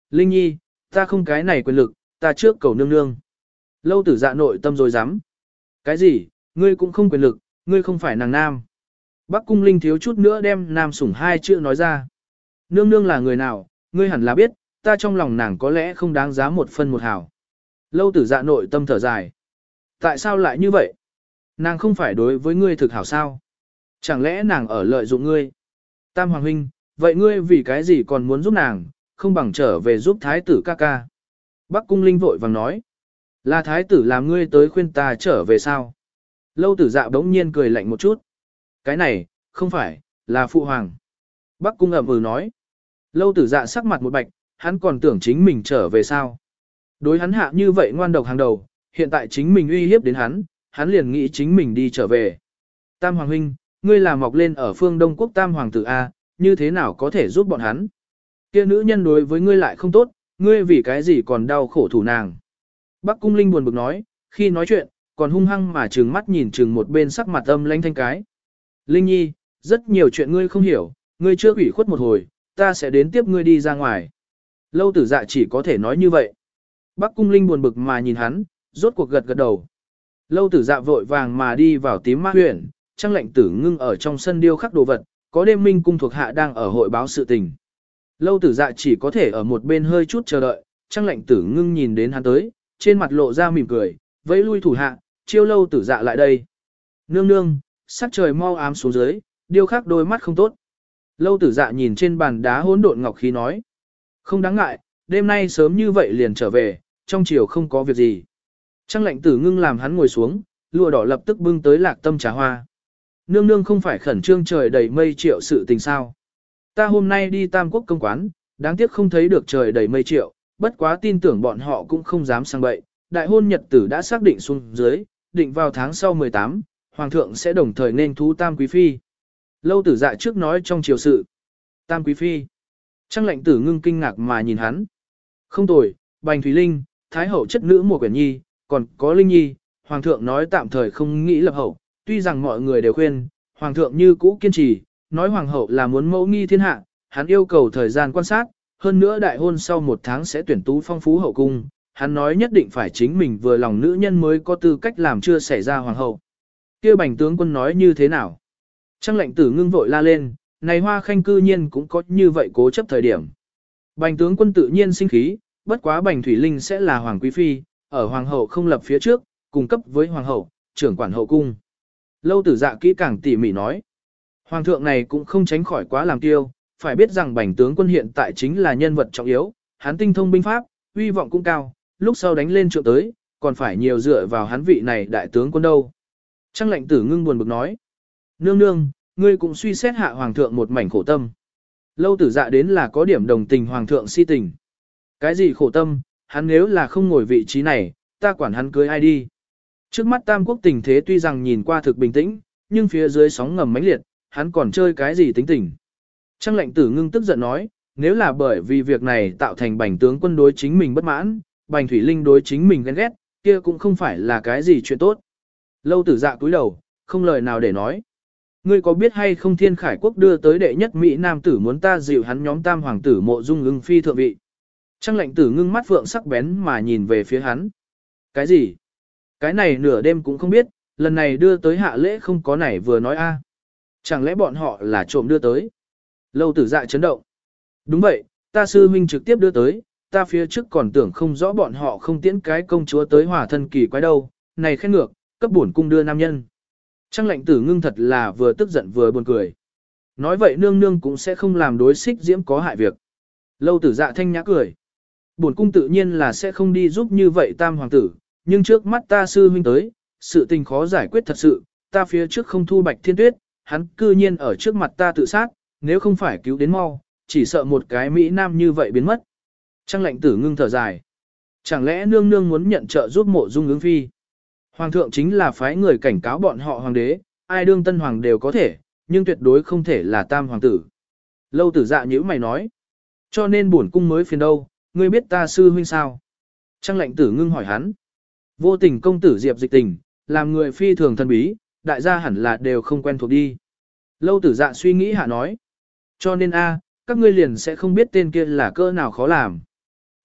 Linh Nhi, ta không cái này quyền lực, ta trước cầu nương nương. Lâu tử dạ nội tâm rồi dám. Cái gì, ngươi cũng không quyền lực, ngươi không phải nàng nam. Bắc cung Linh thiếu chút nữa đem nam sủng hai chữ nói ra. Nương nương là người nào, ngươi hẳn là biết, ta trong lòng nàng có lẽ không đáng giá một phân một hào. Lâu tử dạ nội tâm thở dài. Tại sao lại như vậy? Nàng không phải đối với ngươi thực hảo sao? Chẳng lẽ nàng ở lợi dụng ngươi? Tam Hoàng huynh, vậy ngươi vì cái gì còn muốn giúp nàng, không bằng trở về giúp thái tử ca ca? Bắc cung Linh vội vàng nói. Là thái tử làm ngươi tới khuyên ta trở về sao? Lâu tử dạ bỗng nhiên cười lạnh một chút. Cái này, không phải, là phụ hoàng. Bắc cung ậm nói. Lâu tử dạ sắc mặt một bạch, hắn còn tưởng chính mình trở về sao? Đối hắn hạ như vậy ngoan độc hàng đầu, hiện tại chính mình uy hiếp đến hắn liền nghĩ chính mình đi trở về. Tam Hoàng huynh, ngươi là mọc lên ở phương Đông Quốc Tam Hoàng tử A, như thế nào có thể giúp bọn hắn? Kia nữ nhân đối với ngươi lại không tốt, ngươi vì cái gì còn đau khổ thủ nàng? Bắc cung Linh buồn bực nói, khi nói chuyện, còn hung hăng mà trừng mắt nhìn trừng một bên sắc mặt âm lãnh thanh cái. Linh Nhi, rất nhiều chuyện ngươi không hiểu, ngươi chưa ủy khuất một hồi, ta sẽ đến tiếp ngươi đi ra ngoài. Lâu tử dạ chỉ có thể nói như vậy. Bắc cung Linh buồn bực mà nhìn hắn, rốt cuộc gật gật đầu. Lâu tử dạ vội vàng mà đi vào tím ma huyện, Trang Lệnh Tử Ngưng ở trong sân điêu khắc đồ vật, có đêm minh cung thuộc hạ đang ở hội báo sự tình. Lâu tử dạ chỉ có thể ở một bên hơi chút chờ đợi, Trang Lệnh Tử Ngưng nhìn đến hắn tới, trên mặt lộ ra mỉm cười, vẫy lui thủ hạ, chiêu lâu tử dạ lại đây. Nương nương, sắc trời mau ám xuống dưới, điêu khắc đôi mắt không tốt. Lâu tử dạ nhìn trên bàn đá hỗn độn ngọc khí nói. Không đáng ngại, đêm nay sớm như vậy liền trở về, trong chiều không có việc gì. Trang Lệnh Tử Ngưng làm hắn ngồi xuống, lụa đỏ lập tức bưng tới Lạc Tâm trà hoa. Nương nương không phải khẩn trương trời đầy mây triệu sự tình sao. Ta hôm nay đi Tam Quốc công quán, đáng tiếc không thấy được trời đầy mây triệu, bất quá tin tưởng bọn họ cũng không dám sang bậy. Đại hôn nhật tử đã xác định xuống dưới, định vào tháng sau 18, Hoàng thượng sẽ đồng thời nên thú Tam Quý Phi. Lâu tử dạ trước nói trong triều sự. Tam Quý Phi. Trang Lệnh Tử Ngưng kinh ngạc mà nhìn hắn. Không tồi, Bành Thủy Linh, Thái hậu chất nữ Mùa Quyển Nhi, còn có Linh Nhi, Hoàng thượng nói tạm thời không nghĩ lập hậu, tuy rằng mọi người đều khuyên, Hoàng thượng như cũ kiên trì, nói Hoàng hậu là muốn mẫu nghi thiên hạ, hắn yêu cầu thời gian quan sát, hơn nữa đại hôn sau 1 tháng sẽ tuyển tú phong phú hậu cung, hắn nói nhất định phải chính mình vừa lòng nữ nhân mới có tư cách làm chưa xảy ra Hoàng hậu. Kia Bành tướng quân nói như thế nào? Trang Lệnh Tử Ngưng vội la lên, này Hoa Khanh cư nhiên cũng có như vậy cố chấp thời điểm. Bành tướng quân tự nhiên sinh khí, bất quá Bành Thủy Linh sẽ là Hoàng Quý Phi, ở Hoàng hậu không lập phía trước, cung cấp với Hoàng hậu, trưởng quản hậu cung. Lâu tử dạ kỹ càng tỉ mỉ nói. Hoàng thượng này cũng không tránh khỏi quá làm kiêu, phải biết rằng Bành tướng quân hiện tại chính là nhân vật trọng yếu, hắn tinh thông binh pháp, uy vọng cũng cao, lúc sau đánh lên trượng tới, còn phải nhiều dựa vào hắn vị này đại tướng quân đâu. Trang Lệnh Tử Ngưng buồn bực nói. Nương nương, ngươi cũng suy xét hạ Hoàng thượng một mảnh khổ tâm. Lâu tử dạ đến là có điểm đồng tình Hoàng thượng si tình. Cái gì khổ tâm, hắn nếu là không ngồi vị trí này, ta quản hắn cưới ai đi. Trước mắt Tam Quốc tình thế tuy rằng nhìn qua thực bình tĩnh, nhưng phía dưới sóng ngầm mãnh liệt, hắn còn chơi cái gì tính tình. Trang Lệnh Tử Ngưng tức giận nói, nếu là bởi vì việc này tạo thành Bành tướng quân đối chính mình bất mãn, Bành Thủy Linh đối chính mình ghen ghét, kia cũng không phải là cái gì chuyện tốt. Lâu tử dạ cúi đầu, không lời nào để nói. Ngươi có biết hay không Thiên Khải Quốc đưa tới đệ nhất Mỹ Nam tử muốn ta dịu hắn nhóm Tam Hoàng tử Mộ Dung Ưng Phi thượng vị. Trang Lệnh Tử Ngưng mắt phượng sắc bén mà nhìn về phía hắn. Cái gì? Cái này nửa đêm cũng không biết, lần này đưa tới hạ lễ không có này vừa nói a. Chẳng lẽ bọn họ là trộm đưa tới? Lâu tử dạ chấn động. Đúng vậy, ta sư huynh trực tiếp đưa tới, ta phía trước còn tưởng không rõ bọn họ không tiễn cái công chúa tới hòa thân kỳ quái đâu, này khen ngược, cấp bổn cung đưa nam nhân. Trang Lệnh Tử Ngưng thật là vừa tức giận vừa buồn cười. Nói vậy nương nương cũng sẽ không làm đối xích diễm có hại việc. Lâu tử dạ thanh nhã cười. Bổn cung tự nhiên là sẽ không đi giúp như vậy Tam Hoàng tử, nhưng trước mắt ta sư huynh tới, sự tình khó giải quyết thật sự, ta phía trước không thu Bạch Thiên Tuyết, hắn cư nhiên ở trước mặt ta tự sát, nếu không phải cứu đến mau, chỉ sợ một cái Mỹ Nam như vậy biến mất. Trang Lệnh Tử Ngưng thở dài. Chẳng lẽ nương nương muốn nhận trợ giúp Mộ Dung Ứng Phi? Hoàng thượng chính là phái người cảnh cáo bọn họ hoàng đế, ai đương tân hoàng đều có thể, nhưng tuyệt đối không thể là Tam Hoàng tử. Lâu tử dạ nhữ mày nói. Cho nên bổn cung mới phiền đâu, ngươi biết ta sư huynh sao? Trang Lệnh Tử Ngưng hỏi hắn. Vô tình công tử Diệp Dịch Tình, làm người phi thường thân bí, đại gia hẳn là đều không quen thuộc đi. Lâu tử dạ suy nghĩ hạ nói. Cho nên các ngươi liền sẽ không biết tên kia là cỡ nào khó làm.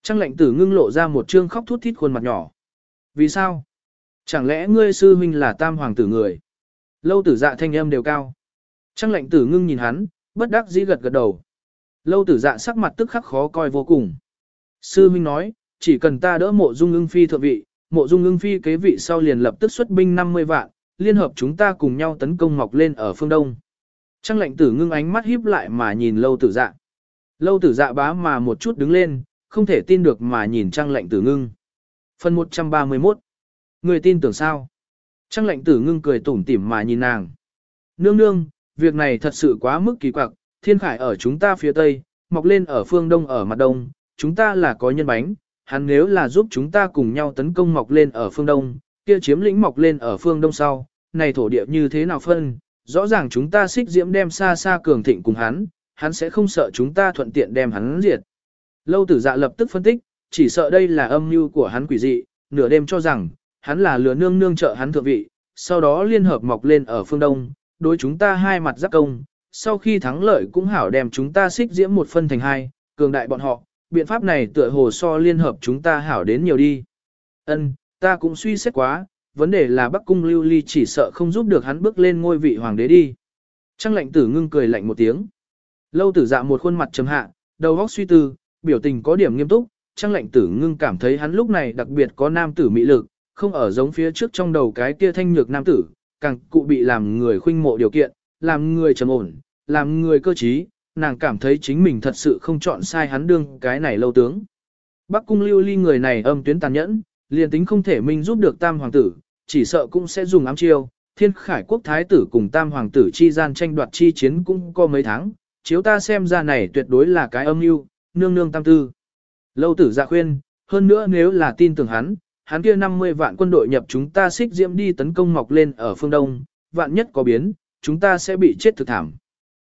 Trang lệnh tử ngưng lộ ra một trương khóc thút thít khuôn mặt nhỏ. Vì sao? Chẳng lẽ ngươi sư huynh là tam hoàng tử người? Lâu tử dạ thanh âm đều cao. Trang lệnh tử ngưng nhìn hắn, bất đắc dĩ gật gật đầu. Lâu tử dạ sắc mặt tức khắc khó coi vô cùng. Sư huynh nói, chỉ cần ta đỡ mộ dung ưng phi thượng vị, mộ dung ưng phi kế vị sau liền lập tức xuất binh 50 vạn, liên hợp chúng ta cùng nhau tấn công mọc lên ở phương đông. Trang lệnh tử ngưng ánh mắt híp lại mà nhìn lâu tử dạ. Lâu tử dạ bá mà một chút đứng lên, không thể tin được mà nhìn trang lệnh tử ngưng. Phần 131. Người tin tưởng sao? Trang lệnh tử ngưng cười tủm tỉm mà nhìn nàng. Nương nương, việc này thật sự quá mức kỳ quặc, thiên khải ở chúng ta phía tây, mọc lên ở phương đông ở mặt đông, chúng ta là có nhân bánh, hắn nếu là giúp chúng ta cùng nhau tấn công mọc lên ở phương đông, kia chiếm lĩnh mọc lên ở phương đông sau, này thổ địa như thế nào phân, rõ ràng chúng ta xích diễm đem xa xa cường thịnh cùng hắn sẽ không sợ chúng ta thuận tiện đem hắn diệt. Lâu tử dạ lập tức phân tích, chỉ sợ đây là âm mưu của hắn quỷ dị, nửa đêm cho rằng, hắn là lừa nương nương trợ hắn thượng vị, sau đó liên hợp mọc lên ở phương đông, đối chúng ta hai mặt giáp công, sau khi thắng lợi cũng hảo đem chúng ta xích diễm một phân thành hai, cường đại bọn họ, biện pháp này tựa hồ so liên hợp chúng ta hảo đến nhiều đi. Ta cũng suy xét quá, vấn đề là Bắc Cung Lưu Ly chỉ sợ không giúp được hắn bước lên ngôi vị hoàng đế đi. Trang lệnh tử ngưng cười lạnh một tiếng. Lâu tử dạ một khuôn mặt trầm hạ, đầu óc suy tư, biểu tình có điểm nghiêm túc, Trang lệnh tử ngưng cảm thấy hắn lúc này đặc biệt có nam tử mỹ lực, không ở giống phía trước trong đầu cái kia thanh nhược nam tử, càng cụ bị làm người khuynh mộ điều kiện, làm người trầm ổn, làm người cơ trí, nàng cảm thấy chính mình thật sự không chọn sai hắn đương cái này lâu tướng. Bắc Cung Lưu Ly người này âm tuyến tàn nhẫn, liền tính không thể minh giúp được tam hoàng tử, chỉ sợ cũng sẽ dùng ám chiêu, thiên khải quốc thái tử cùng tam hoàng tử chi gian tranh đoạt chi chiến cũng có mấy tháng, chiếu ta xem ra này tuyệt đối là cái âm mưu, nương nương tam tư. Lâu tử dạ khuyên, hơn nữa nếu là tin tưởng hắn kia 50 vạn quân đội nhập chúng ta xích diễm đi tấn công mọc lên ở phương đông, vạn nhất có biến, chúng ta sẽ bị chết thực thảm.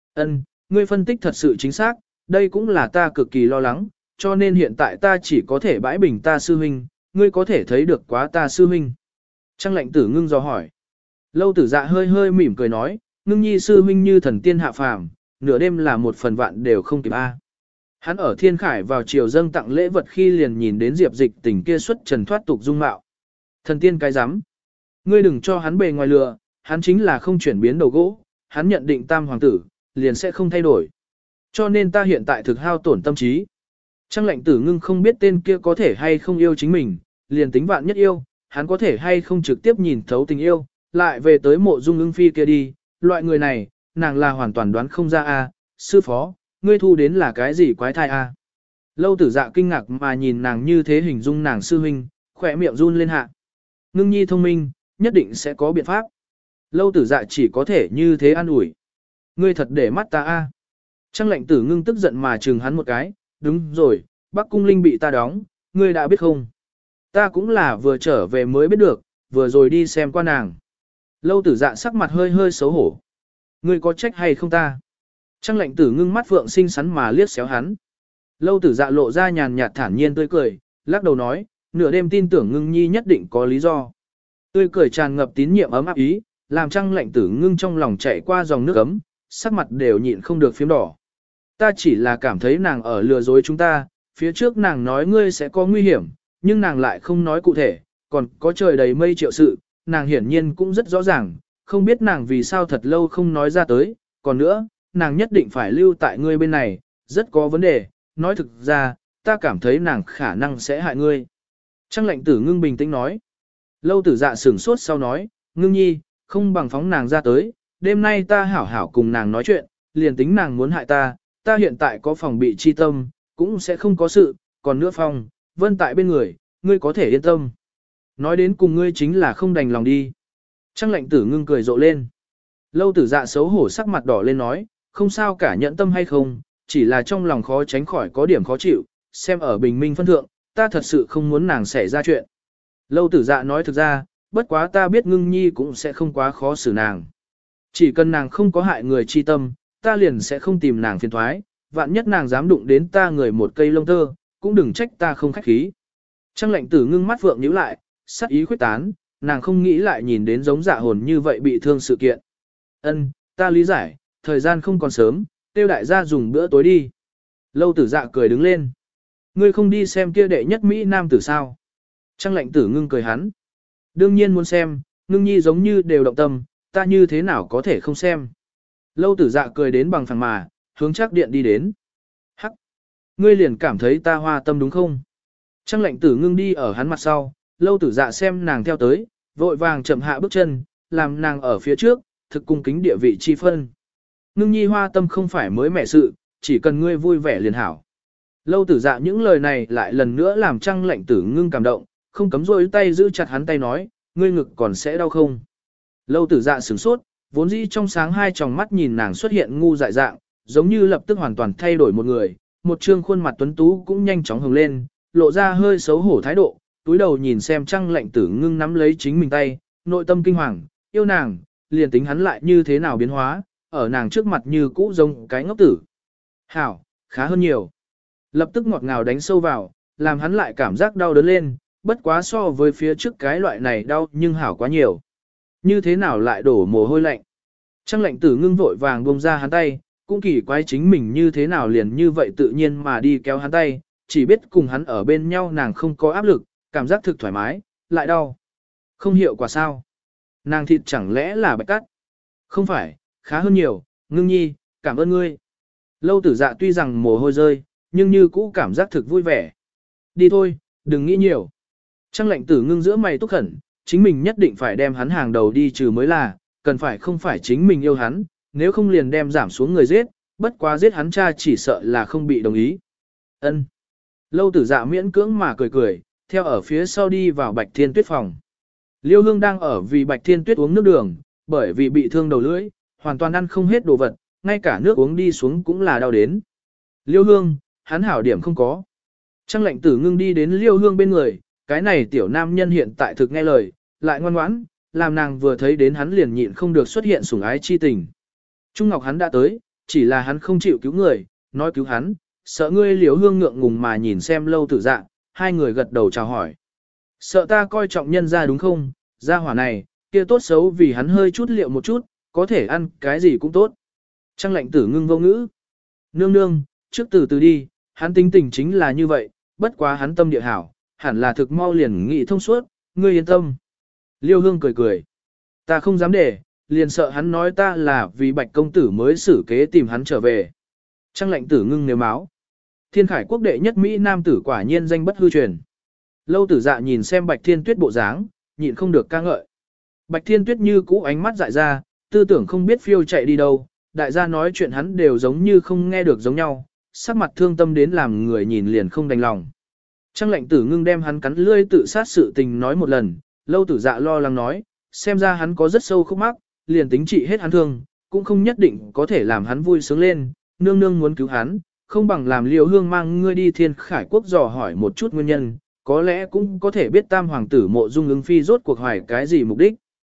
Ngươi phân tích thật sự chính xác, đây cũng là ta cực kỳ lo lắng, cho nên hiện tại ta chỉ có thể bãi bình ta sư huynh, ngươi có thể thấy được quá ta sư huynh. Trang lệnh tử ngưng do hỏi. Lâu tử dạ hơi hơi mỉm cười nói, ngưng nhi sư huynh như thần tiên hạ phàm, nửa đêm là một phần vạn đều không kịp a. Hắn ở thiên khải vào chiều dâng tặng lễ vật khi liền nhìn đến diệp dịch tình kia xuất trần thoát tục dung mạo. Thần tiên cái rắm Ngươi đừng cho hắn bề ngoài lừa, hắn chính là không chuyển biến đầu gỗ, hắn nhận định tam hoàng tử, liền sẽ không thay đổi. Cho nên ta hiện tại thực hao tổn tâm trí. Trang lệnh tử ngưng không biết tên kia có thể hay không yêu chính mình, liền tính vạn nhất yêu, hắn có thể hay không trực tiếp nhìn thấu tình yêu, lại về tới mộ dung ưng phi kia đi, loại người này, nàng là hoàn toàn đoán không ra a. Sư phó, ngươi thu đến là cái gì quái thai a? Lâu tử dạ kinh ngạc mà nhìn nàng như thế hình dung nàng sư huynh, khỏe miệng run lên hạ. Ngưng nhi thông minh, nhất định sẽ có biện pháp. Lâu tử dạ chỉ có thể như thế an ủi. Ngươi thật để mắt ta a. Trang lệnh tử ngưng tức giận mà chừng hắn một cái, đúng rồi, Bắc Cung Linh bị ta đóng, ngươi đã biết không? Ta cũng là vừa trở về mới biết được, vừa rồi đi xem qua nàng. Lâu tử dạ sắc mặt hơi hơi xấu hổ. Ngươi có trách hay không ta? Trang lệnh tử ngưng mắt phượng xinh xắn mà liếc xéo hắn. Lâu tử dạ lộ ra nhàn nhạt thản nhiên tươi cười, lắc đầu nói, nửa đêm tin tưởng ngưng nhi nhất định có lý do. Tươi cười tràn ngập tín nhiệm ấm áp ý, làm Trang lệnh tử ngưng trong lòng chạy qua dòng nước ấm, sắc mặt đều nhịn không được phím đỏ. Ta chỉ là cảm thấy nàng ở lừa dối chúng ta, phía trước nàng nói ngươi sẽ có nguy hiểm, nhưng nàng lại không nói cụ thể, còn có trời đầy mây triệu sự, nàng hiển nhiên cũng rất rõ ràng, không biết nàng vì sao thật lâu không nói ra tới, còn nữa, nàng nhất định phải lưu tại ngươi bên này, rất có vấn đề, nói thực ra, ta cảm thấy nàng khả năng sẽ hại ngươi. Trang lệnh tử ngưng bình tĩnh nói. Lâu tử dạ sửng sốt sau nói, ngưng nhi, không bằng phóng nàng ra tới, đêm nay ta hảo hảo cùng nàng nói chuyện, liền tính nàng muốn hại ta, ta hiện tại có phòng bị chi tâm, cũng sẽ không có sự, còn nữa Phong, Vân tại bên người, ngươi có thể yên tâm. Nói đến cùng ngươi chính là không đành lòng đi. Trang lệnh tử ngưng cười rộ lên. Lâu tử dạ xấu hổ sắc mặt đỏ lên nói, không sao cả, nhẫn tâm hay không, chỉ là trong lòng khó tránh khỏi có điểm khó chịu, xem ở bình minh phân thượng, ta thật sự không muốn nàng xảy ra chuyện. Lâu tử dạ nói thực ra, bất quá ta biết ngưng nhi cũng sẽ không quá khó xử nàng. Chỉ cần nàng không có hại người chi tâm, ta liền sẽ không tìm nàng phiền thoái, vạn nhất nàng dám đụng đến ta người một cây lông tơ, cũng đừng trách ta không khách khí. Trang lệnh tử ngưng mắt vượng nhíu lại, sắc ý khuyết tán, nàng không nghĩ lại nhìn đến giống dạ hồn như vậy bị thương sự kiện. Ta lý giải, thời gian không còn sớm, tiêu đại gia dùng bữa tối đi. Lâu tử dạ cười đứng lên. Ngươi không đi xem kia đệ nhất Mỹ Nam tử sao? Trang lệnh tử ngưng cười hắn. Đương nhiên muốn xem, ngưng nhi giống như đều động tâm, ta như thế nào có thể không xem. Lâu tử dạ cười đến bằng phẳng mà, hướng chắc điện đi đến. Hắc! Ngươi liền cảm thấy ta hoa tâm đúng không? Trang lệnh tử ngưng đi ở hắn mặt sau, lâu tử dạ xem nàng theo tới, vội vàng chậm hạ bước chân, làm nàng ở phía trước, thực cung kính địa vị chi phân. Ngưng nhi hoa tâm không phải mới mẻ sự, chỉ cần ngươi vui vẻ liền hảo. Lâu tử dạ những lời này lại lần nữa làm Trang lệnh tử ngưng cảm động, không cấm rôi tay giữ chặt hắn tay nói, ngươi ngực còn sẽ đau không? Lâu tử dạ sửng sốt, vốn dĩ trong sáng hai tròng mắt nhìn nàng xuất hiện ngu dại dạng, giống như lập tức hoàn toàn thay đổi một người, một trương khuôn mặt tuấn tú cũng nhanh chóng hồng lên, lộ ra hơi xấu hổ thái độ, túi đầu nhìn xem Trang lệnh tử ngưng nắm lấy chính mình tay, nội tâm kinh hoàng, yêu nàng, liền tính hắn lại như thế nào biến hóa, ở nàng trước mặt như cũ giống cái ngốc tử. Hảo, khá hơn nhiều. Lập tức ngọt ngào đánh sâu vào, làm hắn lại cảm giác đau đớn lên, bất quá so với phía trước cái loại này đau nhưng hảo quá nhiều. Như thế nào lại đổ mồ hôi lạnh. Trang lệnh tử ngưng vội vàng buông ra hắn tay, cũng kỳ quái chính mình như thế nào liền như vậy tự nhiên mà đi kéo hắn tay, chỉ biết cùng hắn ở bên nhau nàng không có áp lực, cảm giác thực thoải mái, lại đau. Không hiệu quả sao? Nàng thịt chẳng lẽ là bạch cắt? Không phải, khá hơn nhiều, ngưng nhi, cảm ơn ngươi. Lâu tử dạ tuy rằng mồ hôi rơi, nhưng như cũ cảm giác thực vui vẻ. Đi thôi, đừng nghĩ nhiều. Trang lệnh tử ngưng giữa mày túc khẩn, chính mình nhất định phải đem hắn hàng đầu đi trừ mới là, cần phải không phải chính mình yêu hắn, nếu không liền đem giảm xuống người giết, bất quá giết hắn cha chỉ sợ là không bị đồng ý. Ân. Lâu tử dạ miễn cưỡng mà cười cười, theo ở phía sau đi vào Bạch Thiên Tuyết phòng. Liêu Hương đang ở vì Bạch Thiên Tuyết uống nước đường, bởi vì bị thương đầu lưỡi, hoàn toàn ăn không hết đồ vật, ngay cả nước uống đi xuống cũng là đau đến. Liêu Hương, hắn hảo điểm không có. Trang lệnh tử ngưng đi đến Liêu Hương bên người, cái này tiểu nam nhân hiện tại thực nghe lời, lại ngoan ngoãn, làm nàng vừa thấy đến hắn liền nhịn không được xuất hiện sủng ái chi tình. Trung Ngọc hắn đã tới, chỉ là hắn không chịu cứu người, nói cứu hắn, sợ ngươi Liêu Hương ngượng ngùng mà nhìn xem lâu tử dạ, hai người gật đầu chào hỏi. Sợ ta coi trọng nhân ra đúng không, gia hỏa này, kia tốt xấu vì hắn hơi chút liệu một chút, có thể ăn cái gì cũng tốt. Trang lệnh tử ngưng vô ngữ. Nương nương, trước từ từ đi, hắn tính tình chính là như vậy, bất quá hắn tâm địa hảo, hẳn là thực mau liền nghị thông suốt, ngươi yên tâm. Liêu Hương cười cười. Ta không dám để, liền sợ hắn nói ta là vì Bạch công tử mới xử kế tìm hắn trở về. Trang lệnh tử ngưng nếu máu. Thiên Khải quốc đệ nhất Mỹ Nam tử quả nhiên danh bất hư truyền. Lâu tử dạ nhìn xem Bạch Thiên Tuyết bộ dáng, nhịn không được ca ngợi. Bạch Thiên Tuyết như cũ ánh mắt dại ra, tư tưởng không biết phiêu chạy đi đâu, đại gia nói chuyện hắn đều giống như không nghe được giống nhau, sắc mặt thương tâm đến làm người nhìn liền không đành lòng. Trang lệnh tử ngưng đem hắn cắn lươi tự sát sự tình nói một lần, lâu tử dạ lo lắng nói, xem ra hắn có rất sâu khúc mắc, liền tính trị hết hắn thương, cũng không nhất định có thể làm hắn vui sướng lên, nương nương muốn cứu hắn, không bằng làm Liêu Hương mang ngươi đi Thiên Khải quốc dò hỏi một chút nguyên nhân, có lẽ cũng có thể biết tam hoàng tử Mộ Dung ứng phi rốt cuộc hoài cái gì mục đích.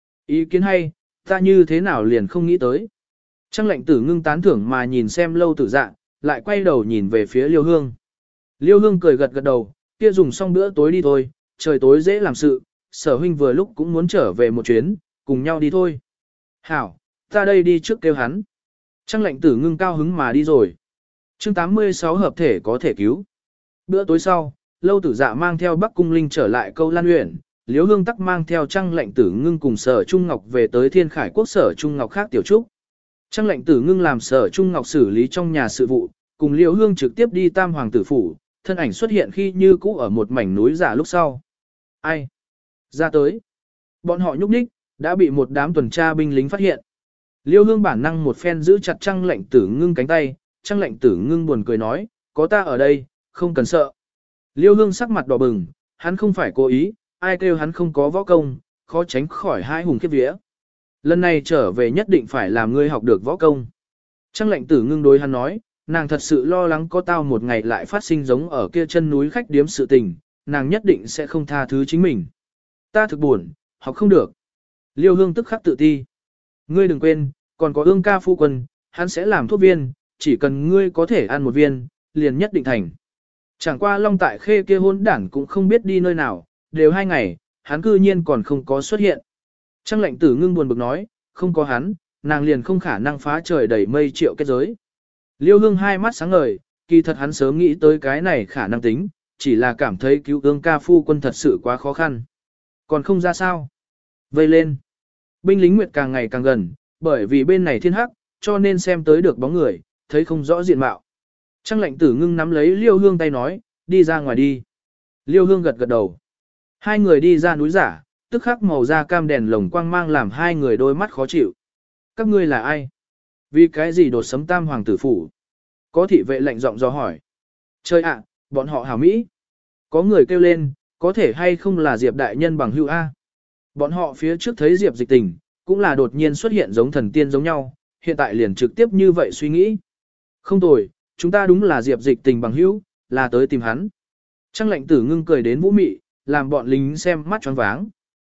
Ý kiến hay, ta như thế nào liền không nghĩ tới. Trang lệnh tử ngưng tán thưởng mà nhìn xem lâu tử dạ, lại quay đầu nhìn về phía Liêu Hương. Liêu Hương cười gật gật đầu, kia dùng xong bữa tối đi thôi, trời tối dễ làm sự, sở huynh vừa lúc cũng muốn trở về một chuyến, cùng nhau đi thôi. Hảo, ta đây đi trước kêu hắn. Trang lệnh tử ngưng cao hứng mà đi rồi. Chương 86 hợp thể có thể cứu. Bữa tối sau, lâu tử dạ mang theo Bắc Cung Linh trở lại Câu Lan Uyển, Liêu Hương tắc mang theo Trang lệnh tử ngưng cùng Sở Trung Ngọc về tới Thiên Khải quốc Sở Trung Ngọc khác tiểu trúc. Trang lệnh tử ngưng làm Sở Trung Ngọc xử lý trong nhà sự vụ, cùng Liêu Hương trực tiếp đi Tam Hoàng tử phủ, thân ảnh xuất hiện khi như cũ ở một mảnh núi giả lúc sau. Ai? Ra tới. Bọn họ nhúc nhích, đã bị một đám tuần tra binh lính phát hiện. Liêu Hương bản năng một phen giữ chặt Trang lệnh tử ngưng cánh tay, Trang lệnh tử ngưng buồn cười nói, có ta ở đây, không cần sợ. Liêu Hương sắc mặt đỏ bừng, hắn không phải cố ý, ai kêu hắn không có võ công, khó tránh khỏi hai hùng khiếp vía. Lần này trở về nhất định phải làm ngươi học được võ công. Trang lệnh tử ngưng đối hắn nói, nàng thật sự lo lắng có tao một ngày lại phát sinh giống ở kia chân núi khách điếm sự tình, nàng nhất định sẽ không tha thứ chính mình. Ta thực buồn, học không được. Liêu Hương tức khắc tự ti. Ngươi đừng quên, còn có Ương ca phu quân, hắn sẽ làm thuốc viên, chỉ cần ngươi có thể ăn một viên, liền nhất định thành. Chẳng qua Long Tại Khê kia hôn đảng cũng không biết đi nơi nào, đều 2 ngày, hắn cư nhiên còn không có xuất hiện. Trang lệnh tử ngưng buồn bực nói, không có hắn, nàng liền không khả năng phá trời đẩy mây triệu kết giới. Liêu Hương hai mắt sáng ngời, kỳ thật hắn sớm nghĩ tới cái này khả năng tính, chỉ là cảm thấy cứu ương ca phu quân thật sự quá khó khăn. Còn không ra sao. Vây lên. Binh lính Nguyệt càng ngày càng gần, bởi vì bên này thiên hắc, cho nên xem tới được bóng người, thấy không rõ diện mạo. Trang lệnh tử ngưng nắm lấy Liêu Hương tay nói, đi ra ngoài đi. Liêu Hương gật gật đầu. Hai người đi ra núi giả, tức khắc màu da cam đèn lồng quang mang làm hai người đôi mắt khó chịu. Các ngươi là ai? Vì cái gì đột sấm tam hoàng tử phủ? Có thị vệ lạnh giọng dò hỏi. Trời ạ, bọn họ hảo Mỹ. Có người kêu lên, có thể hay không là Diệp đại nhân bằng hữu A. Bọn họ phía trước thấy Diệp Dịch Tình, cũng là đột nhiên xuất hiện giống thần tiên giống nhau, hiện tại liền trực tiếp như vậy suy nghĩ. Không tồi, chúng ta đúng là Diệp Dịch Tình bằng hữu, là tới tìm hắn. Trang lệnh tử ngưng cười đến vũ mị, làm bọn lính xem mắt choáng váng.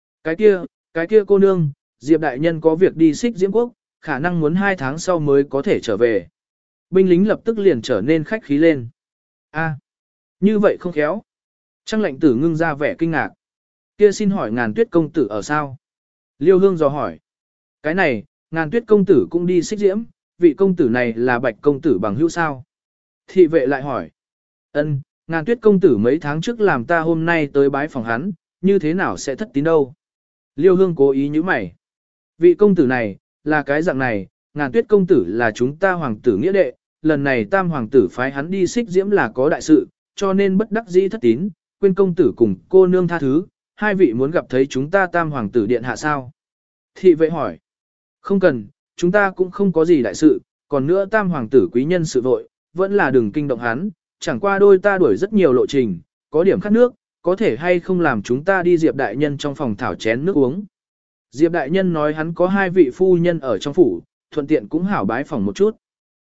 Cái kia cô nương, Diệp đại nhân có việc đi Xích Diễm Quốc, khả năng muốn 2 tháng sau mới có thể trở về. Binh lính lập tức liền trở nên khách khí lên. A, như vậy không khéo. Trang lệnh tử ngưng ra vẻ kinh ngạc. Kia xin hỏi Ngàn Tuyết công tử ở sao? Liêu Hương dò hỏi. Cái này, Ngàn Tuyết công tử cũng đi Xích Diễm, vị công tử này là Bạch công tử bằng hữu sao? Thị vệ lại hỏi. Ân, Ngàn Tuyết công tử mấy tháng trước làm ta hôm nay tới bái phòng hắn, như thế nào sẽ thất tín đâu? Liêu Hương cố ý nhíu mày. Vị công tử này, là cái dạng này, Ngàn Tuyết công tử là chúng ta hoàng tử nghĩa đệ, lần này tam hoàng tử phái hắn đi Xích Diễm là có đại sự, cho nên bất đắc dĩ thất tín, quên công tử cùng cô nương tha thứ, hai vị muốn gặp thấy chúng ta tam hoàng tử điện hạ sao? Thị vệ hỏi. Không cần, chúng ta cũng không có gì đại sự, còn nữa tam hoàng tử quý nhân sự vội, vẫn là đừng kinh động hắn, chẳng qua đôi ta đuổi rất nhiều lộ trình, có điểm khát nước, có thể hay không làm chúng ta đi Diệp đại nhân trong phòng thảo chén nước uống. Diệp đại nhân nói hắn có 2 vị phu nhân ở trong phủ, thuận tiện cũng hảo bái phòng một chút.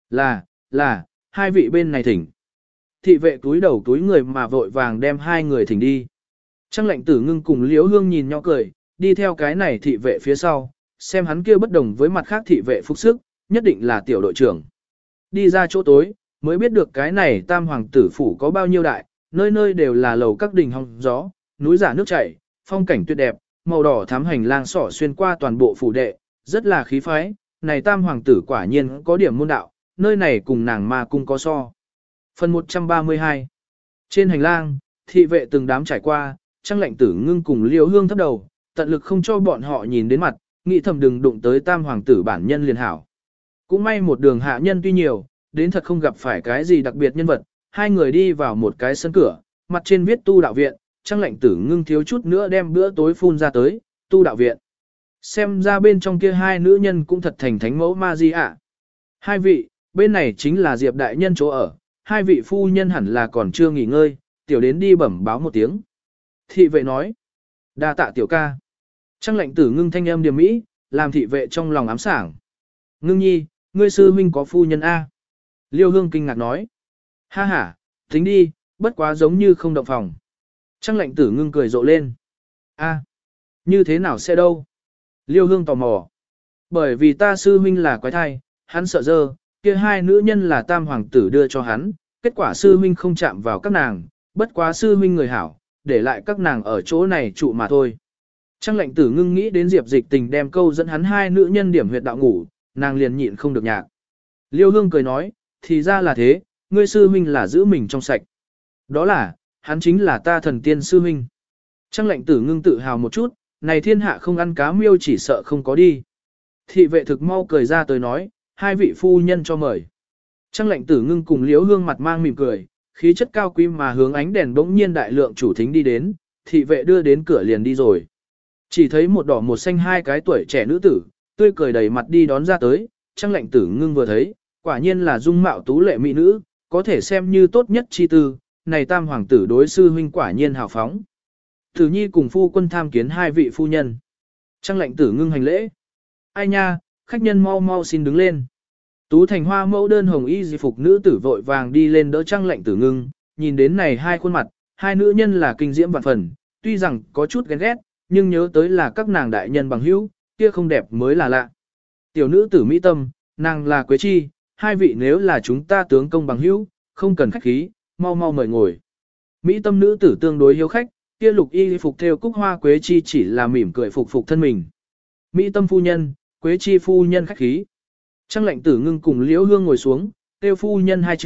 Là, 2 vị bên này thỉnh. Thị vệ túi đầu túi người mà vội vàng đem 2 người thỉnh đi. Trang lệnh tử ngưng cùng Liễu Hương nhìn nhau cười, đi theo cái này thị vệ phía sau, xem hắn kia bất đồng với mặt khác thị vệ phục sức, nhất định là tiểu đội trưởng. Đi ra chỗ tối, mới biết được cái này tam hoàng tử phủ có bao nhiêu đại, nơi nơi đều là lầu các đình hong gió, núi giả nước chảy, phong cảnh tuyệt đẹp, màu đỏ thắm hành lang sỏ xuyên qua toàn bộ phủ đệ, rất là khí phái, này tam hoàng tử quả nhiên có điểm môn đạo, nơi này cùng nàng ma cung có so. Phần 132. Trên hành lang, thị vệ từng đám trải qua, Trang lệnh tử ngưng cùng Liêu Hương thấp đầu, tận lực không cho bọn họ nhìn đến mặt, nghĩ thầm đừng đụng tới tam hoàng tử bản nhân liền hảo. Cũng may một đường hạ nhân tuy nhiều, đến thật không gặp phải cái gì đặc biệt nhân vật, hai người đi vào một cái sân cửa, mặt trên viết tu đạo viện, Trang lệnh tử ngưng thiếu chút nữa đem bữa tối phun ra tới, tu đạo viện. Xem ra bên trong kia 2 nữ nhân cũng thật thành thánh mẫu ma di ạ. 2 vị, bên này chính là Diệp đại nhân chỗ ở, 2 vị phu nhân hẳn là còn chưa nghỉ ngơi, tiểu đến đi bẩm báo một tiếng. Thị vệ nói, đa tạ tiểu ca. Trang lệnh tử ngưng thanh âm điềm mỹ, làm thị vệ trong lòng ám sảng. Ngưng nhi, ngươi sư huynh có phu nhân A. Liêu Hương kinh ngạc nói, ha ha, tính đi, bất quá giống như không động phòng. Trang lệnh tử ngưng cười rộ lên. A, như thế nào sẽ đâu? Liêu Hương tò mò. Bởi vì ta sư huynh là quái thai, hắn sợ dơ, kia 2 nữ nhân là tam hoàng tử đưa cho hắn, kết quả sư huynh không chạm vào các nàng, bất quá sư huynh người hảo, để lại các nàng ở chỗ này trụ mà thôi. Trang lệnh tử ngưng nghĩ đến Diệp Dịch Tình đem câu dẫn hắn 2 nữ nhân điểm huyệt đạo ngủ, nàng liền nhịn không được nhạc. Liêu Hương cười nói, thì ra là thế, ngươi sư huynh là giữ mình trong sạch. Đó là, hắn chính là ta thần tiên sư huynh. Trang lệnh tử ngưng tự hào một chút, này thiên hạ không ăn cá miêu chỉ sợ không có đi. Thị vệ thực mau cười ra tới nói, 2 vị phu nhân cho mời. Trang lệnh tử ngưng cùng Liễu Hương mặt mang mỉm cười, khí chất cao quý mà hướng ánh đèn bỗng nhiên đại lượng chủ thính đi đến, thị vệ đưa đến cửa liền đi rồi. Chỉ thấy một đỏ một xanh 2 cái tuổi trẻ nữ tử, tươi cười đầy mặt đi đón ra tới, Trang lệnh tử ngưng vừa thấy, quả nhiên là dung mạo tú lệ mỹ nữ, có thể xem như tốt nhất chi tư, này tam hoàng tử đối sư huynh quả nhiên hào phóng. Tử nhi cùng phu quân tham kiến 2 vị phu nhân. Trang lệnh tử ngưng hành lễ. Ai nha, khách nhân mau mau xin đứng lên. Tú thành hoa mẫu đơn hồng y di phục nữ tử vội vàng đi lên đỡ Trang lệnh tử ngưng, nhìn đến này 2 khuôn mặt, 2 nữ nhân là kinh diễm vạn phần, tuy rằng có chút ghen ghét, nhưng nhớ tới là các nàng đại nhân bằng hữu, kia không đẹp mới là lạ. Tiểu nữ tử mỹ tâm, nàng là Quế Chi, 2 vị nếu là chúng ta tướng công bằng hữu, không cần khách khí, mau mau mời ngồi. Mỹ tâm nữ tử tương đối hiếu khách, kia lục y phục theo cúc hoa Quế Chi chỉ là mỉm cười phục thân mình. Mỹ tâm phu nhân, Quế Chi phu nhân khách khí. Trang lệnh tử ngưng cùng Liễu Hương ngồi xuống, tiêu phu nhân 2 chữ,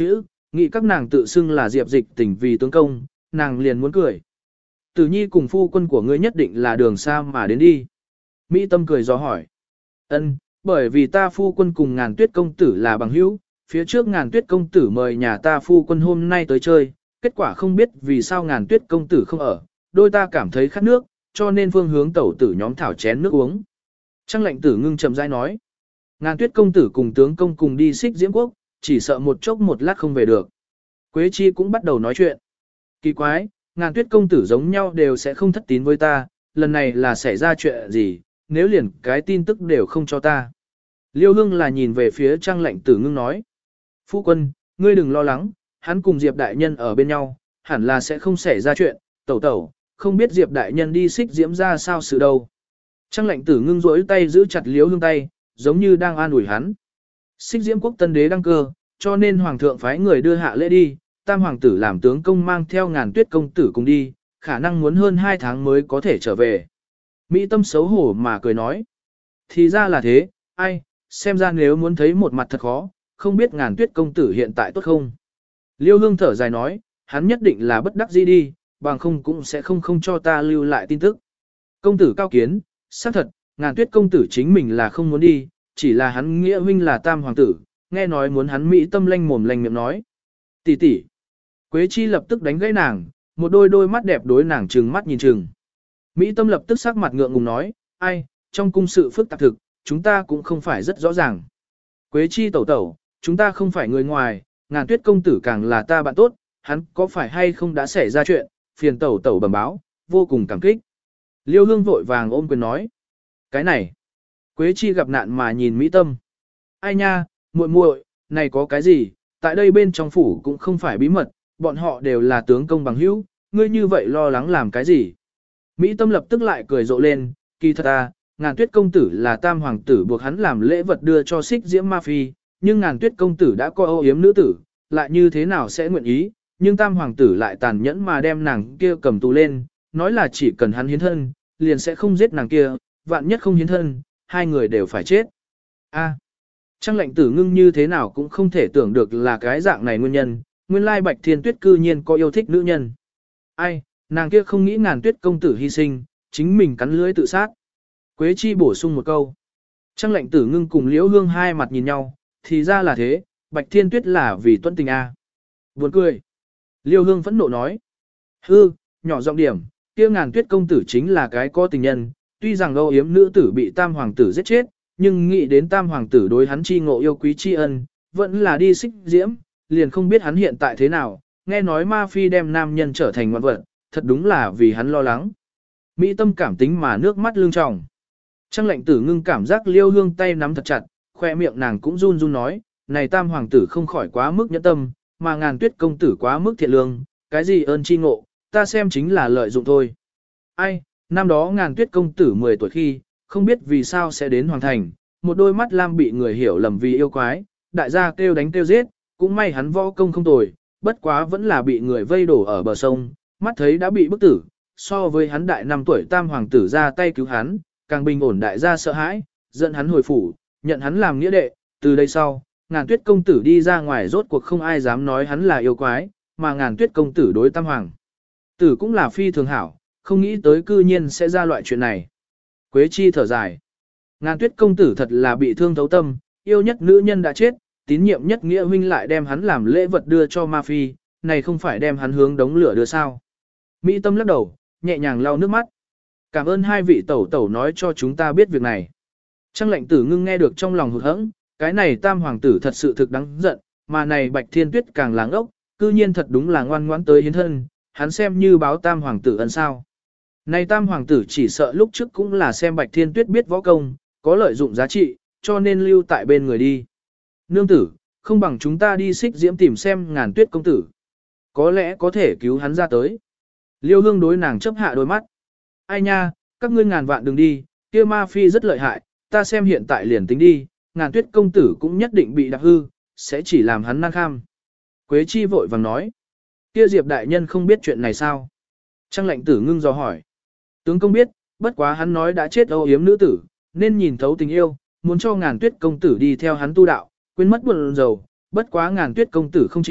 nghĩ các nàng tự xưng là Diệp Dịch Tình vì tướng công, nàng liền muốn cười. Tử Nhi cùng phu quân của ngươi nhất định là đường xa mà đến đi. Mỹ Tâm cười gió hỏi. Ân, bởi vì ta phu quân cùng Ngàn Tuyết công tử là bằng hữu, phía trước Ngàn Tuyết công tử mời nhà ta phu quân hôm nay tới chơi, kết quả không biết vì sao Ngàn Tuyết công tử không ở, đôi ta cảm thấy khát nước, cho nên phương hướng tẩu tử nhóm thảo chén nước uống. Trang Lệnh Tử Ngưng chậm rãi nói. Ngàn Tuyết công tử cùng tướng công cùng đi Xích Diễm quốc, chỉ sợ một chốc một lát không về được. Quế Chi cũng bắt đầu nói chuyện. Kỳ quái, Ngàn Tuyết công tử giống nhau đều sẽ không thất tín với ta, lần này là xảy ra chuyện gì, nếu liền cái tin tức đều không cho ta. Liêu Hương là nhìn về phía Trang Lệnh Tử Ngưng nói. Phu quân, ngươi đừng lo lắng, hắn cùng Diệp đại nhân ở bên nhau, hẳn là sẽ không xảy ra chuyện, tẩu tẩu, không biết Diệp đại nhân đi Xích Diễm ra sao sự đâu. Trang Lệnh Tử Ngưng rỗi tay giữ chặt Liêu Hương tay, giống như đang an ủi hắn. Xích Diễm quốc tân đế đăng cơ, cho nên hoàng thượng phái người đưa hạ lễ đi, tam hoàng tử làm tướng công mang theo Ngàn Tuyết công tử cùng đi, khả năng muốn hơn 2 tháng mới có thể trở về. Mỹ Tâm xấu hổ mà cười nói. Thì ra là thế, ai, xem ra nếu muốn thấy một mặt thật khó, không biết Ngàn Tuyết công tử hiện tại tốt không. Liêu Hương thở dài nói, hắn nhất định là bất đắc dĩ đi, bằng không cũng sẽ không cho ta lưu lại tin tức. Công tử cao kiến, xác thật, Ngàn Tuyết công tử chính mình là không muốn đi, chỉ là hắn nghĩa huynh là tam hoàng tử, nghe nói muốn hắn Mỹ Tâm lanh mồm lanh miệng nói. Tỷ tỷ. Quế Chi lập tức đánh gãy nàng, một đôi mắt đẹp đối nàng trừng mắt nhìn trừng. Mỹ Tâm lập tức sắc mặt ngượng ngùng nói, ai, trong cung sự phức tạp thực, chúng ta cũng không phải rất rõ ràng. Quế Chi tẩu tẩu, chúng ta không phải người ngoài, Ngàn Tuyết công tử càng là ta bạn tốt, hắn có phải hay không đã xảy ra chuyện, phiền tẩu tẩu bẩm báo, vô cùng cảm kích. Liêu Hương vội vàng ôm quyền nói, cái này, Quế Chi gặp nạn mà nhìn Mỹ Tâm. Ai nha, muội muội, này có cái gì, tại đây bên trong phủ cũng không phải bí mật, bọn họ đều là tướng công bằng hữu, ngươi như vậy lo lắng làm cái gì. Mỹ Tâm lập tức lại cười rộ lên, kỳ thật à, Ngàn Tuyết công tử là tam hoàng tử buộc hắn làm lễ vật đưa cho Xích Diễm ma phi, nhưng Ngàn Tuyết công tử đã coi âu yếm nữ tử, lại như thế nào sẽ nguyện ý, nhưng tam hoàng tử lại tàn nhẫn mà đem nàng kia cầm tù lên, nói là chỉ cần hắn hiến thân, liền sẽ không giết nàng kia, vạn nhất không hiến thân, hai người đều phải chết. A. Trang Lệnh Tử Ngưng như thế nào cũng không thể tưởng được là cái dạng này nguyên nhân, nguyên lai Bạch Thiên Tuyết cư nhiên có yêu thích nữ nhân. Ai, nàng kia không nghĩ Ngàn Tuyết công tử hy sinh, chính mình cắn lưỡi tự sát. Quế Chi bổ sung một câu. Trang Lệnh Tử Ngưng cùng Liễu Hương hai mặt nhìn nhau, thì ra là thế, Bạch Thiên Tuyết là vì tuân tình a. Buồn cười. Liễu Hương phẫn nộ nói. Hư, nhỏ giọng điểm, kia Ngàn Tuyết công tử chính là cái có tình nhân, tuy rằng âu yếm nữ tử bị tam hoàng tử giết chết, nhưng nghĩ đến tam hoàng tử đối hắn chi ngộ yêu quý tri ân, vẫn là đi Xích Diễm, liền không biết hắn hiện tại thế nào, nghe nói ma phi đem nam nhân trở thành ngoạn vật, thật đúng là vì hắn lo lắng. Mỹ Tâm cảm tính mà nước mắt lưng tròng. Trang Lệnh Tử Ngưng cảm giác Liêu Hương tay nắm thật chặt, khoe miệng nàng cũng run run nói, này tam hoàng tử không khỏi quá mức nhẫn tâm, mà Ngàn Tuyết công tử quá mức thiện lương, cái gì ơn chi ngộ, ta xem chính là lợi dụng thôi. Ai, năm đó Ngàn Tuyết công tử 10 tuổi khi, không biết vì sao sẽ đến hoàng thành, một đôi mắt lam bị người hiểu lầm vì yêu quái, đại gia kêu đánh kêu giết, cũng may hắn võ công không tồi, bất quá vẫn là bị người vây đổ ở bờ sông, mắt thấy đã bị bức tử, so với hắn đại 5 tuổi tam hoàng tử ra tay cứu hắn, càng bình ổn đại gia sợ hãi, dẫn hắn hồi phủ, nhận hắn làm nghĩa đệ, từ đây sau, Ngàn Tuyết công tử đi ra ngoài rốt cuộc không ai dám nói hắn là yêu quái, mà Ngàn Tuyết công tử đối tam hoàng tử cũng là phi thường hảo, không nghĩ tới cư nhiên sẽ ra loại chuyện này. Quế Chi thở dài. Ngàn Tuyết công tử thật là bị thương thấu tâm, yêu nhất nữ nhân đã chết, tín nhiệm nhất nghĩa huynh lại đem hắn làm lễ vật đưa cho ma phi, này không phải đem hắn hướng đống lửa đưa sao. Mỹ Tâm lắc đầu, nhẹ nhàng lau nước mắt. Cảm ơn hai vị tẩu tẩu nói cho chúng ta biết việc này. Trang Lệnh Tử Ngưng nghe được trong lòng hụt hẫng, cái này tam hoàng tử thật sự thực đáng giận, mà này Bạch Thiên Tuyết càng láng ốc, cư nhiên thật đúng là ngoan ngoãn tới hiến thân, hắn xem như báo tam hoàng tử ân sao. Này tam hoàng tử chỉ sợ lúc trước cũng là xem Bạch Thiên Tuyết biết võ công, có lợi dụng giá trị, cho nên lưu tại bên người đi. Nương tử, không bằng chúng ta đi Xích Diễm tìm xem Ngàn Tuyết công tử. Có lẽ có thể cứu hắn ra tới. Liêu Hương đối nàng chấp hạ đôi mắt. Ai nha, các ngươi ngàn vạn đừng đi, kia ma phi rất lợi hại, ta xem hiện tại liền tính đi, Ngàn Tuyết công tử cũng nhất định bị đạp hư, sẽ chỉ làm hắn nan kham. Quế Chi vội vàng nói. Kia Diệp đại nhân không biết chuyện này sao? Trang Lệnh Tử Ngưng dò hỏi. Tướng công biết, bất quá hắn nói đã chết âu yếm nữ tử, nên nhìn thấu tình yêu, muốn cho Ngàn Tuyết công tử đi theo hắn tu đạo, quên mất buồn rầu, bất quá Ngàn Tuyết công tử không chịu,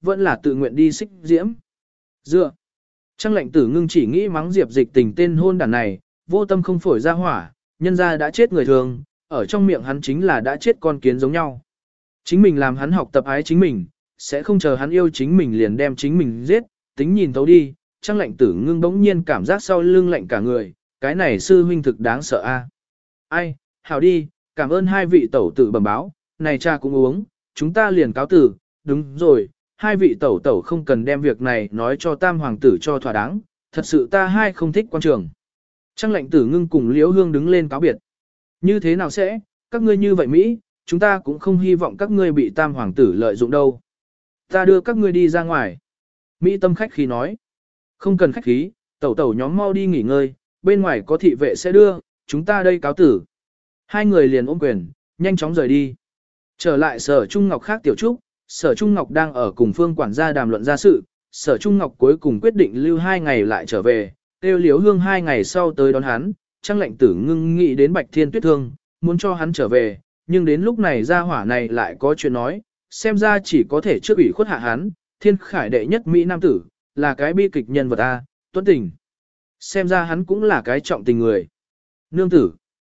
vẫn là tự nguyện đi xích diễm. Dựa. Trang lệnh tử ngưng chỉ nghĩ mắng Diệp Dịch Tình tên hôn đản này, vô tâm không phổi ra hỏa, nhân ra đã chết người thường, ở trong miệng hắn chính là đã chết con kiến giống nhau. Chính mình làm hắn học tập ái chính mình, sẽ không chờ hắn yêu chính mình liền đem chính mình giết, tính nhìn thấu đi. Trang lệnh tử ngưng bỗng nhiên cảm giác sau lưng lạnh cả người, cái này sư huynh thực đáng sợ a. Ai, hảo đi, cảm ơn hai vị tẩu tử bẩm báo, này cha cũng uống, chúng ta liền cáo tử, đúng rồi, hai vị tẩu tẩu không cần đem việc này nói cho tam hoàng tử cho thỏa đáng, thật sự ta hai không thích quan trường. Trang lệnh tử ngưng cùng Liễu Hương đứng lên cáo biệt. Như thế nào sẽ, các ngươi như vậy Mỹ, chúng ta cũng không hy vọng các ngươi bị tam hoàng tử lợi dụng đâu. Ta đưa các ngươi đi ra ngoài. Mỹ tâm khách khí nói. Không cần khách khí, tẩu tẩu nhóm mau đi nghỉ ngơi, bên ngoài có thị vệ sẽ đưa, chúng ta đây cáo tử. Hai người liền ôm quyền, nhanh chóng rời đi. Trở lại Sở Trung Ngọc khác tiểu trúc, Sở Trung Ngọc đang ở cùng Phương quản gia đàm luận ra sự, Sở Trung Ngọc cuối cùng quyết định lưu 2 ngày lại trở về, kêu Liễu Hương 2 ngày sau tới đón hắn, Trang lệnh tử ngưng nghĩ đến Bạch Thiên Tuyết thương, muốn cho hắn trở về, nhưng đến lúc này gia hỏa này lại có chuyện nói, xem ra chỉ có thể trước ủy khuất hạ hắn, Thiên Khải đệ nhất Mỹ Nam tử, là cái bi kịch nhân vật A, tuấn tình. Xem ra hắn cũng là cái trọng tình người. Nương tử.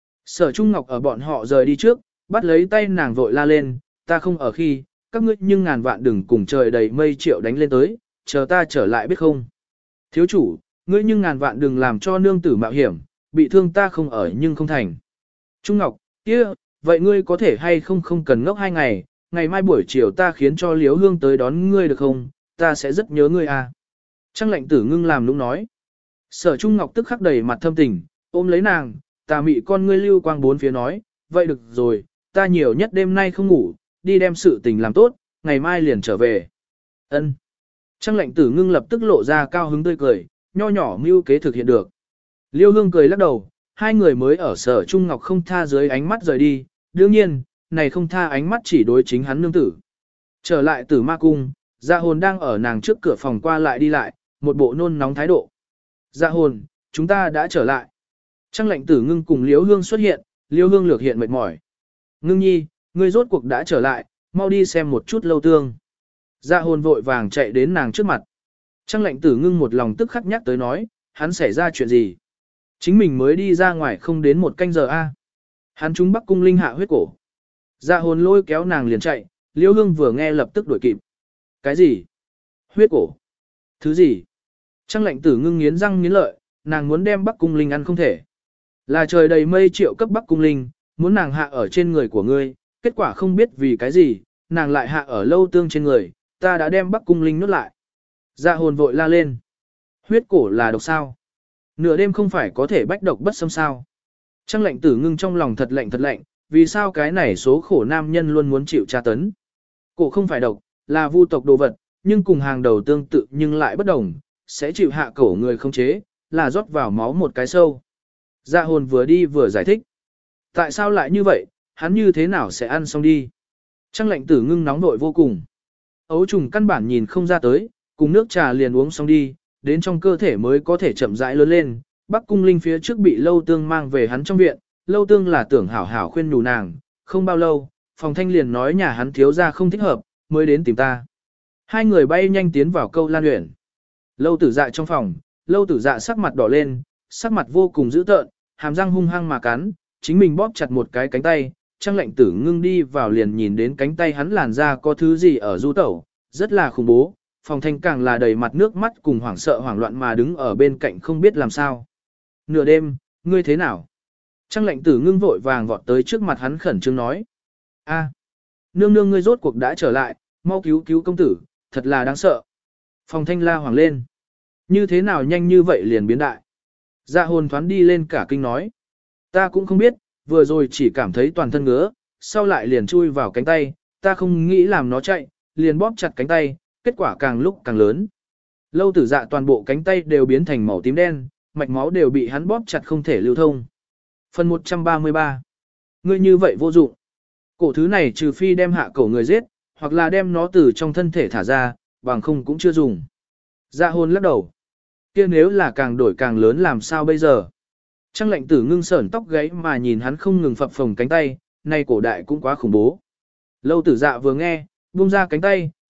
Sở Trung Ngọc ở bọn họ rời đi trước, bắt lấy tay nàng vội la lên, ta không ở khi, các ngươi nhưng ngàn vạn đừng cùng trời đầy mây triệu đánh lên tới, chờ ta trở lại biết không. Thiếu chủ, ngươi nhưng ngàn vạn đừng làm cho nương tử mạo hiểm, bị thương ta không ở nhưng không thành. Trung Ngọc, kia, vậy ngươi có thể hay không cần ngốc 2 ngày, ngày mai buổi chiều ta khiến cho Liễu Hương tới đón ngươi được không, ta sẽ rất nhớ ngươi à. Trang lệnh tử ngưng làm nũng nói. Sở Trung Ngọc tức khắc đầy mặt thâm tình, ôm lấy nàng, tà mị con ngươi lưu quang bốn phía nói, vậy được rồi, ta nhiều nhất đêm nay không ngủ, đi đem sự tình làm tốt, ngày mai liền trở về. Ân. Trang lệnh tử ngưng lập tức lộ ra cao hứng tươi cười, nho nhỏ mưu kế thực hiện được. Liêu Hương cười lắc đầu, hai người mới ở Sở Trung Ngọc không tha dưới ánh mắt rời đi, đương nhiên, này không tha ánh mắt chỉ đối chính hắn nương tử. Trở lại Tử Ma Cung, Dạ Hồn đang ở nàng trước cửa phòng qua lại đi lại, một bộ nôn nóng thái độ. Dạ Hồn, chúng ta đã trở lại. Trang lệnh tử ngưng cùng Liễu Hương xuất hiện, Liễu Hương lược hiện mệt mỏi. Ngưng nhi, ngươi rốt cuộc đã trở lại, mau đi xem một chút Lâu Tương. Dạ Hồn vội vàng chạy đến nàng trước mặt. Trang lệnh tử ngưng một lòng tức khắc nhắc tới nói, hắn xảy ra chuyện gì? Chính mình mới đi ra ngoài không đến 1 canh giờ a. Hắn trúng Bắc Cung Linh hạ huyết cổ. Dạ Hồn lôi kéo nàng liền chạy, Liễu Hương vừa nghe lập tức đuổi kịp. Cái gì? Huyết cổ? Thứ gì? Trang lệnh tử ngưng nghiến răng nghiến lợi, nàng muốn đem Bắc Cung Linh ăn không thể. Là trời đầy mây triệu cấp Bắc Cung Linh, muốn nàng hạ ở trên người của ngươi, kết quả không biết vì cái gì, nàng lại hạ ở Lâu Tương trên người, ta đã đem Bắc Cung Linh nuốt lại. Dạ Hồn vội la lên. Huyết cổ là độc sao? Nửa đêm không phải có thể bách độc bất xâm sao? Trang lệnh tử ngưng trong lòng thật lạnh, vì sao cái này số khổ nam nhân luôn muốn chịu tra tấn? Cổ không phải độc, là vu tộc đồ vật, nhưng cùng hàng đầu tương tự nhưng lại bất đồng, sẽ chịu hạ cổ người không chế, là rót vào máu một cái sâu. Dạ Hồn vừa đi vừa giải thích. Tại sao lại như vậy, hắn như thế nào sẽ ăn xong đi? Trang lệnh tử ngưng nóng nội vô cùng. Ấu trùng căn bản nhìn không ra tới, cùng nước trà liền uống xong đi, đến trong cơ thể mới có thể chậm rãi lớn lên. Bắc Cung Linh phía trước bị Lâu Tương mang về hắn trong viện, Lâu Tương là tưởng hảo hảo khuyên nhủ nàng, không bao lâu, Phòng Thanh liền nói nhà hắn thiếu gia không thích hợp, mới đến tìm ta. Hai người bay nhanh tiến vào Câu Lan Uyển. Lâu Tử Dạ trong phòng, Lâu Tử Dạ sắc mặt đỏ lên, sắc mặt vô cùng dữ tợn, hàm răng hung hăng mà cắn, chính mình bóp chặt một cái cánh tay, Trang lệnh tử ngưng đi vào liền nhìn đến cánh tay hắn làn ra có thứ gì ở du tẩu, rất là khủng bố. Phòng Thanh càng là đầy mặt nước mắt cùng hoảng sợ hoảng loạn mà đứng ở bên cạnh không biết làm sao. Nửa đêm, ngươi thế nào? Trang lệnh tử ngưng vội vàng vọt tới trước mặt hắn khẩn trương nói. A, nương nương ngươi rốt cuộc đã trở lại, mau cứu cứu công tử, thật là đáng sợ. Phòng Thanh la hoảng lên. Như thế nào nhanh như vậy liền biến đại? Dạ Hồn thoáng đi lên cả kinh nói. Ta cũng không biết, vừa rồi chỉ cảm thấy toàn thân ngứa, sau lại liền chui vào cánh tay, ta không nghĩ làm nó chạy, liền bóp chặt cánh tay, kết quả càng lúc càng lớn. Lâu Tử Dạ toàn bộ cánh tay đều biến thành màu tím đen, mạch máu đều bị hắn bóp chặt không thể lưu thông. Phần 133. Ngươi như vậy vô dụng. Cổ thứ này trừ phi đem hạ cổ người giết, hoặc là đem nó từ trong thân thể thả ra, bằng không cũng chưa dùng. Dạ Hồn lắc đầu. Kia nếu là càng đổi càng lớn làm sao bây giờ? Trang lệnh tử ngưng sởn tóc gáy mà nhìn hắn không ngừng phập phồng cánh tay, này cổ đại cũng quá khủng bố. Lâu Tử Dạ vừa nghe, buông ra cánh tay,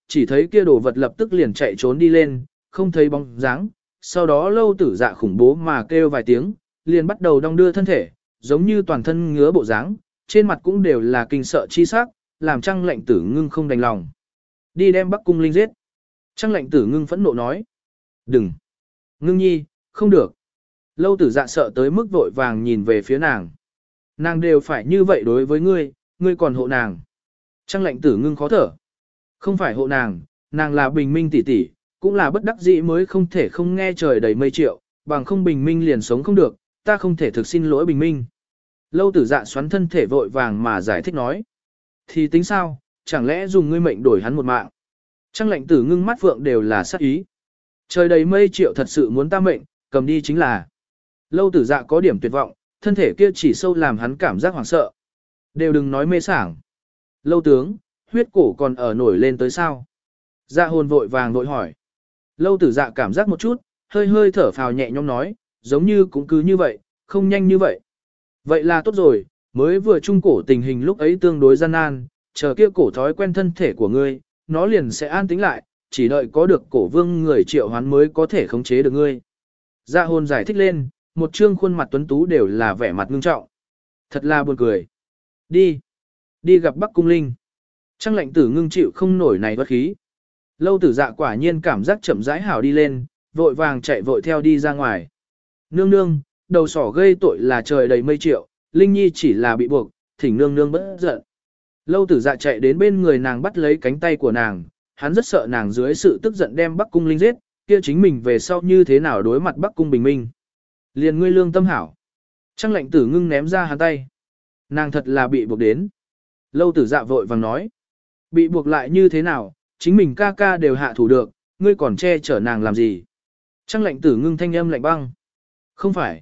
chỉ thấy kia đồ vật lập tức liền chạy trốn đi lên, không thấy bóng dáng. Sau đó Lâu Tử Dạ khủng bố mà kêu vài tiếng, liền bắt đầu đong đưa thân thể, giống như toàn thân ngứa bộ dáng, trên mặt cũng đều là kinh sợ chi sắc, làm Trăng Lệnh Tử Ngưng không đành lòng. Đi đem Bắc Cung Linh giết. Trăng Lệnh Tử Ngưng phẫn nộ nói. Đừng. Ngưng nhi, không được. Lâu Tử Dạ sợ tới mức vội vàng nhìn về phía nàng. Nàng đều phải như vậy đối với ngươi, ngươi còn hộ nàng. Trăng Lệnh Tử Ngưng khó thở. Không phải hộ nàng, nàng là bình minh tỷ tỷ, cũng là bất đắc dĩ mới không thể không nghe trời đầy mây triệu, bằng không bình minh liền sống không được, ta không thể thực xin lỗi bình minh. Lâu Tử Dạ xoắn thân thể vội vàng mà giải thích nói. Thì tính sao, chẳng lẽ dùng ngươi mệnh đổi hắn một mạng. Trăng Lệnh Tử Ngưng mắt phượng đều là sát ý. Trời đầy mây triệu thật sự muốn ta mệnh, cầm đi chính là. Lâu Tử Dạ có điểm tuyệt vọng, thân thể kia chỉ sâu làm hắn cảm giác hoảng sợ. Đều đừng nói mê sảng. Lâu tướng, huyết cổ còn ở nổi lên tới sao? Dạ hồn vội vàng vội hỏi. Lâu Tử Dạ cảm giác một chút, hơi hơi thở phào nhẹ nhõm nói, giống như cũng cứ như vậy, không nhanh như vậy. Vậy là tốt rồi, mới vừa trung cổ tình hình lúc ấy tương đối gian nan, chờ kia cổ thói quen thân thể của ngươi, nó liền sẽ an tĩnh lại, chỉ đợi có được cổ vương người triệu hoán mới có thể khống chế được ngươi. Dạ hồn giải thích lên, một trương khuôn mặt tuấn tú đều là vẻ mặt ngưng trọng. Thật là buồn cười. Đi gặp Bắc Cung Linh. Trăng Lệnh Tử Ngưng chịu không nổi này bất khí. Lâu Tử Dạ quả nhiên cảm giác chậm rãi hảo đi lên, vội vàng chạy vội theo đi ra ngoài. Nương nương, đầu sỏ gây tội là trời đầy mây triệu, Linh Nhi chỉ là bị buộc, thỉnh nương nương bất giận. Lâu Tử Dạ chạy đến bên người nàng bắt lấy cánh tay của nàng, hắn rất sợ nàng dưới sự tức giận đem Bắc Cung Linh giết, kia chính mình về sau như thế nào đối mặt Bắc Cung Bình Minh. Liền ngươi lương tâm hảo. Trăng Lệnh Tử Ngưng ném ra hắn tay. Nàng thật là bị buộc đến. Lâu Tử Dạ vội vàng nói. Bị buộc lại như thế nào, chính mình ca ca đều hạ thủ được, ngươi còn che chở nàng làm gì. Trăng Lệnh Tử Ngưng thanh âm lạnh băng. Không phải,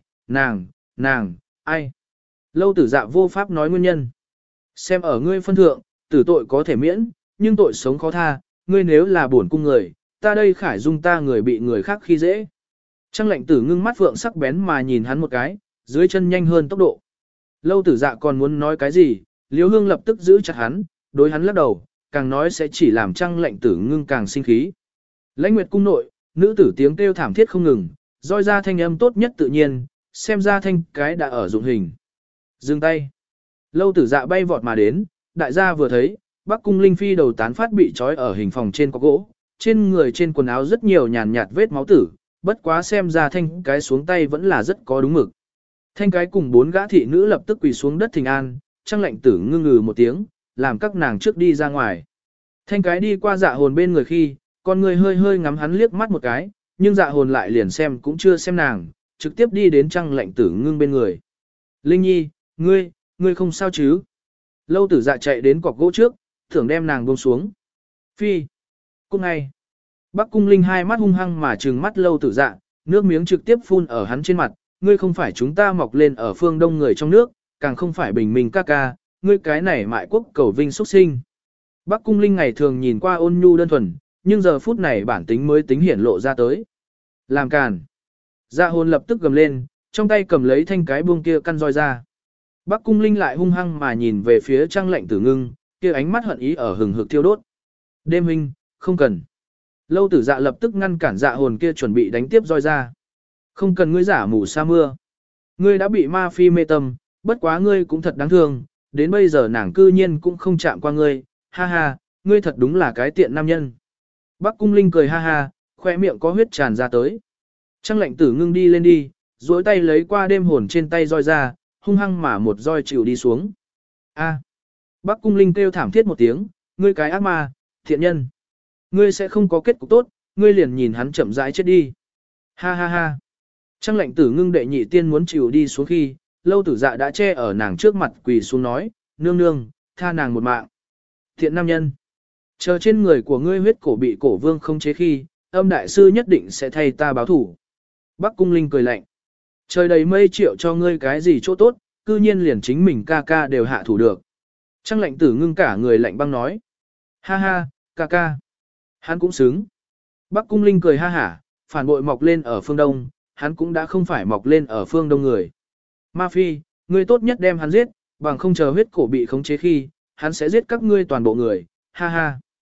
nàng, ai. Lâu Tử Dạ vô pháp nói nguyên nhân. Xem ở ngươi phân thượng, tử tội có thể miễn, nhưng tội sống khó tha, ngươi nếu là bổn cung người, ta đây khải dung ta người bị người khác khi dễ. Trăng Lệnh Tử Ngưng mắt phượng sắc bén mà nhìn hắn một cái, dưới chân nhanh hơn tốc độ. Lâu Tử Dạ còn muốn nói cái gì, Liễu Hương lập tức giữ chặt hắn, đối hắn lắc đầu, càng nói sẽ chỉ làm Trăng Lệnh Tử Ngưng càng sinh khí. Lãnh Nguyệt cung nội, nữ tử tiếng kêu thảm thiết không ngừng, roi ra thanh âm tốt nhất tự nhiên, xem ra thanh cái đã ở dụng hình. Dừng tay. Lâu Tử Dạ bay vọt mà đến, đại gia vừa thấy, Bắc Cung Linh Phi đầu tán phát bị trói ở hình phòng trên có gỗ, trên người trên quần áo rất nhiều nhàn nhạt vết máu tử, bất quá xem ra thanh cái xuống tay vẫn là rất có đúng mực. Thanh cái cùng 4 gã thị nữ lập tức quỳ xuống đất thỉnh an, Trăng Lệnh Tử Ngưng ngừ một tiếng, làm các nàng trước đi ra ngoài. Thanh cái đi qua Dạ hồn bên người khi, con người hơi hơi ngắm hắn liếc mắt một cái, nhưng Dạ hồn lại liền xem cũng chưa xem nàng, trực tiếp đi đến Trăng Lệnh Tử Ngưng bên người. Linh Nhi, ngươi không sao chứ? Lâu Tử Dạ chạy đến cọc gỗ trước, thưởng đem nàng buông xuống. Phi, cung ngay. Bắc Cung Linh hai mắt hung hăng mà trừng mắt Lâu Tử Dạ, nước miếng trực tiếp phun ở hắn trên mặt, ngươi không phải chúng ta mọc lên ở phương đông người trong nước, càng không phải bình minh ca ca, ngươi cái này mại quốc cầu vinh xuất sinh. Bắc Cung Linh ngày thường nhìn qua ôn nhu đơn thuần, nhưng giờ phút này bản tính mới tính hiển lộ ra tới. Làm càn. Dạ hồn lập tức gầm lên, trong tay cầm lấy thanh cái buông kia căn roi ra. Bắc Cung Linh lại hung hăng mà nhìn về phía Trăng Lệnh Tử Ngưng, kia ánh mắt hận ý ở hừng hực thiêu đốt. Đêm huynh, không cần. Lâu Tử Dạ lập tức ngăn cản Dạ hồn kia chuẩn bị đánh tiếp roi ra. Không cần ngươi giả mù sa mưa. Ngươi đã bị ma phi mê tâm, bất quá ngươi cũng thật đáng thương, đến bây giờ nàng cư nhiên cũng không chạm qua ngươi, ha ha, ngươi thật đúng là cái tiện nam nhân. Bắc Cung Linh cười ha ha, khoe miệng có huyết tràn ra tới. Trăng Lệnh Tử Ngưng đi lên đi, duỗi tay lấy qua đêm hồn trên tay roi ra, hung hăng mà một roi chịu đi xuống. A. Bắc Cung Linh kêu thảm thiết một tiếng, ngươi cái ác ma, thiện nhân. Ngươi sẽ không có kết cục tốt, ngươi liền nhìn hắn chậm rãi chết đi. Ha ha ha. Trăng Lệnh Tử Ngưng đệ nhị tiên muốn chịu đi xuống khi, Lâu Tử Dạ đã che ở nàng trước mặt quỳ xuống nói, nương nương, tha nàng một mạng. Thiện nam nhân. Chờ trên người của ngươi huyết cổ bị cổ vương không chế khi, âm đại sư nhất định sẽ thay ta báo thủ. Bắc Cung Linh cười lạnh. Trời đầy mây triệu cho ngươi cái gì chỗ tốt, cư nhiên liền chính mình ca ca đều hạ thủ được. Trăng Lệnh Tử Ngưng cả người lạnh băng nói. Ha ha, ca ca. Hắn cũng xứng. Bắc Cung Linh cười ha hả, phản bội mọc lên ở phương Đông, hắn cũng đã không phải mọc lên ở phương Đông người. Ma Phi, ngươi tốt nhất đem hắn giết, bằng không chờ huyết cổ bị khống chế khi, hắn sẽ giết các ngươi toàn bộ người, ha ha.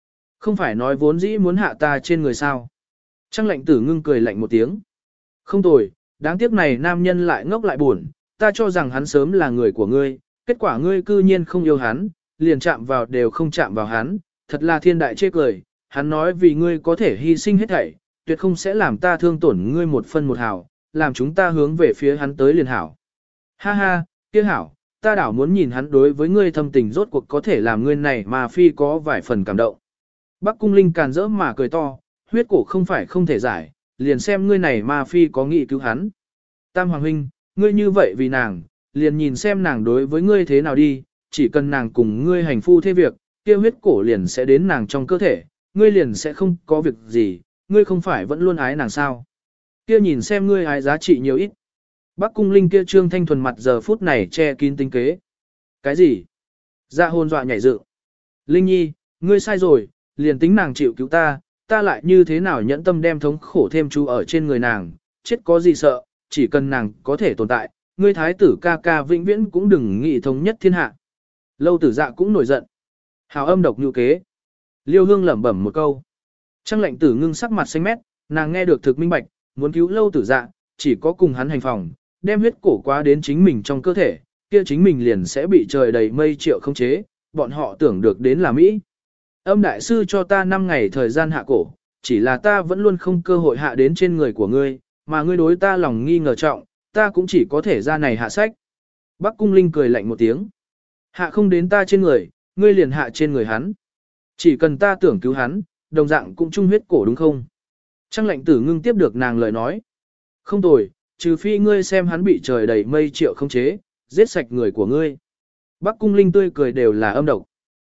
Không phải nói vốn dĩ muốn hạ ta trên người sao. Trang lệnh tử ngưng cười lạnh một tiếng. Không tồi, đáng tiếc này nam nhân lại ngốc lại buồn, ta cho rằng hắn sớm là người của ngươi, kết quả ngươi cư nhiên không yêu hắn, liền chạm vào đều không chạm vào hắn, thật là thiên đại chê cười, hắn nói vì ngươi có thể hy sinh hết thảy, tuyệt không sẽ làm ta thương tổn ngươi một phân một hào, làm chúng ta hướng về phía hắn tới liền hảo. Ha ha, kia hảo, ta đảo muốn nhìn hắn đối với ngươi thâm tình rốt cuộc có thể làm ngươi này mà phi có vài phần cảm động. Bắc cung linh càn rỡ mà cười to, huyết cổ không phải không thể giải, liền xem ngươi này mà phi có nghị cứu hắn. Tam Hoàng huynh, ngươi như vậy vì nàng, liền nhìn xem nàng đối với ngươi thế nào đi, chỉ cần nàng cùng ngươi hành phu thế việc, kia huyết cổ liền sẽ đến nàng trong cơ thể, ngươi liền sẽ không có việc gì, ngươi không phải vẫn luôn ái nàng sao. Kia nhìn xem ngươi ái giá trị nhiều ít. Bắc cung linh kia trương thanh thuần mặt giờ phút này che kín tinh kế. Cái gì? Dạ hôn dọa nhảy dựng. Linh nhi, ngươi sai rồi, liền tính nàng chịu cứu ta, ta lại như thế nào nhẫn tâm đem thống khổ thêm chú ở trên người nàng, chết có gì sợ, chỉ cần nàng có thể tồn tại, ngươi thái tử ca ca vĩnh viễn cũng đừng nghĩ thống nhất thiên hạ. Lâu tử dạ cũng nổi giận. Hào âm độc nhụ kế. Liêu hương lẩm bẩm một câu. Trang lệnh tử ngưng sắc mặt xanh mét, nàng nghe được thực minh bạch, muốn cứu lâu tử dạ, chỉ có cùng hắn hành phòng, đem huyết cổ quá đến chính mình trong cơ thể, kia chính mình liền sẽ bị trời đầy mây triệu không chế, bọn họ tưởng được đến là Mỹ. Âm đại sư cho ta 5 ngày thời gian hạ cổ, chỉ là ta vẫn luôn không cơ hội hạ đến trên người của ngươi, mà ngươi đối ta lòng nghi ngờ trọng, ta cũng chỉ có thể ra này hạ sách. Bắc cung linh cười lạnh một tiếng. Hạ không đến ta trên người, ngươi liền hạ trên người hắn. Chỉ cần ta tưởng cứu hắn, đồng dạng cũng chung huyết cổ đúng không? Trang lệnh tử ngưng tiếp được nàng lời nói. Không tồi, trừ phi ngươi xem hắn bị trời đầy mây triệu không chế, giết sạch người của ngươi. Bắc cung linh tươi cười đều là âm độc.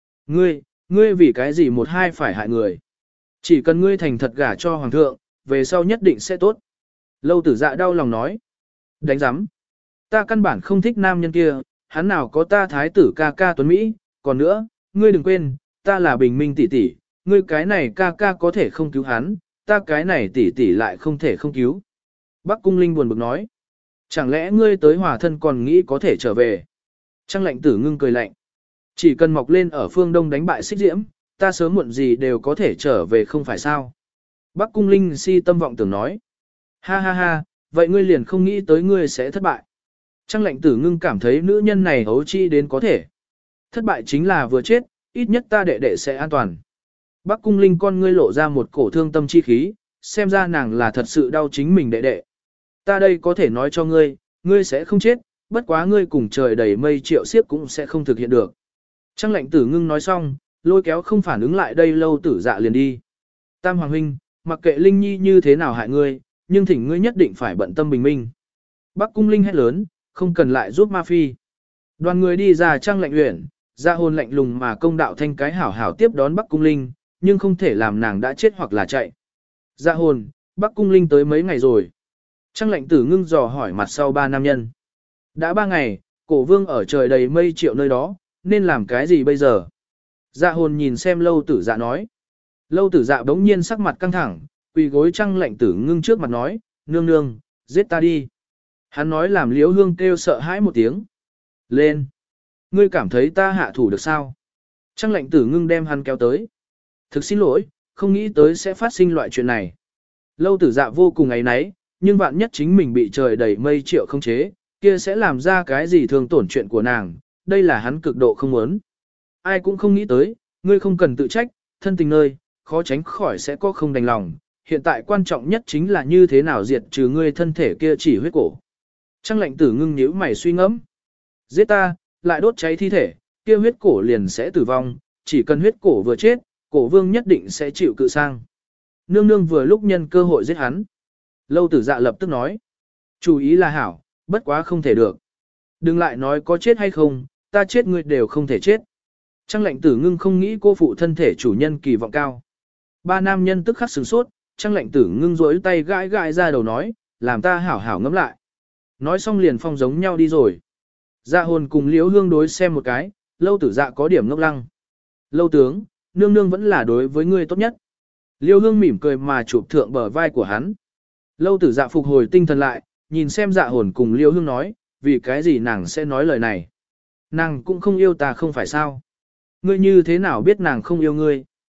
Ngươi vì cái gì một hai phải hại người. Chỉ cần ngươi thành thật gả cho hoàng thượng, về sau nhất định sẽ tốt. Lâu tử dạ đau lòng nói. Đánh giám. Ta căn bản không thích nam nhân kia, hắn nào có ta thái tử ca ca tuấn Mỹ, còn nữa, ngươi đừng quên, ta là bình minh tỷ tỷ, ngươi cái này ca ca có thể không cứu hắn, ta cái này tỷ tỷ lại không thể không cứu. Bắc cung linh buồn bực nói. Chẳng lẽ ngươi tới hòa thân còn nghĩ có thể trở về? Trang lệnh tử ngưng cười lạnh. Chỉ cần mọc lên ở phương đông đánh bại xích diễm, ta sớm muộn gì đều có thể trở về không phải sao? Bắc cung linh si tâm vọng tưởng nói. Ha ha ha, vậy ngươi liền không nghĩ tới ngươi sẽ thất bại. Trang lệnh tử ngưng cảm thấy nữ nhân này hấu chi đến có thể. Thất bại chính là vừa chết, ít nhất ta đệ đệ sẽ an toàn. Bắc cung linh con ngươi lộ ra một cổ thương tâm chi khí, xem ra nàng là thật sự đau chính mình đệ đệ. Ta đây có thể nói cho ngươi, ngươi sẽ không chết, bất quá ngươi cùng trời đầy mây triệu xiếp cũng sẽ không thực hiện được. Trang lệnh tử ngưng nói xong, lôi kéo không phản ứng lại đây lâu tử dạ liền đi. Tam Hoàng huynh, mặc kệ Linh Nhi như thế nào hại ngươi, nhưng thỉnh ngươi nhất định phải bận tâm bình minh. Bắc cung Linh hét lớn, không cần lại giúp ma phi. Đoàn người đi ra Trang lệnh uyển, ra hồn lạnh lùng mà công đạo thanh cái hảo hảo tiếp đón Bắc cung Linh, nhưng không thể làm nàng đã chết hoặc là chạy. Dạ hồn, Bắc cung Linh tới mấy ngày rồi. Trang lệnh tử ngưng dò hỏi mặt sau 3 nam nhân. Đã 3 ngày, cổ vương ở trời đầy mây triệu nơi đó, nên làm cái gì bây giờ? Dạ hồn nhìn xem lâu tử dạ nói. Lâu tử dạ đống nhiên sắc mặt căng thẳng, quỳ gối Trang lệnh tử ngưng trước mặt nói, nương nương, giết ta đi. Hắn nói làm Liễu Hương kêu sợ hãi một tiếng. Lên! Ngươi cảm thấy ta hạ thủ được sao? Trang lệnh tử ngưng đem hắn kéo tới. Thực xin lỗi, không nghĩ tới sẽ phát sinh loại chuyện này. Lâu tử dạ vô cùng áy náy, nhưng vạn nhất chính mình bị trời đầy mây triệu không chế, kia sẽ làm ra cái gì thường tổn chuyện của nàng, đây là hắn cực độ không muốn. Ai cũng không nghĩ tới, ngươi không cần tự trách, thân tình nơi, khó tránh khỏi sẽ có không đành lòng, hiện tại quan trọng nhất chính là như thế nào diệt trừ ngươi thân thể kia chỉ huyết cổ. Trang lệnh tử ngưng nhíu mày suy ngẫm. Giết ta, lại đốt cháy thi thể, kia huyết cổ liền sẽ tử vong, chỉ cần huyết cổ vừa chết, cổ vương nhất định sẽ chịu cự sang. Nương nương vừa lúc nhân cơ hội giết hắn. Lâu tử dạ lập tức nói. Chủ ý là hảo, bất quá không thể được. Đừng lại nói có chết hay không, ta chết ngươi đều không thể chết. Trang lệnh tử ngưng không nghĩ cô phụ thân thể chủ nhân kỳ vọng cao. 3 nam nhân tức khắc sửng sốt, trang lệnh tử ngưng rỗi tay gãi gãi ra đầu nói, làm ta hảo hảo ngẫm lại. Nói xong liền phong giống nhau đi rồi. Dạ hồn cùng Liễu Hương đối xem một cái, lâu tử dạ có điểm ngốc lăng. Lâu tướng, nương nương vẫn là đối với ngươi tốt nhất. Liễu Hương mỉm cười mà chụp thượng bờ vai của hắn. Lâu tử dạ phục hồi tinh thần lại, nhìn xem dạ hồn cùng Liễu Hương nói, vì cái gì nàng sẽ nói lời này. Nàng cũng không yêu ta không phải sao. Ngươi như thế nào biết nàng không yêu ngươi?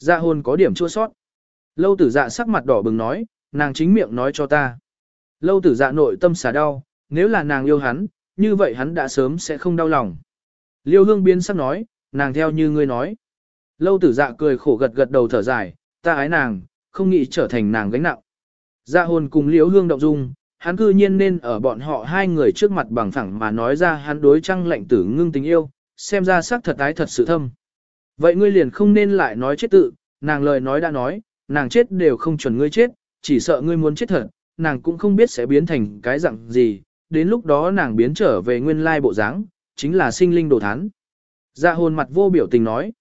Dạ hồn có điểm chua sót. Lâu tử dạ sắc mặt đỏ bừng nói, nàng chính miệng nói cho ta. Lâu tử dạ nội tâm xả đau, nếu là nàng yêu hắn, như vậy hắn đã sớm sẽ không đau lòng. Liêu hương biến sắc nói, nàng theo như ngươi nói. Lâu tử dạ cười khổ gật gật đầu thở dài, ta ái nàng, không nghĩ trở thành nàng gánh nặng. Dạ hồn cùng liêu hương động dung, hắn cư nhiên nên ở bọn họ hai người trước mặt bằng phẳng mà nói ra hắn đối Trăng Lệnh Tử Ngưng tình yêu, xem ra sắc thật ái thật sự thâm. Vậy ngươi liền không nên lại nói chết tự, nàng lời nói đã nói, nàng chết đều không chuẩn ngươi chết, chỉ sợ ngươi muốn chết thật, nàng cũng không biết sẽ biến thành cái dạng gì, đến lúc đó nàng biến trở về nguyên lai bộ dáng, chính là sinh linh đồ thán. Dạ hồn mặt vô biểu tình nói,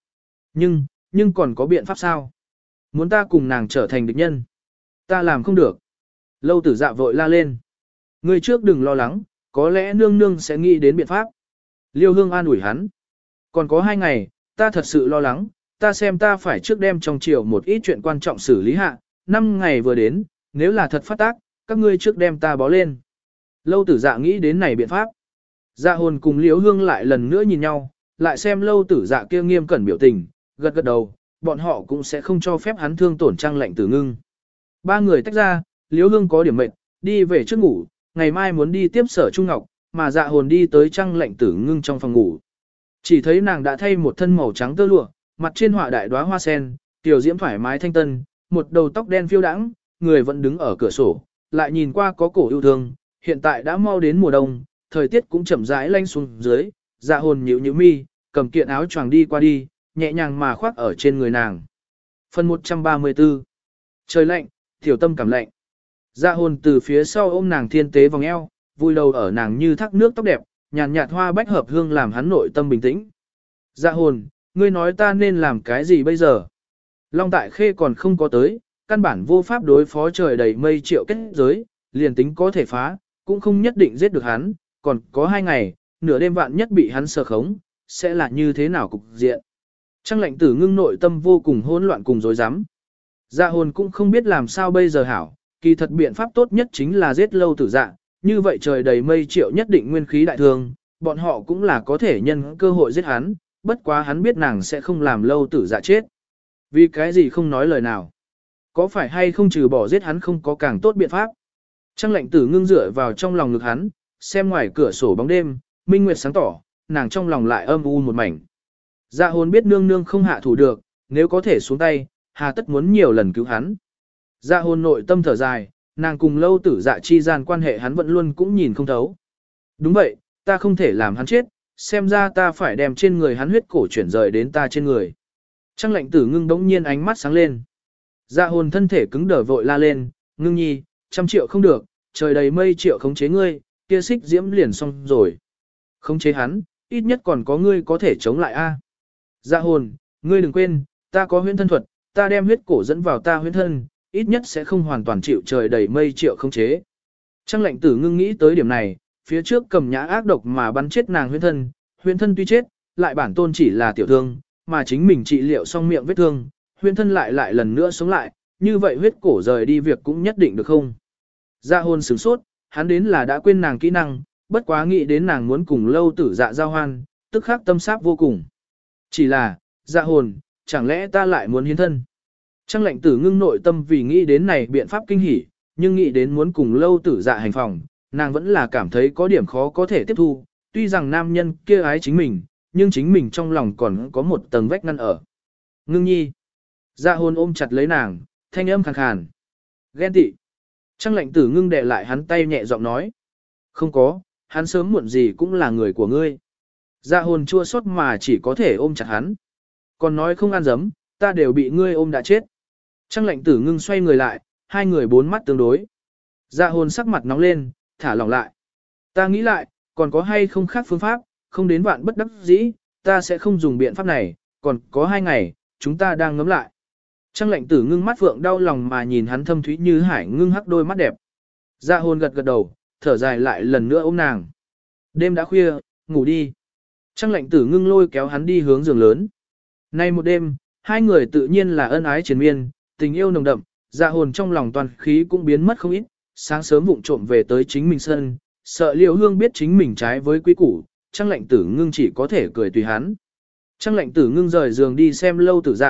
nhưng còn có biện pháp sao? Muốn ta cùng nàng trở thành địch nhân? Ta làm không được. Lâu tử dạ vội la lên. Ngươi trước đừng lo lắng, có lẽ nương nương sẽ nghĩ đến biện pháp. Liêu hương an ủi hắn. Còn có 2 ngày, ta thật sự lo lắng, ta xem ta phải trước đem trong triều một ít chuyện quan trọng xử lý hạ, 5 ngày vừa đến, nếu là thật phát tác, các ngươi trước đem ta bó lên. Lâu tử dạ nghĩ đến này biện pháp. Dạ hồn cùng liễu hương lại lần nữa nhìn nhau, lại xem lâu tử dạ kia nghiêm cẩn biểu tình, gật gật đầu, bọn họ cũng sẽ không cho phép hắn thương tổn Trăng Lệnh Tử Ngưng. 3 người tách ra, liễu hương có điểm mệt, đi về trước ngủ, ngày mai muốn đi tiếp Sở Trung Ngọc, mà dạ hồn đi tới Trăng Lệnh Tử Ngưng trong phòng ngủ. Chỉ thấy nàng đã thay một thân màu trắng tơ lụa, mặt trên họa đại đóa hoa sen, tiểu diễm thoải mái thanh tân, một đầu tóc đen phiêu đãng, người vẫn đứng ở cửa sổ, lại nhìn qua có cổ yêu thương, hiện tại đã mau đến mùa đông, thời tiết cũng chậm rãi lanh xuống dưới, dạ hồn nhíu nhíu mi, cầm kiện áo choàng đi qua đi, nhẹ nhàng mà khoác ở trên người nàng. Phần 134. Trời lạnh, tiểu tâm cảm lạnh. Dạ hồn từ phía sau ôm nàng thiên tế vòng eo, vui đầu ở nàng như thác nước tóc đẹp, nhàn nhạt hoa bách hợp hương làm hắn nội tâm bình tĩnh. Dạ hồn, ngươi nói ta nên làm cái gì bây giờ? Long Tại Khê còn không có tới, căn bản vô pháp đối phó trời đầy mây triệu kết giới, liền tính có thể phá, cũng không nhất định giết được hắn, còn có 2 ngày, nửa đêm vạn nhất bị hắn sờ khống, sẽ là như thế nào cục diện. Trăng Lệnh Tử Ngưng nội tâm vô cùng hỗn loạn cùng rối rắm. Dạ hồn cũng không biết làm sao bây giờ hảo, kỳ thật biện pháp tốt nhất chính là giết lâu tử dạ, như vậy trời đầy mây triệu nhất định nguyên khí đại thương, bọn họ cũng là có thể nhân cơ hội giết hắn, bất quá hắn biết nàng sẽ không làm lâu tử dạ chết. Vì cái gì không nói lời nào? Có phải hay không trừ bỏ giết hắn không có càng tốt biện pháp? Trăng Lệnh Tử Ngưng dựa vào trong lòng ngực hắn, xem ngoài cửa sổ bóng đêm, minh nguyệt sáng tỏ, nàng trong lòng lại âm u một mảnh. Dạ hồn biết nương nương không hạ thủ được, nếu có thể xuống tay, hà tất muốn nhiều lần cứu hắn. Dạ hồn nội tâm thở dài, nàng cùng lâu tử dạ chi gian quan hệ hắn vẫn luôn cũng nhìn không thấu. Đúng vậy, ta không thể làm hắn chết, xem ra ta phải đem trên người hắn huyết cổ chuyển rời đến ta trên người. Trăng Lệnh Tử Ngưng đống nhiên ánh mắt sáng lên. Dạ hồn thân thể cứng đờ vội la lên, Ngưng nhi, 100 triệu không được, trời đầy mây triệu khống chế ngươi, kia xích diễm liền xong rồi. Khống chế hắn, ít nhất còn có ngươi có thể chống lại a. Dạ hồn, ngươi đừng quên, ta có huyễn thân thuật, ta đem huyết cổ dẫn vào ta huyễn thân, ít nhất sẽ không hoàn toàn chịu trời đầy mây triệu khống chế. Trăng Lệnh Tử Ngưng nghĩ tới điểm này, phía trước cầm nhã ác độc mà bắn chết nàng huyễn thân tuy chết, lại bản tôn chỉ là tiểu thương, mà chính mình trị liệu xong miệng vết thương, huyễn thân lại lần nữa sống lại, như vậy huyết cổ rời đi việc cũng nhất định được không? Dạ hồn sửng sốt, hắn đến là đã quên nàng kỹ năng, bất quá nghĩ đến nàng muốn cùng lâu tử dạ giao hoan, tức khắc tâm sáp vô cùng. Chỉ là, dạ hồn, chẳng lẽ ta lại muốn hiến thân? Trăng Lệnh Tử Ngưng nội tâm vì nghĩ đến này biện pháp kinh hỉ, nhưng nghĩ đến muốn cùng lâu tử dạ hành phòng, nàng vẫn là cảm thấy có điểm khó có thể tiếp thu, tuy rằng nam nhân kia ái chính mình, nhưng chính mình trong lòng còn có một tầng vách ngăn ở. Ngưng nhi. Dạ hồn ôm chặt lấy nàng, thanh âm khàn khàn. Ghen tị. Trăng Lệnh Tử Ngưng đè lại hắn tay nhẹ giọng nói. Không có, hắn sớm muộn gì cũng là người của ngươi. Dạ hồn chua xót mà chỉ có thể ôm chặt hắn. Còn nói không ăn dấm, ta đều bị ngươi ôm đã chết. Trăng Lệnh Tử Ngưng xoay người lại, hai người bốn mắt tương đối. Dạ hồn sắc mặt nóng lên, thả lỏng lại. Ta nghĩ lại, còn có hay không khác phương pháp, không đến vạn bất đắc dĩ, ta sẽ không dùng biện pháp này, còn có 2 ngày, chúng ta đang ngấm lại. Trăng Lệnh Tử Ngưng mắt phượng đau lòng mà nhìn hắn thâm thúy như hải ngưng hắc đôi mắt đẹp. Dạ hồn gật gật đầu, thở dài lại lần nữa ôm nàng. Đêm đã khuya, ngủ đi. Trăng Lệnh Tử Ngưng lôi kéo hắn đi hướng giường lớn. Nay một đêm, hai người tự nhiên là ân ái triền miên, tình yêu nồng đậm, dạ hồn trong lòng toàn khí cũng biến mất không ít, sáng sớm vụng trộm về tới chính mình sân, sợ Liễu Hương biết chính mình trái với quý củ, Trăng Lệnh Tử Ngưng chỉ có thể cười tùy hắn. Trăng Lệnh Tử Ngưng rời giường đi xem lâu tử dạ,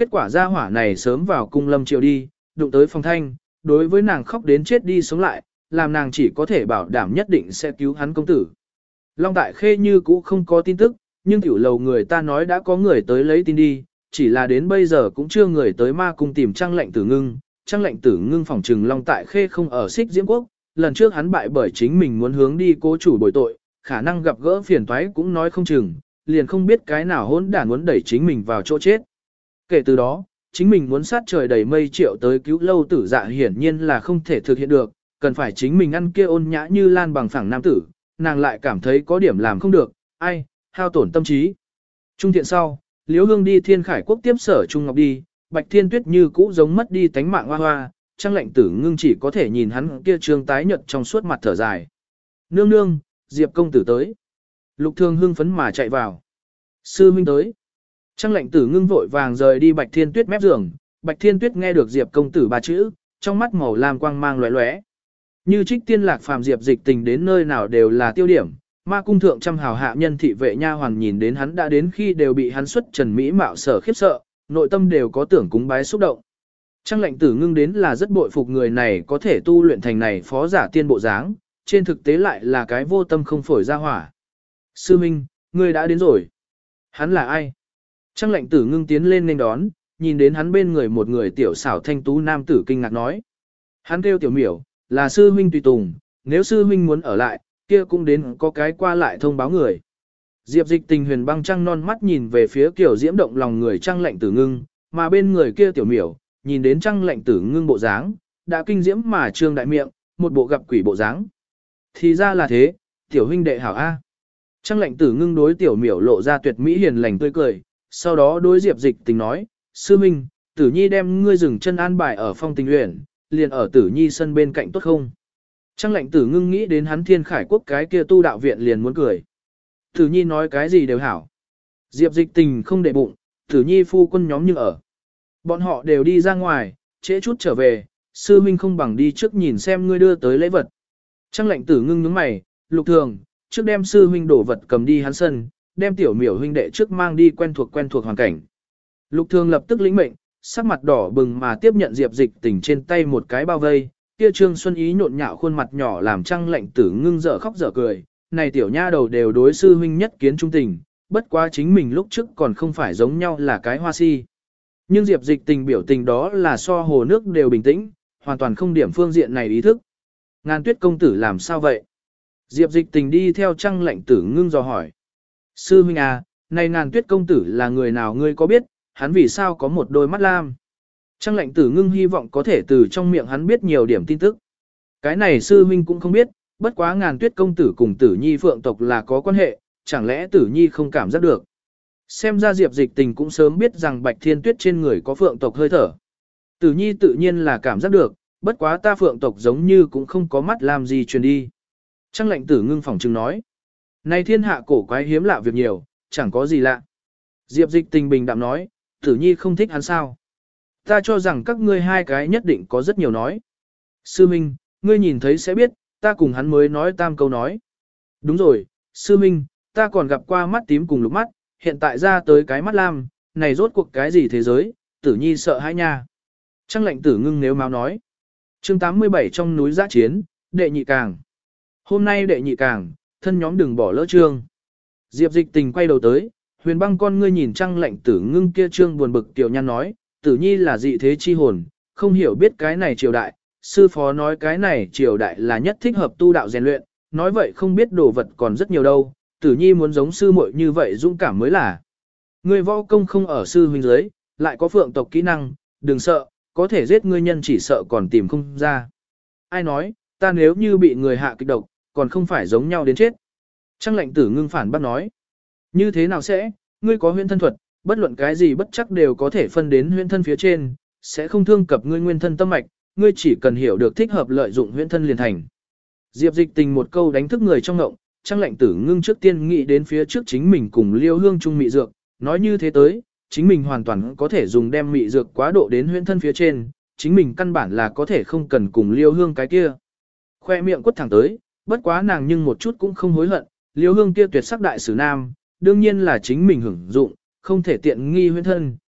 Kết quả gia hỏa này sớm vào cung lâm triều đi, đụng tới Phong Thanh, đối với nàng khóc đến chết đi sống lại, làm nàng chỉ có thể bảo đảm nhất định sẽ cứu hắn công tử. Long Đại Khê như cũ không có tin tức, nhưng tiểu lầu người ta nói đã có người tới lấy tin đi, chỉ là đến bây giờ cũng chưa người tới ma cung tìm Trang Lệnh Tử Ngưng. Trang Lệnh Tử Ngưng phỏng trừng Long Tại Khê không ở Xích Diễm Quốc, lần trước hắn bại bởi chính mình muốn hướng đi cố chủ bồi tội, khả năng gặp gỡ phiền toái cũng nói không chừng, liền không biết cái nào hỗn đản muốn đẩy chính mình vào chỗ chết. Kể từ đó, chính mình muốn sát trời đầy mây triệu tới cứu Lâu Tử Dạ hiển nhiên là không thể thực hiện được, cần phải chính mình ăn kia ôn nhã như lan bằng phẳng nam tử, nàng lại cảm thấy có điểm làm không được, ai, hao tổn tâm trí. Trung thiện sau, Liễu Hương đi Thiên Khải Quốc tiếp Sở Trung Ngọc đi, Bạch Thiên Tuyết như cũ giống mất đi tánh mạng hoa hoa, Trang Lệnh Tử Ngưng chỉ có thể nhìn hắn kia trương tái nhợt trong suốt mặt thở dài. Nương nương, Diệp công tử tới. Lục Thương hưng phấn mà chạy vào. Sư huynh tới. Trang Lệnh Tử Ngưng vội vàng rời đi Bạch Thiên Tuyết mép giường, Bạch Thiên Tuyết nghe được Diệp công tử ba chữ, trong mắt màu lam quang mang lóe lóe. Như trích tiên lạc phàm Diệp Dịch Tình đến nơi nào đều là tiêu điểm, ma cung thượng trăm hào hạ nhân thị vệ nha hoàn nhìn đến hắn đã đến khi đều bị hắn xuất trần mỹ mạo sở khiếp sợ, nội tâm đều có tưởng cúng bái xúc động. Trang Lệnh Tử Ngưng đến là rất bội phục người này có thể tu luyện thành này phó giả tiên bộ dáng, trên thực tế lại là cái vô tâm không phổi ra hỏa. Sư Minh, ngươi đã đến rồi. Hắn là ai? Trang Lệnh Tử Ngưng tiến lên nên đón, nhìn đến hắn bên người một người tiểu xảo thanh tú nam tử kinh ngạc nói. Hắn kêu tiểu miểu, là sư huynh tùy tùng, nếu sư huynh muốn ở lại, kia cũng đến có cái qua lại thông báo người. Diệp Dịch Tình huyền băng trăng non mắt nhìn về phía kiểu diễm động lòng người Trang Lệnh Tử Ngưng, mà bên người kia tiểu miểu, nhìn đến Trang Lệnh Tử Ngưng bộ dáng, đã kinh diễm mà trương đại miệng, một bộ gặp quỷ bộ dáng. Thì ra là thế, tiểu huynh đệ hảo A. Trang Lệnh Tử Ngưng đối tiểu miểu lộ ra tuyệt mỹ hiền lành tươi cười, sau đó đối Diệp Dịch Tình nói, sư minh, Tử Nhi đem ngươi dừng chân an bài ở Phong Tình Uyển, liền ở Tử Nhi sân bên cạnh tốt không? Trang Lệnh Tử Ngưng nghĩ đến hắn Thiên Khải Quốc cái kia tu đạo viện liền muốn cười. Tử Nhi nói cái gì đều hảo. Diệp Dịch Tình không để bụng, Tử Nhi phu quân nhóm như ở. Bọn họ đều đi ra ngoài, trễ chút trở về, sư minh không bằng đi trước nhìn xem ngươi đưa tới lễ vật. Trang Lệnh Tử Ngưng nhướng mày, Lục Thường, trước đem sư huynh đổ vật cầm đi hắn sân, đem tiểu miểu huynh đệ trước mang đi quen thuộc hoàn cảnh. Lục Thường lập tức lĩnh mệnh, sắc mặt đỏ bừng mà tiếp nhận Diệp Dịch Tình trên tay một cái bao vây, kia Trương Xuân Ý nhộn nhạo khuôn mặt nhỏ làm Trang Lệnh Tử Ngưng dở khóc dở cười, này tiểu nha đầu đều đối sư huynh nhất kiến trung tình, bất quá chính mình lúc trước còn không phải giống nhau là cái hoa si. Nhưng Diệp Dịch Tình biểu tình đó là so hồ nước đều bình tĩnh, hoàn toàn không điểm phương diện này ý thức. Ngàn Tuyết công tử làm sao vậy? Diệp Dịch Tình đi theo Trang Lệnh Tử Ngưng dò hỏi. Sư huynh à, này Ngàn Tuyết công tử là người nào ngươi có biết, hắn vì sao có một đôi mắt lam? Trang Lệnh Tử Ngưng hy vọng có thể từ trong miệng hắn biết nhiều điểm tin tức. Cái này sư huynh cũng không biết, bất quá Ngàn Tuyết công tử cùng Tử Nhi phượng tộc là có quan hệ, chẳng lẽ Tử Nhi không cảm giác được? Xem ra Diệp Dịch Tình cũng sớm biết rằng Bạch Thiên Tuyết trên người có phượng tộc hơi thở. Tử Nhi tự nhiên là cảm giác được, bất quá ta phượng tộc giống như cũng không có mắt làm gì truyền đi. Trang Lệnh Tử Ngưng phỏng chừng nói. Này thiên hạ cổ quái hiếm lạ việc nhiều, chẳng có gì lạ. Diệp Dịch Tình bình đạm nói, Tử Nhi không thích hắn sao. Ta cho rằng các ngươi hai cái nhất định có rất nhiều nói. Sư Minh, ngươi nhìn thấy sẽ biết, ta cùng hắn mới nói tam câu nói. Đúng rồi, Sư Minh, ta còn gặp qua mắt tím cùng lục mắt, hiện tại ra tới cái mắt lam, này rốt cuộc cái gì thế giới, Tử Nhi sợ hãi nha. Trang Lệnh Tử Ngưng nếu máu nói. Chương 87 trong núi giã chiến, đệ nhị càng. Hôm nay đệ nhị càng, thân nhóm đừng bỏ lỡ chương. Diệp Dịch Tình quay đầu tới, huyền băng con ngươi nhìn Trang Lệnh Tử Ngưng kia trương buồn bực tiểu nhan nói, Tử Nhi là dị thế chi hồn, không hiểu biết cái này triều đại, sư phó nói cái này triều đại là nhất thích hợp tu đạo rèn luyện, nói vậy không biết đồ vật còn rất nhiều đâu, Tử Nhi muốn giống sư muội như vậy dũng cảm mới là. Người võ công không ở sư huynh dưới, lại có phượng tộc kỹ năng, đừng sợ, có thể giết ngươi nhân chỉ sợ còn tìm không ra. Ai nói, ta nếu như bị người hạ kịch độc, còn không phải giống nhau đến chết. Trang Lệnh Tử Ngưng phản bác nói. Như thế nào sẽ, ngươi có huyễn thân thuật, bất luận cái gì bất chắc đều có thể phân đến huyễn thân phía trên, sẽ không thương cập ngươi nguyên thân tâm mạch, ngươi chỉ cần hiểu được thích hợp lợi dụng huyễn thân liền thành. Diệp Dịch Tình một câu đánh thức người trong ngộng, Trang Lệnh Tử Ngưng trước tiên nghĩ đến phía trước chính mình cùng Liêu Hương chung mị dược, nói như thế tới, chính mình hoàn toàn có thể dùng đem mị dược quá độ đến huyễn thân phía trên, chính mình căn bản là có thể không cần cùng Liêu Hương cái kia. Khoe miệng quất thẳng tới, bất quá nàng nhưng một chút cũng không hối hận, Liêu Hương kia tuyệt sắc đại sử nam, đương nhiên là chính mình hưởng dụng, không thể tiện nghi huyễn thân,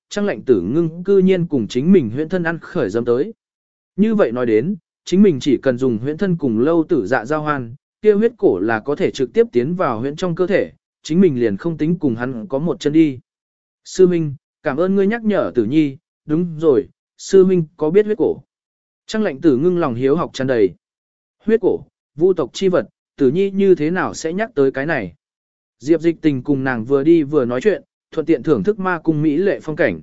Trang Lệnh Tử Ngưng cư nhiên cùng chính mình huyễn thân ăn khởi dâm tới. Như vậy nói đến, chính mình chỉ cần dùng huyễn thân cùng Lâu Tử Dạ giao hoan, kia huyết cổ là có thể trực tiếp tiến vào huyễn trong cơ thể, chính mình liền không tính cùng hắn có một chân đi. Sư Minh, cảm ơn ngươi nhắc nhở Tử Nhi, đúng rồi, Sư Minh có biết huyết cổ. Trang Lệnh Tử Ngưng lòng hiếu học tràn đầy. Huyết cổ, vu tộc chi vật, Tử Nhi như thế nào sẽ nhắc tới cái này. Diệp Dịch Tình cùng nàng vừa đi vừa nói chuyện, thuận tiện thưởng thức ma cung mỹ lệ phong cảnh.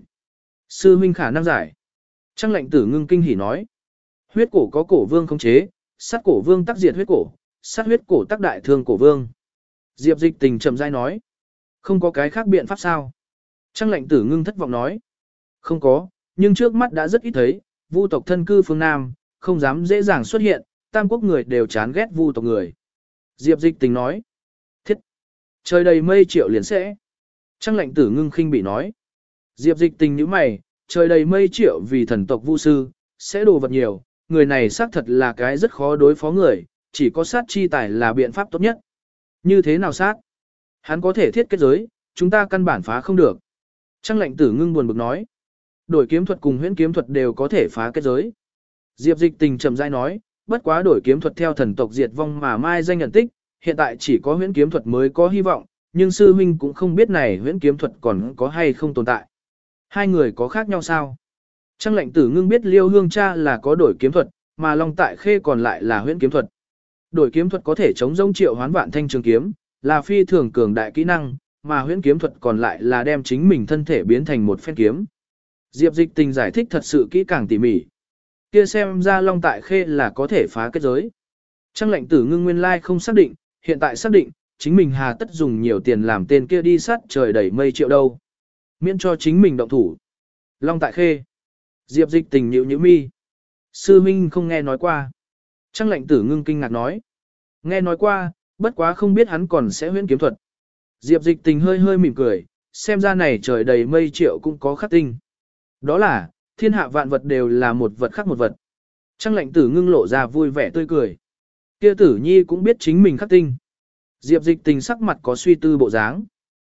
Sư Minh khả năng giải. Trang Lệnh Tử Ngưng kinh hỉ nói. Huyết cổ có cổ vương khống chế, sát cổ vương tác diệt huyết cổ, sát huyết cổ tác đại thương cổ vương. Diệp Dịch Tình chậm rãi nói. Không có cái khác biện pháp sao? Trang Lệnh Tử Ngưng thất vọng nói. Không có, nhưng trước mắt đã rất ít thấy, vu tộc thân cư phương Nam, không dám dễ dàng xuất hiện, tam quốc người đều chán ghét vu tộc người. Diệp Dịch Tình nói. Thiết! Trời đầy mây triệu liền sẽ. Trang Lệnh Tử Ngưng khinh bị nói. Diệp Dịch Tình nhíu mày, trời đầy mây triệu vì thần tộc vu sư, sẽ đồ vật nhiều, người này xác thật là cái rất khó đối phó người, chỉ có sát chi tài là biện pháp tốt nhất. Như thế nào sát? Hắn có thể thiết kết giới, chúng ta căn bản phá không được. Trang Lệnh Tử Ngưng buồn bực nói. Đổi kiếm thuật cùng huyễn kiếm thuật đều có thể phá kết giới. Diệp Dịch Tình chậm rãi nói, bất quá đổi kiếm thuật theo thần tộc diệt vong mà mai danh nhận tích, hiện tại chỉ có huyễn kiếm thuật mới có hy vọng, nhưng sư huynh cũng không biết này huyễn kiếm thuật còn có hay không tồn tại. Hai người có khác nhau sao? Trang Lệnh Tử Ngưng biết Liêu Hương Cha là có đổi kiếm thuật, mà Long Tại Khê còn lại là huyễn kiếm thuật. Đổi kiếm thuật có thể chống rông triệu hoán vạn thanh trường kiếm, là phi thường cường đại kỹ năng, mà huyễn kiếm thuật còn lại là đem chính mình thân thể biến thành một phen kiếm. Diệp Dịch Tình giải thích thật sự kỹ càng tỉ mỉ. Kia xem ra Long Tại Khê là có thể phá kết giới. Trang Lệnh Tử Ngưng nguyên lai không xác định, hiện tại xác định, chính mình hà tất dùng nhiều tiền làm tên kia đi sát trời đẩy mây triệu đâu. Miễn cho chính mình động thủ. Long Tại Khê. Diệp Dịch Tình nhíu nhíu mi. Sư Minh không nghe nói qua. Trang Lệnh Tử Ngưng kinh ngạc nói. Nghe nói qua, bất quá không biết hắn còn sẽ huyễn kiếm thuật. Diệp Dịch Tình hơi hơi mỉm cười, xem ra này trời đầy mây triệu cũng có khắc tinh. Đó là, thiên hạ vạn vật đều là một vật khác một vật. Trang Lệnh Tử Ngưng lộ ra vui vẻ tươi cười. Kia Tử Nhi cũng biết chính mình khắc tinh. Diệp Dịch Tình sắc mặt có suy tư bộ dáng.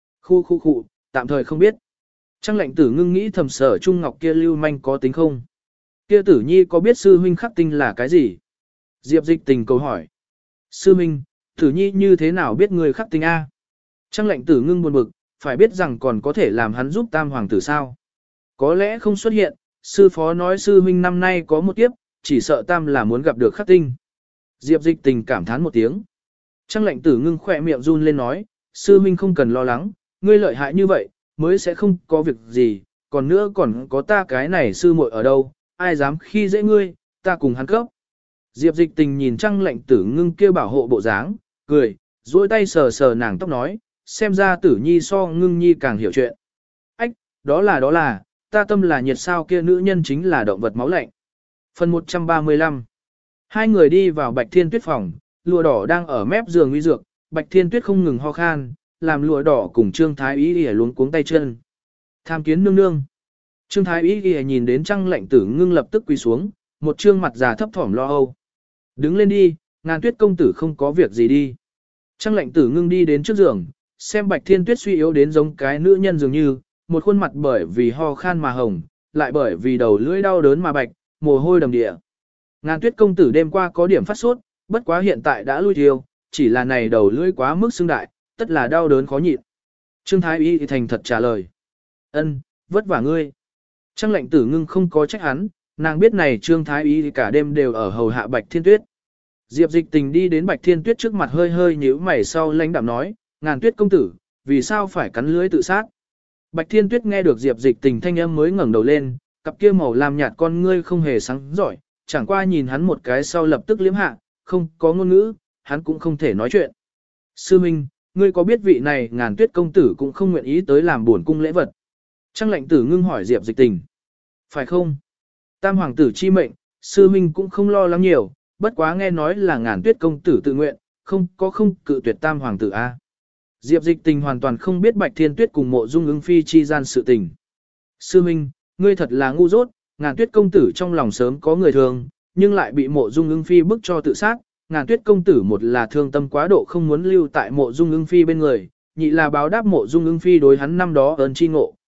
Khu, tạm thời không biết. Trang Lệnh Tử Ngưng nghĩ thầm Sở Trung Ngọc kia lưu manh có tính không? Kia Tử Nhi có biết sư huynh khắc tinh là cái gì? Diệp Dịch Tình cầu hỏi. Sư huynh, Tử Nhi như thế nào biết người khắc tinh A? Trang Lệnh Tử Ngưng buồn bực, phải biết rằng còn có thể làm hắn giúp tam hoàng tử sao? Có lẽ không xuất hiện, sư phó nói sư huynh năm nay có một kiếp, chỉ sợ tam là muốn gặp được khắc tinh. Diệp Dịch Tình cảm thán một tiếng. Trang Lệnh Tử Ngưng khỏe miệng run lên nói, sư huynh không cần lo lắng, ngươi lợi hại như vậy, mới sẽ không có việc gì, còn nữa còn có ta cái này sư muội ở đâu, ai dám khi dễ ngươi, ta cùng hắn cấp. Diệp Dịch Tình nhìn Trang Lệnh Tử Ngưng kêu bảo hộ bộ dáng, cười, duỗi tay sờ sờ nàng tóc nói, xem ra Tử Nhi so Ngưng Nhi càng hiểu chuyện. Ách, đó là, ta tâm là nhiệt sao kia nữ nhân chính là động vật máu lạnh. Phần 135. Hai người đi vào Bạch Thiên Tuyết phòng, lụa đỏ đang ở mép giường uy dược, Bạch Thiên Tuyết không ngừng ho khan, làm lụa đỏ cùng Trương Thái Y Y luống cuống tay chân. Tham kiến nương nương. Trương Thái Y Y nhìn đến Trang Lệnh Tử Ngưng lập tức quỳ xuống, một trương mặt già thấp thỏm lo âu. Đứng lên đi, Ngàn Tuyết công tử không có việc gì đi. Trang Lệnh Tử Ngưng đi đến trước giường, xem Bạch Thiên Tuyết suy yếu đến giống cái nữ nhân dường như, một khuôn mặt bởi vì ho khan mà hồng, lại bởi vì đầu lưỡi đau đớn mà bạch, mồ hôi đầm địa. Ngàn Tuyết công tử đêm qua có điểm phát sốt, bất quá hiện tại đã lui thiêu, chỉ là này đầu lưỡi quá mức xương đại, tất là đau đớn khó nhịn. Trương Thái Y thành thật trả lời. Ân, vất vả ngươi. Trang Lệnh Tử Ngưng không có trách hắn, nàng biết này Trương Thái Y cả đêm đều ở hầu hạ Bạch Thiên Tuyết. Diệp Dịch Tình đi đến Bạch Thiên Tuyết trước mặt hơi hơi nhíu mày sau lãnh đạm nói, Ngàn Tuyết công tử, vì sao phải cắn lưỡi tự sát? Bạch Thiên Tuyết nghe được Diệp Dịch Tình thanh âm mới ngẩng đầu lên, cặp kia màu lam nhạt con ngươi không hề sáng giỏi, chẳng qua nhìn hắn một cái sau lập tức liếm hạ, không có ngôn ngữ, hắn cũng không thể nói chuyện. Sư Minh, ngươi có biết vị này Ngàn Tuyết công tử cũng không nguyện ý tới làm buồn cung lễ vật? Trang Lệnh Tử Ngưng hỏi Diệp Dịch Tình. Phải không? Tam hoàng tử chi mệnh, sư Minh cũng không lo lắng nhiều, bất quá nghe nói là Ngàn Tuyết công tử tự nguyện, không cự tuyệt tam hoàng tử a. Diệp Dịch Tình hoàn toàn không biết Bạch Thiên Tuyết cùng Mộ Dung Ưng Phi chi gian sự tình. Sư Minh, ngươi thật là ngu dốt, Ngàn Tuyết công tử trong lòng sớm có người thường, nhưng lại bị Mộ Dung Ưng Phi bức cho tự sát. Ngàn Tuyết công tử một là thương tâm quá độ không muốn lưu tại Mộ Dung Ưng Phi bên người, nhị là báo đáp Mộ Dung Ưng Phi đối hắn năm đó ơn chi ngộ,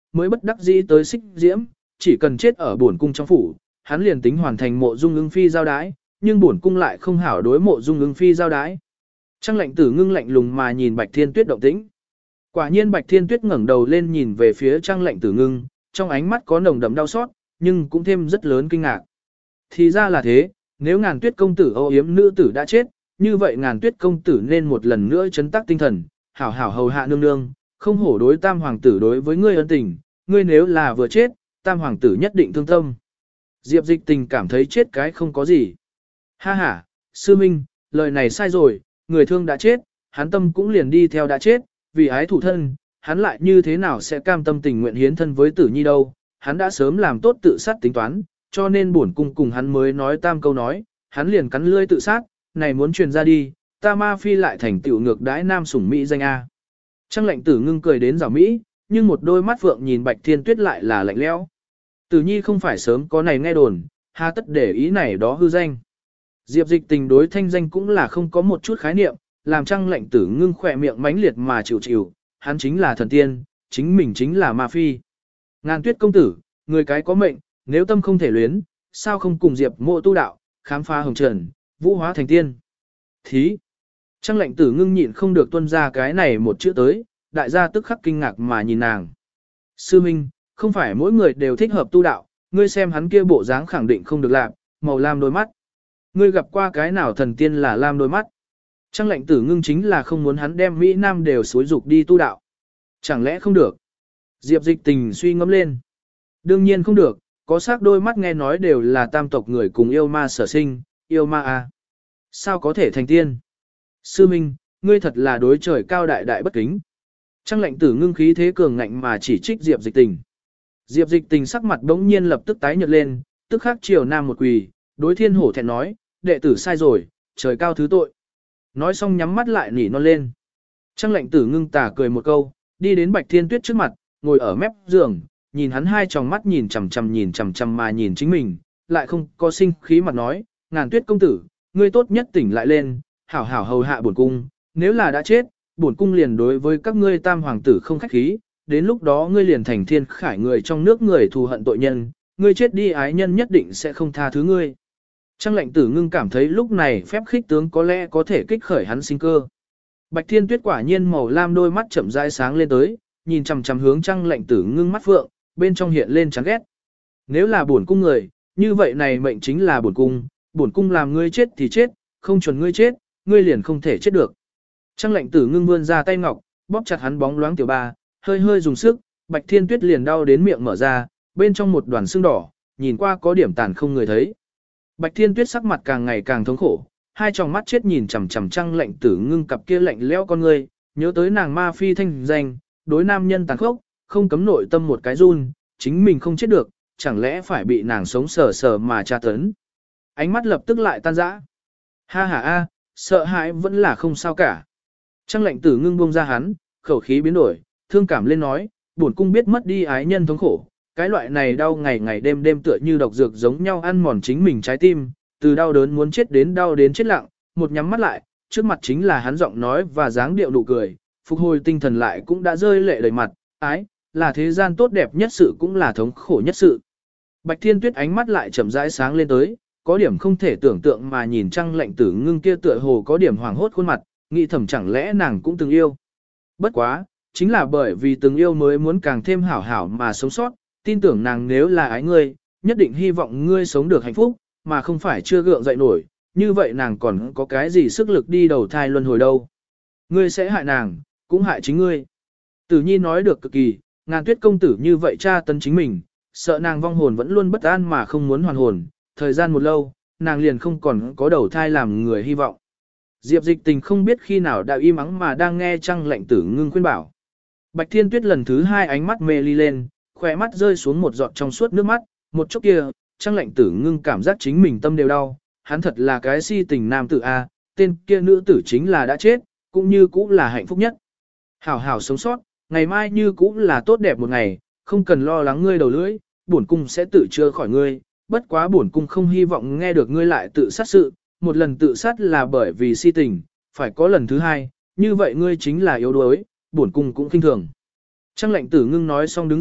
mới bất đắc dĩ tới xích diễm, chỉ cần chết ở bổn cung trong phủ, hắn liền tính hoàn thành mộ dung ưng phi giao đái, nhưng bổn cung lại không hảo đối mộ dung ưng phi giao đái. Trăng lệnh tử ngưng lạnh lùng mà nhìn Bạch Thiên Tuyết động tĩnh. Quả nhiên Bạch Thiên Tuyết ngẩng đầu lên nhìn về phía Trăng lệnh tử ngưng, trong ánh mắt có nồng đậm đau xót, nhưng cũng thêm rất lớn kinh ngạc. Thì ra là thế, nếu Ngàn Tuyết công tử âu yếm nữ tử đã chết, như vậy Ngàn Tuyết công tử nên một lần nữa chấn tác tinh thần, hảo hảo hầu hạ nương nương, không hổ đối tam hoàng tử đối với ngươi ân tình, ngươi nếu là vừa chết, tam hoàng tử nhất định thương tâm. Diệp Dịch Tình cảm thấy chết cái không có gì. Ha ha, sư minh, lời này sai rồi, người thương đã chết, hắn tâm cũng liền đi theo đã chết, vì ái thủ thân, hắn lại như thế nào sẽ cam tâm tình nguyện hiến thân với tử nhi đâu, hắn đã sớm làm tốt tự sát tính toán, cho nên bổn cung cùng hắn mới nói tam câu nói, hắn liền cắn lưỡi tự sát, này muốn truyền ra đi, ta ma phi lại thành tiểu ngược đãi nam sủng Mỹ danh A. Trăng lệnh tử ngưng cười đến rào Mỹ, nhưng một đôi mắt phượng nhìn Bạch Thiên Tuyết lại là lạnh lẽo. Tử nhi không phải sớm có này nghe đồn, hà tất để ý này đó hư danh. Diệp Dịch Tình đối thanh danh cũng là không có một chút khái niệm, làm Trăng lệnh tử ngưng khỏe miệng mãnh liệt mà chịu chịu, hắn chính là thần tiên, chính mình chính là ma phi. Ngàn Tuyết công tử, người cái có mệnh, nếu tâm không thể luyến, sao không cùng Diệp mộ tu đạo, khám phá hồng trần, vũ hóa thành tiên. Thí! Trăng lệnh tử ngưng nhịn không được tuân ra cái này một chữ tới, đại gia tức khắc kinh ngạc mà nhìn nàng. Sư Minh, không phải mỗi người đều thích hợp tu đạo, ngươi xem hắn kia bộ dáng khẳng định không được làm, màu lam đôi mắt. Ngươi gặp qua cái nào thần tiên là lam đôi mắt. Trăng lệnh tử ngưng chính là không muốn hắn đem Mỹ Nam đều xối dục đi tu đạo. Chẳng lẽ không được? Diệp Dịch Tình suy ngẫm lên. Đương nhiên không được, có xác đôi mắt nghe nói đều là tam tộc người cùng yêu ma sở sinh, yêu ma à. Sao có thể thành tiên? Sư Minh, ngươi thật là đối trời cao đại đại bất kính. Trăng lệnh tử ngưng khí thế cường ngạnh mà chỉ trích Diệp Dịch Tình. Diệp Dịch Tình sắc mặt bỗng nhiên lập tức tái nhợt lên, tức khắc chiều nam một quỳ, đối thiên hổ thẹn nói, đệ tử sai rồi, trời cao thứ tội. Nói xong nhắm mắt lại nỉ non lên. Trăng lệnh tử ngưng tà cười một câu, đi đến Bạch Thiên Tuyết trước mặt, ngồi ở mép giường, nhìn hắn hai tròng mắt nhìn chằm chằm mà nhìn chính mình, lại không có sinh khí mặt nói, Ngàn Tuyết công tử, ngươi tốt nhất tỉnh lại lên, hảo hảo hầu hạ bổn cung, nếu là đã chết, bổn cung liền đối với các ngươi tam hoàng tử không khách khí, đến lúc đó ngươi liền thành thiên khải người trong nước người thù hận tội nhân, ngươi chết đi ái nhân nhất định sẽ không tha thứ ngươi. Trăng lệnh tử ngưng cảm thấy lúc này phép khích tướng có lẽ có thể kích khởi hắn sinh cơ. Bạch Thiên Tuyết quả nhiên màu lam đôi mắt chậm rãi sáng lên tới, nhìn chằm chằm hướng Trăng lệnh tử ngưng mắt phượng, bên trong hiện lên chán ghét. Nếu là bổn cung người, như vậy này mệnh chính là bổn cung làm ngươi chết thì chết, không chuẩn ngươi chết, ngươi liền không thể chết được. Trăng lệnh tử ngưng vươn ra tay ngọc, bóp chặt hắn bóng loáng tiểu ba, hơi hơi dùng sức, Bạch Thiên Tuyết liền đau đến miệng mở ra, bên trong một đoàn xương đỏ, nhìn qua có điểm tàn không người thấy. Bạch Thiên Tuyết sắc mặt càng ngày càng thống khổ, hai tròng mắt chết nhìn chằm chằm Trăng lệnh tử ngưng cặp kia lạnh lẽo con ngươi, nhớ tới nàng ma phi thanh danh, đối nam nhân tàn khốc, không cấm nội tâm một cái run, chính mình không chết được, chẳng lẽ phải bị nàng sống sờ sờ mà tra tấn. Ánh mắt lập tức lại tan rã. Ha ha a, sợ hãi vẫn là không sao cả. Trăng lệnh tử ngưng buông ra hắn, khẩu khí biến đổi, thương cảm lên nói, bổn cung biết mất đi ái nhân thống khổ, cái loại này đau ngày ngày đêm đêm tựa như độc dược giống nhau ăn mòn chính mình trái tim, từ đau đớn muốn chết đến đau đến chết lặng, một nhắm mắt lại, trước mặt chính là hắn giọng nói và dáng điệu nụ cười, phục hồi tinh thần lại cũng đã rơi lệ đầy mặt, ái, là thế gian tốt đẹp nhất sự cũng là thống khổ nhất sự. Bạch Thiên Tuyết ánh mắt lại chậm rãi sáng lên tới, có điểm không thể tưởng tượng mà nhìn Trăng lệnh tử ngưng kia tựa hồ có điểm hoàng hốt khuôn mặt, nghĩ thầm chẳng lẽ nàng cũng từng yêu. Bất quá, chính là bởi vì từng yêu mới muốn càng thêm hảo hảo mà sống sót, tin tưởng nàng nếu là ái ngươi, nhất định hy vọng ngươi sống được hạnh phúc, mà không phải chưa gượng dậy nổi, như vậy nàng còn có cái gì sức lực đi đầu thai luân hồi đâu. Ngươi sẽ hại nàng, cũng hại chính ngươi. Tử Nhi nói được cực kỳ, Ngàn Tuyết công tử như vậy tra tấn chính mình, sợ nàng vong hồn vẫn luôn bất an mà không muốn hoàn hồn, thời gian một lâu, nàng liền không còn có đầu thai làm người hy vọng. Diệp Dịch Tình không biết khi nào đã im ắng mà đang nghe Trăng lệnh tử ngưng khuyên bảo. Bạch Thiên Tuyết lần thứ hai ánh mắt mê ly lên, khỏe mắt rơi xuống một giọt trong suốt nước mắt, một chốc kia, Trăng lệnh tử ngưng cảm giác chính mình tâm đều đau, hắn thật là cái si tình nam tử A, tên kia nữ tử chính là đã chết, cũng như cũng là hạnh phúc nhất. Hảo hảo sống sót, ngày mai như cũng là tốt đẹp một ngày, không cần lo lắng ngươi đầu lưỡi, bổn cung sẽ tự chữa khỏi ngươi, bất quá bổn cung không hy vọng nghe được ngươi lại tự sát sự, một lần tự sát là bởi vì si tình, phải có lần thứ hai, như vậy ngươi chính là yếu đuối, bổn cung cũng khinh thường. Trăng lệnh tử ngưng nói xong đứng dậy,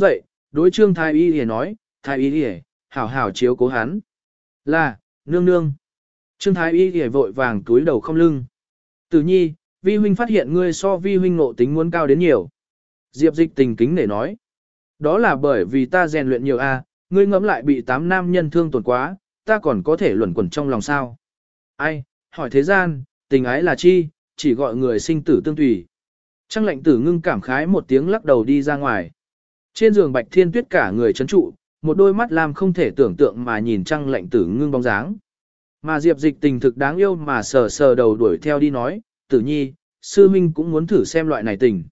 đối Trương Thái Y Y nói, Thái Y Y, hảo hảo chiếu cố hắn. Là, nương nương. Trương Thái Y Y vội vàng túi đầu không lưng. Tử nhi, vi huynh phát hiện ngươi so vi huynh ngộ tính muốn cao đến nhiều. Diệp Dịch Tình kính để nói. Đó là bởi vì ta rèn luyện nhiều a, ngươi ngẫm lại bị 8 nam nhân thương tổn quá, ta còn có thể luẩn quẩn trong lòng sao. Ai, hỏi thế gian, tình ái là chi, chỉ gọi người sinh tử tương tùy. Trăng Lệnh Tử Ngưng cảm khái một tiếng lắc đầu đi ra ngoài. Trên giường Bạch Thiên Tuyết cả người chấn trụ, một đôi mắt làm không thể tưởng tượng mà nhìn Trăng Lệnh Tử Ngưng bóng dáng. Mà Diệp Dịch Tình thực đáng yêu mà sờ sờ đầu đuổi theo đi nói, Tử nhi, sư huynh cũng muốn thử xem loại này tình.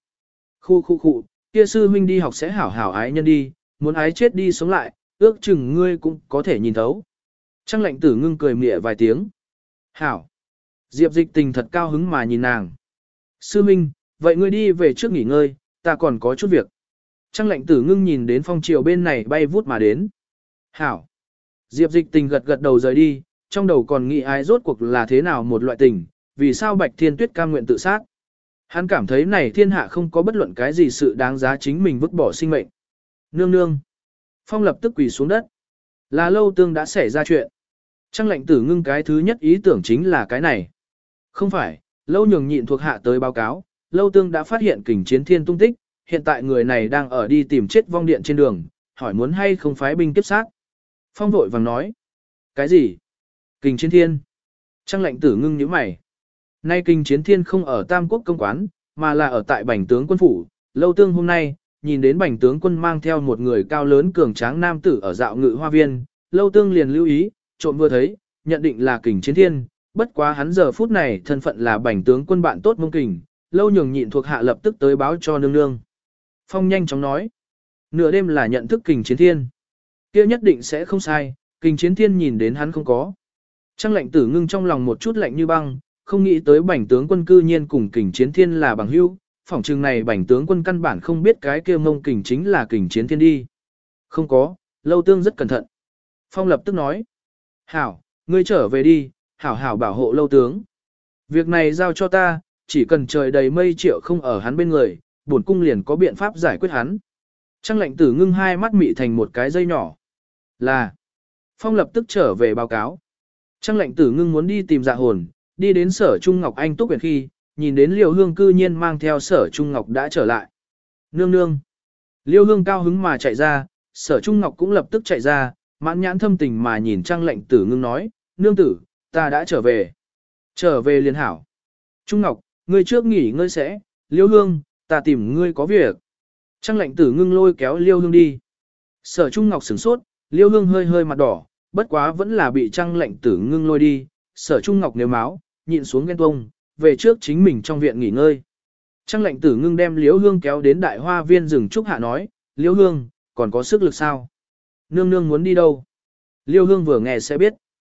Khu, kia sư huynh đi học sẽ hảo hảo ái nhân đi, muốn ái chết đi sống lại, ước chừng ngươi cũng có thể nhìn thấu. Trăng Lệnh Tử Ngưng cười mỉa vài tiếng. Hảo. Diệp Dịch Tình thật cao hứng mà nhìn nàng. Sư huynh, vậy ngươi đi về trước nghỉ ngơi, ta còn có chút việc. Trăng Lệnh Tử Ngưng nhìn đến phong triều bên này bay vút mà đến. Hảo. Diệp Dịch Tình gật gật đầu rời đi, trong đầu còn nghĩ ái rốt cuộc là thế nào một loại tình, vì sao Bạch Thiên Tuyết cam nguyện tự sát. Hắn cảm thấy này thiên hạ không có bất luận cái gì sự đáng giá chính mình vứt bỏ sinh mệnh. Nương nương. Phong lập tức quỳ xuống đất. Là Lâu Tương đã xảy ra chuyện. Trăng Lệnh Tử Ngưng cái thứ nhất ý tưởng chính là cái này. Không phải, Lâu Nhường nhịn thuộc hạ tới báo cáo, Lâu Tương đã phát hiện Kình Chiến Thiên tung tích, hiện tại người này đang ở đi tìm chết vong điện trên đường, hỏi muốn hay không phái binh kiếp sát. Phong vội vàng nói. Cái gì? Kình Chiến Thiên. Trăng Lệnh Tử Ngưng nhíu mày. Nay Kình Chiến Thiên không ở Tam Quốc công quán, mà là ở tại Bành tướng quân phủ. Lâu Tương hôm nay, nhìn đến Bành tướng quân mang theo một người cao lớn cường tráng nam tử ở dạo ngự hoa viên, Lâu Tương liền lưu ý, trộm vừa thấy, nhận định là Kình Chiến Thiên, bất quá hắn giờ phút này thân phận là Bành tướng quân bạn tốt Mông Kình, Lâu Nhường nhịn thuộc hạ lập tức tới báo cho nương nương. Phong nhanh chóng nói, nửa đêm là nhận thức Kình Chiến Thiên, kia nhất định sẽ không sai, Kình Chiến Thiên nhìn đến hắn không có. Trăng Lệnh Tử Ngưng trong lòng một chút lạnh như băng, không nghĩ tới Bành tướng quân cư nhiên cùng Kình Chiến Thiên là bằng hữu, phỏng chừng này Bành tướng quân căn bản không biết cái kia Mông Kình chính là Kình Chiến Thiên đi. Không có, Lâu Tương rất cẩn thận. Phong lập tức nói, hảo, ngươi trở về đi, hảo hảo bảo hộ Lâu tướng. Việc này giao cho ta, chỉ cần trời đầy mây triệu không ở hắn bên người, bổn cung liền có biện pháp giải quyết hắn. Trăng Lệnh Tử Ngưng hai mắt mị thành một cái dây nhỏ. Là, Phong lập tức trở về báo cáo. Trăng Lệnh Tử Ngưng muốn đi tìm Dạ Hồn, đi đến Sở Trung Ngọc Anh túc quyển khi, nhìn đến Liêu Hương cư nhiên mang theo Sở Trung Ngọc đã trở lại. Nương nương. Liêu Hương cao hứng mà chạy ra, Sở Trung Ngọc cũng lập tức chạy ra, mãn nhãn thâm tình mà nhìn Trăng Lệnh Tử Ngưng nói, nương tử, ta đã trở về. Trở về liền hảo. Trung Ngọc, ngươi trước nghỉ ngơi sẽ, Liêu Hương, ta tìm ngươi có việc. Trăng Lệnh Tử Ngưng lôi kéo Liêu Hương đi. Sở Trung Ngọc sửng sốt, Liêu Hương hơi hơi mặt đỏ, bất quá vẫn là bị Trăng Lệnh Tử Ngưng lôi đi. Sở Trung Ngọc nếu máu, nhịn xuống ghen tuông, về trước chính mình trong viện nghỉ ngơi. Trăng Lệnh Tử Ngưng đem Liêu Hương kéo đến đại hoa viên rừng trúc hạ nói, Liêu Hương, còn có sức lực sao? Nương nương muốn đi đâu? Liêu Hương vừa nghe sẽ biết.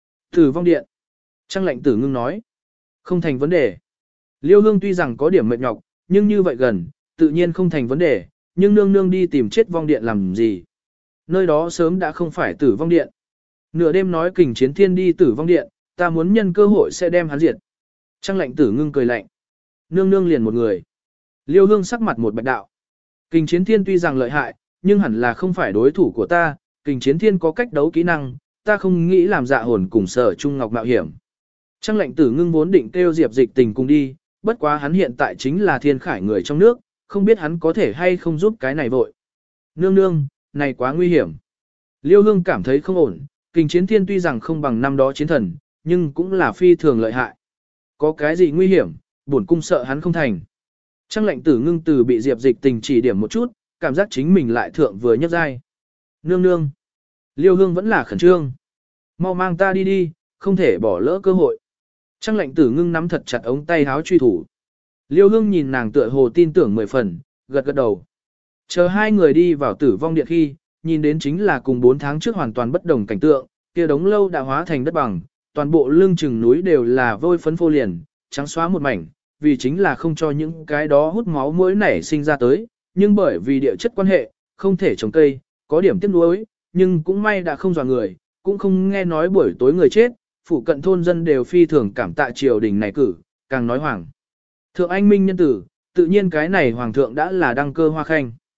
Tử vong điện. Trăng Lệnh Tử Ngưng nói, không thành vấn đề. Liêu Hương tuy rằng có điểm mệt nhọc, nhưng như vậy gần, tự nhiên không thành vấn đề, nhưng nương nương đi tìm chết vong điện làm gì? Nơi đó sớm đã không phải Tử vong điện. Nửa đêm nói Kình Chiến Thiên đi Tử vong điện, ta muốn nhân cơ hội sẽ đem hắn diệt. Trăng Lệnh Tử Ngưng cười lạnh. Nương nương liền một người. Liêu Hương sắc mặt một bạch đạo. Kình Chiến Thiên tuy rằng lợi hại, nhưng hẳn là không phải đối thủ của ta. Kình Chiến Thiên có cách đấu kỹ năng, ta không nghĩ làm Dạ Hồn cùng Sở Trung Ngọc mạo hiểm. Trăng Lệnh Tử Ngưng vốn định kêu Diệp Dịch Tình cùng đi, bất quá hắn hiện tại chính là thiên khải người trong nước, không biết hắn có thể hay không giúp cái này vội. Nương nương, này quá nguy hiểm. Liêu Hương cảm thấy không ổn, Kình Chiến Thiên tuy rằng không bằng năm đó chiến thần, nhưng cũng là phi thường lợi hại. Có cái gì nguy hiểm, bổn cung sợ hắn không thành. Trăng Lệnh Tử Ngưng từ bị Diệp Dịch Tình chỉ điểm một chút, cảm giác chính mình lại thượng vừa nhất giai. Nương nương. Liêu Hương vẫn là khẩn trương. Mau mang ta đi đi, không thể bỏ lỡ cơ hội. Trăng Lệnh Tử Ngưng nắm thật chặt ống tay háo truy thủ. Liêu Hương nhìn nàng tựa hồ tin tưởng 10 phần, gật gật đầu. Chờ hai người đi vào Tử vong điện khi, nhìn đến chính là cùng 4 tháng trước hoàn toàn bất đồng cảnh tượng, kia đống lâu đã hóa thành đất bằng, toàn bộ lưng chừng núi đều là vôi phấn phô liền, trắng xóa một mảnh, vì chính là không cho những cái đó hút máu mũi nảy sinh ra tới, nhưng bởi vì địa chất quan hệ, không thể trồng cây, có điểm tiếc nuối, nhưng cũng may đã không dọa người, cũng không nghe nói buổi tối người chết, phụ cận thôn dân đều phi thường cảm tạ triều đình này cử, càng nói hoàng. Thượng anh minh nhân tử, tự nhiên cái này hoàng thượng đã là đăng cơ hoa khanh.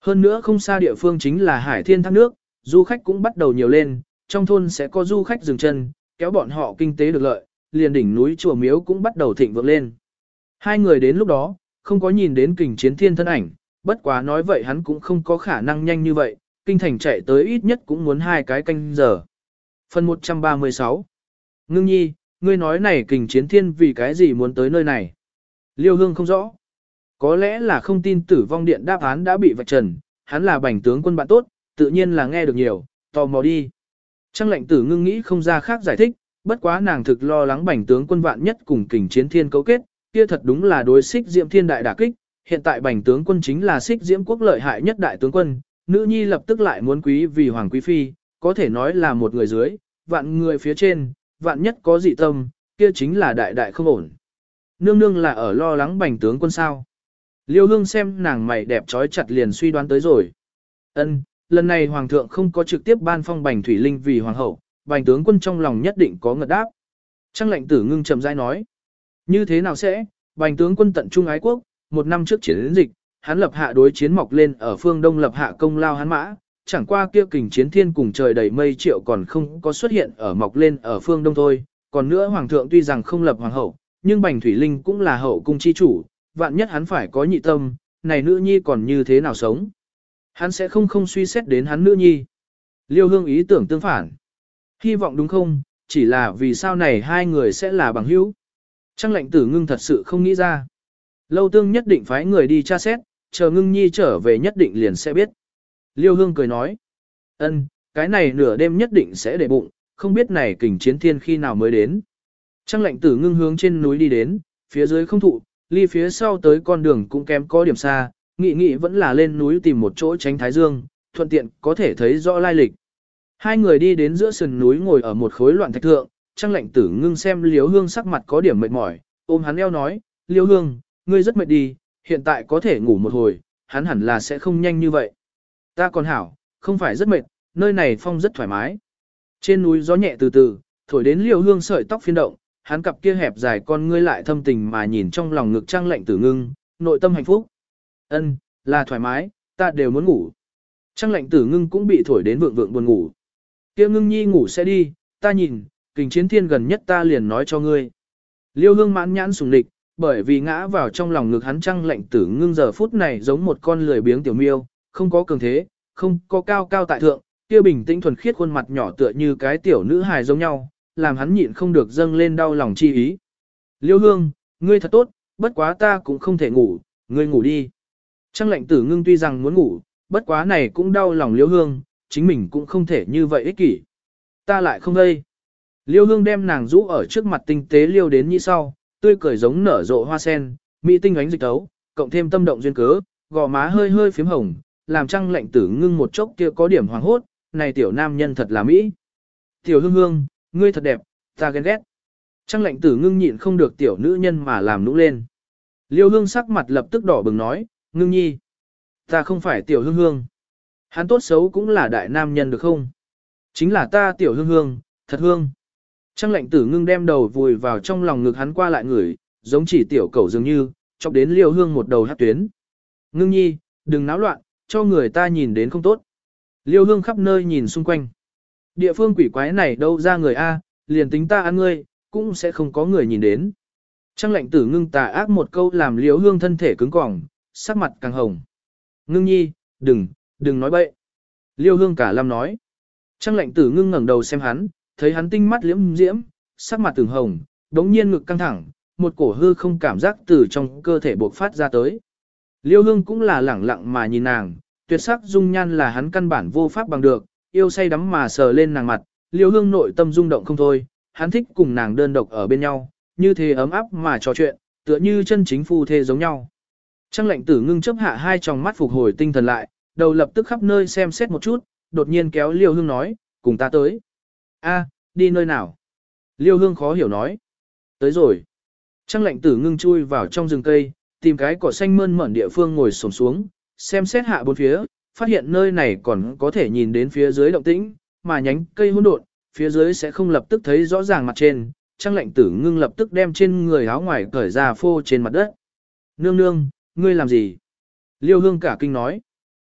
Hơn nữa không xa địa phương chính là Hải Thiên thác nước, du khách cũng bắt đầu nhiều lên, trong thôn sẽ có du khách dừng chân, kéo bọn họ kinh tế được lợi, liền đỉnh núi chùa miếu cũng bắt đầu thịnh vượng lên. Hai người đến lúc đó, không có nhìn đến Kình Chiến Thiên thân ảnh, bất quá nói vậy hắn cũng không có khả năng nhanh như vậy, kinh thành chạy tới ít nhất cũng muốn 2 cái canh giờ. Phần 136 Ngưng nhi, ngươi nói này Kình Chiến Thiên vì cái gì muốn tới nơi này? Liêu Hương không rõ. Có lẽ là không tin Tử Vong Điện đáp án đã bị vạch trần, hắn là Bành tướng quân bạn tốt, tự nhiên là nghe được nhiều, tò mò đi. Trang lệnh Tử Ngưng nghĩ không ra khác giải thích, bất quá nàng thực lo lắng Bành tướng quân vạn nhất cùng Kình Chiến Thiên cấu kết, kia thật đúng là đối Xích Diễm Thiên đại đả kích, hiện tại Bành tướng quân chính là Xích Diễm quốc lợi hại nhất đại tướng quân, nữ nhi lập tức lại muốn quý vì hoàng quý phi, có thể nói là một người dưới, vạn người phía trên, vạn nhất có dị tâm, kia chính là đại đại không ổn. Nương nương là ở lo lắng Bành tướng quân sao? Liêu Hương xem nàng mày đẹp trói chặt liền suy đoán tới rồi. Ân, lần này hoàng thượng không có trực tiếp ban phong Bành Thủy Linh vì hoàng hậu, Bành tướng quân trong lòng nhất định có ngật đáp. Trang lệnh Tử Ngưng chậm rãi nói, như thế nào sẽ? Bành tướng quân tận trung ái quốc, 1 năm trước chiến dịch, hắn lập hạ đối chiến mọc lên ở phương Đông lập hạ công lao hắn mã, chẳng qua kia Kình Chiến Thiên cùng trời đầy mây triệu còn không có xuất hiện ở mọc lên ở phương Đông thôi. Còn nữa hoàng thượng tuy rằng không lập hoàng hậu, nhưng Bành Thủy Linh cũng là hậu cung chi chủ, vạn nhất hắn phải có nhị tâm, này nữ nhi còn như thế nào sống? Hắn sẽ không suy xét đến hắn nữ nhi. Liêu Hương ý tưởng tương phản. Hy vọng đúng không, chỉ là vì sao này hai người sẽ là bằng hữu. Trang lệnh Tử Ngưng thật sự không nghĩ ra. Lâu Tương nhất định phái người đi tra xét, chờ Ngưng nhi trở về nhất định liền sẽ biết. Liêu Hương cười nói. Ân, cái này nửa đêm nhất định sẽ để bụng, không biết này Kình Chiến Thiên khi nào mới đến. Trang lệnh Tử Ngưng hướng trên núi đi đến, phía dưới không thụ, ly phía sau tới con đường cũng kém có điểm xa, nghĩ vẫn là lên núi tìm một chỗ tránh thái dương, thuận tiện có thể thấy rõ lai lịch. Hai người đi đến giữa sườn núi ngồi ở một khối loạn thạch thượng, Trang lệnh Tử Ngưng xem Liêu Hương sắc mặt có điểm mệt mỏi, ôm hắn eo nói, Liêu Hương, ngươi rất mệt đi, hiện tại có thể ngủ một hồi, hắn hẳn là sẽ không nhanh như vậy. Ta còn hảo, không phải rất mệt, nơi này phong rất thoải mái. Trên núi gió nhẹ từ từ, thổi đến Liêu Hương sợi tóc phiên động, hắn cặp kia hẹp dài con ngươi lại thâm tình mà nhìn trong lòng ngực Trang lệnh Tử Ngưng, nội tâm hạnh phúc. Ân, là thoải mái, ta đều muốn ngủ. Trang lệnh Tử Ngưng cũng bị thổi đến vượng vượng buồn ngủ. Kia Ngưng nhi ngủ sẽ đi, ta nhìn, Kình Chiến Thiên gần nhất ta liền nói cho ngươi. Liêu Hương mãn nhãn sùng địch, bởi vì ngã vào trong lòng ngực hắn Trang lệnh Tử Ngưng giờ phút này giống một con lười biếng tiểu miêu, không có cường thế, không có cao cao tại thượng, kia bình tĩnh thuần khiết khuôn mặt nhỏ tựa như cái tiểu nữ hài giống nhau, làm hắn nhịn không được dâng lên đau lòng chi ý. Liêu Hương, ngươi thật tốt, bất quá ta cũng không thể ngủ, ngươi ngủ đi. Trang lệnh Tử Ngưng tuy rằng muốn ngủ, bất quá này cũng đau lòng Liêu Hương, chính mình cũng không thể như vậy ích kỷ. Ta lại không đây. Liêu Hương đem nàng rũ ở trước mặt tinh tế liêu đến như sau, tươi cười giống nở rộ hoa sen, mỹ tinh ánh dịch tấu, cộng thêm tâm động duyên cớ, gò má hơi hơi phím hồng, làm Trang lệnh Tử Ngưng một chốc kia có điểm hoàng hốt, này tiểu nam nhân thật là mỹ. Tiểu Hương Hương, ngươi thật đẹp, ta ghen ghét. Trang lệnh Tử Ngưng nhịn không được tiểu nữ nhân mà làm nũng lên. Liêu Hương sắc mặt lập tức đỏ bừng nói, Ngưng nhi, ta không phải tiểu Hương Hương. Hắn tốt xấu cũng là đại nam nhân được không? Chính là ta tiểu Hương Hương, thật hương. Trang lệnh Tử Ngưng đem đầu vùi vào trong lòng ngực hắn qua lại ngửi, giống chỉ tiểu cẩu dường như, chọc đến Liêu Hương một đầu hát tuyến. Ngưng nhi, đừng náo loạn, cho người ta nhìn đến không tốt. Liêu Hương khắp nơi nhìn xung quanh. Địa phương quỷ quái này đâu ra người A, liền tính ta ăn ngươi, cũng sẽ không có người nhìn đến. Trang lệnh Tử Ngưng tà ác một câu làm Liêu Hương thân thể cứng cỏng, sắc mặt càng hồng. Ngưng nhi, đừng nói bậy. Liêu Hương cả lâm nói. Trang lệnh Tử Ngưng ngẩng đầu xem hắn, thấy hắn tinh mắt liễm diễm, sắc mặt từng hồng, đống nhiên ngực căng thẳng, một cổ hư không cảm giác từ trong cơ thể bộc phát ra tới. Liêu Hương cũng là lẳng lặng mà nhìn nàng, tuyệt sắc dung nhan là hắn căn bản vô pháp bằng được, yêu say đắm mà sờ lên nàng mặt, Liêu Hương nội tâm rung động không thôi, hắn thích cùng nàng đơn độc ở bên nhau, như thế ấm áp mà trò chuyện, tựa như chân chính phu thê giống nhau. Trang lệnh Tử Ngưng chớp hạ hai tròng mắt phục hồi tinh thần lại, đầu lập tức khắp nơi xem xét một chút, đột nhiên kéo Liêu Hương nói, cùng ta tới. A, đi nơi nào? Liêu Hương khó hiểu nói. Tới rồi. Trang lệnh Tử Ngưng chui vào trong rừng cây, tìm cái cỏ xanh mơn mởn địa phương ngồi xổm xuống, xem xét hạ bốn phía, phát hiện nơi này còn có thể nhìn đến phía dưới động tĩnh, mà nhánh cây hỗn độn, phía dưới sẽ không lập tức thấy rõ ràng mặt trên. Trang lệnh Tử Ngưng lập tức đem trên người áo ngoài cởi ra phô trên mặt đất. Nương nương, ngươi làm gì? Liêu Hương cả kinh nói.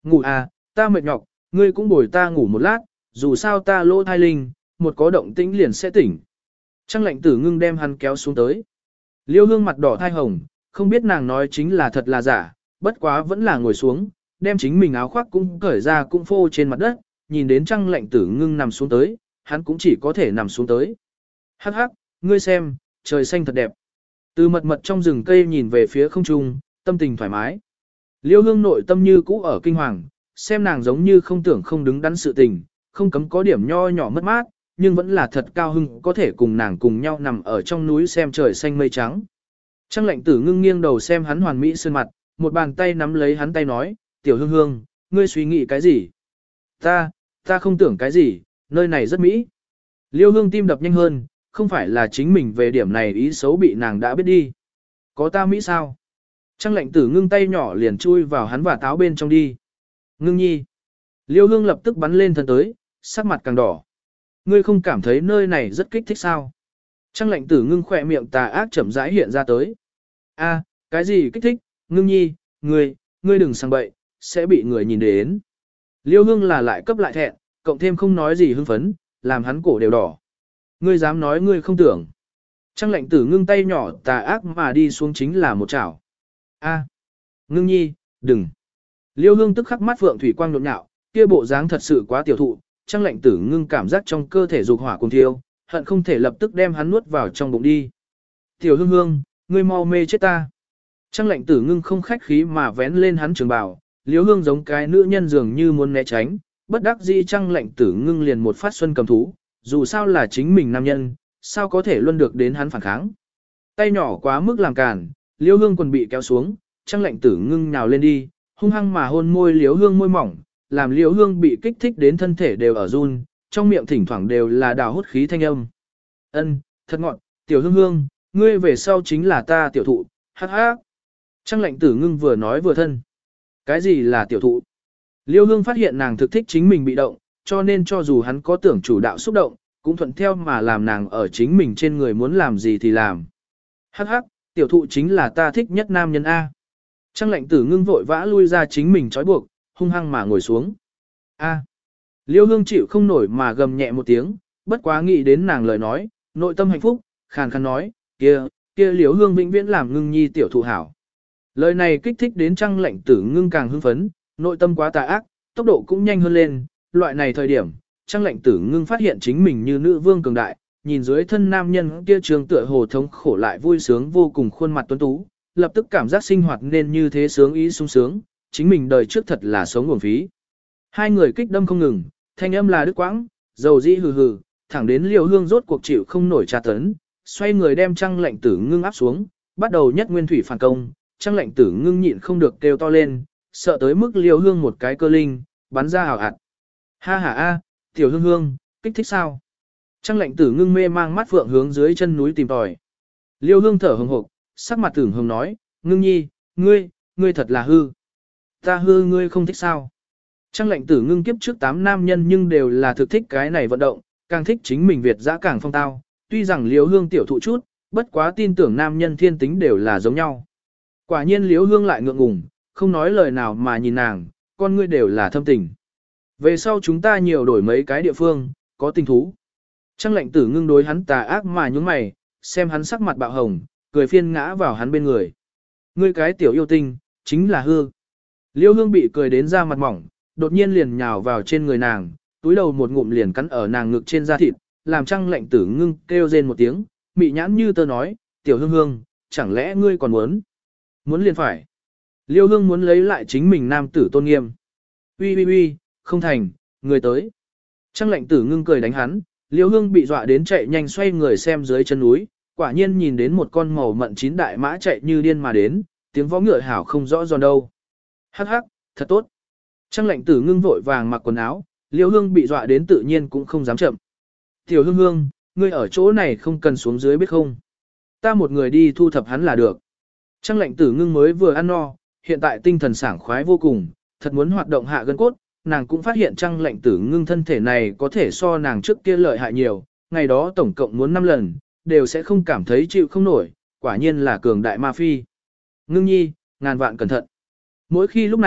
ngủ à, ta mệt nhọc, ngươi cũng bồi ta ngủ một lát, dù sao ta lỗ thai linh, một có động tĩnh liền sẽ tỉnh. Trăng lạnh tử ngưng đem hắn kéo xuống tới. Liêu hương mặt đỏ thai hồng, không biết nàng nói chính là thật là giả, bất quá vẫn là ngồi xuống, đem chính mình áo khoác cũng cởi ra cũng phô trên mặt đất, nhìn đến trăng lạnh tử ngưng nằm xuống tới, hắn cũng chỉ có thể nằm xuống tới. Hắc hắc, ngươi xem, trời xanh thật đẹp. Từ mật mật trong rừng cây nhìn về phía không trung, tâm tình thoải mái. Liêu hương nội tâm như cũ ở kinh hoàng, xem nàng giống như không tưởng không đứng đắn sự tình, không cấm có điểm nho nhỏ mất mát, nhưng vẫn là thật cao hưng có thể cùng nàng cùng nhau nằm ở trong núi xem trời xanh mây trắng. Trăng lạnh tử ngưng nghiêng đầu xem hắn hoàn mỹ sơn mặt, một bàn tay nắm lấy hắn tay nói, tiểu hương hương, ngươi suy nghĩ cái gì? Ta không tưởng cái gì, nơi này rất mỹ. Liêu hương tim đập nhanh hơn, không phải là chính mình về điểm này ý xấu bị nàng đã biết đi. Có ta mỹ sao? Trăng lạnh tử ngưng tay nhỏ liền chui vào hắn và táo bên trong đi. Ngưng nhi. Liêu hương lập tức bắn lên thân tới, sắc mặt càng đỏ. Ngươi không cảm thấy nơi này rất kích thích sao? Trăng lạnh tử ngưng khỏe miệng tà ác chậm rãi hiện ra tới. A, cái gì kích thích? Ngưng nhi, ngươi đừng sang bậy, sẽ bị người nhìn đến. Liêu hương là lại cấp lại thẹn, cộng thêm không nói gì hưng phấn, làm hắn cổ đều đỏ. Ngươi dám nói ngươi không tưởng. Trăng lạnh tử ngưng tay nhỏ tà ác mà đi xuống chính là một chảo. A, ngưng nhi, đừng. Liêu hương tức khắc mắt phượng thủy quang nhộn nhạo, kia bộ dáng thật sự quá tiểu thụ, trăng lạnh tử ngưng cảm giác trong cơ thể dục hỏa cùng thiêu, hận không thể lập tức đem hắn nuốt vào trong bụng đi. Tiểu hương hương, ngươi mau mê chết ta. Trăng lạnh tử ngưng không khách khí mà vén lên hắn trường bào, liêu hương giống cái nữ nhân dường như muốn né tránh, bất đắc dĩ trăng lạnh tử ngưng liền một phát xuân cầm thú, dù sao là chính mình nam nhân, sao có thể luân được đến hắn phản kháng. Tay nhỏ quá mức làm cản, liêu hương quần bị kéo xuống, trăng lạnh tử ngưng nhào lên đi, hung hăng mà hôn môi liêu hương môi mỏng, làm liêu hương bị kích thích đến thân thể đều ở run, trong miệng thỉnh thoảng đều là đào hút khí thanh âm. Ân, thật ngọt, tiểu hương hương, ngươi về sau chính là ta tiểu thụ, hắc hắc. Trăng lạnh tử ngưng vừa nói vừa thân. Cái gì là tiểu thụ? Liêu hương phát hiện nàng thực thích chính mình bị động, cho nên cho dù hắn có tưởng chủ đạo xúc động, cũng thuận theo mà làm nàng ở chính mình trên người muốn làm gì thì làm. Hắc hắc, tiểu thụ chính là ta thích nhất nam nhân A. Trăng lạnh tử ngưng vội vã lui ra chính mình trói buộc, hung hăng mà ngồi xuống. A. Liêu hương chịu không nổi mà gầm nhẹ một tiếng, bất quá nghĩ đến nàng lời nói, nội tâm hạnh phúc, khàn khàn nói, kia liêu hương vĩnh viễn làm ngưng nhi tiểu thụ hảo. Lời này kích thích đến trăng lạnh tử ngưng càng hưng phấn, nội tâm quá tà ác, tốc độ cũng nhanh hơn lên, loại này thời điểm, trăng lạnh tử ngưng phát hiện chính mình như nữ vương cường đại, nhìn dưới thân nam nhân kia trường tựa hồ thống khổ lại vui sướng vô cùng khuôn mặt tuấn tú, lập tức cảm giác sinh hoạt nên như thế sướng ý sung sướng, chính mình đời trước thật là sống uổng phí. Hai người kích đâm không ngừng, thanh âm là đứt quãng, dầu dĩ hừ hừ, thẳng đến liều hương rốt cuộc chịu không nổi tra tấn, xoay người đem trăng lạnh tử ngưng áp xuống, bắt đầu nhất nguyên thủy phản công, trăng lạnh tử ngưng nhịn không được kêu to lên, sợ tới mức liều hương một cái cơ linh, bắn ra hào hạt. Ha ha a, tiểu hương hương, kích thích sao? Trăng lạnh tử ngưng mê mang mắt phượng hướng dưới chân núi tìm tòi. Liêu hương thở hồng hộc, sắc mặt tưởng hồng nói, ngưng nhi, ngươi thật là hư. Ta hư ngươi không thích sao? Trăng lạnh tử ngưng kiếp trước 8 nam nhân nhưng đều là thực thích cái này vận động, càng thích chính mình Việt dã càng phong tao. Tuy rằng liêu hương tiểu thụ chút, bất quá tin tưởng nam nhân thiên tính đều là giống nhau. Quả nhiên liêu hương lại ngượng ngùng, không nói lời nào mà nhìn nàng, con ngươi đều là thâm tình. Về sau chúng ta nhiều đổi mấy cái địa phương, có tình thú. Trăng lạnh tử ngưng đối hắn tà ác mà nhúng mày, xem hắn sắc mặt bạo hồng, cười phiên ngã vào hắn bên người. Ngươi cái tiểu yêu tinh, chính là hương. Liêu hương bị cười đến da mặt mỏng, đột nhiên liền nhào vào trên người nàng, túi đầu một ngụm liền cắn ở nàng ngực trên da thịt, làm trăng lạnh tử ngưng kêu rên một tiếng, mị nhãn như tơ nói, tiểu hương hương, chẳng lẽ ngươi còn muốn? Muốn liền phải. Liêu hương muốn lấy lại chính mình nam tử tôn nghiêm. Uy, không thành, người tới. Trăng lạnh tử ngưng cười đánh hắn, liêu hương bị dọa đến chạy nhanh xoay người xem dưới chân núi, quả nhiên nhìn đến một con màu mận chín đại mã chạy như điên mà đến, tiếng vó ngựa hảo không rõ giòn đâu. Hắc hắc, thật tốt. Trăng lạnh tử ngưng vội vàng mặc quần áo, liêu hương bị dọa đến tự nhiên cũng không dám chậm. Tiểu hương hương, ngươi ở chỗ này không cần xuống dưới biết không? Ta một người đi thu thập hắn là được. Trăng lạnh tử ngưng mới vừa ăn no, hiện tại tinh thần sảng khoái vô cùng, thật muốn hoạt động hạ gân cốt, nàng cũng phát hiện trăng lạnh tử ngưng thân thể này có thể so nàng trước kia lợi hại nhiều, ngày đó tổng cộng muốn 5 lần, đều sẽ không cảm thấy chịu không nổi, quả nhiên là cường đại ma phi. Ngưng nhi, ngàn vạn cẩn thận. Mỗi khi lúc này,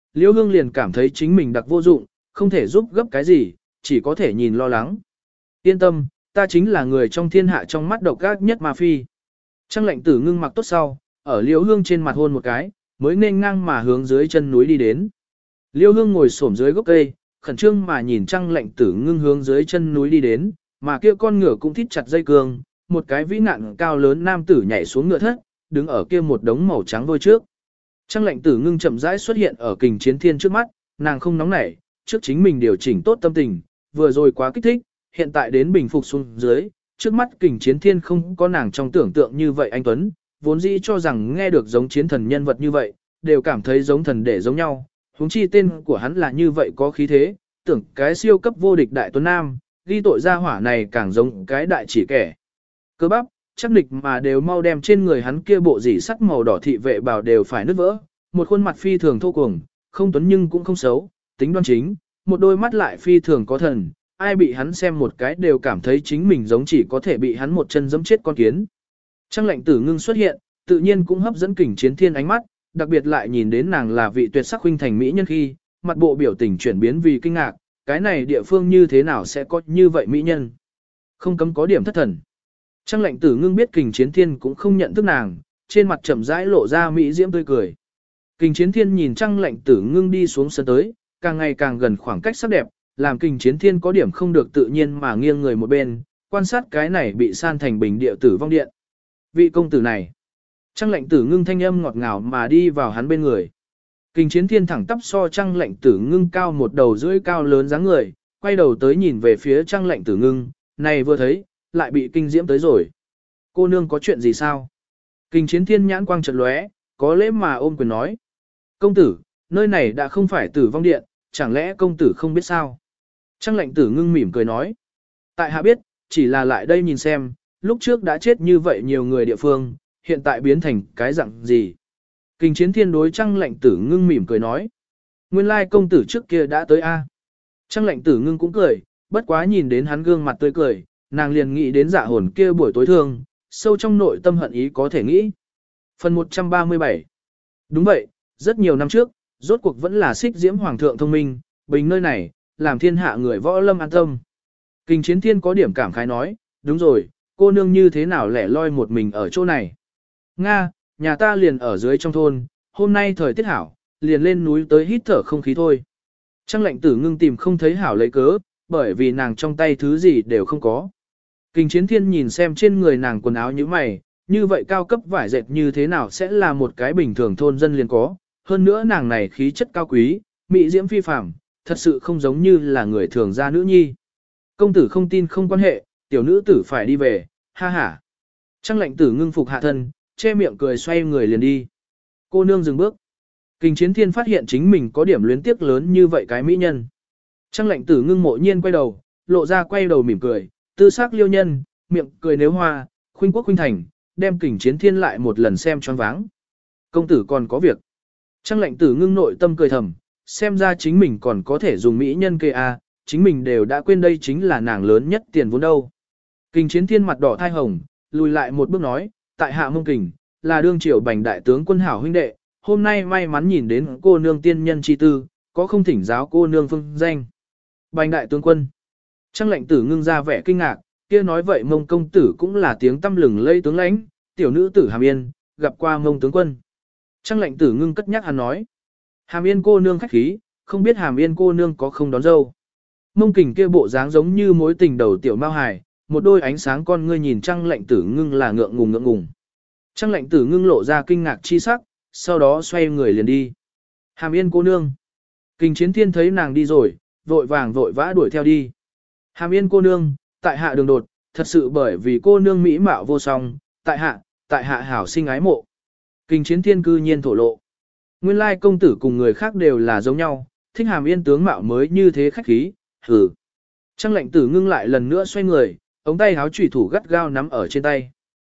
Liễu Hương liền cảm thấy chính mình đặc vô dụng, không thể giúp gấp cái gì, chỉ có thể nhìn lo lắng. Yên tâm, ta chính là người trong thiên hạ trong mắt độc ác nhất ma phi. Trang lệnh tử ngưng mặc tốt sau, ở Liễu Hương trên mặt hôn một cái, mới nên ngang mà hướng dưới chân núi đi đến. Liễu Hương ngồi xổm dưới gốc cây, khẩn trương mà nhìn Trang lệnh tử ngưng hướng dưới chân núi đi đến, mà kia con ngựa cũng thít chặt dây cương, một cái vĩ nạn cao lớn nam tử nhảy xuống ngựa thất, đứng ở kia một đống màu trắng vôi trước. Trang lệnh tử ngưng chậm rãi xuất hiện ở kình chiến thiên trước mắt, nàng không nóng nảy, trước chính mình điều chỉnh tốt tâm tình, vừa rồi quá kích thích, hiện tại đến bình phục xuống dưới, trước mắt kình chiến thiên không có nàng trong tưởng tượng như vậy anh Tuấn, vốn dĩ cho rằng nghe được giống chiến thần nhân vật như vậy, đều cảm thấy giống thần để giống nhau, huống chi tên của hắn là như vậy có khí thế, tưởng cái siêu cấp vô địch đại tuấn nam, ghi tội ra hỏa này càng giống cái đại chỉ kẻ. Cơ bắp, chắc nịch mà đều mau đem trên người hắn kia bộ dỉ sắt màu đỏ thị vệ bào đều phải nứt vỡ, một khuôn mặt phi thường thô cuồng, không tuấn nhưng cũng không xấu, tính đoan chính, một đôi mắt lại phi thường có thần, ai bị hắn xem một cái đều cảm thấy chính mình giống chỉ có thể bị hắn một chân giẫm chết con kiến. Trang lệnh tử ngưng xuất hiện, tự nhiên cũng hấp dẫn kình chiến thiên ánh mắt, đặc biệt lại nhìn đến nàng là vị tuyệt sắc huynh thành mỹ nhân khi, mặt bộ biểu tình chuyển biến vì kinh ngạc, cái này địa phương như thế nào sẽ có như vậy mỹ nhân. Không cấm có điểm thất thần. Trang lệnh tử ngưng biết kình chiến thiên cũng không nhận thức nàng, trên mặt chậm rãi lộ ra mỹ diễm tươi cười. Kình chiến thiên nhìn trang lệnh tử ngưng đi xuống sân tới, càng ngày càng gần khoảng cách sắc đẹp, làm kình chiến thiên có điểm không được tự nhiên mà nghiêng người một bên, quan sát cái này bị san thành bình địa tử vong điện. Vị công tử này, trang lệnh tử ngưng thanh âm ngọt ngào mà đi vào hắn bên người. Kình chiến thiên thẳng tắp so trang lệnh tử ngưng cao một đầu rưỡi cao lớn dáng người, quay đầu tới nhìn về phía trang lệnh tử ngưng, này vừa thấy, lại bị kinh diễm tới rồi. Cô nương có chuyện gì sao? Kình chiến thiên nhãn quang chợt lóe, có lễ mà ôm quyền nói. Công tử, nơi này đã không phải tử vong điện, chẳng lẽ công tử không biết sao? Trang lệnh tử ngưng mỉm cười nói. Tại hạ biết, chỉ là lại đây nhìn xem, lúc trước đã chết như vậy nhiều người địa phương, hiện tại biến thành cái dạng gì? Kình chiến thiên đối trang lệnh tử ngưng mỉm cười nói. Nguyên lai công tử trước kia đã tới A. Trang lệnh tử ngưng cũng cười, bất quá nhìn đến hắn gương mặt tươi cười, nàng liền nghĩ đến dạ hồn kia buổi tối thương, sâu trong nội tâm hận ý có thể nghĩ. Phần 137. Đúng vậy, rất nhiều năm trước, rốt cuộc vẫn là xích diễm hoàng thượng thông minh, bình nơi này, làm thiên hạ người võ lâm an tâm. Kình chiến thiên có điểm cảm khái nói, đúng rồi, cô nương như thế nào lẻ loi một mình ở chỗ này. Nga, nhà ta liền ở dưới trong thôn, hôm nay thời tiết hảo, liền lên núi tới hít thở không khí thôi. Trang lệnh tử ngưng tìm không thấy hảo lấy cớ, bởi vì nàng trong tay thứ gì đều không có. Kình chiến thiên nhìn xem trên người nàng quần áo như mày, như vậy cao cấp vải dệt như thế nào sẽ là một cái bình thường thôn dân liền có, hơn nữa nàng này khí chất cao quý, mỹ diễm phi phàm, thật sự không giống như là người thường gia nữ nhi. Công tử không tin không quan hệ, tiểu nữ tử phải đi về, ha ha. Trang lệnh tử ngưng phục hạ thân, che miệng cười xoay người liền đi. Cô nương dừng bước. Kình chiến thiên phát hiện chính mình có điểm luyến tiếc lớn như vậy cái mỹ nhân. Trang lệnh tử ngưng mộ nhiên quay đầu, lộ ra quay đầu mỉm cười, tư sắc liêu nhân, miệng cười nếu hoa, khuynh quốc khuynh thành, đem kình chiến thiên lại một lần xem choáng váng. Công tử còn có việc. Trang lệnh tử ngưng nội tâm cười thầm, xem ra chính mình còn có thể dùng mỹ nhân kê a, chính mình đều đã quên đây chính là nàng lớn nhất tiền vốn đâu. Kình chiến thiên mặt đỏ thai hồng, lùi lại một bước nói, tại hạ mông kình, là đương triều bành đại tướng quân hảo huynh đệ, hôm nay may mắn nhìn đến cô nương tiên nhân chi tư, có không thỉnh giáo cô nương phương danh. Bành đại tướng quân. Trang lệnh tử ngưng ra vẻ kinh ngạc, kia nói vậy mông công tử cũng là tiếng tâm lừng lây tướng lãnh, tiểu nữ tử Hàm Yên, gặp qua mông tướng quân. Trang lệnh tử ngưng cất nhắc hắn nói. Hàm Yên cô nương khách khí, không biết Hàm Yên cô nương có không đón dâu. Mông kình kia bộ dáng giống như mối tình đầu tiểu mao hài, một đôi ánh sáng con ngươi nhìn trang lệnh tử ngưng là ngượng ngùng. Trang lệnh tử ngưng lộ ra kinh ngạc chi sắc, sau đó xoay người liền đi. Hàm Yên cô nương. Kình chiến thiên thấy nàng đi rồi, vội vã đuổi theo đi. Hàm Yên cô nương, tại hạ đường đột, thật sự bởi vì cô nương mỹ mạo vô song, tại hạ hảo sinh ái mộ. Kình chiến thiên cư nhiên thổ lộ. Nguyên lai công tử cùng người khác đều là giống nhau, thích Hàm Yên tướng mạo mới như thế khách khí, hừ. Trang lệnh tử ngưng lại lần nữa xoay người, ống tay háo chủy thủ gắt gao nắm ở trên tay.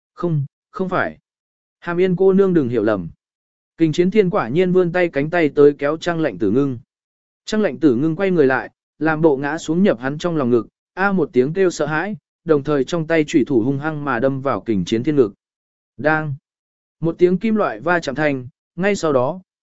Không phải. Hàm Yên cô nương đừng hiểu lầm. Kình chiến thiên quả nhiên vươn tay cánh tay tới kéo trang lệnh tử ngưng. Trang lệnh tử ngưng quay người lại, làm bộ ngã xuống nhập hắn trong lòng ngực, một tiếng kêu sợ hãi, đồng thời trong tay chủy thủ hung hăng mà đâm vào kình chiến thiên ngực. Đang. Một tiếng kim loại va chạm thanh, ngay sau đó,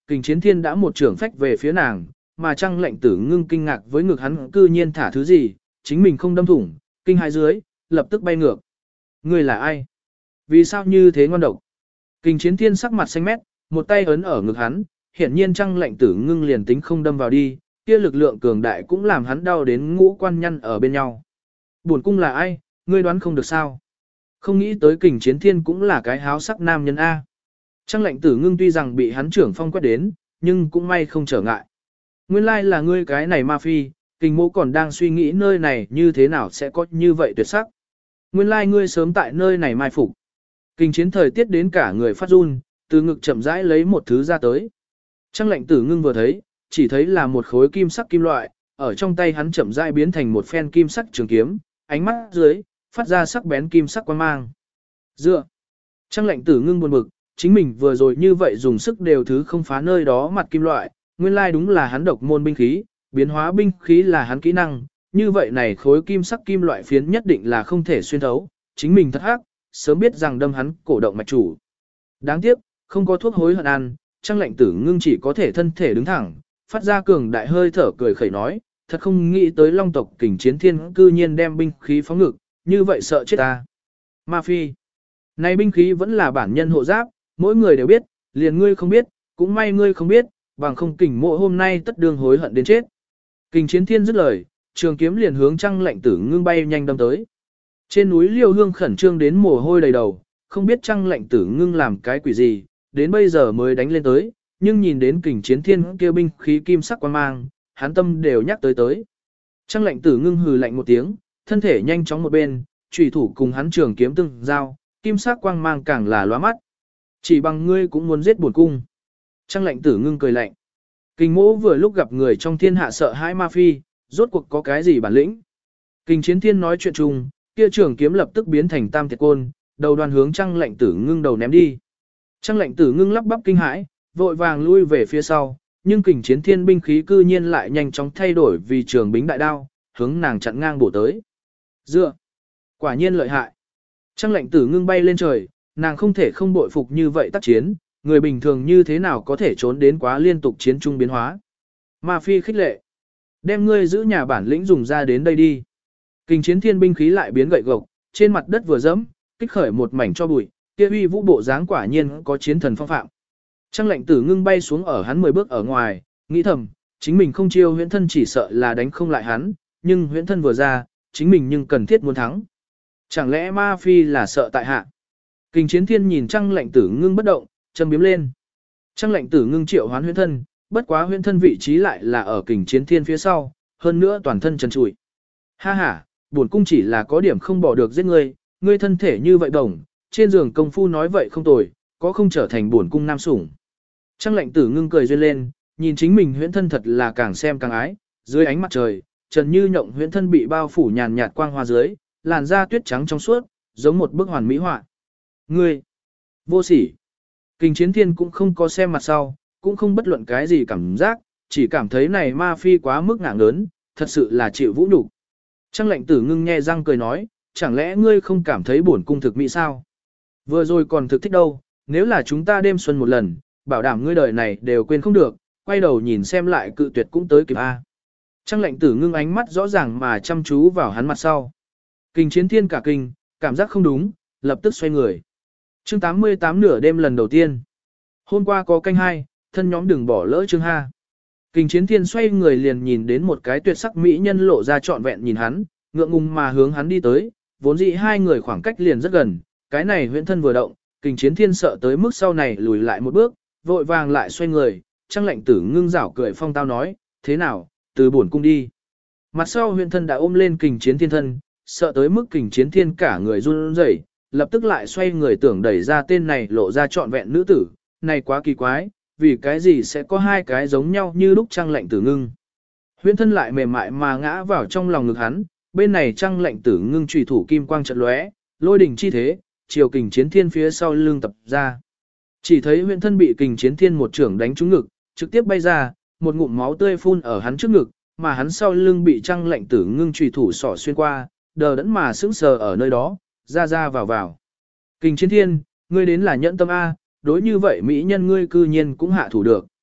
Kình Chiến Thiên đã một trưởng phách về phía nàng, mà Trăng Lệnh Tử Ngưng kinh ngạc với ngực hắn cư nhiên thả thứ gì, chính mình không đâm thủng, kinh hai dưới, lập tức bay ngược. Người là ai? Vì sao như thế ngon độc? Kình Chiến Thiên sắc mặt xanh mét, một tay ấn ở ngực hắn, hiển nhiên Trăng Lệnh Tử Ngưng liền tính không đâm vào đi, kia lực lượng cường đại cũng làm hắn đau đến ngũ quan nhăn ở bên nhau. Bổn cung là ai, ngươi đoán không được sao? Không nghĩ tới Kình Chiến Thiên cũng là cái háo sắc nam nhân A. Trăng Lệnh Tử Ngưng tuy rằng bị hắn trưởng phong quét đến, nhưng cũng may không trở ngại. Nguyên lai là ngươi cái này ma phi, Kình Mỗ còn đang suy nghĩ nơi này như thế nào sẽ có như vậy tuyệt sắc. Nguyên lai ngươi sớm tại nơi này mai phục. Kình Chiến thời tiết đến cả người phát run, từ ngực chậm rãi lấy một thứ ra tới. Trăng Lệnh Tử Ngưng vừa thấy, chỉ thấy là một khối kim sắc kim loại, ở trong tay hắn chậm rãi biến thành một phen kim sắc trường kiếm, ánh mắt dưới, phát ra sắc bén kim sắc quang mang. Dựa. Trăng Lệnh Tử Ngưng buồn bực, chính mình vừa rồi như vậy dùng sức đều thứ không phá nơi đó mặt kim loại, nguyên lai đúng là hắn độc môn binh khí, biến hóa binh khí là hắn kỹ năng, như vậy này khối kim sắc kim loại phiến nhất định là không thể xuyên thấu, chính mình thật ác, sớm biết rằng đâm hắn cổ động mạch chủ. Đáng tiếc, không có thuốc hối hận ăn, Trăng Lệnh Tử Ngưng chỉ có thể thân thể đứng thẳng, phát ra cường đại hơi thở cười khẩy nói, thật không nghĩ tới Long tộc Kình Chiến Thiên cư nhiên đem binh khí phóng ngực, như vậy sợ chết ta. Ma phi, này binh khí vẫn là bản nhân hộ giáp, mỗi người đều biết, liền ngươi không biết, cũng may ngươi không biết, bằng không Kình Mộ hôm nay tất đương hối hận đến chết. Kình Chiến Thiên dứt lời, trường kiếm liền hướng Trăng Lệnh Tử Ngưng bay nhanh đâm tới. Trên núi Liêu Hương khẩn trương đến mồ hôi đầy đầu, không biết Trăng Lệnh Tử Ngưng làm cái quỷ gì, đến bây giờ mới đánh lên tới, nhưng nhìn đến Kình Chiến Thiên kia binh khí kim sắc quang mang, hắn tâm đều nhắc tới. Trăng Lệnh Tử Ngưng hừ lạnh một tiếng, thân thể nhanh chóng một bên, chủy thủ cùng hắn trường kiếm tương giao, kim sắc quang mang càng là lóa mắt. Chỉ bằng ngươi cũng muốn giết bổn cung. Trăng Lệnh Tử Ngưng cười lạnh. Kình Mỗ vừa lúc gặp người trong thiên hạ sợ hãi ma phi, rốt cuộc có cái gì bản lĩnh. Kình Chiến Thiên nói chuyện chung, kia trường kiếm lập tức biến thành tam thiệt côn, đầu đoàn hướng Trăng Lệnh Tử Ngưng đầu ném đi. Trăng Lệnh Tử Ngưng lắp bắp kinh hãi, vội vàng lui về phía sau, nhưng Kình Chiến Thiên binh khí cư nhiên lại nhanh chóng thay đổi vì trường bính đại đao, hướng nàng chặn ngang bổ tới. Dựa, quả nhiên lợi hại. Trăng Lệnh Tử Ngưng bay lên trời, nàng không thể không bội phục như vậy tác chiến, người bình thường như thế nào có thể trốn đến quá liên tục chiến trung biến hóa. Ma phi khích lệ, đem ngươi giữ nhà bản lĩnh dùng ra đến đây đi. Kình Chiến Thiên binh khí lại biến gậy gộc, trên mặt đất vừa dẫm, kích khởi một mảnh cho bụi, kia uy vũ bộ dáng quả nhiên có chiến thần phong phạm. Trăng Lệnh Tử Ngưng bay xuống ở hắn 10 bước ở ngoài, nghĩ thầm, chính mình không chiêu huyễn thân chỉ sợ là đánh không lại hắn, nhưng huyễn thân vừa ra, chính mình nhưng cần thiết muốn thắng. Chẳng lẽ ma phi là sợ tại hạ? Kình Chiến Thiên nhìn Trăng Lệnh Tử Ngưng bất động, châm biếm lên. Trăng Lệnh Tử Ngưng triệu hoán huyễn thân, bất quá huyễn thân vị trí lại là ở Kình Chiến Thiên phía sau, hơn nữa toàn thân trần trụi. Ha ha, bổn cung chỉ là có điểm không bỏ được giết ngươi, ngươi thân thể như vậy đồng, trên giường công phu nói vậy không tồi, có không trở thành bổn cung nam sủng. Trăng Lệnh Tử Ngưng cười duyên lên, nhìn chính mình huyễn thân thật là càng xem càng ái, dưới ánh mặt trời, Trần Như Nhộng huyễn thân bị bao phủ nhàn nhạt quang hoa dưới, làn da tuyết trắng trong suốt, giống một bức hoàn mỹ họa. Ngươi, vô sỉ. Kình Chiến Thiên cũng không có xem mặt sau, cũng không bất luận cái gì cảm giác, chỉ cảm thấy này ma phi quá mức ngạng lớn, thật sự là chịu vũ nhục. Trăng Lệnh Tử Ngưng nhe răng cười nói, chẳng lẽ ngươi không cảm thấy bổn cung thực mỹ sao? Vừa rồi còn thực thích đâu, nếu là chúng ta đêm xuân một lần, bảo đảm ngươi đời này đều quên không được, quay đầu nhìn xem lại cự tuyệt cũng tới kịp a. Trăng Lệnh Tử Ngưng ánh mắt rõ ràng mà chăm chú vào hắn mặt sau. Kình Chiến Thiên cả kinh, cảm giác không đúng, lập tức xoay người. Chương 88 nửa đêm lần đầu tiên. Hôm qua có canh hai, thân nhóm đừng bỏ lỡ chương ha. Kình Chiến Thiên xoay người liền nhìn đến một cái tuyệt sắc mỹ nhân lộ ra trọn vẹn nhìn hắn, ngượng ngùng mà hướng hắn đi tới, vốn dĩ hai người khoảng cách liền rất gần, cái này huyễn thân vừa động, Kình Chiến Thiên sợ tới mức sau này lùi lại một bước, vội vàng lại xoay người, Trăng Lệnh Tử Ngưng rảo cười phong tao nói, thế nào, từ bổn cung đi. Mặt sau huyễn thân đã ôm lên Kình Chiến Thiên thân, sợ tới mức Kình Chiến Thiên cả người run rẩy, lập tức lại xoay người tưởng đẩy ra tên này lộ ra trọn vẹn nữ tử, này quá kỳ quái, vì cái gì sẽ có hai cái giống nhau như lúc Trăng Lệnh Tử Ngưng. Huyễn thân lại mềm mại mà ngã vào trong lòng ngực hắn, bên này Trăng Lệnh Tử Ngưng chủy thủ kim quang chợt lóe, lôi đỉnh chi thế, chiều Kình Chiến Thiên phía sau lưng tập ra. Chỉ thấy huyễn thân bị Kình Chiến Thiên một trưởng đánh trúng ngực, trực tiếp bay ra, một ngụm máu tươi phun ở hắn trước ngực, mà hắn sau lưng bị Trăng Lệnh Tử Ngưng chủy thủ sỏ xuyên qua, đờ đẫn mà sững sờ ở nơi đó, ra vào. Kình Chiến Thiên, ngươi đến là nhẫn tâm A, đối như vậy mỹ nhân ngươi cư nhiên cũng hạ thủ được.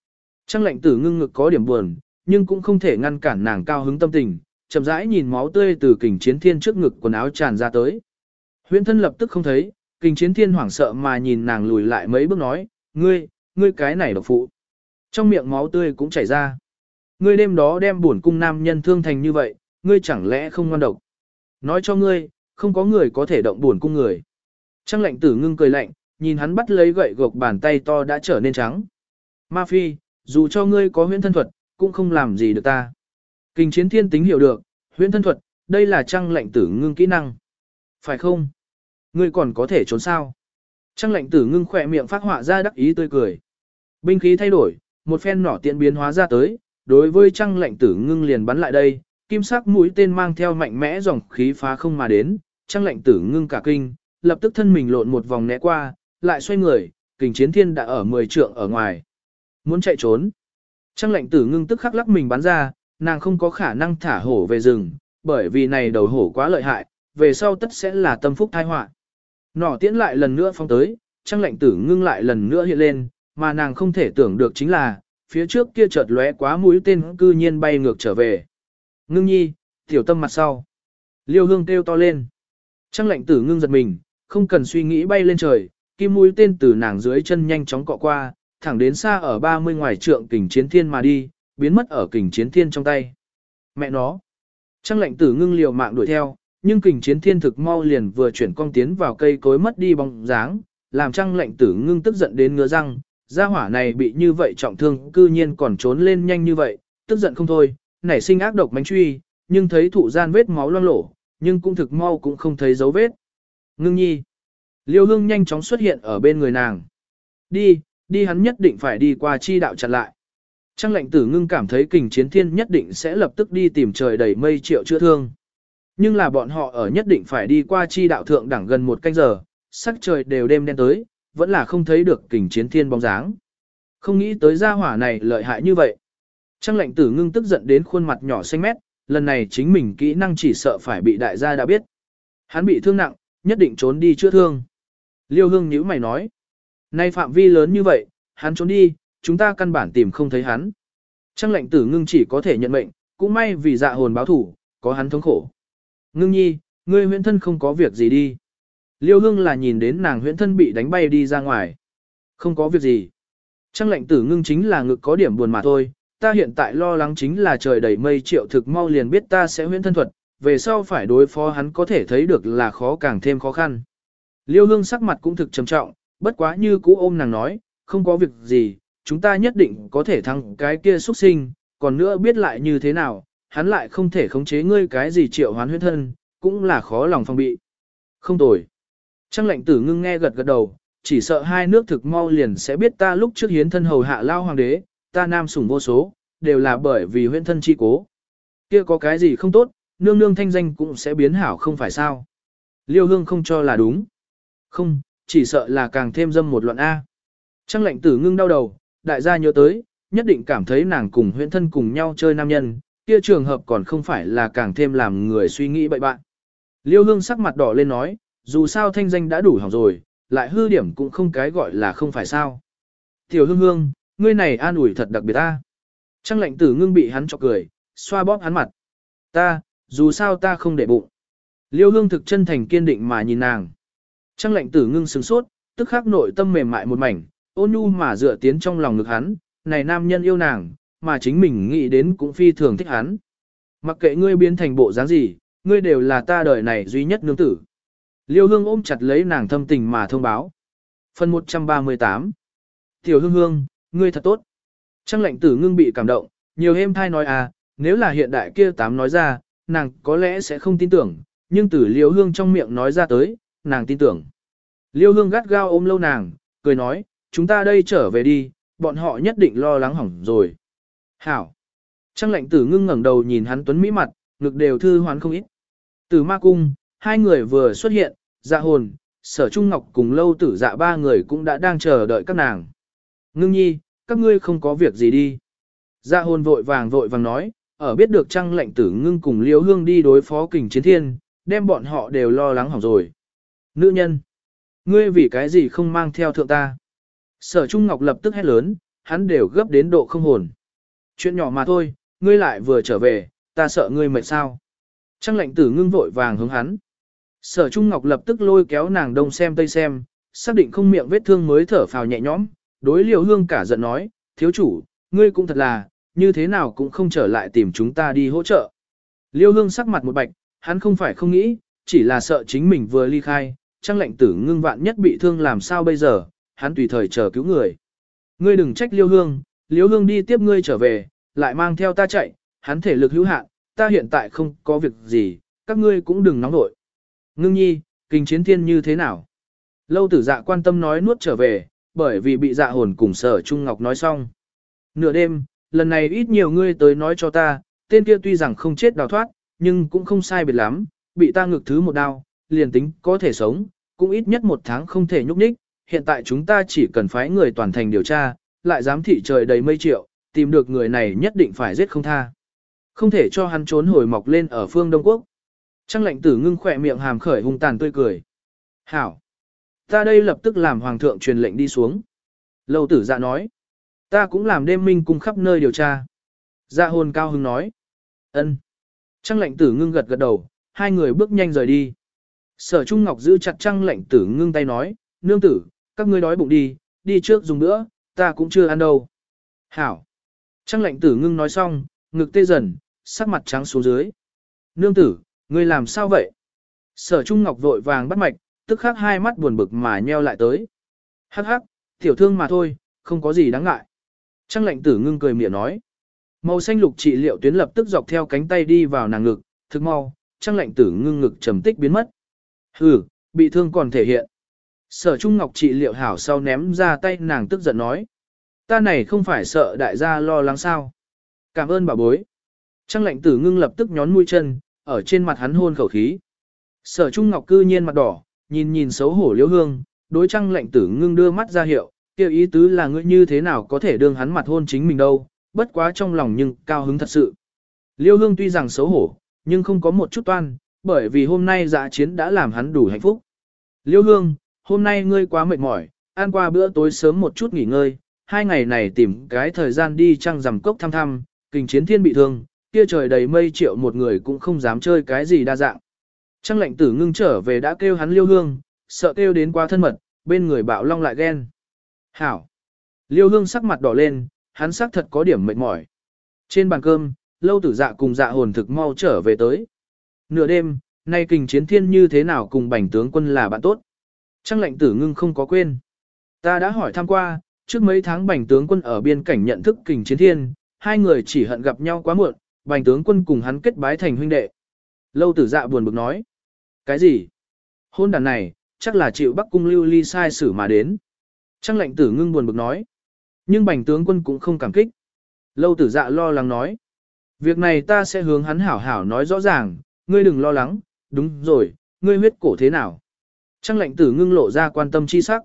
Trang lệnh tử ngưng ngực có điểm buồn, nhưng cũng không thể ngăn cản nàng cao hứng tâm tình, chậm rãi nhìn máu tươi từ kình chiến thiên trước ngực quần áo tràn ra tới. Huyễn thân lập tức không thấy, kình chiến thiên hoảng sợ mà nhìn nàng lùi lại mấy bước nói, ngươi cái này độc phụ. Trong miệng máu tươi cũng chảy ra. Ngươi đêm đó đem bổn cung nam nhân thương thành như vậy, ngươi chẳng lẽ không ngoan độc. Nói cho ngươi, không có người có thể động bổn cung người. Trang lệnh tử ngưng cười lạnh, nhìn hắn bắt lấy gậy gộc bàn tay to đã trở nên trắng. Ma phi, dù cho ngươi có huyễn thân thuật, cũng không làm gì được ta. Kình chiến thiên tính hiểu được, huyễn thân thuật, đây là trang lệnh tử ngưng kỹ năng. Phải không? Ngươi còn có thể trốn sao? Trang lệnh tử ngưng khỏe miệng phát họa ra đắc ý tươi cười. Binh khí thay đổi, một phen nỏ tiện biến hóa ra tới, đối với trang lệnh tử ngưng liền bắn lại đây, kim sắc mũi tên mang theo mạnh mẽ dòng khí phá không mà đến, trang lệnh tử ngưng cả kinh, lập tức thân mình lộn một vòng né qua, lại xoay người, kình chiến thiên đã ở 10 trượng ở ngoài. Muốn chạy trốn. Trang lệnh tử ngưng tức khắc lắc mình bắn ra, nàng không có khả năng thả hổ về rừng, bởi vì này đầu hổ quá lợi hại, về sau tất sẽ là tâm phúc tai họa. Nỏ tiễn lại lần nữa phóng tới, trang lệnh tử ngưng lại lần nữa hiện lên, mà nàng không thể tưởng được chính là, phía trước kia chợt lóe quá mũi tên cư nhiên bay ngược trở về. Ngưng nhi, tiểu tâm mặt sau. Liêu hương kêu to lên. Trang lệnh tử ngưng giật mình, không cần suy nghĩ bay lên trời, kim mũi tên từ nàng dưới chân nhanh chóng cọ qua, thẳng đến xa ở 30 ngoài trượng kình chiến thiên mà đi, biến mất ở kình chiến thiên trong tay. Mẹ nó. Trang lệnh tử ngưng liều mạng đuổi theo, nhưng kình chiến thiên thực mau liền vừa chuyển cong tiến vào cây cối mất đi bóng dáng, làm trang lệnh tử ngưng tức giận đến ngứa răng, gia hỏa này bị như vậy trọng thương cư nhiên còn trốn lên nhanh như vậy, tức giận không thôi, nảy sinh ác độc mánh truy, nhưng thấy thụ gian vết máu loang lổ, nhưng cũng thực mau cũng không thấy dấu vết. Ngưng nhi. Liêu hương nhanh chóng xuất hiện ở bên người nàng. Đi hắn nhất định phải đi qua chi đạo chặn lại. Trang lệnh tử ngưng cảm thấy kình chiến thiên nhất định sẽ lập tức đi tìm trời đầy mây triệu chữa thương. Nhưng là bọn họ ở nhất định phải đi qua chi đạo thượng đẳng gần một canh giờ, sắc trời đều đêm đen tới, vẫn là không thấy được kình chiến thiên bóng dáng. Không nghĩ tới gia hỏa này lợi hại như vậy. Trang lệnh tử ngưng tức giận đến khuôn mặt nhỏ xanh mét, lần này chính mình kỹ năng chỉ sợ phải bị đại gia đã biết. Hắn bị thương nặng, nhất định trốn đi chữa thương. Liêu hương nhíu mày nói. Nay phạm vi lớn như vậy, hắn trốn đi, chúng ta căn bản tìm không thấy hắn. Trang lệnh tử ngưng chỉ có thể nhận mệnh, cũng may vì dạ hồn báo thủ, có hắn thống khổ. Ngưng nhi, ngươi huyễn thân không có việc gì đi. Liêu hương là nhìn đến nàng huyễn thân bị đánh bay đi ra ngoài. Không có việc gì. Trang lệnh tử ngưng chính là ngực có điểm buồn mà thôi, ta hiện tại lo lắng chính là trời đầy mây triệu thực mau liền biết ta sẽ huyễn thân thuật, về sau phải đối phó hắn có thể thấy được là khó càng thêm khó khăn. Liêu hương sắc mặt cũng thực trầm trọng, bất quá như cũ ôm nàng nói, không có việc gì, chúng ta nhất định có thể thắng cái kia xuất sinh, còn nữa biết lại như thế nào, hắn lại không thể khống chế ngươi cái gì triệu hoán huyễn thân, cũng là khó lòng phòng bị. Không tồi. Trang lệnh tử ngưng nghe gật gật đầu, chỉ sợ hai nước thực mau liền sẽ biết ta lúc trước hiến thân hầu hạ lao hoàng đế, ta nam sủng vô số, đều là bởi vì huyễn thân chi cố. Kia có cái gì không tốt, nương nương thanh danh cũng sẽ biến hảo không phải sao. Liêu hương không cho là đúng. Không, chỉ sợ là càng thêm dâm một loạn A. Trang lệnh tử ngưng đau đầu, đại gia nhớ tới, nhất định cảm thấy nàng cùng huyễn thân cùng nhau chơi nam nhân, kia trường hợp còn không phải là càng thêm làm người suy nghĩ bậy bạn. Liêu hương sắc mặt đỏ lên nói, dù sao thanh danh đã đủ hỏng rồi, lại hư điểm cũng không cái gọi là không phải sao. Tiểu hương hương, ngươi này an ủi thật đặc biệt ta. Trang lệnh tử ngưng bị hắn chọc cười, xoa bóp hắn mặt. Dù sao ta không để bụng. Liêu hương thực chân thành kiên định mà nhìn nàng. Trang lệnh tử ngưng sửng sốt, tức khắc nội tâm mềm mại một mảnh, ôn nhu mà dựa tiến trong lòng ngực hắn, này nam nhân yêu nàng, mà chính mình nghĩ đến cũng phi thường thích hắn. Mặc kệ ngươi biến thành bộ dáng gì, ngươi đều là ta đời này duy nhất nương tử. Liêu hương ôm chặt lấy nàng thâm tình mà thông báo. Phần 138. Tiểu hương hương, ngươi thật tốt. Trang lệnh tử ngưng bị cảm động, nhiều êm thai nói nếu là hiện đại kia tám nói ra, nàng có lẽ sẽ không tin tưởng, nhưng từ liêu hương trong miệng nói ra tới, nàng tin tưởng. Liêu hương gắt gao ôm lâu nàng, cười nói, chúng ta đây trở về đi, bọn họ nhất định lo lắng hỏng rồi. Hảo. Trang lệnh tử ngưng ngẩng đầu nhìn hắn tuấn mỹ mặt, ngực đều thư hoán không ít. Từ ma cung, hai người vừa xuất hiện, dạ hồn, sở trung ngọc cùng lâu tử dạ ba người cũng đã đang chờ đợi các nàng. Ngưng nhi, các ngươi không có việc gì đi. Dạ hồn vội vàng nói, ở biết được trang lệnh tử ngưng cùng liêu hương đi đối phó kình chiến thiên, đem bọn họ đều lo lắng hỏng rồi. Nữ nhân, ngươi vì cái gì không mang theo thượng ta? Sở Trung Ngọc lập tức hét lớn, hắn đều gấp đến độ không hồn. Chuyện nhỏ mà thôi, ngươi lại vừa trở về, ta sợ ngươi mệt sao. Trang lệnh tử ngưng vội vàng hướng hắn. Sở Trung Ngọc lập tức lôi kéo nàng đông xem tây xem, xác định không miệng vết thương mới thở phào nhẹ nhõm, đối Liêu Hương cả giận nói, thiếu chủ, ngươi cũng thật là, như thế nào cũng không trở lại tìm chúng ta đi hỗ trợ. Liêu Hương sắc mặt một bạch, hắn không phải không nghĩ, chỉ là sợ chính mình vừa ly khai, Trang lệnh tử ngưng vạn nhất bị thương làm sao bây giờ, hắn tùy thời chờ cứu người. Ngươi đừng trách Liêu Hương đi tiếp ngươi trở về, lại mang theo ta chạy, hắn thể lực hữu hạn, ta hiện tại không có việc gì, các ngươi cũng đừng nóng nội. Ngưng nhi, kinh chiến thiên như thế nào? Lâu tử dạ quan tâm nói nuốt trở về, bởi vì bị dạ hồn cùng Sở Trung Ngọc nói xong. Nửa đêm, lần này ít nhiều ngươi tới nói cho ta, tên kia tuy rằng không chết đào thoát, nhưng cũng không sai biệt lắm, bị ta ngực thứ một đao, liền tính có thể sống, cũng ít nhất 1 tháng không thể nhúc nhích. Hiện tại chúng ta chỉ cần phái người toàn thành điều tra, lại giám thị trời đầy mây triệu, tìm được người này nhất định phải giết không tha. Không thể cho hắn trốn hồi mọc lên ở phương Đông Quốc. Trang lệnh tử ngưng khỏe miệng hàm khởi hung tàn tươi cười. Hảo! Ta đây lập tức làm hoàng thượng truyền lệnh đi xuống. Lâu tử dạ nói. Ta cũng làm đêm minh cung khắp nơi điều tra. Dạ hồn cao hứng nói. Ân. Trang lệnh tử ngưng gật gật đầu, hai người bước nhanh rời đi. Sở Trung Ngọc giữ chặt Trang lệnh tử ngưng tay nói, nương tử, các ngươi đói bụng đi trước dùng nữa, ta cũng chưa ăn đâu. Hảo. Trang lệnh tử ngưng nói xong, ngực tê dần, sắc mặt trắng xuống dưới. Nương tử, ngươi làm sao vậy? Sở Trung Ngọc vội vàng bắt mạch, tức khắc hai mắt buồn bực mà nheo lại tới. Hắc hắc, tiểu thương mà thôi, không có gì đáng ngại. Trang lệnh tử ngưng cười miệng nói. Màu xanh lục trị liệu tuyến lập tức dọc theo cánh tay đi vào nàng ngực, thực mau, trang lệnh tử ngưng ngực trầm tích biến mất. Hừ, bị thương còn thể hiện. Sở Trung Ngọc trị liệu hảo sau ném ra tay nàng tức giận nói. Ta này không phải sợ đại gia lo lắng sao. Cảm ơn bà bối. Trang lệnh tử ngưng lập tức nhón mũi chân, ở trên mặt hắn hôn khẩu khí. Sở Trung Ngọc cư nhiên mặt đỏ, nhìn xấu hổ Liễu Hương, đối Trang lệnh tử ngưng đưa mắt ra hiệu, kêu ý tứ là ngươi như thế nào có thể đương hắn mặt hôn chính mình đâu, bất quá trong lòng nhưng cao hứng thật sự. Liêu Hương tuy rằng xấu hổ, nhưng không có một chút toan, bởi vì hôm nay dạ chiến đã làm hắn đủ hạnh phúc. Liêu Hương, hôm nay ngươi quá mệt mỏi, ăn qua bữa tối sớm một chút nghỉ ngơi, 2 ngày này tìm cái thời gian đi trăng rằm cốc thăm thăm, kình chiến thiên bị thương, kia trời đầy mây triệu một người cũng không dám chơi cái gì đa dạng. Trang lệnh tử ngưng trở về đã kêu hắn Liêu Hương, sợ kêu đến quá thân mật, bên người bạo long lại ghen. Hảo. Liêu Hương sắc mặt đỏ lên, hắn sắc thật có điểm mệt mỏi. Trên bàn cơm, Lâu tử dạ cùng dạ hồn thực mau trở về tới. Nửa đêm, nay kình chiến thiên như thế nào cùng bành tướng quân là bạn tốt. Trang lệnh tử ngưng không có quên. Ta đã hỏi thăm qua, trước mấy tháng bành tướng quân ở biên cảnh nhận thức kình chiến thiên, hai người chỉ hận gặp nhau quá muộn, bành tướng quân cùng hắn kết bái thành huynh đệ. Lâu tử dạ buồn bực nói. Cái gì? Hôn đàn này, chắc là chịu Bắc cung Lưu Ly sai xử mà đến. Trang lệnh tử ngưng buồn bực nói. Nhưng bành tướng quân cũng không cảm kích. Lâu tử dạ lo lắng nói. Việc này ta sẽ hướng hắn hảo hảo nói rõ ràng, ngươi đừng lo lắng, đúng rồi, ngươi huyết cổ thế nào? Trang lệnh tử ngưng lộ ra quan tâm chi sắc.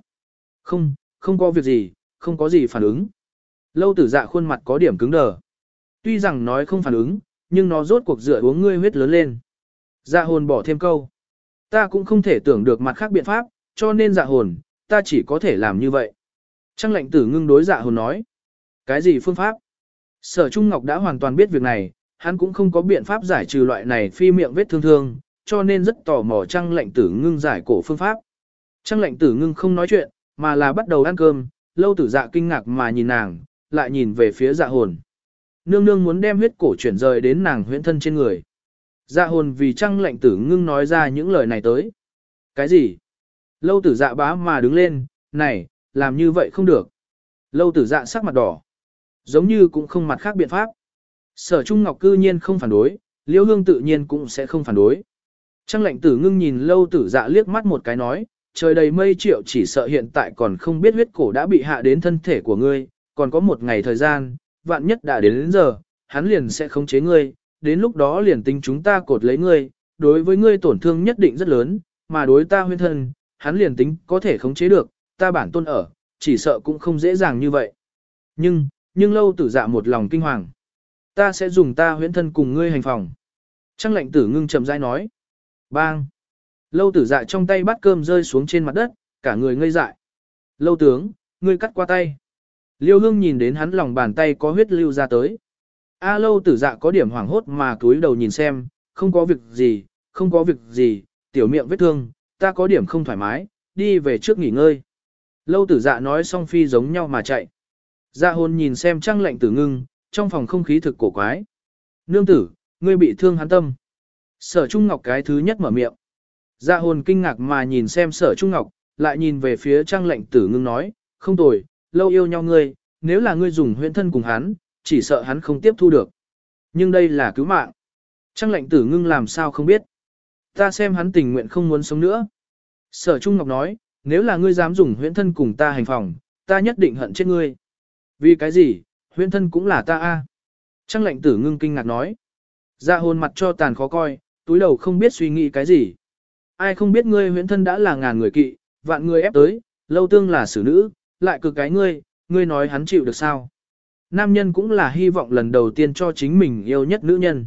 Không có việc gì, không có gì phản ứng. Lâu tử dạ khuôn mặt có điểm cứng đờ. Tuy rằng nói không phản ứng, nhưng nó rốt cuộc dựa uống ngươi huyết lớn lên. Dạ hồn bỏ thêm câu. Ta cũng không thể tưởng được mặt khác biện pháp, cho nên dạ hồn, ta chỉ có thể làm như vậy. Trang lệnh tử ngưng đối dạ hồn nói. Cái gì phương pháp? Sở Trung Ngọc đã hoàn toàn biết việc này, hắn cũng không có biện pháp giải trừ loại này phi miệng vết thương, cho nên rất tò mò Trang lệnh tử ngưng giải cổ phương pháp. Trang lệnh tử ngưng không nói chuyện, mà là bắt đầu ăn cơm, Lâu tử dạ kinh ngạc mà nhìn nàng, lại nhìn về phía dạ hồn. Nương nương muốn đem huyết cổ chuyển rời đến nàng huyễn thân trên người. Dạ hồn vì Trang lệnh tử ngưng nói ra những lời này tới. Cái gì? Lâu tử dạ bá mà đứng lên, này, làm như vậy không được. Lâu tử dạ sắc mặt đỏ. Giống như cũng không mặt khác biện pháp. Sở Trung Ngọc cư nhiên không phản đối, Liễu Hương tự nhiên cũng sẽ không phản đối. Trang lệnh tử ngưng nhìn Lâu tử dạ liếc mắt một cái nói, trời đầy mây triệu chỉ sợ hiện tại còn không biết huyết cổ đã bị hạ đến thân thể của ngươi, còn có 1 ngày thời gian, vạn nhất đã đến giờ, hắn liền sẽ khống chế ngươi, đến lúc đó liền tính chúng ta cột lấy ngươi, đối với ngươi tổn thương nhất định rất lớn, mà đối ta huyên thân, hắn liền tính có thể khống chế được, ta bản tôn ở, chỉ sợ cũng không dễ dàng như vậy. Nhưng Lâu tử dạ một lòng kinh hoàng. Ta sẽ dùng ta huyễn thân cùng ngươi hành phòng. Trang lệnh tử ngưng chậm rãi nói. Bang! Lâu tử dạ trong tay bát cơm rơi xuống trên mặt đất, cả người ngây dại. Lâu tướng, ngươi cắt qua tay. Liêu Hương nhìn đến hắn lòng bàn tay có huyết lưu ra tới. A Lâu Tử Dạ có điểm hoảng hốt mà cúi đầu nhìn xem, không có việc gì, không có việc gì, tiểu miệng vết thương, ta có điểm không thoải mái, đi về trước nghỉ ngơi. Lâu Tử Dạ nói xong phi giống nhau mà chạy. Dạ hồn nhìn xem Trăng Lệnh Tử ngưng, trong phòng không khí thực cổ quái. Nương tử, ngươi bị thương hắn tâm. Sở Trung Ngọc cái thứ nhất mở miệng. Dạ hồn kinh ngạc mà nhìn xem Sở Trung Ngọc, lại nhìn về phía Trăng Lệnh Tử ngưng nói, không tồi, lâu yêu nhau ngươi, nếu là ngươi dùng huyễn thân cùng hắn, chỉ sợ hắn không tiếp thu được. Nhưng đây là cứu mạng. Trăng Lệnh Tử ngưng làm sao không biết. Ta xem hắn tình nguyện không muốn sống nữa. Sở Trung Ngọc nói, nếu là ngươi dám dùng huyễn thân cùng ta hành phòng, ta nhất định hận chết ngươi. Vì cái gì, huyễn thân cũng là ta a. Trăng Lệnh Tử ngưng kinh ngạc nói. Dạ hồn mặt cho tàn khó coi, túi đầu không biết suy nghĩ cái gì. Ai không biết ngươi huyễn thân đã là ngàn người kỵ, vạn người ép tới, lâu tương là xử nữ, lại cực cái ngươi nói hắn chịu được sao? Nam nhân cũng là hy vọng lần đầu tiên cho chính mình yêu nhất nữ nhân.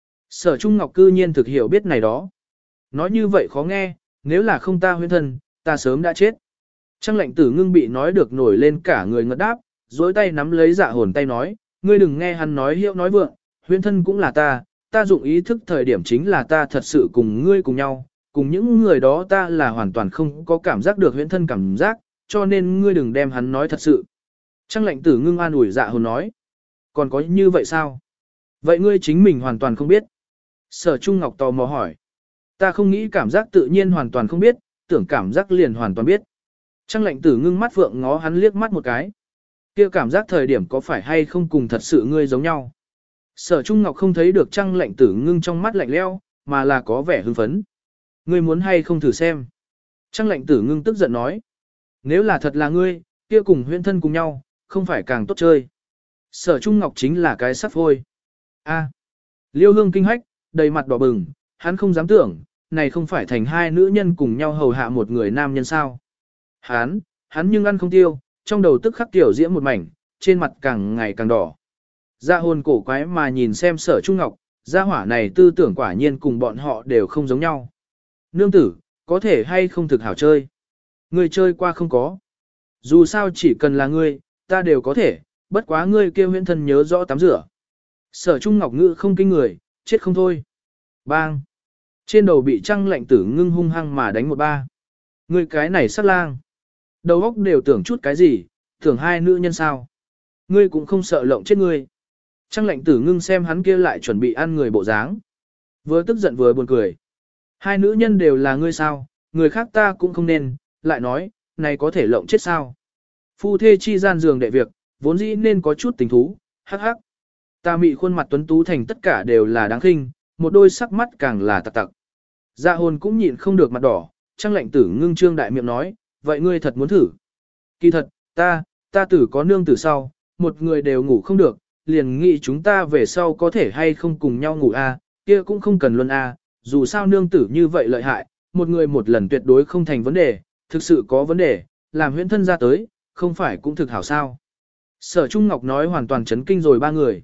Sở Trung Ngọc cư nhiên thực hiểu biết này đó. Nói như vậy khó nghe, nếu là không ta huyễn thân, ta sớm đã chết. Trăng Lệnh Tử ngưng bị nói được nổi lên cả người ngất đáp, dối tay nắm lấy dạ hồn tay nói, ngươi đừng nghe hắn nói hiệu nói vượng, huyễn thân cũng là ta dụng ý thức thời điểm chính là ta thật sự cùng ngươi cùng nhau, cùng những người đó ta là hoàn toàn không có cảm giác được huyễn thân cảm giác, cho nên ngươi đừng đem hắn nói thật sự. Trăng Lệnh Tử ngưng an ủi dạ hồn nói, còn có như vậy sao? Vậy ngươi chính mình hoàn toàn không biết. Sở Trung Ngọc tò mò hỏi, ta không nghĩ cảm giác tự nhiên hoàn toàn không biết, tưởng cảm giác liền hoàn toàn biết. Trăng Lệnh Tử ngưng mắt phượng ngó hắn liếc mắt một cái. Kia cảm giác thời điểm có phải hay không cùng thật sự ngươi giống nhau? Sở Trung Ngọc không thấy được Trăng Lệnh Tử ngưng trong mắt lạnh lẽo, mà là có vẻ hưng phấn. Ngươi muốn hay không thử xem? Trăng Lệnh Tử ngưng tức giận nói. Nếu là thật là ngươi, kia cùng huyễn thân cùng nhau, không phải càng tốt chơi. Sở Trung Ngọc chính là cái sắp phôi. A. Liêu Hương kinh hách, đầy mặt đỏ bừng, hắn không dám tưởng, này không phải thành hai nữ nhân cùng nhau hầu hạ một người nam nhân sao. Hắn nhưng ăn không tiêu, trong đầu tức khắc tiểu diễm một mảnh, trên mặt càng ngày càng đỏ. Dạ hồn cổ quái mà nhìn xem Sở Trung Ngọc, gia hỏa này tư tưởng quả nhiên cùng bọn họ đều không giống nhau. Nương tử, có thể hay không thực hảo chơi? Ngươi chơi qua không có. Dù sao chỉ cần là ngươi, ta đều có thể, bất quá ngươi kêu huyễn thân nhớ rõ tắm rửa. Sở Trung Ngọc ngữ không kinh người, chết không thôi. Bang! Trên đầu bị Trăng Lệnh Tử ngưng hung hăng mà đánh một ba. Ngươi cái này sát lang. Đầu óc đều tưởng chút cái gì, tưởng hai nữ nhân sao. Ngươi cũng không sợ lộng chết ngươi. Trăng Lệnh Tử ngưng xem hắn kia lại chuẩn bị ăn người bộ dáng. Vừa tức giận vừa buồn cười. Hai nữ nhân đều là ngươi sao, người khác ta cũng không nên, lại nói, này có thể lộng chết sao. Phu thê chi gian giường đệ việc, vốn dĩ nên có chút tình thú, hắc hắc. Ta mị khuôn mặt tuấn tú thành tất cả đều là đáng khinh, một đôi sắc mắt càng là tặc tặc. Dạ hồn cũng nhịn không được mặt đỏ, Trăng Lệnh Tử ngưng trương đại miệng nói, vậy ngươi thật muốn thử. Kỳ thật, ta tử có nương tử sau, một người đều ngủ không được, liền nghĩ chúng ta về sau có thể hay không cùng nhau ngủ a, kia cũng không cần luôn a, dù sao nương tử như vậy lợi hại, một người một lần tuyệt đối không thành vấn đề, thực sự có vấn đề, làm huyễn thân ra tới, không phải cũng thực hảo sao. Sở Trung Ngọc nói hoàn toàn chấn kinh rồi ba người.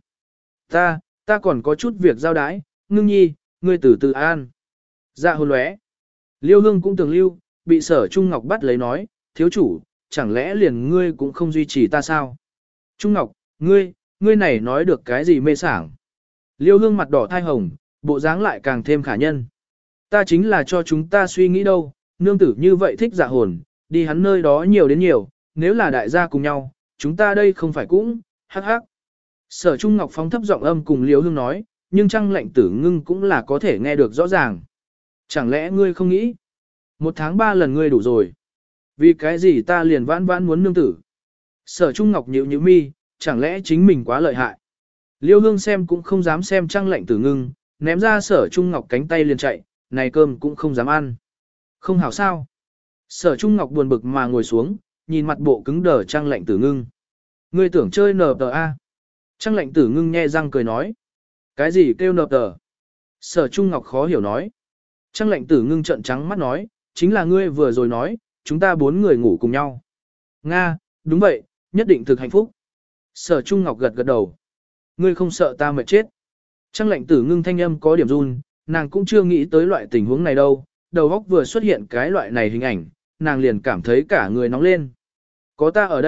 Ta còn có chút việc giao đái, ngưng nhi, ngươi từ từ an. Dạ hồn lóe. Liêu Hương cũng tưởng lưu, bị Sở Trung Ngọc bắt lấy nói, thiếu chủ, chẳng lẽ liền ngươi cũng không duy trì ta sao? Trung Ngọc, ngươi này nói được cái gì mê sảng? Liêu Hương mặt đỏ thai hồng, bộ dáng lại càng thêm khả nhân. Ta chính là cho chúng ta suy nghĩ đâu, nương tử như vậy thích dạ hồn, đi hắn nơi đó nhiều đến nhiều, nếu là đại gia cùng nhau, chúng ta đây không phải cũng, hắc hắc. Sở Trung Ngọc phóng thấp giọng âm cùng Liêu Hương nói, nhưng Trăng Lệnh Tử ngưng cũng là có thể nghe được rõ ràng. Chẳng lẽ ngươi không nghĩ? 1 tháng 3 lần ngươi đủ rồi. Vì cái gì ta liền vãn vãn muốn nương tử? Sở Trung Ngọc nhíu nhíu mi, chẳng lẽ chính mình quá lợi hại? Liêu Hương xem cũng không dám xem Trăng Lệnh Tử ngưng, ném ra Sở Trung Ngọc cánh tay liền chạy, này cơm cũng không dám ăn. Không hảo sao? Sở Trung Ngọc buồn bực mà ngồi xuống, nhìn mặt bộ cứng đờ Trăng Lệnh Tử ngưng. Ngươi tưởng chơi nờ tờ a? Trăng Lệnh Tử ngưng nhe răng cười nói. Cái gì kêu nờ tờ? Sở Trung Ngọc khó hiểu nói. Trăng Lệnh Tử ngưng trợn trắng mắt nói, chính là ngươi vừa rồi nói, chúng ta 4 người ngủ cùng nhau. Nga, đúng vậy, nhất định thực hạnh phúc. Sở Trung Ngọc gật gật đầu. Ngươi không sợ ta mệt chết. Trăng Lệnh Tử ngưng thanh âm có điểm run, nàng cũng chưa nghĩ tới loại tình huống này đâu, đầu óc vừa xuất hiện cái loại này hình ảnh, nàng liền cảm thấy cả người nóng lên. Có ta ở đây,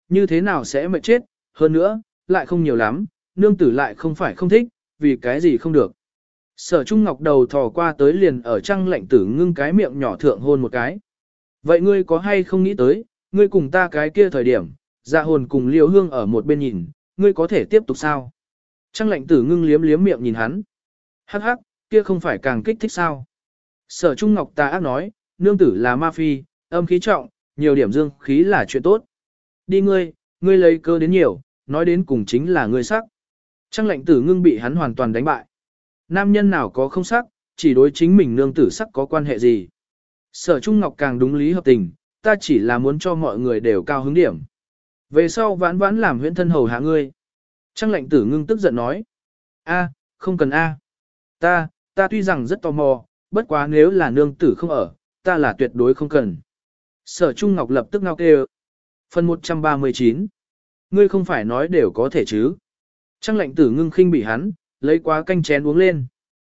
như thế nào sẽ mệt chết, hơn nữa, lại không nhiều lắm, nương tử lại không phải không thích, vì cái gì không được. Sở Trung Ngọc đầu thò qua tới liền ở Trăng Lệnh Tử Ngưng cái miệng nhỏ thượng hôn một cái. Vậy ngươi có hay không nghĩ tới, ngươi cùng ta cái kia thời điểm, Dạ Hồn cùng Liêu Hương ở một bên nhìn, ngươi có thể tiếp tục sao? Trăng Lệnh Tử Ngưng liếm liếm miệng nhìn hắn. Hắc hắc, kia không phải càng kích thích sao? Sở Trung Ngọc tà ác nói, nương tử là ma phi, âm khí trọng, nhiều điểm dương khí là chuyện tốt. Đi ngươi lấy cơ đến nhiều, nói đến cùng chính là ngươi sắc. Trăng Lệnh Tử Ngưng bị hắn hoàn toàn đánh bại. Nam nhân nào có không sắc, chỉ đối chính mình nương tử sắc có quan hệ gì. Sở Trung Ngọc càng đúng lý hợp tình, ta chỉ là muốn cho mọi người đều cao hứng điểm. Về sau vãn vãn làm huyễn thân hầu hạ ngươi. Trăng Lệnh Tử Ngưng tức giận nói. Không cần Ta tuy rằng rất tò mò, bất quá nếu là nương tử không ở, ta là tuyệt đối không cần. Sở Trung Ngọc lập tức ngao kêu. Phần 139. Ngươi không phải nói đều có thể chứ. Trăng Lệnh Tử Ngưng khinh bị hắn, lấy quá canh chén uống lên.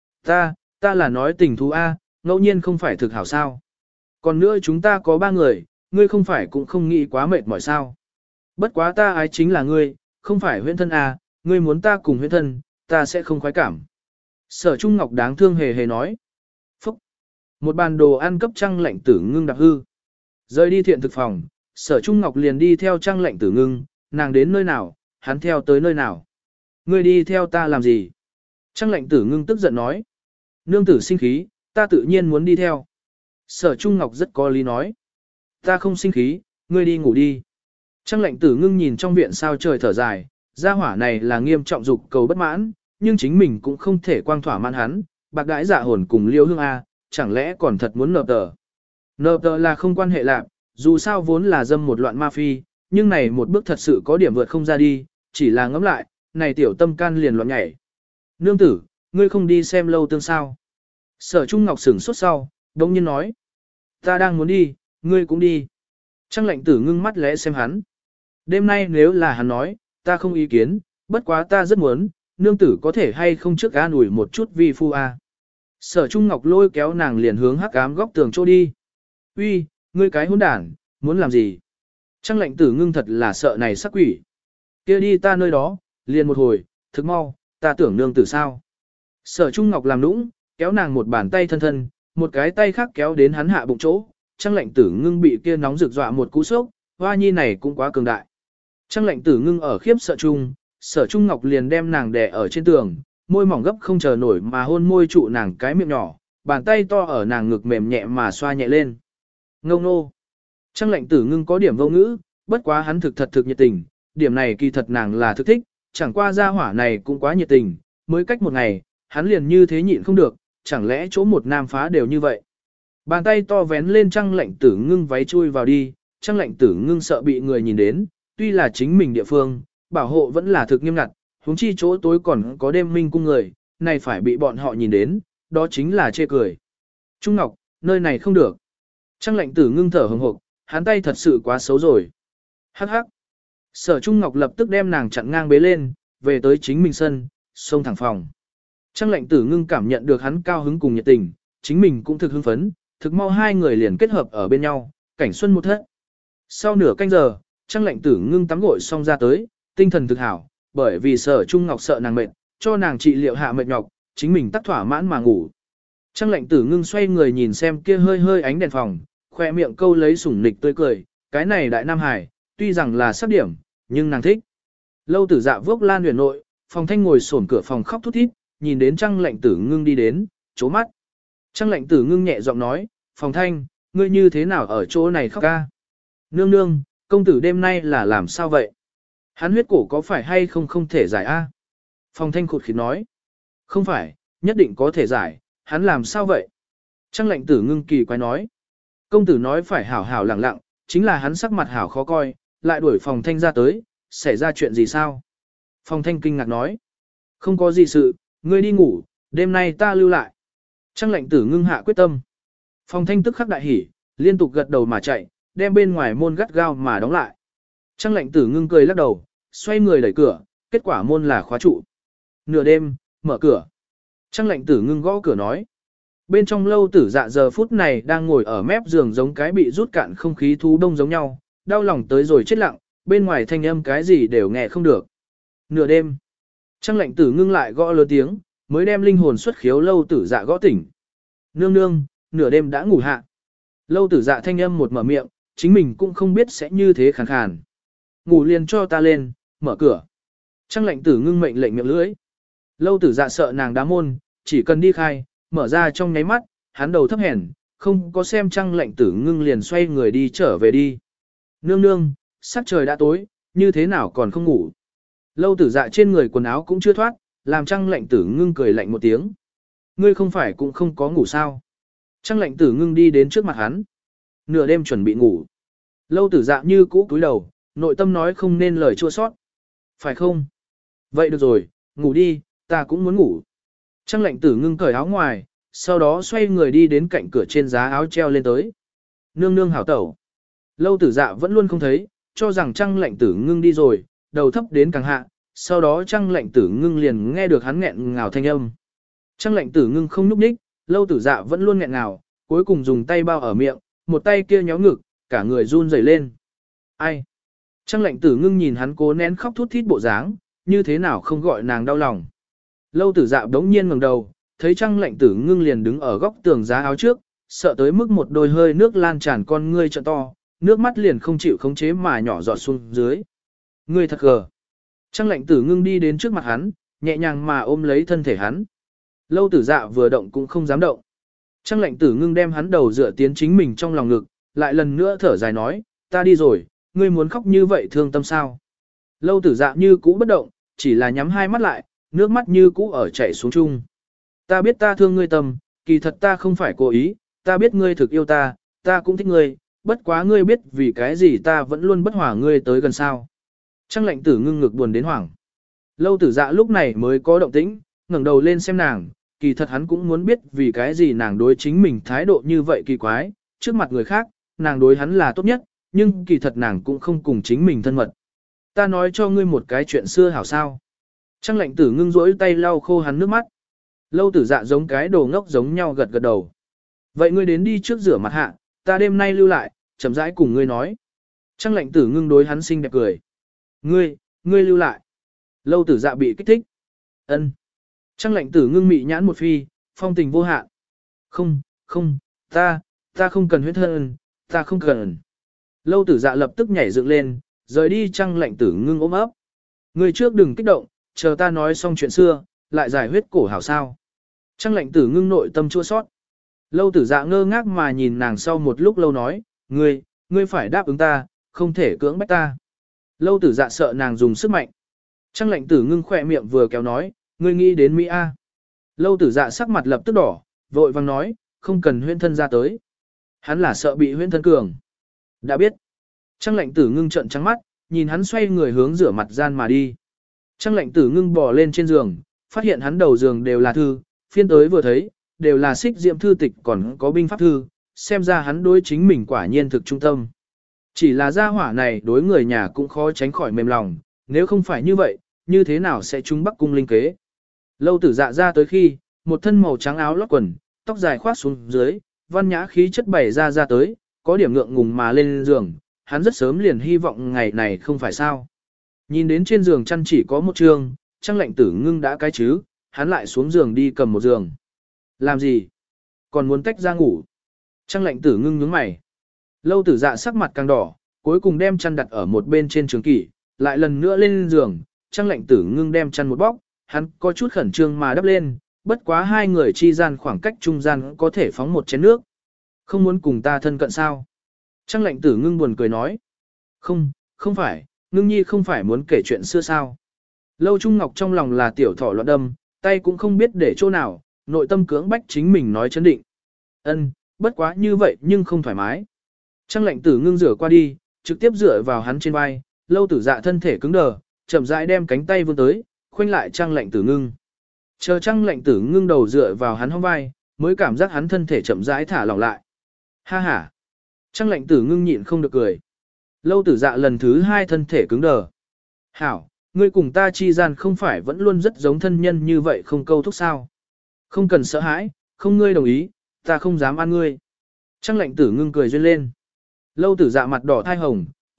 Ta là nói tình thú ngẫu nhiên không phải thực hảo sao. Còn nữa chúng ta có 3 người, ngươi không phải cũng không nghĩ quá mệt mỏi sao. Bất quá ta ái chính là ngươi, không phải huyễn thân ngươi muốn ta cùng huyễn thân, ta sẽ không khoái cảm. Sở Trung Ngọc đáng thương hề hề nói. Phúc! Một bàn đồ ăn cấp Trăng Lệnh Tử Ngưng đạp hư. Rời đi thiện thực phòng, Sở Trung Ngọc liền đi theo Trăng Lệnh Tử Ngưng, nàng đến nơi nào, hắn theo tới nơi nào. Ngươi đi theo ta làm gì? Trăng Lệnh Tử Ngưng tức giận nói. Nương tử sinh khí, ta tự nhiên muốn đi theo. Sở Trung Ngọc rất có lý nói. Ta không sinh khí, ngươi đi ngủ đi. Trăng Lệnh Tử Ngưng nhìn trong viện sao trời thở dài, gia hỏa này là nghiêm trọng dục cầu bất mãn, nhưng chính mình cũng không thể quang thỏa mãn hắn, bạc đãi Dạ Hồn cùng Liêu Hương chẳng lẽ còn thật muốn nợ tờ. Nợ tờ là không quan hệ lạc, dù sao vốn là dâm một loạn ma phi, nhưng này một bước thật sự có điểm vượt không ra đi, chỉ là ngẫm lại, này tiểu tâm can liền loạn nhảy. Nương tử, ngươi không đi xem lâu tương sao. Sở Trung Ngọc sửng sốt sau, đông nhiên nói. Ta đang muốn đi, ngươi cũng đi. Trăng Lệnh Tử Ngưng mắt lẽ xem hắn. Đêm nay nếu là hắn nói, ta không ý kiến, bất quá ta rất muốn, nương tử có thể hay không trước an ủi một chút vi phu Sở Trung Ngọc lôi kéo nàng liền hướng hắc ám góc tường chỗ đi. Uy, ngươi cái hỗn đản, muốn làm gì? Trăng Lệnh Tử Ngưng thật là sợ này sắc quỷ. Kia đi ta nơi đó, liền một hồi, thức mau, ta tưởng nương tử sao. Sở Trung Ngọc làm nũng, kéo nàng một bàn tay thân thân, một cái tay khác kéo đến hắn hạ bụng chỗ. Trăng Lệnh Tử Ngưng bị kia nóng rực dọa một cú sốc, hoa nhi này cũng quá cường đại. Trăng Lệnh Tử Ngưng ở khiếp sợ chung, Sở Trung Ngọc liền đem nàng đè ở trên tường, môi mỏng gấp không chờ nổi mà hôn môi trụ nàng cái miệng nhỏ, bàn tay to ở nàng ngực mềm nhẹ mà xoa nhẹ lên. Ngông nô. Trăng Lệnh Tử Ngưng có điểm vô ngữ, bất quá hắn thực nhiệt tình, điểm này kỳ thật nàng là thực thích, chẳng qua gia hỏa này cũng quá nhiệt tình, mới cách một ngày, hắn liền như thế nhịn không được, chẳng lẽ chỗ một nam phá đều như vậy. Bàn tay to vén lên Trăng Lệnh Tử Ngưng váy chui vào đi, Trăng Lệnh Tử Ngưng sợ bị người nhìn đến, tuy là chính mình địa phương, bảo hộ vẫn là thực nghiêm ngặt, huống chi chỗ tối còn có đêm minh cung người, này phải bị bọn họ nhìn đến, đó chính là chê cười. Trung Ngọc, nơi này không được. Trăng Lệnh Tử Ngưng thở hừng hực, hắn tay thật sự quá xấu rồi. Hắc hắc. Sở Trung Ngọc lập tức đem nàng chặn ngang bế lên, về tới chính mình sân, xông thẳng phòng. Trăng Lệnh Tử Ngưng cảm nhận được hắn cao hứng cùng nhiệt tình, chính mình cũng thực hưng phấn, thực mau hai người liền kết hợp ở bên nhau, cảnh xuân một thất. Sau nửa canh giờ, Trăng Lệnh Tử Ngưng tắm gội xong ra tới, tinh thần thực hảo, bởi vì Sở Trung Ngọc sợ nàng mệt, cho nàng trị liệu hạ mệt nhọc, chính mình tắc thỏa mãn mà ngủ. Trăng Lệnh Tử Ngưng xoay người nhìn xem kia hơi hơi ánh đèn phòng, khoe miệng câu lấy sủng nịch tươi cười, cái này đại nam hải, tuy rằng là sắp điểm, nhưng nàng thích. Lâu Tử Dạ vốc lan huyền nội, Phòng Thanh ngồi xổm cửa phòng khóc thút thít, nhìn đến Trăng Lệnh Tử Ngưng đi đến, chố mắt. Trăng Lệnh Tử Ngưng nhẹ giọng nói, Phòng Thanh, ngươi như thế nào ở chỗ này khóc ca? Nương nương, công tử đêm nay là làm sao vậy? Hắn huyết cổ có phải hay không thể giải Phòng Thanh khụt khịt nói. Không phải, nhất định có thể giải, hắn làm sao vậy? Trăng Lệnh Tử Ngưng kỳ quái nói. Công tử nói phải hảo hảo lặng lặng, chính là hắn sắc mặt hảo khó coi, lại đuổi Phòng Thanh ra tới, xảy ra chuyện gì sao? Phòng Thanh kinh ngạc nói. Không có gì sự, ngươi đi ngủ, đêm nay ta lưu lại. Trăng Lệnh Tử Ngưng hạ quyết tâm. Phòng Thanh tức khắc đại hỉ, liên tục gật đầu mà chạy, đem bên ngoài môn gắt gao mà đóng lại. Trăng Lệnh Tử Ngưng cười lắc đầu, xoay người đẩy cửa, kết quả môn là khóa trụ. Nửa đêm, mở cửa. Trăng Lệnh Tử Ngưng gõ cửa nói. Bên trong Lâu Tử Dạ giờ phút này đang ngồi ở mép giường giống cái bị rút cạn không khí thú đông giống nhau, đau lòng tới rồi chết lặng, bên ngoài thanh âm cái gì đều nghe không được. Nửa đêm, Trăng Lệnh Tử ngưng lại gõ lớn tiếng, mới đem linh hồn xuất khiếu Lâu Tử Dạ gõ tỉnh. Nương nương, nửa đêm đã ngủ hạ. Lâu Tử Dạ thanh âm một mở miệng, chính mình cũng không biết sẽ như thế khàn khàn. Ngủ liền cho ta lên, mở cửa. Trăng Lệnh Tử ngưng mệnh lệnh miệng lưỡi. Lâu Tử Dạ sợ nàng đá môn, chỉ cần đi khai, mở ra trong nháy mắt, hắn đầu thấp hèn, không có xem Trăng Lệnh Tử ngưng liền xoay người đi trở về đi. Nương nương, sắc trời đã tối, như thế nào còn không ngủ. Lâu Tử Dạ trên người quần áo cũng chưa thoát, làm Trăng Lệnh Tử ngưng cười lạnh một tiếng. Ngươi không phải cũng không có ngủ sao. Trăng Lệnh Tử ngưng đi đến trước mặt hắn. Nửa đêm chuẩn bị ngủ. Lâu Tử Dạ như cũ cúi đầu, nội tâm nói không nên lời chua sót. Phải không? Vậy được rồi, ngủ đi, ta cũng muốn ngủ. Trăng Lệnh Tử ngưng cởi áo ngoài, sau đó xoay người đi đến cạnh cửa trên giá áo treo lên tới. Nương nương hảo tẩu. Lâu Tử Dạ vẫn luôn không thấy, cho rằng Trăng Lệnh Tử ngưng đi rồi, đầu thấp đến càng hạ, sau đó Trăng Lệnh Tử ngưng liền nghe được hắn nghẹn ngào thanh âm. Trăng Lệnh Tử ngưng không nhúc nhích, Lâu Tử Dạ vẫn luôn nghẹn ngào, cuối cùng dùng tay bao ở miệng, một tay kia nhéo ngực, cả người run rẩy lên. Ai? Trăng Lệnh Tử ngưng nhìn hắn cố nén khóc thút thít bộ dáng, như thế nào không gọi nàng đau lòng. Lâu Tử Dạ đống nhiên ngẩng đầu, thấy Trăng Lệnh Tử ngưng liền đứng ở góc tường giá áo trước, sợ tới mức một đôi hơi nước lan tràn con ngươi trợ to, nước mắt liền không chịu khống chế mà nhỏ giọt xuống dưới. Ngươi thật gờ. Trăng Lệnh Tử ngưng đi đến trước mặt hắn, nhẹ nhàng mà ôm lấy thân thể hắn. Lâu Tử Dạ vừa động cũng không dám động. Trăng Lệnh Tử ngưng đem hắn đầu dựa tiến chính mình trong lòng ngực, lại lần nữa thở dài nói, ta đi rồi, ngươi muốn khóc như vậy thương tâm sao. Lâu Tử Dạ như cũ bất động, chỉ là nhắm hai mắt lại, nước mắt như cũ ở chảy xuống chung. Ta biết ta thương ngươi tâm, kỳ thật ta không phải cố ý, ta biết ngươi thực yêu ta, ta cũng thích ngươi, bất quá ngươi biết vì cái gì ta vẫn luôn bất hòa ngươi tới gần sao. Trăng Lệnh Tử ngưng ngực buồn đến hoảng. Lâu Tử Dạ lúc này mới có động tĩnh, ngẩng đầu lên xem nàng, kỳ thật hắn cũng muốn biết vì cái gì nàng đối chính mình thái độ như vậy kỳ quái, trước mặt người khác, nàng đối hắn là tốt nhất, nhưng kỳ thật nàng cũng không cùng chính mình thân mật. Ta nói cho ngươi một cái chuyện xưa hảo sao. Trăng Lệnh Tử ngưng rỗi tay lau khô hắn nước mắt. Lâu Tử Dạ giống cái đồ ngốc giống nhau gật gật đầu. Vậy ngươi đến đi trước rửa mặt hạ, ta đêm nay lưu lại, chậm rãi cùng ngươi nói. Trăng Lệnh Tử ngưng đối hắn xinh đẹp cười. Ngươi lưu lại. Lâu Tử Dạ bị kích thích. Ân. Trăng Lệnh Tử ngưng mị nhãn một phi, phong tình vô hạn. Không, ta không cần huyết thân, ta không cần. Lâu Tử Dạ lập tức nhảy dựng lên, rời đi Trăng Lệnh Tử ngưng ôm ấp. Ngươi trước đừng kích động, chờ ta nói xong chuyện xưa, lại giải huyết cổ hảo sao. Trăng Lệnh Tử ngưng nội tâm chua sót. Lâu Tử Dạ ngơ ngác mà nhìn nàng sau một lúc lâu nói, ngươi phải đáp ứng ta, không thể cưỡng bách ta. Lâu Tử Dạ sợ nàng dùng sức mạnh. Trăng Lệnh Tử ngưng khỏe miệng vừa kéo nói, ngươi nghĩ đến Mỹ A. Lâu Tử Dạ sắc mặt lập tức đỏ, vội vàng nói, không cần huyễn thân ra tới. Hắn là sợ bị huyễn thân cường. Đã biết. Trăng Lệnh Tử ngưng trợn trắng mắt, nhìn hắn xoay người hướng rửa mặt gian mà đi. Trăng Lệnh Tử ngưng bò lên trên giường, phát hiện hắn đầu giường đều là thư, phiên tới vừa thấy, đều là xích diệm thư tịch còn có binh pháp thư, xem ra hắn đối chính mình quả nhiên thực trung tâm. Chỉ là gia hỏa này đối người nhà cũng khó tránh khỏi mềm lòng, nếu không phải như vậy, như thế nào sẽ trúng Bắc cung linh kế. Lâu Tử Dạ ra tới khi, một thân màu trắng áo lót quần, tóc dài khoác xuống dưới, văn nhã khí chất bày ra tới, có điểm ngượng ngùng mà lên giường, hắn rất sớm liền hy vọng ngày này không phải sao. Nhìn đến trên giường chăn chỉ có một chương, Trăng Lệnh Tử ngưng đã cái chứ, hắn lại xuống giường đi cầm một giường. Làm gì? Còn muốn tách ra ngủ. Trăng Lệnh Tử ngưng nhướng mày. Lâu Tử Dạ sắc mặt càng đỏ, cuối cùng đem chăn đặt ở một bên trên trường kỷ, lại lần nữa lên giường, Trăng Lệnh Tử ngưng đem chăn một bóc, hắn có chút khẩn trương mà đắp lên, bất quá hai người chi gian khoảng cách trung gian có thể phóng một chén nước. Không muốn cùng ta thân cận sao? Trăng Lệnh Tử ngưng buồn cười nói. Không phải, ngưng nhi không phải muốn kể chuyện xưa sao? Lâu Trung Ngọc trong lòng là tiểu thỏ loạn đâm, tay cũng không biết để chỗ nào, nội tâm cưỡng bách chính mình nói chấn định. Bất quá như vậy nhưng không thoải mái. Trăng Lệnh Tử ngưng rửa qua đi, trực tiếp dựa vào hắn trên vai, Lâu Tử Dạ thân thể cứng đờ, chậm rãi đem cánh tay vươn tới, khoanh lại Trăng Lệnh Tử ngưng. Chờ Trăng Lệnh Tử ngưng đầu dựa vào hắn hông vai, mới cảm giác hắn thân thể chậm rãi thả lỏng lại. Ha ha. Trăng Lệnh Tử ngưng nhịn không được cười. Lâu Tử Dạ lần thứ hai thân thể cứng đờ. Hảo, ngươi cùng ta chi gian không phải vẫn luôn rất giống thân nhân như vậy không câu thúc sao. Không cần sợ hãi, không ngươi đồng ý, ta không dám ăn ngươi. Trăng Lệnh Tử ngưng cười duyên lên. Lâu Tử Dạ mặt đỏ thai hồng,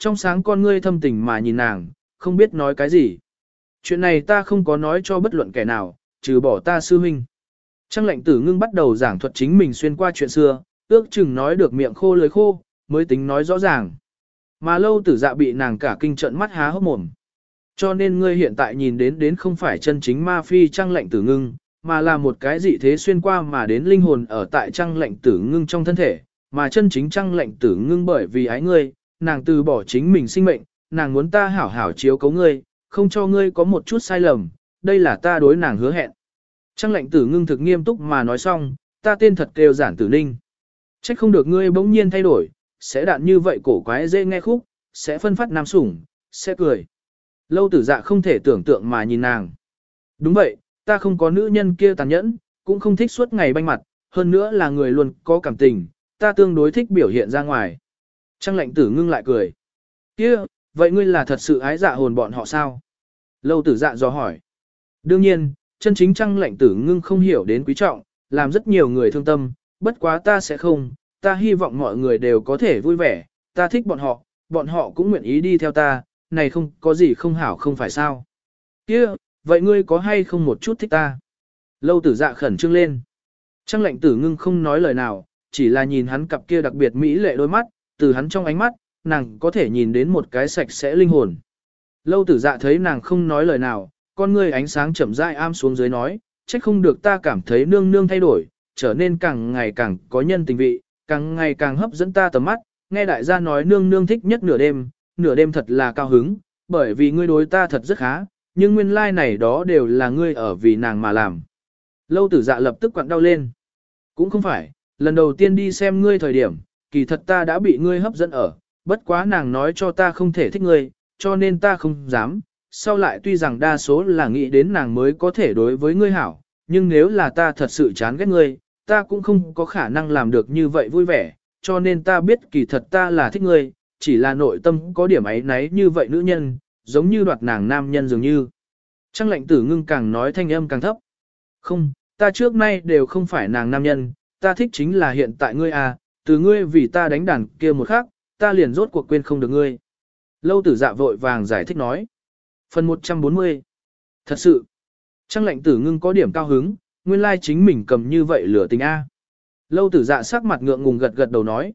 trong sáng con ngươi thâm tình mà nhìn nàng, không biết nói cái gì. Chuyện này ta không có nói cho bất luận kẻ nào, trừ bỏ ta sư huynh. Trang lệnh tử ngưng bắt đầu giảng thuật chính mình xuyên qua chuyện xưa, ước chừng nói được miệng khô lưỡi khô, mới tính nói rõ ràng. Mà Lâu Tử Dạ bị nàng cả kinh trận mắt há hốc mồm. Cho nên ngươi hiện tại nhìn đến không phải chân chính ma phi Trang lệnh tử ngưng, mà là một cái dị thế xuyên qua mà đến linh hồn ở tại Trang lệnh tử ngưng trong thân thể, mà chân chính Trang lệnh tử ngưng bởi vì ái ngươi, nàng từ bỏ chính mình sinh mệnh, nàng muốn ta hảo hảo chiếu cấu ngươi, không cho ngươi có một chút sai lầm, đây là ta đối nàng hứa hẹn. Trang lệnh tử ngưng thực nghiêm túc mà nói xong, ta tên thật kêu Giản Tử Ninh. Trách không được ngươi bỗng nhiên thay đổi, sẽ đạn như vậy cổ quái dễ nghe khúc, sẽ phân phát nam sủng, sẽ cười. Lâu Tử Dạ không thể tưởng tượng mà nhìn nàng. Đúng vậy, ta không có nữ nhân kia tàn nhẫn, cũng không thích suốt ngày banh mặt, hơn nữa là người luôn có cảm tình, ta tương đối thích biểu hiện ra ngoài. Trang lệnh tử ngưng lại cười. Kia, vậy ngươi là thật sự ái dạ hồn bọn họ sao? Lâu Tử Dạ dò hỏi. Đương nhiên, chân chính Trang lệnh tử ngưng không hiểu đến quý trọng, làm rất nhiều người thương tâm, bất quá ta sẽ không, ta hy vọng mọi người đều có thể vui vẻ, ta thích bọn họ cũng nguyện ý đi theo ta, này không có gì không hảo không phải sao. Kia, vậy ngươi có hay không một chút thích ta? Lâu Tử Dạ khẩn trương lên. Trang lệnh tử ngưng không nói lời nào, chỉ là nhìn hắn cặp kia đặc biệt mỹ lệ đôi mắt, từ hắn trong ánh mắt, nàng có thể nhìn đến một cái sạch sẽ linh hồn. Lâu Tử Dạ thấy nàng không nói lời nào, con ngươi ánh sáng chậm rãi am xuống dưới nói, trách không được ta cảm thấy nương nương thay đổi, trở nên càng ngày càng có nhân tình vị, càng ngày càng hấp dẫn ta tầm mắt, nghe đại gia nói nương nương thích nhất nửa đêm thật là cao hứng, bởi vì ngươi đối ta thật rất khá, nhưng nguyên lai này đó đều là ngươi ở vì nàng mà làm. Lâu Tử Dạ lập tức quặn đau lên. Cũng không phải, lần đầu tiên đi xem ngươi thời điểm, kỳ thật ta đã bị ngươi hấp dẫn ở, bất quá nàng nói cho ta không thể thích ngươi, cho nên ta không dám. Sau lại tuy rằng đa số là nghĩ đến nàng mới có thể đối với ngươi hảo, nhưng nếu là ta thật sự chán ghét ngươi, ta cũng không có khả năng làm được như vậy vui vẻ, cho nên ta biết kỳ thật ta là thích ngươi, chỉ là nội tâm có điểm ấy náy như vậy nữ nhân, giống như đoạt nàng nam nhân dường như. Trang lệnh tử ngưng càng nói thanh âm càng thấp. Không, ta trước nay đều không phải nàng nam nhân, ta thích chính là hiện tại ngươi à, từ ngươi vì ta đánh đàn kia một khắc, ta liền rốt cuộc quên không được ngươi. Lâu Tử Dạ vội vàng giải thích nói. Phần 140. Thật sự, Trang lệnh tử ngưng có điểm cao hứng, nguyên lai chính mình cầm như vậy lửa tình A. Lâu Tử Dạ sắc mặt ngượng ngùng gật gật đầu nói,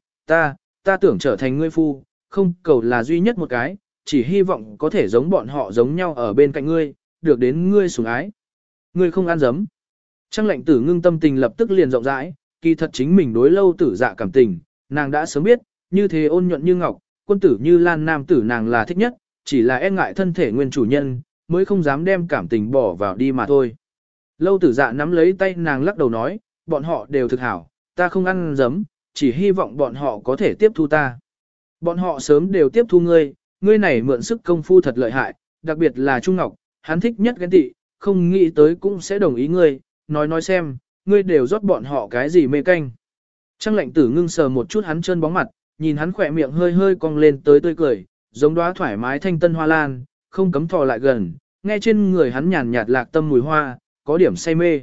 ta tưởng trở thành ngươi phu, không cầu là duy nhất một cái, chỉ hy vọng có thể giống bọn họ giống nhau ở bên cạnh ngươi, được đến ngươi sủng ái. Ngươi không ăn dấm. Trang lệnh tử ngưng tâm tình lập tức liền rộng rãi, kỳ thật chính mình đối Lâu Tử Dạ cảm tình, nàng đã sớm biết, như thế ôn nhuận như ngọc, quân tử như lan nam tử nàng là thích nhất, chỉ là e ngại thân thể nguyên chủ nhân, mới không dám đem cảm tình bỏ vào đi mà thôi. Lâu Tử Dạ nắm lấy tay nàng lắc đầu nói, bọn họ đều thực hảo, ta không ăn dấm, chỉ hy vọng bọn họ có thể tiếp thu ta. Bọn họ sớm đều tiếp thu ngươi này mượn sức công phu thật lợi hại, đặc biệt là Trung Ngọc, hắn thích nhất ghen tị, không nghĩ tới cũng sẽ đồng ý ngươi, nói xem, ngươi đều rót bọn họ cái gì mê canh. Trang lệnh tử ngưng sờ một chút hắn trơn bóng mặt, nhìn hắn khỏe miệng hơi hơi cong lên tới tươi cười, giống đóa thoải mái thanh tân hoa lan, không cấm thò lại gần, nghe trên người hắn nhàn nhạt lạc tâm mùi hoa, có điểm say mê.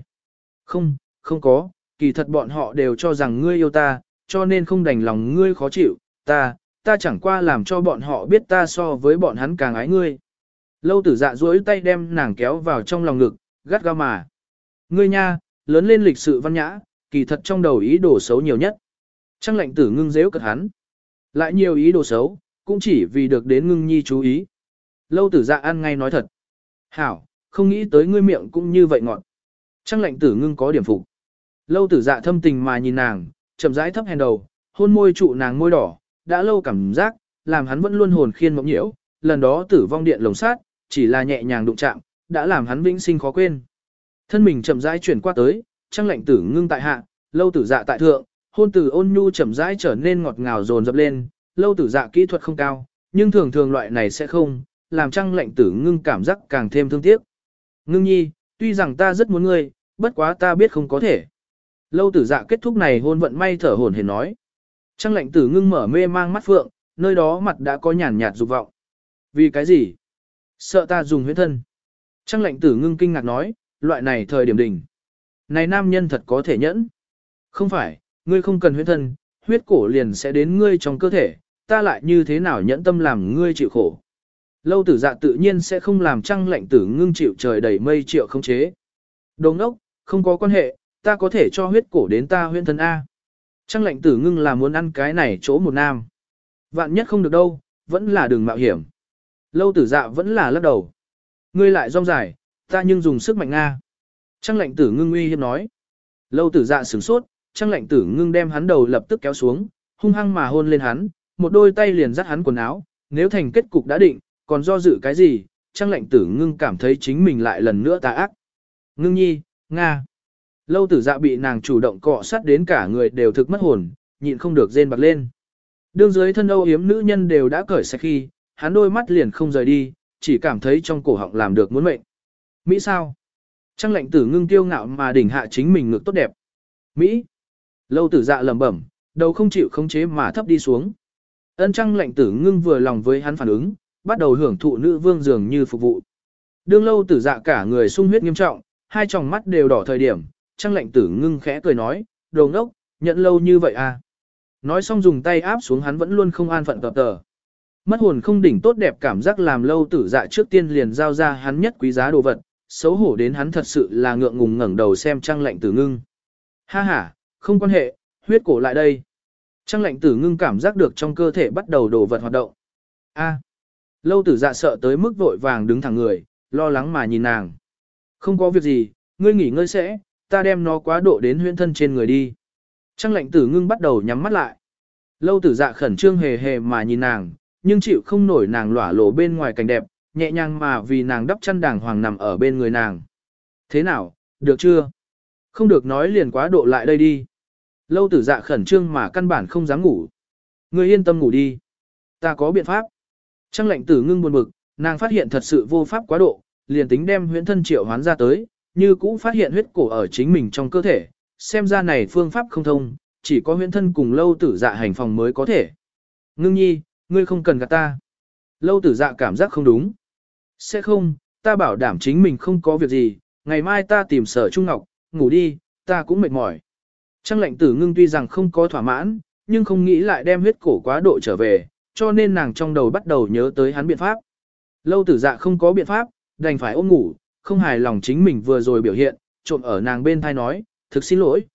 Không có, kỳ thật bọn họ đều cho rằng ngươi yêu ta, cho nên không đành lòng ngươi khó chịu, ta chẳng qua làm cho bọn họ biết ta so với bọn hắn càng ái ngươi. Lâu Tử Dạ duỗi tay đem nàng kéo vào trong lòng ngực, gắt gao mà. Ngươi nha, lớn lên lịch sự văn nhã, kỳ thật trong đầu ý đồ xấu nhiều nhất. Trang lệnh tử ngưng dễu cợt hắn. Lại nhiều ý đồ xấu, cũng chỉ vì được đến ngưng nhi chú ý. Lâu Tử Dạ ăn ngay nói thật. Hảo, không nghĩ tới ngươi miệng cũng như vậy ngọt. Trang lệnh tử ngưng có điểm phục. Lâu Tử Dạ thâm tình mà nhìn nàng, chậm rãi thấp hèn đầu, hôn môi trụ nàng môi đỏ, đã lâu cảm giác, làm hắn vẫn luôn hồn khiên mộng nhiễu, lần đó tử vong điện lồng sát, chỉ là nhẹ nhàng đụng chạm, đã làm hắn vĩnh sinh khó quên. Thân mình chậm rãi chuyển qua tới, Trang lệnh tử ngưng tại hạ, Lâu Tử Dạ tại thượng, hôn tử ôn nhu chậm rãi trở nên ngọt ngào dồn dập lên, Lâu Tử Dạ kỹ thuật không cao, nhưng thường thường loại này sẽ không, làm Trang lệnh tử ngưng cảm giác càng thêm thương tiếc. Ngưng nhi, tuy rằng ta rất muốn ngươi, bất quá ta biết không có thể. Lâu Tử Dạ kết thúc này hôn vận may thở hổn hển nói. Trang lệnh tử ngưng mở mê mang mắt phượng, nơi đó mặt đã có nhàn nhạt dục vọng. Vì cái gì? Sợ ta dùng huyết thân. Trang lệnh tử ngưng kinh ngạc nói, loại này thời điểm đỉnh. Này nam nhân thật có thể nhẫn. Không phải, ngươi không cần huyết thân, huyết cổ liền sẽ đến ngươi trong cơ thể, ta lại như thế nào nhẫn tâm làm ngươi chịu khổ. Lâu tử dạ tự nhiên sẽ không làm Trăng Lệnh Tử Ngưng chịu trời đầy mây triệu không chế. Đồ ngốc, không có quan hệ, ta có thể cho huyết cổ đến ta huyễn thân A. Trăng Lệnh Tử Ngưng là muốn ăn cái này chỗ một nam. Vạn nhất không được đâu, vẫn là đường mạo hiểm. Lâu tử dạ vẫn là lắc đầu. Ngươi lại rong dài, ta nhưng dùng sức mạnh Nga. Trăng Lệnh Tử Ngưng uy hiếp nói. Lâu tử dạ sửng sốt, Trăng Lệnh Tử Ngưng đem hắn đầu lập tức kéo xuống, hung hăng mà hôn lên hắn, một đôi tay liền dắt hắn quần áo, nếu thành kết cục đã định, còn do dự cái gì, Trăng Lệnh Tử Ngưng cảm thấy chính mình lại lần nữa tà ác. Ngưng nhi, Nga. Lâu tử dạ bị nàng chủ động cọ sát đến cả người đều thực mất hồn, nhịn không được rên bật lên. Đương dưới thân âu yếm nữ nhân đều đã cởi sạch khi, hắn đôi mắt liền không rời đi, chỉ cảm thấy trong cổ họng làm được muốn mệnh. Mỹ sao? Trăng Lệnh Tử Ngưng kiêu ngạo mà đỉnh hạ chính mình ngực tốt đẹp. Mỹ. Lâu tử dạ lẩm bẩm, đầu không chịu khống chế mà thấp đi xuống. Ân Trăng Lệnh Tử Ngưng vừa lòng với hắn phản ứng, bắt đầu hưởng thụ nữ vương dường như phục vụ. Đương lâu tử dạ cả người sung huyết nghiêm trọng, hai tròng mắt đều đỏ thời điểm, Trăng Lệnh Tử Ngưng khẽ cười nói, đồ ngốc, nhận lâu như vậy à. Nói xong dùng tay áp xuống hắn vẫn luôn không an phận tập tờ. Mất hồn không đỉnh tốt đẹp cảm giác làm lâu tử dạ trước tiên liền giao ra hắn nhất quý giá đồ vật, xấu hổ đến hắn thật sự là ngượng ngùng ngẩng đầu xem Trăng Lệnh Tử Ngưng. Ha ha, không quan hệ, huyết cổ lại đây. Trăng Lệnh Tử Ngưng cảm giác được trong cơ thể bắt đầu đồ vật hoạt động. A. Lâu tử dạ sợ tới mức vội vàng đứng thẳng người, lo lắng mà nhìn nàng. Không có việc gì, ngươi nghỉ ngơi sẽ, ta đem nó quá độ đến huyễn thân trên người đi. Trăng Lệnh Tử Ngưng bắt đầu nhắm mắt lại. Lâu tử dạ khẩn trương hề hề mà nhìn nàng, nhưng chịu không nổi nàng lỏa lộ bên ngoài cảnh đẹp, nhẹ nhàng mà vì nàng đắp chăn đàng hoàng nằm ở bên người nàng. Thế nào, được chưa? Không được nói liền quá độ lại đây đi. Lâu tử dạ khẩn trương mà căn bản không dám ngủ. Ngươi yên tâm ngủ đi. Ta có biện pháp. Trăng Lệnh Tử Ngưng buồn bực, nàng phát hiện thật sự vô pháp quá độ, liền tính đem huyễn thân triệu hoán ra tới, như cũ phát hiện huyết cổ ở chính mình trong cơ thể, xem ra này phương pháp không thông, chỉ có huyễn thân cùng lâu tử dạ hành phòng mới có thể. Ngưng nhi, ngươi không cần gạt ta. Lâu tử dạ cảm giác không đúng. Sẽ không, ta bảo đảm chính mình không có việc gì, ngày mai ta tìm Sở Trung Ngọc, ngủ đi, ta cũng mệt mỏi. Trăng Lệnh Tử Ngưng tuy rằng không có thỏa mãn, nhưng không nghĩ lại đem huyết cổ quá độ trở về, cho nên nàng trong đầu bắt đầu nhớ tới hắn biện pháp. Lâu tử dạ không có biện pháp, đành phải ôm ngủ, không hài lòng chính mình vừa rồi biểu hiện, trộn ở nàng bên thai nói, thực xin lỗi,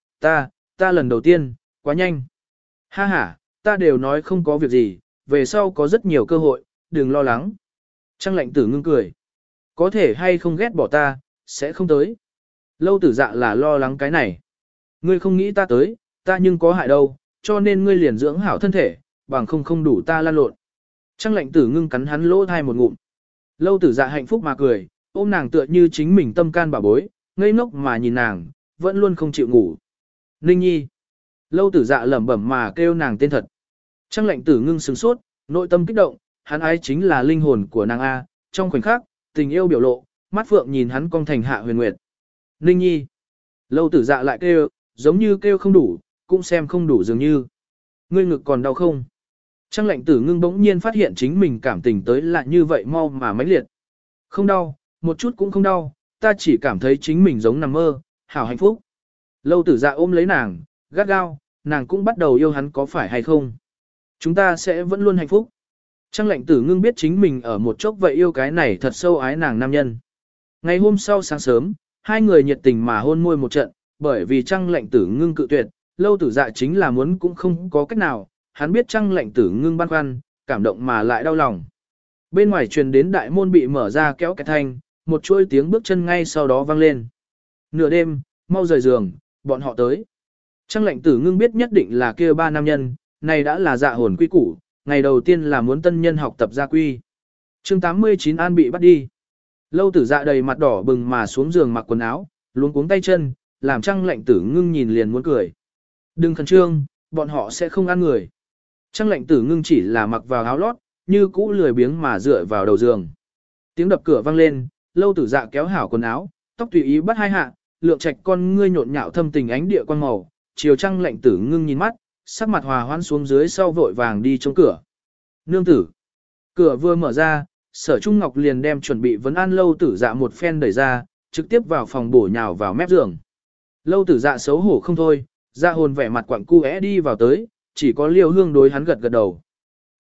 ta lần đầu tiên, quá nhanh. Ha ha, ta đều nói không có việc gì, về sau có rất nhiều cơ hội, đừng lo lắng. Trăng Lệnh Tử Ngưng cười. Có thể hay không ghét bỏ ta, sẽ không tới. Lâu tử dạ là lo lắng cái này. Ngươi không nghĩ ta tới, ta nhưng có hại đâu, cho nên ngươi liền dưỡng hảo thân thể, bằng không đủ ta lan lộn. Trăng Lệnh Tử Ngưng cắn hắn lỗ thai một ngụm. Lâu tử dạ hạnh phúc mà cười, ôm nàng tựa như chính mình tâm can bà bối, ngây ngốc mà nhìn nàng, vẫn luôn không chịu ngủ. Ninh nhi. Lâu tử dạ lẩm bẩm mà kêu nàng tên thật. Trăng Lệnh Tử Ngưng sửng sốt, nội tâm kích động, hắn ái chính là linh hồn của nàng A, trong khoảnh khắc, tình yêu biểu lộ, mắt phượng nhìn hắn cong thành hạ huyền nguyệt. Ninh nhi. Lâu tử dạ lại kêu, giống như kêu không đủ, cũng xem không đủ dường như. Ngươi ngực còn đau không? Trăng Lệnh Tử Ngưng bỗng nhiên phát hiện chính mình cảm tình tới lại như vậy mau mà mãnh liệt. Không đau, một chút cũng không đau, ta chỉ cảm thấy chính mình giống nằm mơ, hảo hạnh phúc. Lâu tử dạ ôm lấy nàng, gắt gao, nàng cũng bắt đầu yêu hắn có phải hay không? Chúng ta sẽ vẫn luôn hạnh phúc. Trăng Lệnh Tử Ngưng biết chính mình ở một chốc vậy yêu cái này thật sâu ái nàng nam nhân. Ngày hôm sau sáng sớm, hai người nhiệt tình mà hôn môi một trận, bởi vì Trăng Lệnh Tử Ngưng cự tuyệt, lâu tử dạ chính là muốn cũng không có cách nào, hắn biết Trăng Lệnh Tử Ngưng băn khoăn, cảm động mà lại đau lòng. Bên ngoài truyền đến đại môn bị mở ra kéo kẹt thanh, một chuỗi tiếng bước chân ngay sau đó vang lên. Nửa đêm, mau rời giường, bọn họ tới. Trăng Lệnh Tử Ngưng biết nhất định là kia ba nam nhân, này đã là dạ hồn quy củ, ngày đầu tiên là muốn tân nhân học tập gia quy. Chương 89 An bị bắt đi. Lâu tử dạ đầy mặt đỏ bừng mà xuống giường mặc quần áo, luống cuống tay chân, làm Trăng Lệnh Tử Ngưng nhìn liền muốn cười. Đừng khẩn trương, bọn họ sẽ không ăn người. Trăng Lệnh Tử Ngưng chỉ là mặc vào áo lót, như cũ lười biếng mà dựa vào đầu giường. Tiếng đập cửa vang lên, lâu tử dạ kéo hảo quần áo, tóc tùy ý bắt hai hạ, lượng trạch con ngươi nhộn nhạo thâm tình ánh địa quang màu, chiều Trăng Lệnh Tử Ngưng nhìn mắt, sắc mặt hòa hoãn xuống dưới sau vội vàng đi chống cửa. Nương tử. Cửa vừa mở ra, Sở Trung Ngọc liền đem chuẩn bị vấn an lâu tử dạ một phen đẩy ra, trực tiếp vào phòng bổ nhào vào mép giường. Lâu tử dạ xấu hổ không thôi, dạ hồn vẻ mặt quặng cu é đi vào tới, chỉ có Liêu Hương đối hắn gật gật đầu.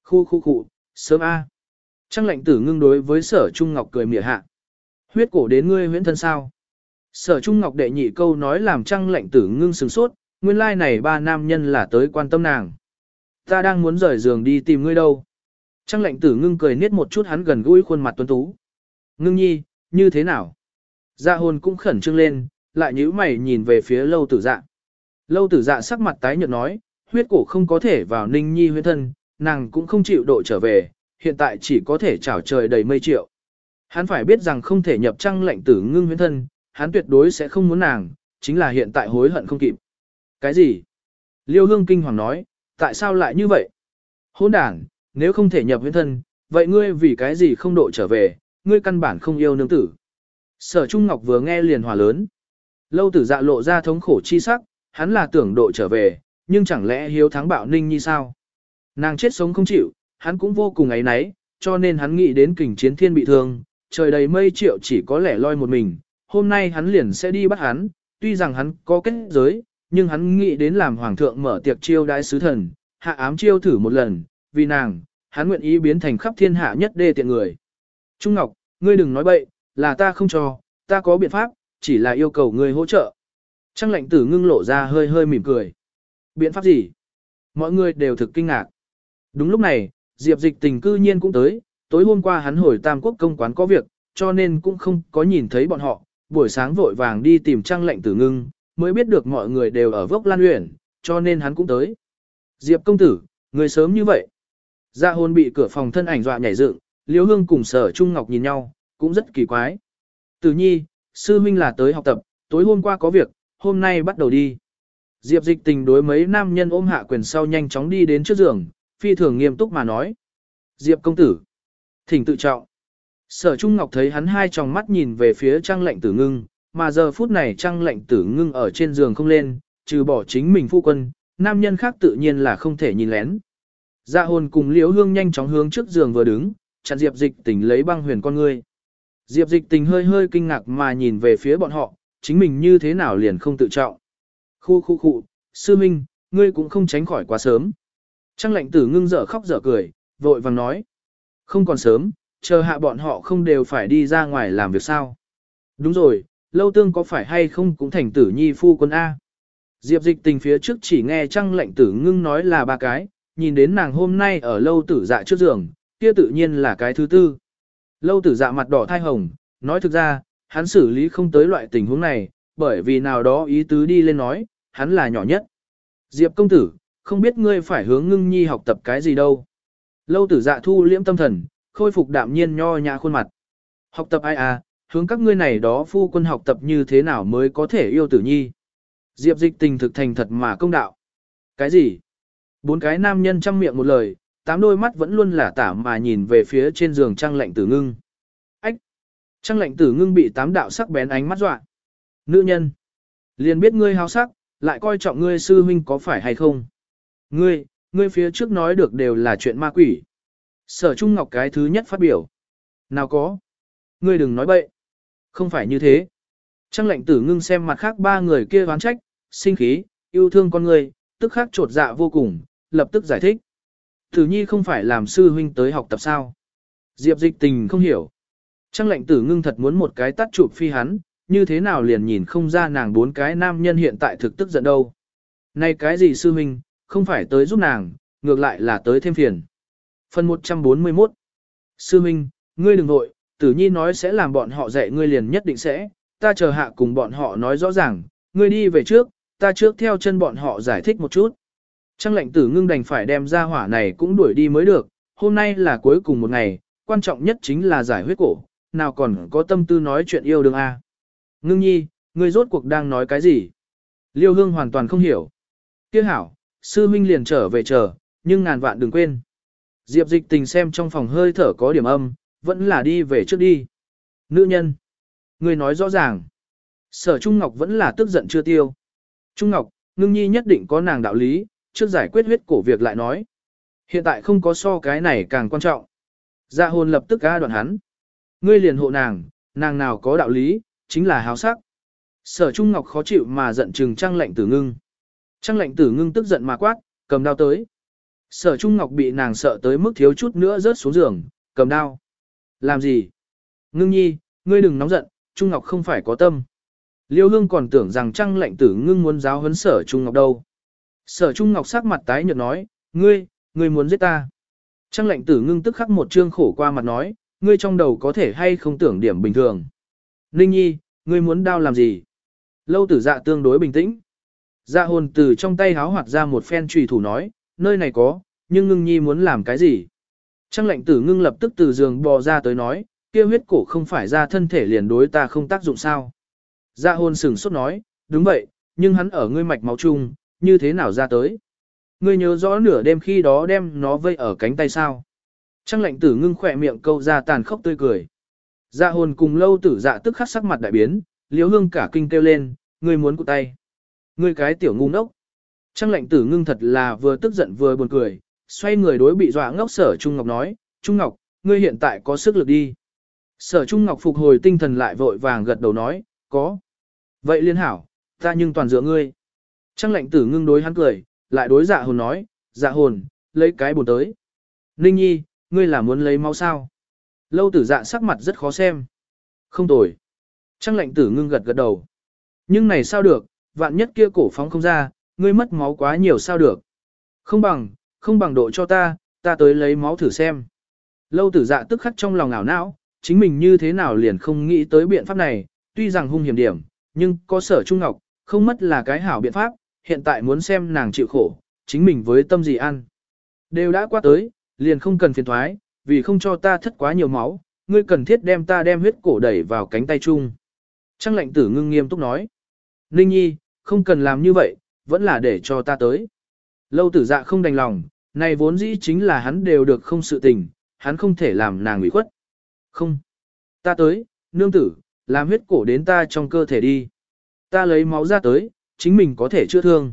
Khu, sớm A. Trăng lệnh tử ngưng đối với sở Trung Ngọc cười mỉa hạ. Huyết cổ đến ngươi huyễn thân sao? Sở Trung Ngọc đệ nhị câu nói làm trăng lệnh tử ngưng sửng sốt, nguyên lai này ba nam nhân là tới quan tâm nàng. Ta đang muốn rời giường đi tìm ngươi đâu. Trăng lệnh tử ngưng cười niết một chút hắn gần gũi khuôn mặt tuấn tú. Ngưng nhi, như thế nào? Dạ hồn cũng khẩn trương lên, lại nhíu mày nhìn về phía lâu tử dạ. Lâu tử dạ sắc mặt tái nhợt nói, huyết cổ không có thể vào ninh nhi huyết thân, nàng cũng không chịu độ trở về, hiện tại chỉ có thể chảo trời đầy mây triệu. Hắn phải biết rằng không thể nhập trăng lệnh tử ngưng huyết thân, hắn tuyệt đối sẽ không muốn nàng, chính là hiện tại hối hận không kịp. Cái gì? Liêu Hương kinh hoàng nói, tại sao lại như vậy? Hôn đản, nếu không thể nhập huyết thân, vậy ngươi vì cái gì không độ trở về, ngươi căn bản không yêu nương tử. Sở Trung Ngọc vừa nghe liền hòa lớn. Lâu tử dạ lộ ra thống khổ chi sắc, hắn là tưởng độ trở về, nhưng chẳng lẽ hiếu thắng bạo ninh như sao? Nàng chết sống không chịu, hắn cũng vô cùng ấy náy, cho nên hắn nghĩ đến kình chiến thiên bị thương, trời đầy mây triệu chỉ có lẻ loi một mình, hôm nay hắn liền sẽ đi bắt hắn, tuy rằng hắn có kết giới, nhưng hắn nghĩ đến làm hoàng thượng mở tiệc chiêu đãi sứ thần, hạ ám chiêu thử một lần, vì nàng, hắn nguyện ý biến thành khắp thiên hạ nhất đê tiện người. Trung Ngọc, ngươi đừng nói bậy, là ta không cho, ta có biện pháp, chỉ là yêu cầu ngươi hỗ trợ. Trăng lệnh tử ngưng lộ ra hơi hơi mỉm cười. Biện pháp gì? Mọi người đều thực kinh ngạc. Đúng lúc này, Diệp Dịch Tình cư nhiên cũng tới, tối hôm qua hắn hồi Tam Quốc công quán có việc, cho nên cũng không có nhìn thấy bọn họ, buổi sáng vội vàng đi tìm Trăng lệnh tử ngưng, mới biết được mọi người đều ở Vốc Lan Uyển, cho nên hắn cũng tới. Diệp công tử, người sớm như vậy. Dạ hồn bị cửa phòng thân ảnh dọa nhảy dựng, Liễu Hương cùng Sở Trung Ngọc nhìn nhau, cũng rất kỳ quái. Tử nhi, sư huynh là tới học tập, tối hôm qua có việc, hôm nay bắt đầu đi. Diệp Dịch Tình đối mấy nam nhân ôm hạ quyền sau nhanh chóng đi đến trước giường, phi thường nghiêm túc mà nói. Diệp công tử, thỉnh tự trọng. Sở Trung Ngọc thấy hắn hai tròng mắt nhìn về phía Trăng lệnh tử ngưng, mà giờ phút này Trăng lệnh tử ngưng ở trên giường không lên, trừ bỏ chính mình phu quân, nam nhân khác tự nhiên là không thể nhìn lén. Dạ hồn cùng Liễu Hương nhanh chóng hướng trước giường vừa đứng, chặn Diệp Dịch Tình lấy băng huyền con ngươi. Diệp Dịch Tình hơi hơi kinh ngạc mà nhìn về phía bọn họ, chính mình như thế nào liền không tự trọng. Khu, sư minh, ngươi cũng không tránh khỏi quá sớm. Trăng lệnh tử ngưng dở khóc dở cười, vội vàng nói. Không còn sớm, chờ hạ bọn họ không đều phải đi ra ngoài làm việc sao. Đúng rồi, lâu tương có phải hay không cũng thành tử nhi phu quân A. Diệp Dịch Tình phía trước chỉ nghe Trăng lệnh tử ngưng nói là ba cái, nhìn đến nàng hôm nay ở lâu tử dạ trước giường, kia tự nhiên là cái thứ tư. Lâu tử dạ mặt đỏ thai hồng, nói thực ra, hắn xử lý không tới loại tình huống này, bởi vì nào đó ý tứ đi lên nói, hắn là nhỏ nhất. Diệp công tử, không biết ngươi phải hướng ngưng nhi học tập cái gì đâu. Lâu tử dạ thu liễm tâm thần, khôi phục đạm nhiên nho nhã khuôn mặt. Học tập ai à, hướng các ngươi này đó phu quân học tập như thế nào mới có thể yêu tử nhi. Diệp Dịch Tình thực thành thật mà công đạo. Cái gì? Bốn cái nam nhân chăm miệng một lời, tám đôi mắt vẫn luôn là tả mà nhìn về phía trên giường Trăng lệnh tử ngưng. Ách! Trăng lệnh tử ngưng bị tám đạo sắc bén ánh mắt dọa. Nữ nhân! Liền biết ngươi háo sắc, lại coi trọng ngươi sư huynh có phải hay không? Ngươi phía trước nói được đều là chuyện ma quỷ. Sở Trung Ngọc cái thứ nhất phát biểu. Nào có? Ngươi đừng nói bậy. Không phải như thế. Trăng lệnh tử ngưng xem mặt khác ba người kia oán trách, sinh khí, yêu thương con ngươi, tức khắc trột dạ vô cùng, lập tức giải thích. Tử nhi không phải làm sư huynh tới học tập sao? Diệp Dịch Tình không hiểu. Trăng lệnh tử ngưng thật muốn một cái tắt chụp phi hắn, như thế nào liền nhìn không ra nàng bốn cái nam nhân hiện tại thực tức giận đâu. Này cái gì sư huynh, không phải tới giúp nàng, ngược lại là tới thêm phiền. Phần 141. Sư huynh, ngươi đừng nội, tử nhi nói sẽ làm bọn họ dạy ngươi liền nhất định sẽ, ta chờ hạ cùng bọn họ nói rõ ràng, ngươi đi về trước, ta trước theo chân bọn họ giải thích một chút. Trăng lệnh tử ngưng đành phải đem ra hỏa này cũng đuổi đi mới được, hôm nay là cuối cùng một ngày, quan trọng nhất chính là giải huyết cổ, nào còn có tâm tư nói chuyện yêu đương a. Ngưng nhi, ngươi rốt cuộc đang nói cái gì? Liêu Hương hoàn toàn không hiểu. Tiếc hảo, sư huynh liền trở về chờ, nhưng ngàn vạn đừng quên. Diệp Dịch Tình xem trong phòng hơi thở có điểm âm, vẫn là đi về trước đi. Nữ nhân, ngươi nói rõ ràng. Sở Trung Ngọc vẫn là tức giận chưa tiêu. Trung Ngọc, ngưng nhi nhất định có nàng đạo lý, trước giải quyết huyết cổ việc lại nói. Hiện tại không có so cái này càng quan trọng. Dạ hồn lập tức ga đoạn hắn. Ngươi liền hộ nàng, nàng nào có đạo lý, chính là háo sắc. Sở Trung Ngọc khó chịu mà giận trừng Trăng lệnh tử ngưng. Trăng lệnh tử ngưng tức giận mà quát, cầm đao tới. Sở Trung Ngọc bị nàng sợ tới mức thiếu chút nữa rớt xuống giường, cầm đao. Làm gì? Ngưng nhi, ngươi đừng nóng giận, Trung Ngọc không phải có tâm. Liêu Hương còn tưởng rằng Trăng Lệnh Tử Ngưng muốn giáo huấn Sở Trung Ngọc đâu. Sở Trung Ngọc sắc mặt tái nhợt nói, ngươi muốn giết ta. Trăng Lệnh Tử Ngưng tức khắc một trương khổ qua mặt nói, ngươi trong đầu có thể hay không tưởng điểm bình thường. Ninh nhi, ngươi muốn đao làm gì? Lâu Tử Dạ tương đối bình tĩnh. Dạ hồn từ trong tay háo hoạt ra một phen trùy thủ nói, nơi này có, nhưng Ngưng nhi muốn làm cái gì? Trăng Lệnh Tử Ngưng lập tức từ giường bò ra tới nói, kia huyết cổ không phải ra thân thể liền đối ta không tác dụng sao? Dạ hồn sửng sốt nói, đúng vậy, nhưng hắn ở ngươi mạch máu chung, như thế nào ra tới? Ngươi nhớ rõ nửa đêm khi đó đem nó vây ở cánh tay sao? Trăng Lệnh Tử Ngưng khỏe miệng câu ra tàn khốc tươi cười. Dạ hồn cùng Lâu Tử Dạ tức khắc sắc mặt đại biến, Liễu Hương cả kinh kêu lên, ngươi muốn cụt tay. Ngươi cái tiểu ngu ngốc. Trăng Lệnh Tử Ngưng thật là vừa tức giận vừa buồn cười, xoay người đối bị dọa ngốc Sở Trung Ngọc nói, Trung Ngọc, ngươi hiện tại có sức lực đi. Sở Trung Ngọc phục hồi tinh thần lại vội vàng gật đầu nói, có. Vậy liên hảo, ta nhưng toàn dựa ngươi. Trăng Lệnh Tử Ngưng đối hắn cười, lại đối dạ hồn nói, dạ hồn, lấy cái bồn tới. Ninh nhi, ngươi là muốn lấy máu sao? Lâu Tử Dạ sắc mặt rất khó xem. Không tồi. Trăng Lệnh Tử Ngưng gật gật đầu. Nhưng này sao được, vạn nhất kia cổ phóng không ra, ngươi mất máu quá nhiều sao được. Không bằng độ cho ta tới lấy máu thử xem. Lâu Tử Dạ tức khắc trong lòng ảo não, chính mình như thế nào liền không nghĩ tới biện pháp này, tuy rằng hung hiểm điểm, nhưng có Sở Trung Ngọc, không mất là cái hảo biện pháp, hiện tại muốn xem nàng chịu khổ, chính mình với tâm gì ăn. Đều đã qua tới, liền không cần phiền thoái, vì không cho ta thất quá nhiều máu, ngươi cần thiết đem huyết cổ đẩy vào cánh tay chung. Trăng Lệnh Tử Ngưng nghiêm túc nói. Ninh nhi, không cần làm như vậy, vẫn là để cho ta tới. Lâu Tử Dạ không đành lòng, này vốn dĩ chính là hắn đều được không sự tình, hắn không thể làm nàng ủy khuất. Không. Ta tới, nương tử, làm huyết cổ đến ta trong cơ thể đi. Ta lấy máu ra tới, chính mình có thể chữa thương.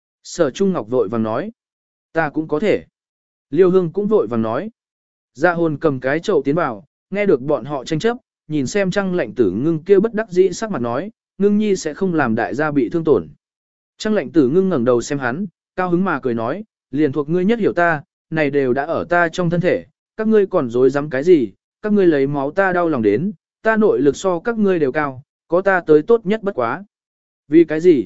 Sở Trung Ngọc vội vàng nói. Ta cũng có thể. Liêu Hương cũng vội vàng nói. Dạ hồn cầm cái chậu tiến vào, nghe được bọn họ tranh chấp, nhìn xem Trăng Lệnh Tử Ngưng kia bất đắc dĩ sắc mặt nói, Ngưng nhi sẽ không làm đại gia bị thương tổn. Trăng Lệnh Tử Ngưng ngẩng đầu xem hắn, cao hứng mà cười nói, liền thuộc ngươi nhất hiểu ta, này đều đã ở ta trong thân thể, các ngươi còn dối dám cái gì, các ngươi lấy máu ta đau lòng đến, ta nội lực so các ngươi đều cao, có ta tới tốt nhất bất quá. Vì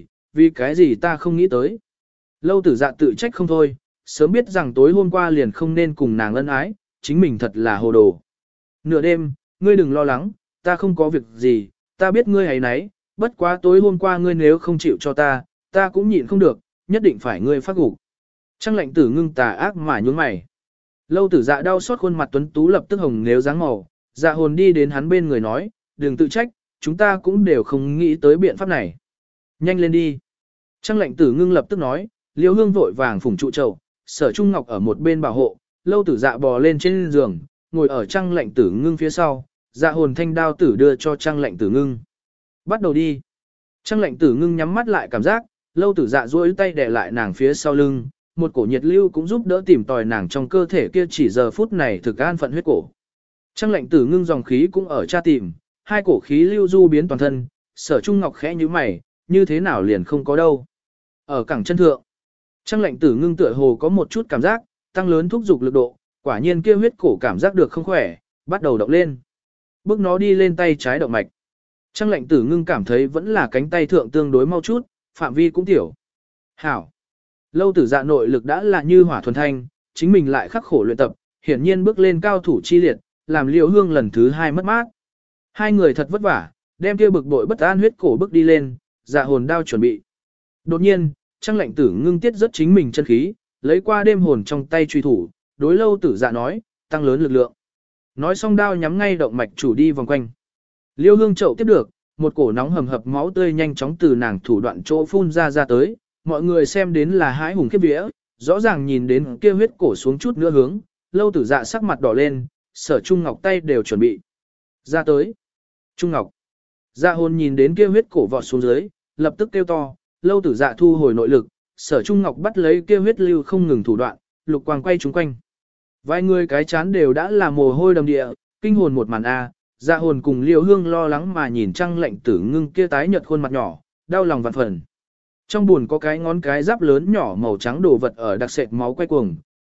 cái gì ta không nghĩ tới. Lâu Tử Dạ tự trách không thôi, sớm biết rằng tối hôm qua liền không nên cùng nàng ân ái, chính mình thật là hồ đồ. Nửa đêm, ngươi đừng lo lắng, ta không có việc gì, ta biết ngươi ấy nấy, bất quá tối hôm qua ngươi nếu không chịu cho ta cũng nhịn không được, nhất định phải ngươi phát gục. Trăng Lệnh Tử Ngưng tà ác mà nhướng mày. Lâu Tử Dạ đau xót khuôn mặt tuấn tú lập tức hồng nếu dáng màu, dạ hồn đi đến hắn bên người nói, đừng tự trách, chúng ta cũng đều không nghĩ tới biện pháp này. Nhanh lên đi. Trăng Lệnh Tử Ngưng lập tức nói, Liêu Hương vội vàng phủng trụ chậu, Sở Trung Ngọc ở một bên bảo hộ, Lâu Tử Dạ bò lên trên giường, ngồi ở Trăng Lệnh Tử Ngưng phía sau, dạ hồn thanh đao tử đưa cho Trăng Lệnh Tử Ngưng. Bắt đầu đi. Trăng Lệnh Tử Ngưng nhắm mắt lại cảm giác, Lâu Tử Dạ duỗi tay đè lại nàng phía sau lưng, một cổ nhiệt lưu cũng giúp đỡ tìm tòi nàng trong cơ thể kia chỉ giờ phút này thực an phận huyết cổ. Trăng Lệnh Tử Ngưng dòng khí cũng ở tra tìm, hai cổ khí lưu du biến toàn thân, Sở Trung Ngọc khẽ như mày, như thế nào liền không có đâu. Ở cẳng chân thượng, Trăng Lệnh Tử Ngưng tựa hồ có một chút cảm giác, tăng lớn thúc dục lực độ, quả nhiên kia huyết cổ cảm giác được không khỏe, bắt đầu động lên. Bước nó đi lên tay trái động mạch. Trăng Lệnh Tử Ngưng cảm thấy vẫn là cánh tay thượng tương đối mau chút, phạm vi cũng tiểu. Hảo. Lâu Tử Dạ nội lực đã là như hỏa thuần thanh, chính mình lại khắc khổ luyện tập, hiển nhiên bước lên cao thủ chi liệt, làm Liễu Hương lần thứ hai mất mát. Hai người thật vất vả, đem kia bực bội bất an huyết cổ bước đi lên, dạ hồn đao chuẩn bị. Đột nhiên, Trăng Lệnh Tử Ngưng tiết rất chính mình chân khí, lấy qua đêm hồn trong tay truy thủ, đối Lâu Tử Dạ nói, tăng lớn lực lượng. Nói xong đao nhắm ngay động mạch chủ đi vòng quanh. Liêu Hương chậu tiếp được, một cổ nóng hầm hập máu tươi nhanh chóng từ nàng thủ đoạn chỗ phun ra tới, mọi người xem đến là hãi hùng khiếp vía, rõ ràng nhìn đến kia huyết cổ xuống chút nữa hướng, Lâu Tử Dạ sắc mặt đỏ lên, Sở Trung Ngọc tay đều chuẩn bị. Ra tới. Trung Ngọc. Dạ hồn nhìn đến kia huyết cổ vọt xuống dưới, lập tức kêu to, Lâu Tử Dạ thu hồi nội lực, Sở Trung Ngọc bắt lấy kia huyết lưu không ngừng thủ đoạn, lục quang quay chúng quanh. Vài người cái chán đều đã là mồ hôi đầm địa, kinh hồn một màn a. Dạ hồn cùng Liêu Hương lo lắng mà nhìn Trăng Lệnh Tử Ngưng kia tái nhợt khuôn mặt nhỏ, đau lòng vạn phần. Trong buồn có cái ngón cái giáp lớn nhỏ màu trắng đồ vật ở đặc sệt máu quay cuồng,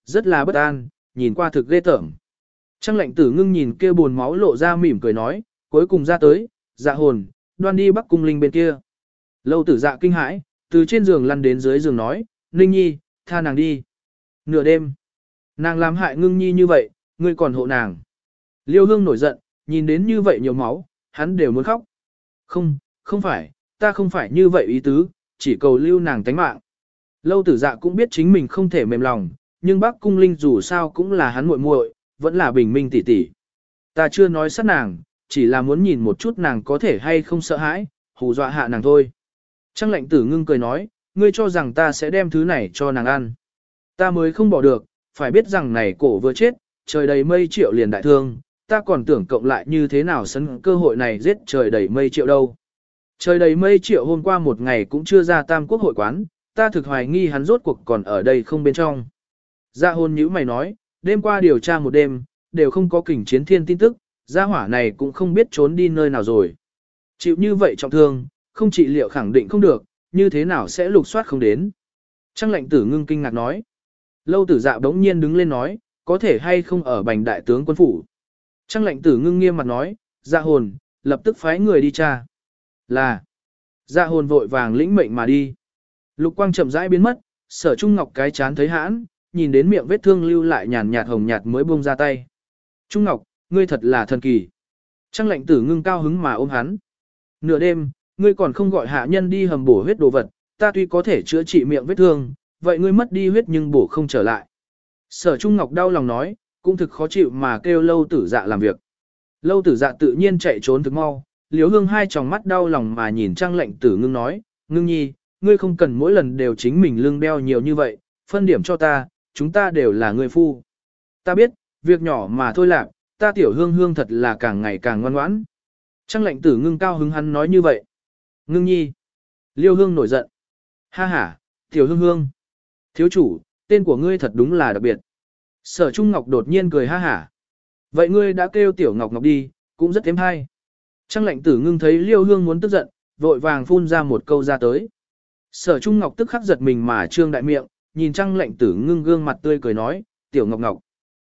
rất là bất an, nhìn qua thực ghê tởm. Trang lệnh tử ngưng nhìn kia buồn máu lộ ra mỉm cười nói, cuối cùng ra tới, dạ hồn, đoan đi Bắc Cung Linh bên kia. Lâu tử dạ kinh hãi, từ trên giường lăn đến dưới giường nói, Ninh Nhi, tha nàng đi. Nửa đêm, nàng làm hại ngưng nhi như vậy, ngươi còn hộ nàng. Liêu Hương nổi giận, nhìn đến như vậy nhiều máu, hắn đều muốn khóc. Không phải, ta không phải như vậy ý tứ, chỉ cầu lưu nàng tánh mạng. Lâu tử dạ cũng biết chính mình không thể mềm lòng, nhưng Bắc Cung Linh dù sao cũng là hắn muội muội, vẫn là bình minh tỷ tỷ. Ta chưa nói sát nàng, chỉ là muốn nhìn một chút nàng có thể hay không sợ hãi, hù dọa hạ nàng thôi. Trang lệnh tử ngưng cười nói, ngươi cho rằng ta sẽ đem thứ này cho nàng ăn. Ta mới không bỏ được, phải biết rằng này cổ vừa chết, trời đầy mây triệu liền đại thương, ta còn tưởng cộng lại như thế nào sân cơ hội này giết trời đầy mây triệu đâu. Trời đầy mây triệu hôm qua một ngày cũng chưa ra Tam Quốc hội quán, ta thực hoài nghi hắn rốt cuộc còn ở đây không bên trong. Dạ hôn nhữ mày nói, đêm qua điều tra một đêm, đều không có kình chiến thiên tin tức, gia hỏa này cũng không biết trốn đi nơi nào rồi. Chịu như vậy trọng thương, không trị liệu khẳng định không được, như thế nào sẽ lục soát không đến. Trang lệnh tử ngưng kinh ngạc nói. Lâu tử dạ bỗng nhiên đứng lên nói, có thể hay không ở bành đại tướng quân phủ. Trang lệnh tử ngưng nghiêm mặt nói, dạ hồn, lập tức phái người đi tra. Là, dạ hồn vội vàng lĩnh mệnh mà đi. Lục quang chậm rãi biến mất, Sở Trung Ngọc cái chán thấy hãn, nhìn đến miệng vết thương lưu lại nhàn nhạt hồng nhạt mới buông ra tay. Trung Ngọc, ngươi thật là thần kỳ. Trang lệnh tử ngưng cao hứng mà ôm hắn. Nửa đêm, ngươi còn không gọi hạ nhân đi hầm bổ huyết đồ vật, ta tuy có thể chữa trị miệng vết thương, vậy ngươi mất đi huyết nhưng bổ không trở lại. Sở Trung Ngọc đau lòng nói, cũng thực khó chịu mà kêu lâu tử dạ làm việc. Lâu tử dạ tự nhiên chạy trốn thực mau, Liễu Hương hai tròng mắt đau lòng mà nhìn Trang lệnh tử ngưng nói, ngưng nhi, ngươi không cần mỗi lần đều chính mình lưng đeo nhiều như vậy, phân điểm cho ta, chúng ta đều là người phu. Ta biết, việc nhỏ mà thôi lạc, ta tiểu hương hương thật là càng ngày càng ngoan ngoãn. Trang lệnh tử ngưng cao hứng hắn nói như vậy. Ngưng nhi. Liêu Hương nổi giận. Ha ha, tiểu hương hương. Thiếu chủ, tên của ngươi thật đúng là đặc biệt. Sở Trung Ngọc đột nhiên cười ha hả. Vậy ngươi đã kêu tiểu Ngọc Ngọc đi, cũng rất êm hay. Trang lệnh tử ngưng thấy Liêu Hương muốn tức giận, vội vàng phun ra một câu ra tới. Sở Trung Ngọc tức khắc giật mình mà trương đại miệng, nhìn Trang lệnh tử ngưng gương mặt tươi cười nói, tiểu Ngọc Ngọc.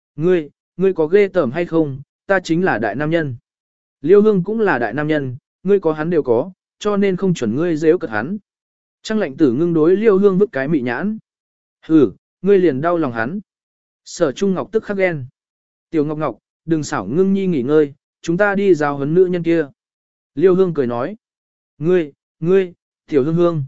Ngươi có ghê tởm hay không, ta chính là đại nam nhân. Liêu Hương cũng là đại nam nhân, ngươi có hắn đều có, cho nên không chuẩn ngươi dễ cật hắn. Trang lệnh tử ngưng đối Liêu Hương vứt cái mị nhãn. Hừ, ngươi liền đau lòng hắn. Sở Trung Ngọc tức khắc ghen. Tiểu Ngọc Ngọc, đừng xảo ngưng nhi nghỉ ngơi, chúng ta đi giao huấn nữ nhân kia. Liêu Hương cười nói. Ngươi, tiểu Hương Hương.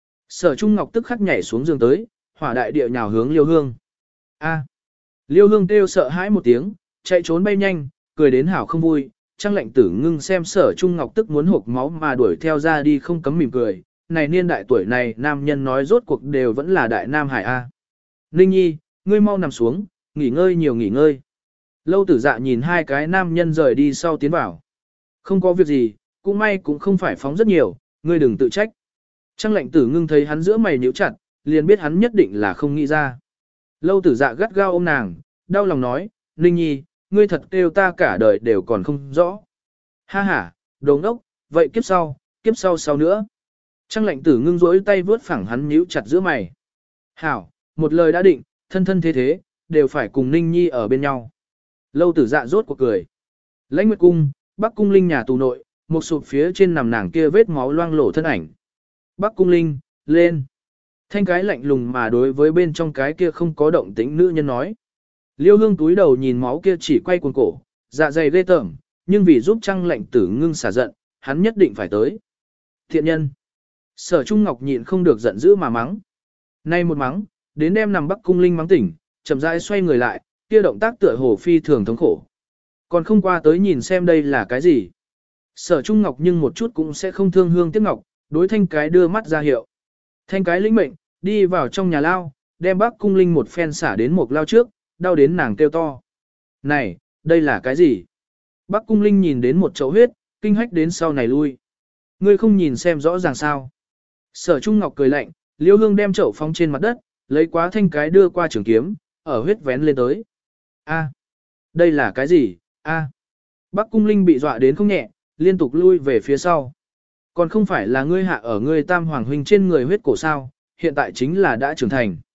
Sở Trung Ngọc tức khắc nhảy xuống giường tới, hỏa đại địa nhào hướng Liêu Hương. A. Liêu Hương kêu sợ hãi một tiếng, chạy trốn bay nhanh, cười đến hảo không vui. Trang lệnh tử ngưng xem Sở Trung Ngọc tức muốn hộc máu mà đuổi theo ra đi không cấm mỉm cười. Này niên đại tuổi này nam nhân nói rốt cuộc đều vẫn là đại nam hải A. Ninh nhi, ngươi mau nằm xuống, nghỉ ngơi nhiều nghỉ ngơi. Lâu tử dạ nhìn hai cái nam nhân rời đi sau tiến vào. Không có việc gì, cũng may cũng không phải phóng rất nhiều, ngươi đừng tự trách. Trang lệnh tử ngưng thấy hắn giữa mày nhíu chặt, liền biết hắn nhất định là không nghĩ ra. Lâu tử dạ gắt gao ôm nàng, đau lòng nói, Ninh nhi, ngươi thật kêu ta cả đời đều còn không rõ. Ha ha, đồ ngốc, vậy kiếp sau nữa. Trang lệnh tử ngưng rỗi tay vướt phẳng hắn nhíu chặt giữa mày. Hảo, một lời đã định, thân thân thế thế, đều phải cùng Ninh nhi ở bên nhau. Lâu tử dạ rốt cuộc cười. Lãnh Nguyệt Cung, Bắc Cung Linh nhà tù nội, một sụp phía trên nằm nàng kia vết máu loang lổ thân ảnh. Bắc Cung Linh, lên. Thanh cái lạnh lùng mà đối với bên trong cái kia không có động tĩnh nữ nhân nói. Liêu Hương túi đầu nhìn máu kia chỉ quay cuồng cổ, dạ dày ghê tởm, nhưng vì giúp Trang lệnh tử ngưng xả giận, hắn nhất định phải tới. Thiện nhân. Sở Trung Ngọc nhịn không được giận dữ mà mắng. Nay một mắng, đến đem nằm Bắc Cung Linh mắng tỉnh, chậm rãi xoay người lại, kia động tác tựa hồ phi thường thống khổ. Còn không qua tới nhìn xem đây là cái gì. Sở Trung Ngọc nhưng một chút cũng sẽ không thương hương tiếc ngọc, đối Thanh cái đưa mắt ra hiệu. Thanh cái lĩnh mệnh, đi vào trong nhà lao, đem Bắc Cung Linh một phen xả đến một lao trước, đau đến nàng kêu to. Này, đây là cái gì? Bắc Cung Linh nhìn đến một chậu huyết, kinh hách đến sau này lui. Ngươi không nhìn xem rõ ràng sao? Sở Trung Ngọc cười lạnh, Liêu Hương đem chậu phóng trên mặt đất, lấy quá Thanh cái đưa qua trường kiếm, ở huyết vén lên tới. A, đây là cái gì? A. Bắc Cung Linh bị dọa đến không nhẹ, liên tục lui về phía sau. Còn không phải là ngươi hạ ở ngươi Tam Hoàng huynh trên người huyết cổ sao, hiện tại chính là đã trưởng thành.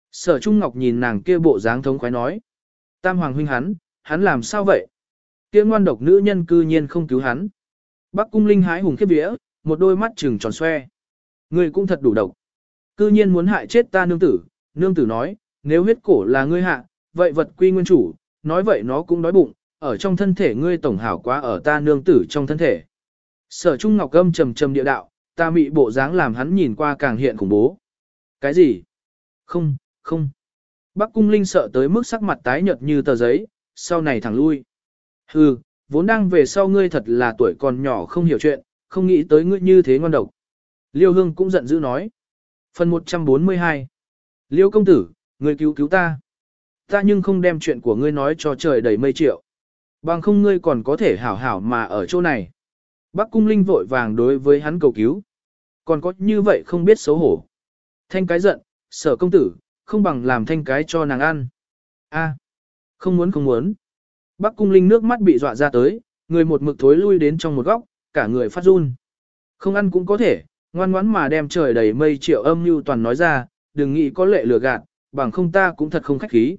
Sở Trung Ngọc nhìn nàng kia bộ dáng thống khoái nói. Tam Hoàng huynh hắn làm sao vậy? Kia ngoan độc nữ nhân cư nhiên không cứu hắn. Bắc Cung Linh hái hùng khiếp vía, một đôi mắt trừng tròn xoe. Ngươi cũng thật đủ độc. Cư nhiên muốn hại chết ta nương tử. Nương tử nói, nếu huyết cổ là ngươi hạ, vậy vật quy nguyên chủ, nói vậy nó cũng đói bụng, ở trong thân thể ngươi tổng hảo quá ở ta nương tử trong thân thể. Sở Trung Ngọc âm trầm trầm địa đạo, ta mị bộ dáng làm hắn nhìn qua càng hiện khủng bố. Cái gì? Không, không. Bắc Cung Linh sợ tới mức sắc mặt tái nhợt như tờ giấy, sau này thẳng lui. Hừ, vốn đang về sau ngươi thật là tuổi còn nhỏ không hiểu chuyện, không nghĩ tới ngươi như thế ngoan độc. Liêu Hương cũng giận dữ nói. Phần 142. Liêu công tử, ngươi cứu cứu ta. Ta nhưng không đem chuyện của ngươi nói cho trời đầy mây triệu. Bằng không ngươi còn có thể hảo hảo mà ở chỗ này. Bắc Cung Linh vội vàng đối với hắn cầu cứu. Còn có như vậy không biết xấu hổ. Thanh cái giận, Sở công tử, không bằng làm thanh cái cho nàng ăn. A, không muốn không muốn. Bắc Cung Linh nước mắt bị dọa ra tới, người một mực thối lui đến trong một góc, cả người phát run. Không ăn cũng có thể, ngoan ngoãn mà đem trời đầy mây triệu âm mưu toàn nói ra, đừng nghĩ có lệ lừa gạt, bằng không ta cũng thật không khách khí.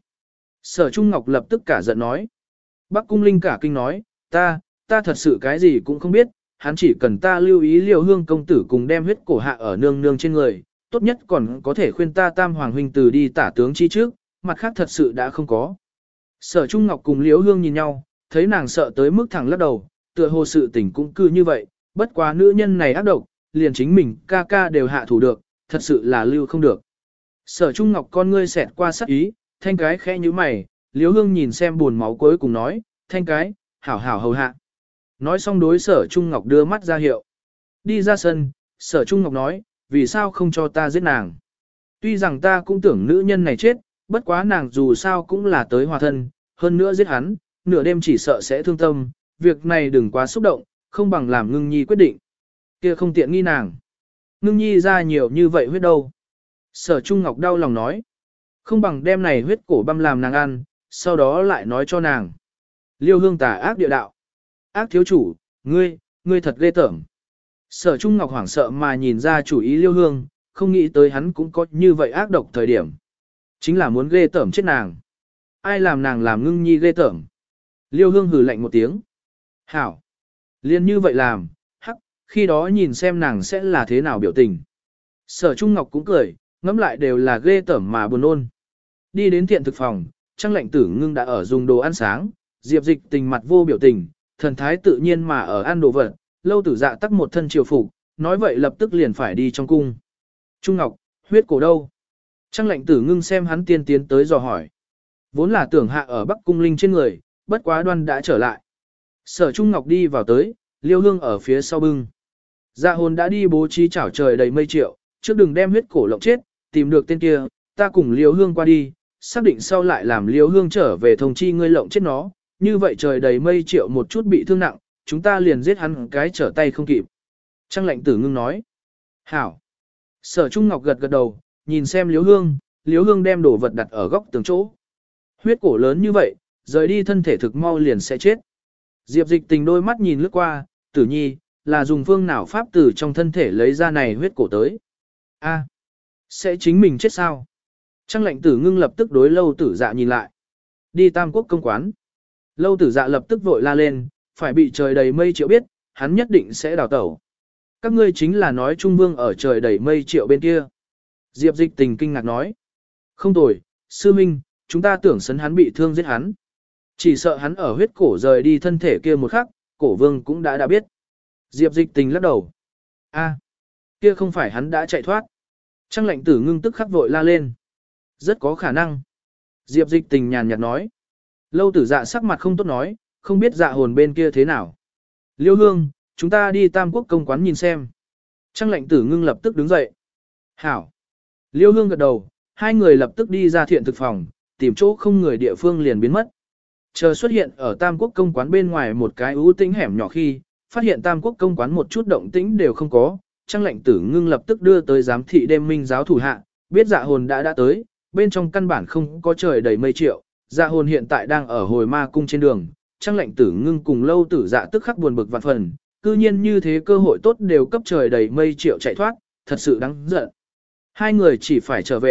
Sở Trung Ngọc lập tức cả giận nói. Bắc Cung Linh cả kinh nói, ta thật sự cái gì cũng không biết, hắn chỉ cần ta lưu ý Liêu Hương công tử cùng đem huyết cổ hạ ở nương nương trên người, tốt nhất còn có thể khuyên ta Tam Hoàng huynh từ đi tả tướng chi trước, mặt khác thật sự đã không có. Sở Trung Ngọc cùng Liễu Hương nhìn nhau, thấy nàng sợ tới mức thẳng lắc đầu, tựa hồ sự tình cũng cư như vậy, bất quá nữ nhân này ác độc, liền chính mình ca ca đều hạ thủ được, thật sự là lưu không được. Sở Trung Ngọc con ngươi xẹt qua sắc ý, thanh cái khẽ như mày, Liễu Hương nhìn xem buồn máu cuối cùng nói, thanh cái, hảo hảo hầu hạ. Nói xong đối Sở Trung Ngọc đưa mắt ra hiệu. Đi ra sân, Sở Trung Ngọc nói, vì sao không cho ta giết nàng. Tuy rằng ta cũng tưởng nữ nhân này chết, bất quá nàng dù sao cũng là tới hòa thân, hơn nữa giết hắn, nửa đêm chỉ sợ sẽ thương tâm, việc này đừng quá xúc động, không bằng làm Ngưng Nhi quyết định. Kia không tiện nghi nàng. Ngưng Nhi ra nhiều như vậy huyết đâu. Sở Trung Ngọc đau lòng nói. Không bằng đem này huyết cổ băm làm nàng ăn, sau đó lại nói cho nàng. Liêu Hương tà ác địa đạo. Ác thiếu chủ, ngươi thật ghê tởm. Sở Trung Ngọc hoảng sợ mà nhìn ra chủ ý Liêu Hương, không nghĩ tới hắn cũng có như vậy ác độc thời điểm. Chính là muốn ghê tởm chết nàng. Ai làm nàng làm Ngưng Nhi ghê tởm. Liêu Hương hừ lạnh một tiếng. Hảo. Liên như vậy làm, hắc, khi đó nhìn xem nàng sẽ là thế nào biểu tình. Sở Trung Ngọc cũng cười, ngẫm lại đều là ghê tởm mà buồn ôn. Đi đến thiện thực phòng, Trang Lệnh Tử Ngưng đã ở dùng đồ ăn sáng, Diệp Dịch Tình mặt vô biểu tình, thần thái tự nhiên mà ở ăn đồ vật, Lâu Tử Dạ tắc một thân triều phục, nói vậy lập tức liền phải đi trong cung. Trung Ngọc, huyết cổ đâu? Trang Lệnh Tử Ngưng xem hắn tiên tiến tới dò hỏi. Vốn là tưởng hạ ở Bắc Cung Linh trên người, bất quá Đoan đã trở lại. Sở Trung Ngọc đi vào tới, Liêu Hương ở phía sau bưng. Dạ hồn đã đi bố trí chảo trời đầy mây triệu, trước đừng đem huyết cổ lộng chết, tìm được tên kia, ta cùng Liêu Hương qua đi, xác định sau lại làm Liêu Hương trở về thông chi ngươi lộng chết nó, như vậy trời đầy mây triệu một chút bị thương nặng, chúng ta liền giết hắn cái trở tay không kịp. Trang Lệnh Tử Ngưng nói. Hảo. Sở Trung Ngọc gật gật đầu, nhìn xem Liêu Hương đem đồ vật đặt ở góc tường chỗ. Huyết cổ lớn như vậy, rời đi thân thể thực mau liền sẽ chết. Diệp Dịch Tình đôi mắt nhìn lướt qua, Tử Nhi, là dùng phương nào pháp tử trong thân thể lấy ra này huyết cổ tới. A, sẽ chính mình chết sao? Trang Lệnh Tử Ngưng lập tức đối Lâu Tử Dạ nhìn lại. Đi Tam Quốc công quán. Lâu Tử Dạ lập tức vội la lên, phải bị trời đầy mây triệu biết, hắn nhất định sẽ đào tẩu. Các ngươi chính là nói Trung Vương ở trời đầy mây triệu bên kia. Diệp Dịch Tình kinh ngạc nói. Không tồi, sư minh, chúng ta tưởng sấn hắn bị thương giết hắn. Chỉ sợ hắn ở huyết cổ rời đi thân thể kia một khắc, cổ vương cũng đã biết. Diệp Dịch Tình lắc đầu. A, kia không phải hắn đã chạy thoát. Trang Lệnh Tử Ngưng tức khắc vội la lên. Rất có khả năng. Diệp Dịch Tình nhàn nhạt nói. Lâu Tử Dạ sắc mặt không tốt nói, không biết dạ hồn bên kia thế nào. Liêu Hương, chúng ta đi Tam Quốc công quán nhìn xem. Trang Lệnh Tử Ngưng lập tức đứng dậy. Hảo. Liêu Hương gật đầu, hai người lập tức đi ra thiện thực phòng, tìm chỗ không người địa phương liền biến mất. Chờ xuất hiện ở Tam Quốc công quán bên ngoài một cái ưu tĩnh hẻm nhỏ khi, phát hiện Tam Quốc công quán một chút động tĩnh đều không có, Trang Lệnh Tử Ngưng lập tức đưa tới giám thị đêm minh giáo thủ hạ, biết dạ hồn đã tới, bên trong căn bản không có trời đầy mây triệu, dạ hồn hiện tại đang ở hồi ma cung trên đường, Trang Lệnh Tử Ngưng cùng Lâu Tử Dạ tức khắc buồn bực vạn phần, cư nhiên như thế cơ hội tốt đều cấp trời đầy mây triệu chạy thoát, thật sự đáng giận. Hai người chỉ phải trở về,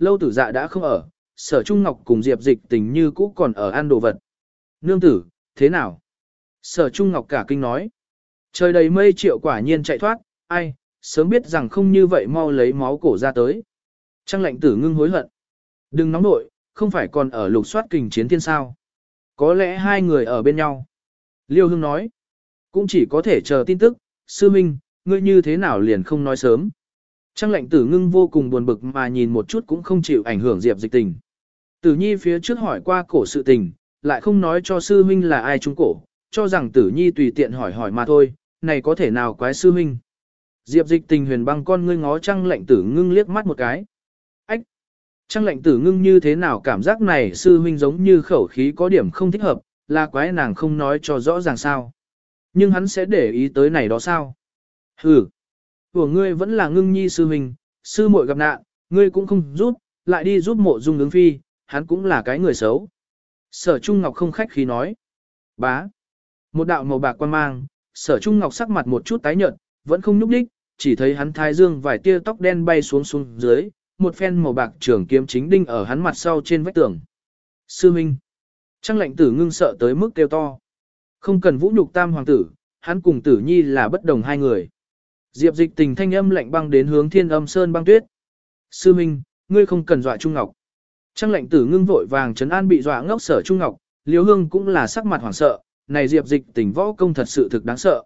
Lâu Tử Dạ đã không ở, Sở Trung Ngọc cùng Diệp Dịch Tình như cũ còn ở ăn đồ vật. Nương tử, thế nào? Sở Trung Ngọc cả kinh nói. Trời đầy mây Triệu quả nhiên chạy thoát, ai, sớm biết rằng không như vậy mau lấy máu cổ ra tới. Trăng Lệnh Tử Ngưng hối hận. Đừng nóng nội, không phải còn ở lục soát kình chiến thiên sao. Có lẽ hai người ở bên nhau. Liêu Hương nói. Cũng chỉ có thể chờ tin tức, sư minh, ngươi như thế nào liền không nói sớm. Trăng Lệnh Tử Ngưng vô cùng buồn bực mà nhìn một chút cũng không chịu ảnh hưởng Diệp Dịch Tình. Tử Nhi phía trước hỏi qua cổ sự tình, lại không nói cho sư huynh là ai trung cổ, cho rằng Tử Nhi tùy tiện hỏi hỏi mà thôi, này có thể nào quái sư huynh. Diệp Dịch Tình huyền băng con ngươi ngó Trăng Lệnh Tử Ngưng liếc mắt một cái. Ách! Trăng Lệnh Tử Ngưng như thế nào cảm giác này sư huynh giống như khẩu khí có điểm không thích hợp, là quái nàng không nói cho rõ ràng sao. Nhưng hắn sẽ để ý tới này đó sao? Hừ! Của ngươi vẫn là Ngưng Nhi sư huynh, sư muội gặp nạn, ngươi cũng không giúp, lại đi giúp Mộ Dung ứng phi, hắn cũng là cái người xấu. Sở Trung Ngọc không khách khí nói. Bá. Một đạo màu bạc quan mang, Sở Trung Ngọc sắc mặt một chút tái nhợt, vẫn không nhúc đích, chỉ thấy hắn thái dương vài tia tóc đen bay xuống xuống dưới, một phen màu bạc trường kiếm chính đinh ở hắn mặt sau trên vách tường. Sư Minh. Trăng Lệnh Tử Ngưng sợ tới mức kêu to. Không cần vũ nhục tam hoàng tử, hắn cùng Tử Nhi là bất đồng hai người. Diệp Dịch Tình thanh âm lạnh băng đến hướng Thiên Âm Sơn băng tuyết. Sư Minh, ngươi không cần dọa Trung Ngọc. Trăng Lệnh Tử Ngưng vội vàng trấn an bị dọa ngốc Sở Trung Ngọc, Liêu Hương cũng là sắc mặt hoảng sợ, này Diệp Dịch Tình võ công thật sự thực đáng sợ.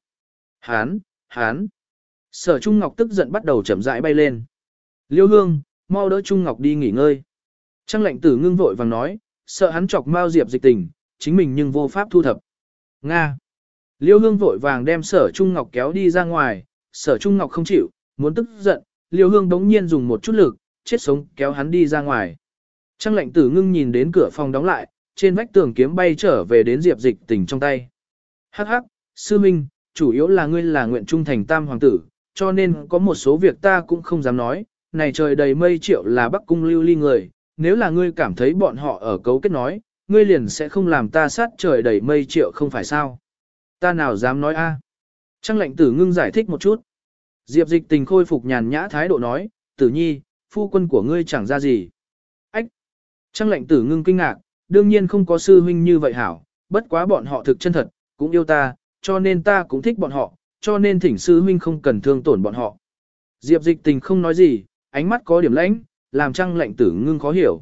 Hán. Sở Trung Ngọc tức giận bắt đầu chậm rãi bay lên. Liêu Hương, mau đỡ Trung Ngọc đi nghỉ ngơi. Trăng Lệnh Tử Ngưng vội vàng nói, sợ hắn chọc mau Diệp Dịch Tình, chính mình nhưng vô pháp thu thập. Nga. Liêu Hương vội vàng đem Sở Trung Ngọc kéo đi ra ngoài, Sở Trung Ngọc không chịu, muốn tức giận, Liêu Hương đống nhiên dùng một chút lực, chết sống kéo hắn đi ra ngoài. Trăng Lệnh Tử Ngưng nhìn đến cửa phòng đóng lại, trên vách tường kiếm bay trở về đến Diệp Dịch Tình trong tay. Hắc hắc, sư minh, chủ yếu là ngươi là nguyện trung thành tam hoàng tử, cho nên có một số việc ta cũng không dám nói, này trời đầy mây Triệu là Bắc Cung lưu ly người, nếu là ngươi cảm thấy bọn họ ở cấu kết nói, ngươi liền sẽ không làm ta sát trời đầy mây Triệu không phải sao. Ta nào dám nói a? Trăng Lệnh Tử Ngưng giải thích một chút. Diệp Dịch Tình khôi phục nhàn nhã thái độ nói, Tử Nhi, phu quân của ngươi chẳng ra gì. Ách! Trăng Lệnh Tử Ngưng kinh ngạc, đương nhiên không có sư huynh như vậy hảo, bất quá bọn họ thực chân thật, cũng yêu ta, cho nên ta cũng thích bọn họ, cho nên thỉnh sư huynh không cần thương tổn bọn họ. Diệp Dịch Tình không nói gì, ánh mắt có điểm lãnh, làm Trăng Lệnh Tử Ngưng khó hiểu.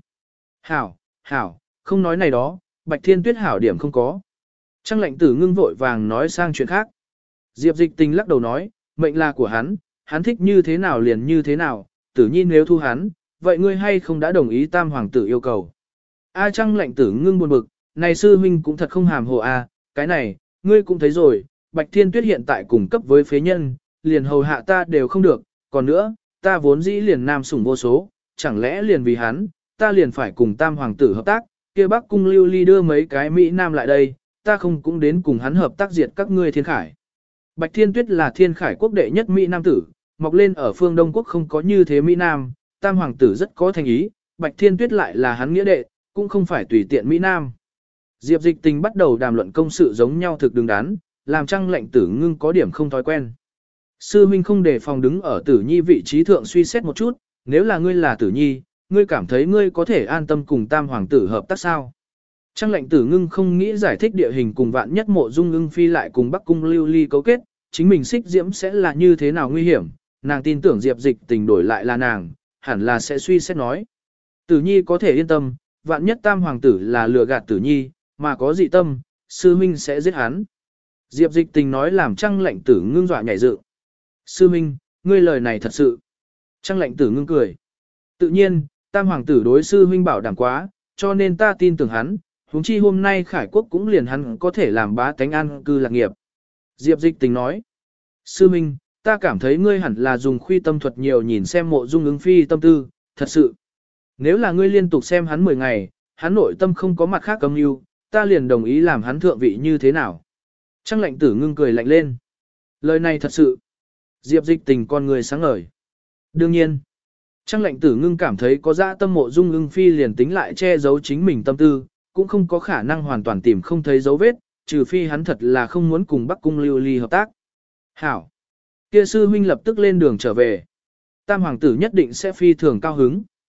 Hảo, không nói này đó, Bạch Thiên Tuyết hảo điểm không có. Trăng Lệnh Tử Ngưng vội vàng nói sang chuyện khác. Diệp Dịch Tình lắc đầu nói, mệnh là của hắn thích như thế nào liền như thế nào, Tử Nhi nếu thu hắn, vậy ngươi hay không đã đồng ý tam hoàng tử yêu cầu. A Trăng Lệnh Tử Ngưng buồn bực, này sư huynh cũng thật không hàm hồ a, cái này, ngươi cũng thấy rồi, Bạch Thiên Tuyết hiện tại cùng cấp với phế nhân, liền hầu hạ ta đều không được, còn nữa, ta vốn dĩ liền nam sủng vô số, chẳng lẽ liền vì hắn, ta liền phải cùng tam hoàng tử hợp tác, kia Bắc Cung lưu ly đưa mấy cái Mỹ Nam lại đây, ta không cũng đến cùng hắn hợp tác diệt các ngươi thiên khải. Bạch Thiên Tuyết là thiên khải quốc đệ nhất Mỹ Nam tử, mọc lên ở phương Đông Quốc không có như thế Mỹ Nam, tam hoàng tử rất có thành ý, Bạch Thiên Tuyết lại là hắn nghĩa đệ, cũng không phải tùy tiện Mỹ Nam. Diệp Dịch Tình bắt đầu đàm luận công sự giống nhau thực đứng đắn, làm Trăng Lệnh Tử Ngưng có điểm không thói quen. Sư huynh không đề phòng đứng ở Tử Nhi vị trí thượng suy xét một chút, nếu là ngươi là Tử Nhi, ngươi cảm thấy ngươi có thể an tâm cùng tam hoàng tử hợp tác sao? Trăng Lệnh Tử Ngưng không nghĩ giải thích địa hình cùng vạn nhất Mộ Dung Ưng Phi lại cùng Bắc Cung lưu ly cấu kết, chính mình xích diễm sẽ là như thế nào nguy hiểm, nàng tin tưởng Diệp Dịch Tình đổi lại là nàng, hẳn là sẽ suy xét nói. Tử Nhi có thể yên tâm, vạn nhất tam hoàng tử là lừa gạt Tử Nhi, mà có dị tâm, sư minh sẽ giết hắn. Diệp Dịch Tình nói làm Trăng Lệnh Tử Ngưng dọa nhảy dựng. Sư minh, ngươi lời này thật sự. Trăng Lệnh Tử Ngưng cười. Tự nhiên, tam hoàng tử đối sư huynh bảo đảm quá, cho nên ta tin tưởng hắn, huống chi hôm nay Khải Quốc cũng liền hắn có thể làm bá tánh an cư lạc nghiệp. Diệp Dịch Tình nói. Sư minh, ta cảm thấy ngươi hẳn là dùng khuy tâm thuật nhiều nhìn xem Mộ Dung Ứng Phi tâm tư, thật sự. Nếu là ngươi liên tục xem hắn 10 ngày, hắn nội tâm không có mặt khác âm mưu, ta liền đồng ý làm hắn thượng vị như thế nào. Trăng Lệnh Tử Ngưng cười lạnh lên. Lời này thật sự. Diệp Dịch Tình con người sáng ngời. Đương nhiên, Trăng Lệnh Tử Ngưng cảm thấy có dã tâm Mộ Dung Ưng Phi liền tính lại che giấu chính mình tâm tư, cũng không có khả năng hoàn toàn tìm không thấy dấu vết, trừ phi hắn thật là không muốn cùng Bắc Cung lưu ly hợp tác. Hảo! Kia sư huynh lập tức lên đường trở về. Tam hoàng tử nhất định sẽ phi thường cao hứng.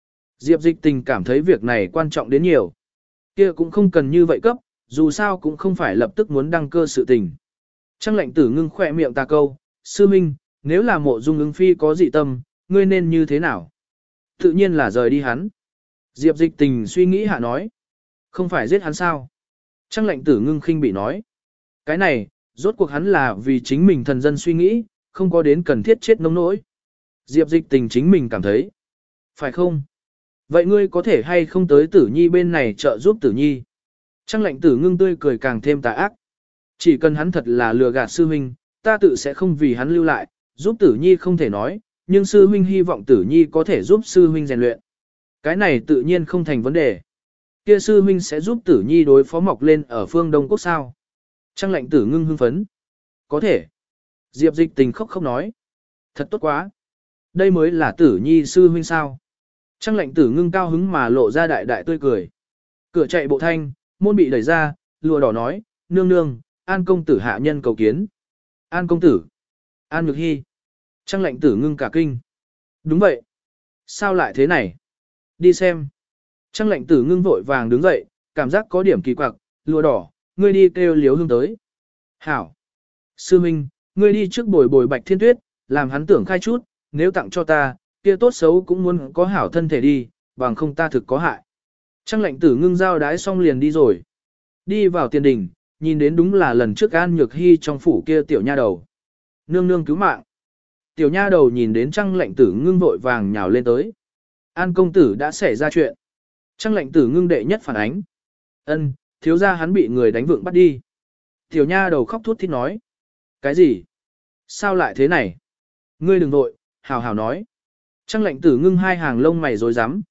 Diệp Dịch Tình cảm thấy việc này quan trọng đến nhiều. Kia cũng không cần như vậy cấp, dù sao cũng không phải lập tức muốn đăng cơ sự tình. Trang Lệnh Tử ngưng khỏe miệng ta câu, sư minh, nếu là Mộ Dung ứng phi có dị tâm, ngươi nên như thế nào? Tự nhiên là rời đi hắn. Diệp Dịch Tình suy nghĩ hạ nói, không phải giết hắn sao? Trang Lệnh Tử ngưng khinh bị nói, cái này, rốt cuộc hắn là vì chính mình thần dân suy nghĩ, không có đến cần thiết chết nông nỗi. Diệp Dịch Tình chính mình cảm thấy, phải không? Vậy ngươi có thể hay không tới Tử Nhi bên này trợ giúp Tử Nhi? Trang Lệnh Tử ngưng tươi cười càng thêm tà ác. Chỉ cần hắn thật là lừa gạt sư huynh, ta tự sẽ không vì hắn lưu lại, giúp Tử Nhi không thể nói, nhưng sư huynh hy vọng Tử Nhi có thể giúp sư huynh rèn luyện. Cái này tự nhiên không thành vấn đề. Kia sư huynh sẽ giúp Tử Nhi đối phó mọc lên ở phương Đông Quốc sao? Trang Lệnh Tử ngưng hưng phấn. Có thể. Diệp Dịch Tình khóc khóc nói. Thật tốt quá. Đây mới là Tử Nhi sư huynh sao? Trang Lệnh Tử ngưng cao hứng mà lộ ra đại đại tươi cười. Cửa chạy bộ thanh, môn bị đẩy ra, lụa đỏ nói, nương nương, An công tử hạ nhân cầu kiến. An công tử. An Nhược Hy. Trang Lệnh Tử ngưng cả kinh. Đúng vậy. Sao lại thế này? Đi xem. Trang Lệnh Tử ngưng vội vàng đứng dậy, cảm giác có điểm kỳ quặc, lụa đỏ, ngươi đi kêu Liếu Hương tới. Hảo. Sư Minh, ngươi đi trước bồi bồi Bạch Thiên Tuyết, làm hắn tưởng khai chút, nếu tặng cho ta, kia tốt xấu cũng muốn có hảo thân thể đi, bằng không ta thực có hại. Trang Lệnh Tử ngưng giao đái xong liền đi rồi. Đi vào tiền đình, nhìn đến đúng là lần trước An Nhược Hy trong phủ kia tiểu nha đầu. Nương nương cứu mạng. Tiểu nha đầu nhìn đến Trang Lệnh Tử ngưng vội vàng nhào lên tới. An công tử đã xảy ra chuyện. Trang Lệnh Tử ngưng đệ nhất phản ánh. Ân, thiếu gia hắn bị người đánh vượng bắt đi. Tiểu nha đầu khóc thút thít nói. Cái gì? Sao lại thế này? Ngươi đừng vội, hào hào nói. Trang Lệnh Tử ngưng hai hàng lông mày rối rắm.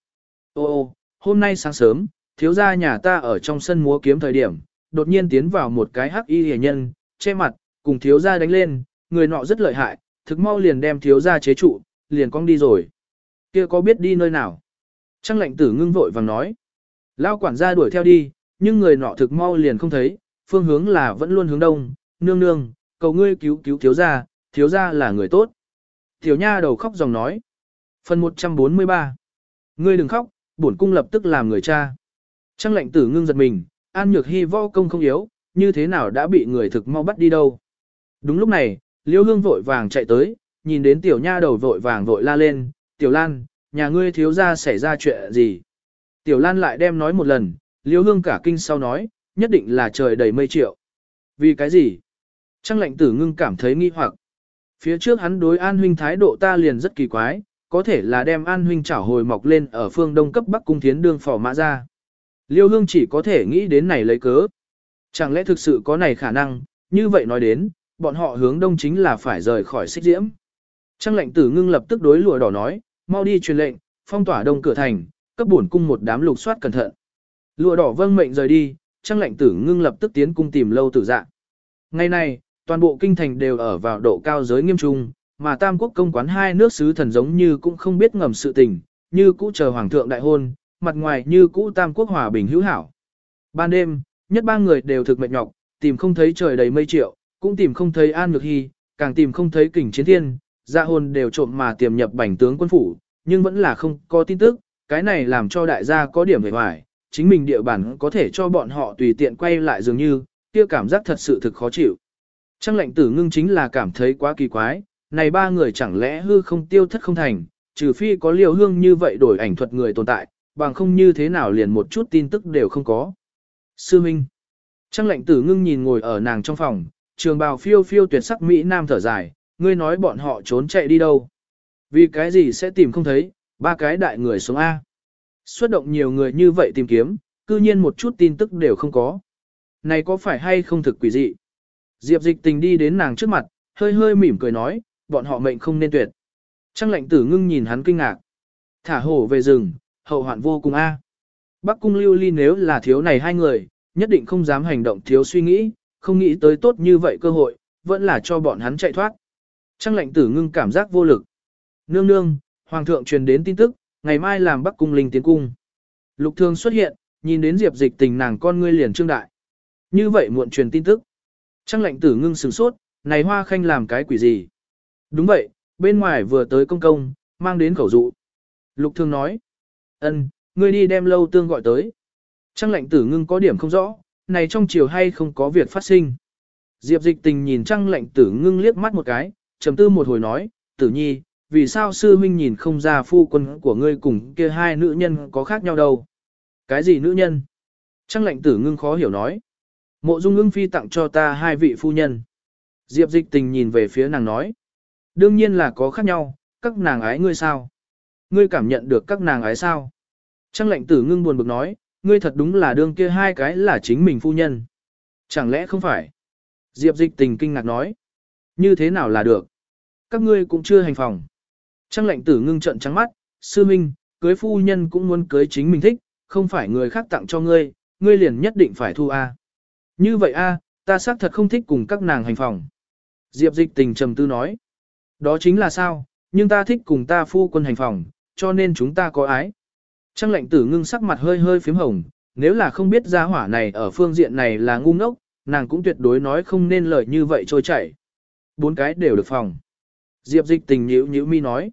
Ô, hôm nay sáng sớm, thiếu gia nhà ta ở trong sân múa kiếm thời điểm, đột nhiên tiến vào một cái hắc y hề nhân, che mặt, cùng thiếu gia đánh lên, người nọ rất lợi hại, thực mau liền đem thiếu gia chế trụ, liền cong đi rồi. Kia có biết đi nơi nào? Trang Lệnh Tử ngưng vội vàng nói. Lao quản gia đuổi theo đi, nhưng người nọ thực mau liền không thấy, phương hướng là vẫn luôn hướng đông, nương nương, cầu ngươi cứu cứu thiếu gia là người tốt. Tiểu nha đầu khóc dòng nói. Phần 143. Ngươi đừng khóc, bổn cung lập tức làm người cha. Trang Lệnh Tử ngưng giật mình, An Nhược Hy võ công không yếu, như thế nào đã bị người thực mau bắt đi đâu. Đúng lúc này, Liêu Hương vội vàng chạy tới, nhìn đến tiểu nha đầu vội vàng vội la lên, Tiểu Lan, nhà ngươi thiếu gia xảy ra chuyện gì? Tiểu Lan lại đem nói một lần, Liêu Hương cả kinh sau nói, nhất định là trời đầy mây triệu. Vì cái gì? Trang Lệnh Tử ngưng cảm thấy nghi hoặc. Phía trước hắn đối An huynh thái độ ta liền rất kỳ quái, có thể là đem An huynh chảo hồi mọc lên ở phương đông cấp Bắc cung thiến đương phò mã ra. Liêu Hương chỉ có thể nghĩ đến này lấy cớ. Chẳng lẽ thực sự có này khả năng, như vậy nói đến, bọn họ hướng đông chính là phải rời khỏi Xích Diễm. Trang Lệnh Tử ngưng lập tức đối lụa đỏ nói, mau đi truyền lệnh, phong tỏa đông cửa thành, cấp bổn cung một đám lục soát cẩn thận. Lụa đỏ vâng mệnh rời đi, Trang Lệnh Tử ngưng lập tức tiến cung tìm Lâu Tử Dạ. Ngày nay, toàn bộ kinh thành đều ở vào độ cao giới nghiêm trung, mà Tam Quốc công quán hai nước sứ thần giống như cũng không biết ngầm sự tình, như cũ chờ hoàng thượng đại hôn, mặt ngoài như cũ Tam Quốc hòa bình hữu hảo. Ban đêm, nhất ba người đều thực mệt nhọc, tìm không thấy trời đầy mây triệu, cũng tìm không thấy An Nhược Hy, càng tìm không thấy Kình Chiến Thiên, Dạ Hồn đều trộm mà tiềm nhập bành tướng quân phủ, nhưng vẫn là không có tin tức, cái này làm cho đại gia có điểm hề hoài, chính mình địa bản có thể cho bọn họ tùy tiện quay lại dường như, kia cảm giác thật sự thực khó chịu. Trang Lệnh Tử ngưng chính là cảm thấy quá kỳ quái, này ba người chẳng lẽ hư không tiêu thất không thành, trừ phi có Liêu Hương như vậy đổi ảnh thuật người tồn tại, bằng không như thế nào liền một chút tin tức đều không có. Sư Minh. Trang Lệnh Tử ngưng nhìn ngồi ở nàng trong phòng, trường bào phiêu phiêu tuyệt sắc Mỹ Nam thở dài, ngươi nói bọn họ trốn chạy đi đâu. Vì cái gì sẽ tìm không thấy, ba cái đại người sống A. Xuất động nhiều người như vậy tìm kiếm, cư nhiên một chút tin tức đều không có. Này có phải hay không thực quỷ dị? Diệp Dịch Tình đi đến nàng trước mặt, hơi hơi mỉm cười nói, bọn họ mệnh không nên tuyệt. Trang Lệnh Tử ngưng nhìn hắn kinh ngạc. Thả hổ về rừng, hậu hoạn vô cùng A. Bắc cung Lưu Ly nếu là thiếu này hai người, nhất định không dám hành động thiếu suy nghĩ, không nghĩ tới tốt như vậy cơ hội, vẫn là cho bọn hắn chạy thoát. Trang Lệnh Tử ngưng cảm giác vô lực. Nương nương, hoàng thượng truyền đến tin tức, ngày mai làm Bắc cung Linh tiến cung. Lục Thương xuất hiện, nhìn đến Diệp Dịch Tình nàng con ngươi liền trương đại. Như vậy muộn truyền tin tức. Trang Lệnh Tử ngưng sửng sốt, này Hoa Khanh làm cái quỷ gì? Đúng vậy, bên ngoài vừa tới công công, mang đến khẩu dụ. Lục Thương nói. Ân, ngươi đi đem Lâu Tương gọi tới. Trang lệnh tử ngưng có điểm không rõ, này trong chiều hay không có việc phát sinh. Diệp dịch tình nhìn Trang lệnh tử ngưng liếc mắt một cái, trầm tư một hồi nói, tử nhi, vì sao sư huynh nhìn không ra phu quân của ngươi cùng kia hai nữ nhân có khác nhau đâu? Cái gì nữ nhân? Trang lệnh tử ngưng khó hiểu nói. Mộ dung ưng phi tặng cho ta hai vị phu nhân. Diệp dịch tình nhìn về phía nàng nói. Đương nhiên là có khác nhau, các nàng ái ngươi sao? Ngươi cảm nhận được các nàng ái sao? Trang lệnh tử ngưng buồn bực nói, ngươi thật đúng là đương kia hai cái là chính mình phu nhân. Chẳng lẽ không phải? Diệp dịch tình kinh ngạc nói. Như thế nào là được? Các ngươi cũng chưa hành phòng. Trang lệnh tử ngưng trợn trắng mắt, sư minh, cưới phu nhân cũng muốn cưới chính mình thích, không phải người khác tặng cho ngươi, ngươi liền nhất định phải thu a. Như vậy a, ta xác thật không thích cùng các nàng hành phòng. Diệp dịch tình trầm tư nói. Đó chính là sao, nhưng ta thích cùng ta phu quân hành phòng, cho nên chúng ta có ái. Trang lệnh tử ngưng sắc mặt hơi hơi phím hồng, nếu là không biết gia hỏa này ở phương diện này là ngu ngốc, nàng cũng tuyệt đối nói không nên lời như vậy trôi chảy. Bốn cái đều được phòng. Diệp dịch tình nhíu mi nói.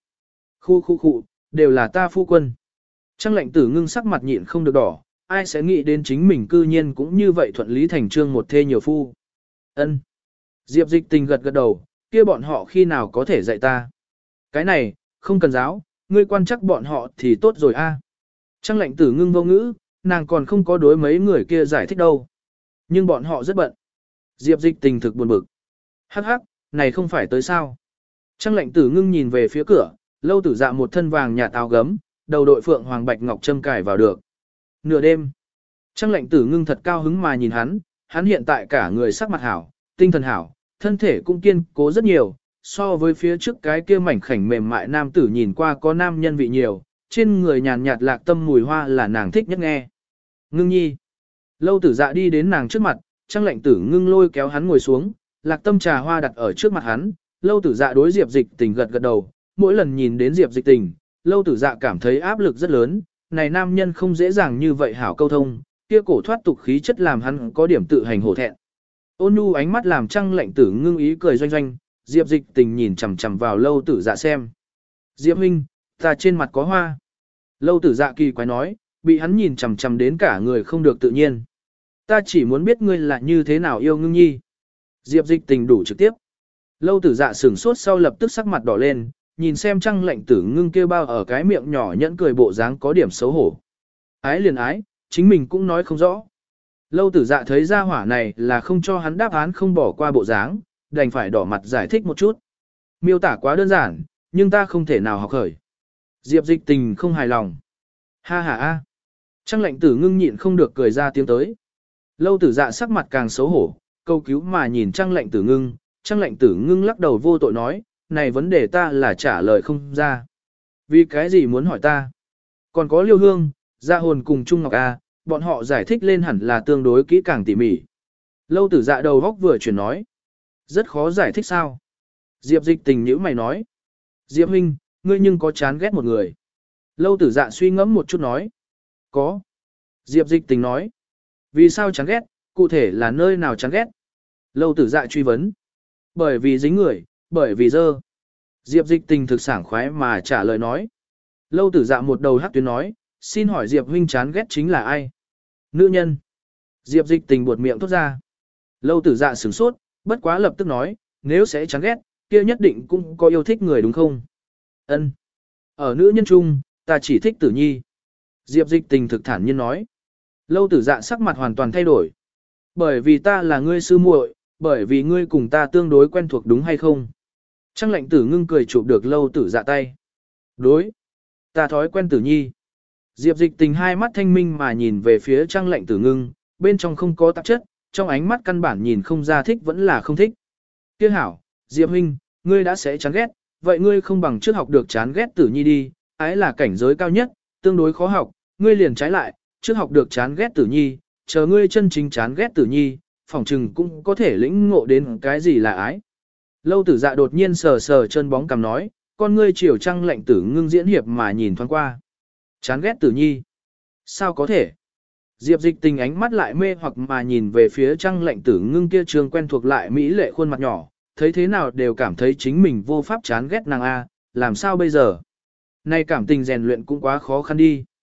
Khu, đều là ta phu quân. Trang lệnh tử ngưng sắc mặt nhịn không được đỏ, ai sẽ nghĩ đến chính mình cư nhiên cũng như vậy thuận lý thành trương một thê nhiều phu. Ân. Diệp dịch tình gật đầu, kia bọn họ khi nào có thể dạy ta. Cái này, không cần giáo, ngươi quan chắc bọn họ thì tốt rồi a. Trang lệnh tử ngưng vô ngữ, nàng còn không có đối mấy người kia giải thích đâu. Nhưng bọn họ rất bận. Diệp dịch tình thực buồn bực. Hắc hắc, này không phải tới sao. Trang lệnh tử ngưng nhìn về phía cửa, Lâu Tử Dạ một thân vàng nhạt áo gấm, đầu đội phượng hoàng bạch ngọc châm cài vào được. Nửa đêm, Trang lệnh tử ngưng thật cao hứng mà nhìn hắn hiện tại cả người sắc mặt hảo, tinh thần hảo, thân thể cũng kiên cố rất nhiều, so với phía trước cái kia mảnh khảnh mềm mại nam tử nhìn qua có nam nhân vị nhiều, trên người nhàn nhạt lạc tâm mùi hoa là nàng thích nhất nghe. Ngưng nhi. Lâu Tử Dạ đi đến nàng trước mặt, Trang lệnh tử ngưng lôi kéo hắn ngồi xuống, lạc tâm trà hoa đặt ở trước mặt hắn, Lâu Tử Dạ đối Diệp dịch tình gật đầu, mỗi lần nhìn đến Diệp dịch tình, Lâu Tử Dạ cảm thấy áp lực rất lớn, này nam nhân không dễ dàng như vậy hảo câu thông, kia cổ thoát tục khí chất làm hắn có điểm tự hành hổ thẹn. Ôn nhu ánh mắt làm Trang lệnh tử ngưng ý cười doanh doanh, Diệp dịch tình nhìn chằm chằm vào Lâu Tử Dạ xem. Diệp huynh, ta trên mặt có hoa. Lâu Tử Dạ kỳ quái nói, bị hắn nhìn chằm chằm đến cả người không được tự nhiên. Ta chỉ muốn biết ngươi là như thế nào yêu ngưng nhi. Diệp dịch tình đủ trực tiếp. Lâu Tử Dạ sửng sốt sau lập tức sắc mặt đỏ lên, nhìn xem Trang lệnh tử ngưng kêu bao ở cái miệng nhỏ nhẫn cười bộ dáng có điểm xấu hổ. Ái liền ái, chính mình cũng nói không rõ. Lâu Tử Dạ thấy ra hỏa này là không cho hắn đáp án không bỏ qua bộ dáng, đành phải đỏ mặt giải thích một chút. Miêu tả quá đơn giản, nhưng ta không thể nào học khởi. Diệp dịch tình không hài lòng. Ha ha a. Trang lệnh tử ngưng nhịn không được cười ra tiếng tới. Lâu Tử Dạ sắc mặt càng xấu hổ, câu cứu mà nhìn Trang lệnh tử ngưng. Trang lệnh tử ngưng lắc đầu vô tội nói, này vấn đề ta là trả lời không ra. Vì cái gì muốn hỏi ta? Còn có Liêu Hương, Gia Hồn cùng Trung Ngọc A, bọn họ giải thích lên hẳn là tương đối kỹ càng tỉ mỉ. Lâu Tử Dạ đầu góc vừa chuyển nói. Rất khó giải thích sao? Diệp dịch tình nhữ mày nói. Diệp huynh, ngươi nhưng có chán ghét một người. Lâu Tử Dạ suy ngẫm một chút nói. Có. Diệp dịch tình nói. Vì sao chán ghét, cụ thể là nơi nào chán ghét? Lâu Tử Dạ truy vấn. Bởi vì dính người, bởi vì dơ. Diệp dịch tình thực sảng khoái mà trả lời nói. Lâu Tử Dạ một đầu hắc tuyến nói, xin hỏi Diệp huynh chán ghét chính là ai? Nữ nhân. Diệp dịch tình buột miệng thốt ra. Lâu Tử Dạ sửng sốt, bất quá lập tức nói, nếu sẽ chán ghét, kia nhất định cũng có yêu thích người đúng không? Ân. Ở nữ nhân chung, ta chỉ thích Tử Nhi. Diệp dịch tình thực thản nhiên nói. Lâu Tử Dạ sắc mặt hoàn toàn thay đổi. Bởi vì ta là ngươi sư muội, bởi vì ngươi cùng ta tương đối quen thuộc đúng hay không? Trang lệnh tử ngưng cười chụp được Lâu Tử Dạ tay. Đối. Ta thói quen Tử Nhi. Diệp dịch tình hai mắt thanh minh mà nhìn về phía Trang lệnh tử ngưng, bên trong không có tạp chất, trong ánh mắt căn bản nhìn không ra thích vẫn là không thích. Tiếc hảo, Diệp huynh, ngươi đã sẽ chán ghét, vậy ngươi không bằng trước học được chán ghét Tử Nhi đi, ái là cảnh giới cao nhất, tương đối khó học, ngươi liền trái lại, trước học được chán ghét Tử Nhi, chờ ngươi chân chính chán ghét Tử Nhi, phỏng chừng cũng có thể lĩnh ngộ đến cái gì là ái. Lâu Tử Dạ đột nhiên sờ sờ chân bóng cằm nói, con ngươi chiều Trang lệnh tử ngưng diễn hiệp mà nhìn thoáng qua. Chán ghét Tử Nhi. Sao có thể? Diệp dịch tình ánh mắt lại mê hoặc mà nhìn về phía Trang lệnh tử ngưng kia trường quen thuộc lại mỹ lệ khuôn mặt nhỏ, thấy thế nào đều cảm thấy chính mình vô pháp chán ghét nàng A, làm sao bây giờ? Nay cảm tình rèn luyện cũng quá khó khăn đi.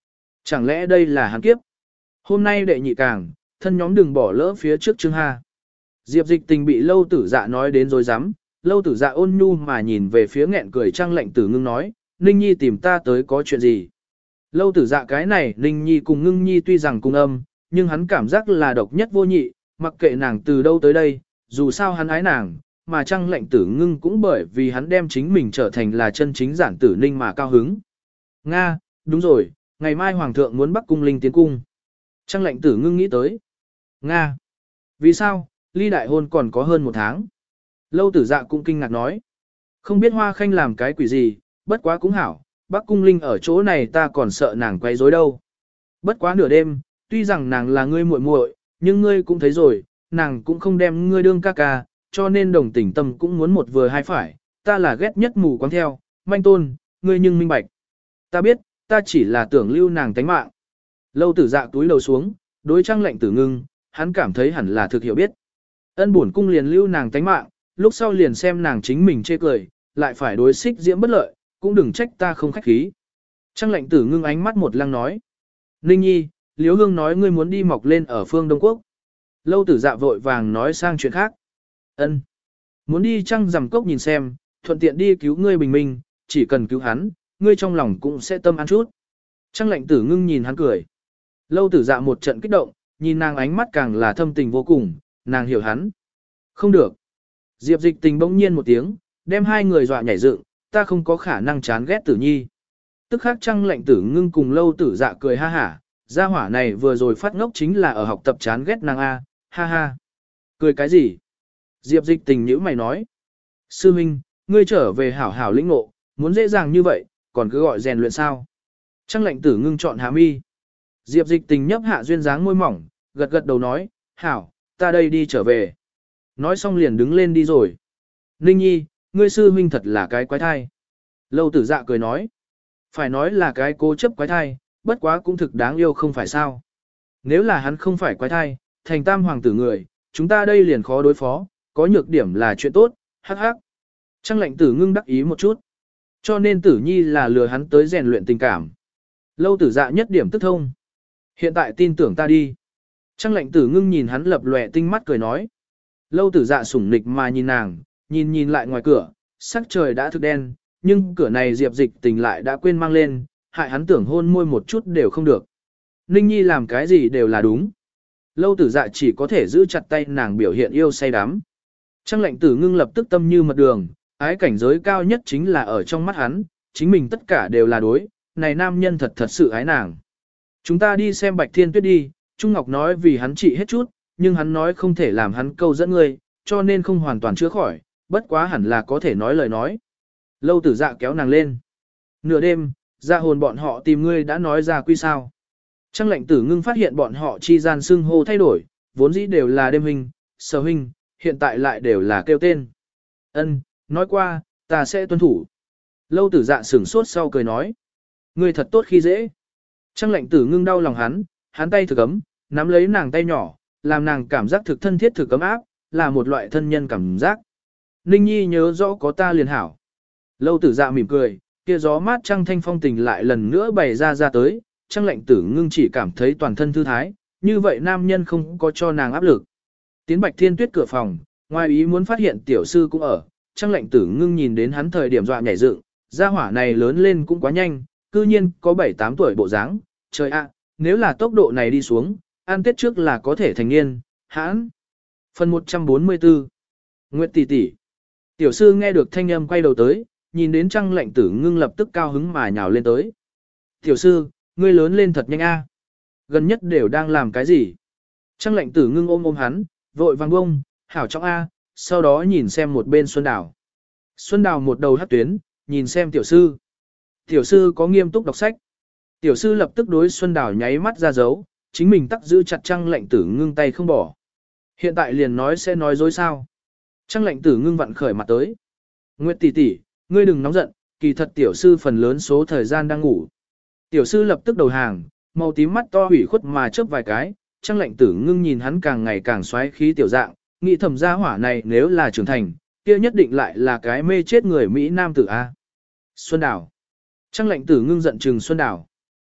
Chẳng lẽ đây là hắn kiếp? Hôm nay đệ nhị càng, thân nhóm đừng bỏ lỡ phía trước chương ha. Diệp Dịch Tình bị Lâu Tử Dạ nói đến rồi dám, Lâu Tử Dạ ôn nhu mà nhìn về phía nghẹn cười Trang Lệnh Tử Ngưng nói, Ninh Nhi tìm ta tới có chuyện gì? Lâu Tử Dạ cái này, Ninh Nhi cùng Ngưng Nhi tuy rằng cùng âm, nhưng hắn cảm giác là độc nhất vô nhị, mặc kệ nàng từ đâu tới đây, dù sao hắn ái nàng, mà Trang Lệnh Tử Ngưng cũng bởi vì hắn đem chính mình trở thành là chân chính giản tử ninh mà cao hứng. Nga, đúng rồi, ngày mai Hoàng thượng muốn Bắc Cung Linh tiến cung. Trang Lệnh Tử Ngưng nghĩ tới. Nga, vì sao, ly đại hôn còn có hơn một tháng. Lâu Tử Dạ cũng kinh ngạc nói. Không biết Hoa Khanh làm cái quỷ gì, bất quá cũng hảo, Bắc Cung Linh ở chỗ này ta còn sợ nàng quấy rối đâu. Bất quá nửa đêm, tuy rằng nàng là ngươi muội muội, nhưng ngươi cũng thấy rồi, nàng cũng không đem ngươi đương ca ca, cho nên đồng tình tâm cũng muốn một vừa hai phải, ta là ghét nhất mù quáng theo, manh tôn, ngươi nhưng minh bạch. Ta biết, ta chỉ là tưởng lưu nàng tánh mạng. Lâu Tử Dạ túi đầu xuống, đối Trang Lệnh Tử Ngưng, hắn cảm thấy hẳn là thực hiểu biết. Ân bổn cung liền lưu nàng tánh mạng, lúc sau liền xem nàng chính mình chê cười, lại phải đối xích diễm bất lợi, cũng đừng trách ta không khách khí. Trang Lệnh Tử Ngưng ánh mắt một lăng nói. Ninh Nhi, Liễu Hương nói ngươi muốn đi mọc lên ở phương Đông Quốc. Lâu Tử Dạ vội vàng nói sang chuyện khác. Ân, muốn đi trăng rằm cốc nhìn xem, thuận tiện đi cứu ngươi bình minh, chỉ cần cứu hắn, ngươi trong lòng cũng sẽ tâm an chút. Trang Lệnh Tử Ngưng nhìn hắn cười. Lâu Tử Dạ một trận kích động, nhìn nàng ánh mắt càng là thâm tình vô cùng, nàng hiểu hắn. Không được. Diệp Dịch Tình bỗng nhiên một tiếng, đem hai người dọa nhảy dựng, ta không có khả năng chán ghét Tử Nhi. Tức khắc Trang Lệnh Tử Ngưng cùng Lâu Tử Dạ cười ha hả, gia hỏa này vừa rồi phát ngốc chính là ở học tập chán ghét nàng A, ha ha. Cười cái gì? Diệp Dịch Tình nhữ mày nói. Sư Minh, ngươi trở về hảo hảo lĩnh ngộ, muốn dễ dàng như vậy, còn cứ gọi rèn luyện sao? Trang Lệnh Tử Ngưng chọn hạ mi. Diệp Dịch Tình nhấp hạ duyên dáng môi mỏng, gật gật đầu nói, hảo, ta đây đi trở về. Nói xong liền đứng lên đi rồi. Ninh Nhi, ngươi sư huynh thật là cái quái thai. Lâu Tử Dạ cười nói. Phải nói là cái cố chấp quái thai, bất quá cũng thực đáng yêu không phải sao. Nếu là hắn không phải quái thai, thành tam hoàng tử người, chúng ta đây liền khó đối phó, có nhược điểm là chuyện tốt, hắc hắc. Trang Lệnh Tử Ngưng đắc ý một chút. Cho nên Tử Nhi là lừa hắn tới rèn luyện tình cảm. Lâu Tử Dạ nhất điểm tức thông. Hiện tại tin tưởng ta đi. Trang Lệnh Tử Ngưng nhìn hắn lập lòe tinh mắt cười nói. Lâu Tử Dạ sủng nịch mà nhìn nàng, nhìn lại ngoài cửa, sắc trời đã thực đen, nhưng cửa này Diệp Dịch Tình lại đã quên mang lên, hại hắn tưởng hôn môi một chút đều không được. Ninh Nhi làm cái gì đều là đúng. Lâu Tử Dạ chỉ có thể giữ chặt tay nàng biểu hiện yêu say đắm. Trang Lệnh Tử Ngưng lập tức tâm như mật đường, ái cảnh giới cao nhất chính là ở trong mắt hắn, chính mình tất cả đều là đối, này nam nhân thật sự ái nàng. Chúng ta đi xem Bạch Thiên Tuyết đi, Trung Ngọc nói vì hắn trị hết chút, nhưng hắn nói không thể làm hắn câu dẫn ngươi, cho nên không hoàn toàn chữa khỏi, bất quá hẳn là có thể nói lời nói. Lâu Tử Dạ kéo nàng lên. Nửa đêm, Dạ hồn bọn họ tìm ngươi đã nói ra quy sao. Trang Lệnh Tử Ngưng phát hiện bọn họ chi gian xưng hô thay đổi, vốn dĩ đều là đêm huynh, sở huynh, hiện tại lại đều là kêu tên. Ân, nói qua, ta sẽ tuân thủ. Lâu Tử Dạ sửng sốt sau cười nói. Ngươi thật tốt khi dễ. Trang Lệnh Tử Ngưng đau lòng hắn tay thực ấm, nắm lấy nàng tay nhỏ, làm nàng cảm giác thực thân thiết thực ấm áp, là một loại thân nhân cảm giác. Ninh Nhi nhớ rõ có ta liền hảo. Lâu Tử Dạ mỉm cười, kia gió mát trăng thanh phong tình lại lần nữa bày ra tới, Trang Lệnh Tử Ngưng chỉ cảm thấy toàn thân thư thái, như vậy nam nhân không có cho nàng áp lực. Tiến Bạch Thiên Tuyết cửa phòng, ngoài ý muốn phát hiện tiểu sư cũng ở, Trang Lệnh Tử Ngưng nhìn đến hắn thời điểm dọa nhảy dựng, gia hỏa này lớn lên cũng quá nhanh, cư nhiên có 7-8 tuổi bộ dáng, trời ạ, nếu là tốc độ này đi xuống, ăn tết trước là có thể thành niên, hãn. Phần 144 Nguyệt tỷ tỷ. Tiểu sư nghe được thanh âm quay đầu tới, nhìn đến Trang Lệnh Tử Ngưng lập tức cao hứng mà nhào lên tới. Tiểu sư, ngươi lớn lên thật nhanh a. Gần nhất đều đang làm cái gì? Trang Lệnh Tử Ngưng ôm hắn, vội vàng bông, hảo trọng a, sau đó nhìn xem một bên Xuân Đào. Xuân Đào một đầu hất tuyến, nhìn xem tiểu sư. Tiểu sư có nghiêm túc đọc sách. Tiểu sư lập tức đối Xuân Đào nháy mắt ra dấu, chính mình tắc giữ chặt Trang Lệnh Tử Ngưng tay không bỏ. Hiện tại liền nói sẽ nói dối sao. Trang Lệnh Tử Ngưng vặn khởi mặt tới. Nguyệt tỷ tỷ, ngươi đừng nóng giận, kỳ thật tiểu sư phần lớn số thời gian đang ngủ. Tiểu sư lập tức đầu hàng, màu tím mắt to hủy khuất mà chớp vài cái, Trang Lệnh Tử Ngưng nhìn hắn càng ngày càng xoáy khí tiểu dạng, nghĩ thầm gia hỏa này nếu là trưởng thành, kia nhất định lại là cái mê chết người Mỹ Nam tử A. Xuân Đào. Trang Lệnh Tử Ngưng giận trừng Xuân Đào.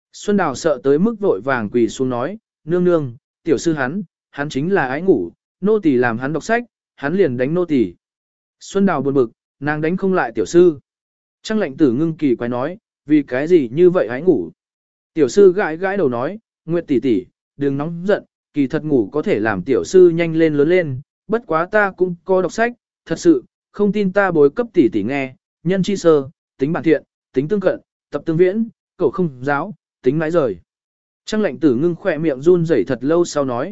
Xuân Đào sợ tới mức vội vàng quỳ xuống nói, nương nương, tiểu sư hắn chính là ái ngủ, nô tỳ làm hắn đọc sách, hắn liền đánh nô tỳ. Xuân Đào buồn bực, nàng đánh không lại tiểu sư. Trang Lệnh Tử ngưng kỳ quái nói, vì cái gì như vậy ái ngủ. Tiểu sư gãi gãi đầu nói, Nguyệt tỷ tỷ, đừng nóng giận, kỳ thật ngủ có thể làm tiểu sư nhanh lên lớn lên, bất quá ta cũng có đọc sách, thật sự, không tin ta bối cấp tỷ tỷ nghe, nhân chi sơ, tính bản thiện, tính tương cận, tập tương viễn, cậu không giáo, tính mãi rời. Trang Lệnh Tử ngưng khỏe miệng run rẩy thật lâu sau nói,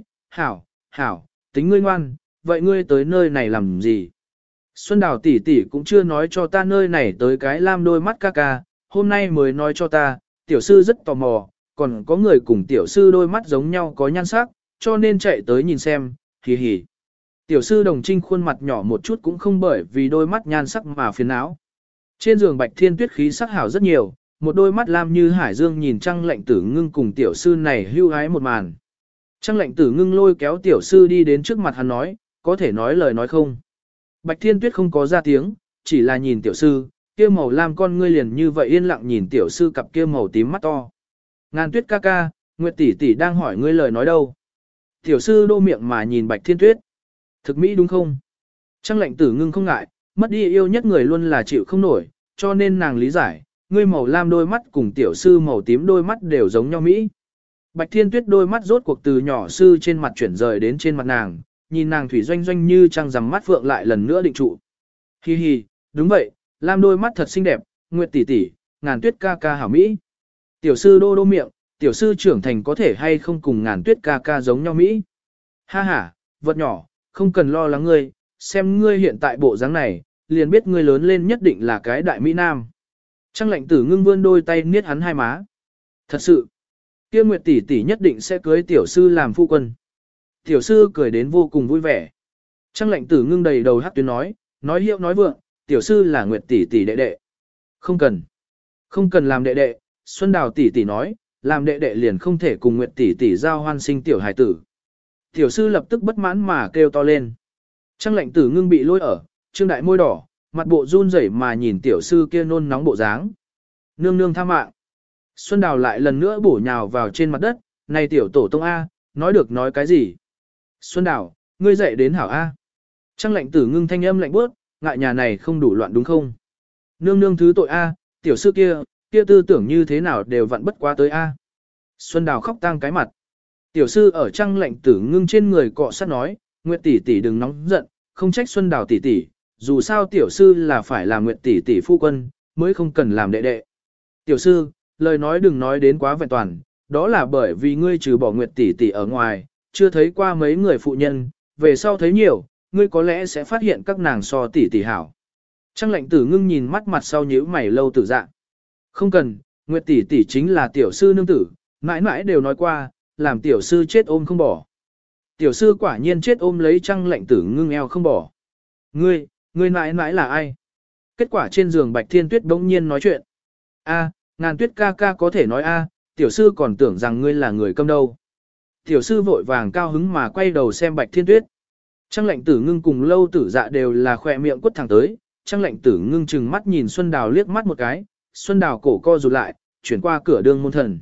hảo, tính ngươi ngoan, vậy ngươi tới nơi này làm gì? Xuân Đào tỷ tỷ cũng chưa nói cho ta nơi này tới cái lam đôi mắt ca ca, hôm nay mới nói cho ta, tiểu sư rất tò mò, còn có người cùng tiểu sư đôi mắt giống nhau có nhan sắc, cho nên chạy tới nhìn xem, hì hì. Tiểu sư Đồng Trinh khuôn mặt nhỏ một chút cũng không bởi vì đôi mắt nhan sắc mà phiền não. Trên giường Bạch Thiên Tuyết khí sắc hảo rất nhiều, một đôi mắt lam như hải dương nhìn Trang Lệnh Tử ngưng cùng tiểu sư này hưu hái một màn. Trang Lệnh Tử ngưng lôi kéo tiểu sư đi đến trước mặt hắn nói, có thể nói lời nói không. Bạch Thiên Tuyết không có ra tiếng, chỉ là nhìn tiểu sư, kia màu lam con ngươi liền như vậy yên lặng nhìn tiểu sư cặp kia màu tím mắt to. Ngàn Tuyết ca ca, Nguyệt tỷ tỷ đang hỏi ngươi lời nói đâu. Tiểu sư đô miệng mà nhìn Bạch Thiên Tuyết. Thực mỹ đúng không? Trang Lệnh Tử ngưng không ngại, mất đi yêu nhất người luôn là chịu không nổi, cho nên nàng lý giải, ngươi màu lam đôi mắt cùng tiểu sư màu tím đôi mắt đều giống nhau mỹ. Bạch Thiên Tuyết đôi mắt rốt cuộc từ nhỏ sư trên mặt chuyển rời đến trên mặt nàng, nhìn nàng thủy doanh doanh như trăng rằm mắt phượng lại lần nữa định trụ. Hi hi, đúng vậy, lam đôi mắt thật xinh đẹp, Nguyệt tỷ tỷ, Ngàn Tuyết ca ca hảo mỹ. Tiểu sư đô đô miệng, tiểu sư trưởng thành có thể hay không cùng Ngàn Tuyết ca ca giống nhau mỹ. Ha ha, vật nhỏ, không cần lo lắng ngươi, xem ngươi hiện tại bộ dáng này, liền biết ngươi lớn lên nhất định là cái đại mỹ nam. Trang Lệnh Tử ngưng vươn đôi tay niết hắn hai má. Thật sự, kia Nguyệt tỷ tỷ nhất định sẽ cưới tiểu sư làm phu quân. Tiểu sư cười đến vô cùng vui vẻ. Trang Lệnh Tử ngưng đầy đầu hát tuyến nói hiệu nói vượng, tiểu sư là Nguyệt tỷ tỷ đệ đệ. Không cần làm đệ đệ, Xuân Đào tỷ tỷ nói, làm đệ đệ liền không thể cùng Nguyệt tỷ tỷ giao hoan sinh tiểu hài tử. Tiểu sư lập tức bất mãn mà kêu to lên. Trang Lệnh Tử ngưng bị lôi ở, trương đại môi đỏ, mặt bộ run rẩy mà nhìn tiểu sư kia nôn nóng bộ dáng. Nương nương tha mạng. Xuân Đào lại lần nữa bổ nhào vào trên mặt đất, này tiểu tổ tông A, nói được nói cái gì? Xuân Đào, ngươi dậy đến hảo A. Trang Lệnh Tử ngưng thanh âm lạnh bước, ngại nhà này không đủ loạn đúng không? Nương nương thứ tội A, tiểu sư kia tư tưởng như thế nào đều vặn bất quá tới A. Xuân Đào khóc tang cái mặt. Tiểu sư ở Trang Lệnh Tử ngưng trên người cọ sát nói, Nguyệt tỷ tỷ đừng nóng giận, không trách Xuân Đào tỷ tỷ, dù sao tiểu sư là phải làm Nguyệt tỷ tỷ phu quân, mới không cần làm đệ đệ. Tiểu sư, lời nói đừng nói đến quá vẹn toàn, đó là bởi vì ngươi trừ bỏ Nguyệt tỷ tỷ ở ngoài, chưa thấy qua mấy người phụ nhân, về sau thấy nhiều, ngươi có lẽ sẽ phát hiện các nàng so tỷ tỷ hảo. Trang Lệnh Tử ngưng nhìn mắt mặt sau nhíu mày lâu tử dạ. Không cần, Nguyệt tỷ tỷ chính là tiểu sư nương tử, mãi mãi đều nói qua, làm tiểu sư chết ôm không bỏ. Tiểu sư quả nhiên chết ôm lấy Trang Lệnh Tử ngưng eo không bỏ. Ngươi mãi mãi là ai? Kết quả trên giường Bạch Thiên Tuyết bỗng nhiên nói chuyện. A, Ngàn Tuyết ca ca có thể nói a, tiểu sư còn tưởng rằng ngươi là người câm đâu. Tiểu sư vội vàng cao hứng mà quay đầu xem Bạch Thiên Tuyết. Trang Lệnh Tử ngưng cùng lâu tử dạ đều là khỏe miệng quất thẳng tới. Trang Lệnh Tử ngưng chừng mắt nhìn Xuân Đào liếc mắt một cái, Xuân Đào cổ co rụt lại, chuyển qua cửa đường môn thần.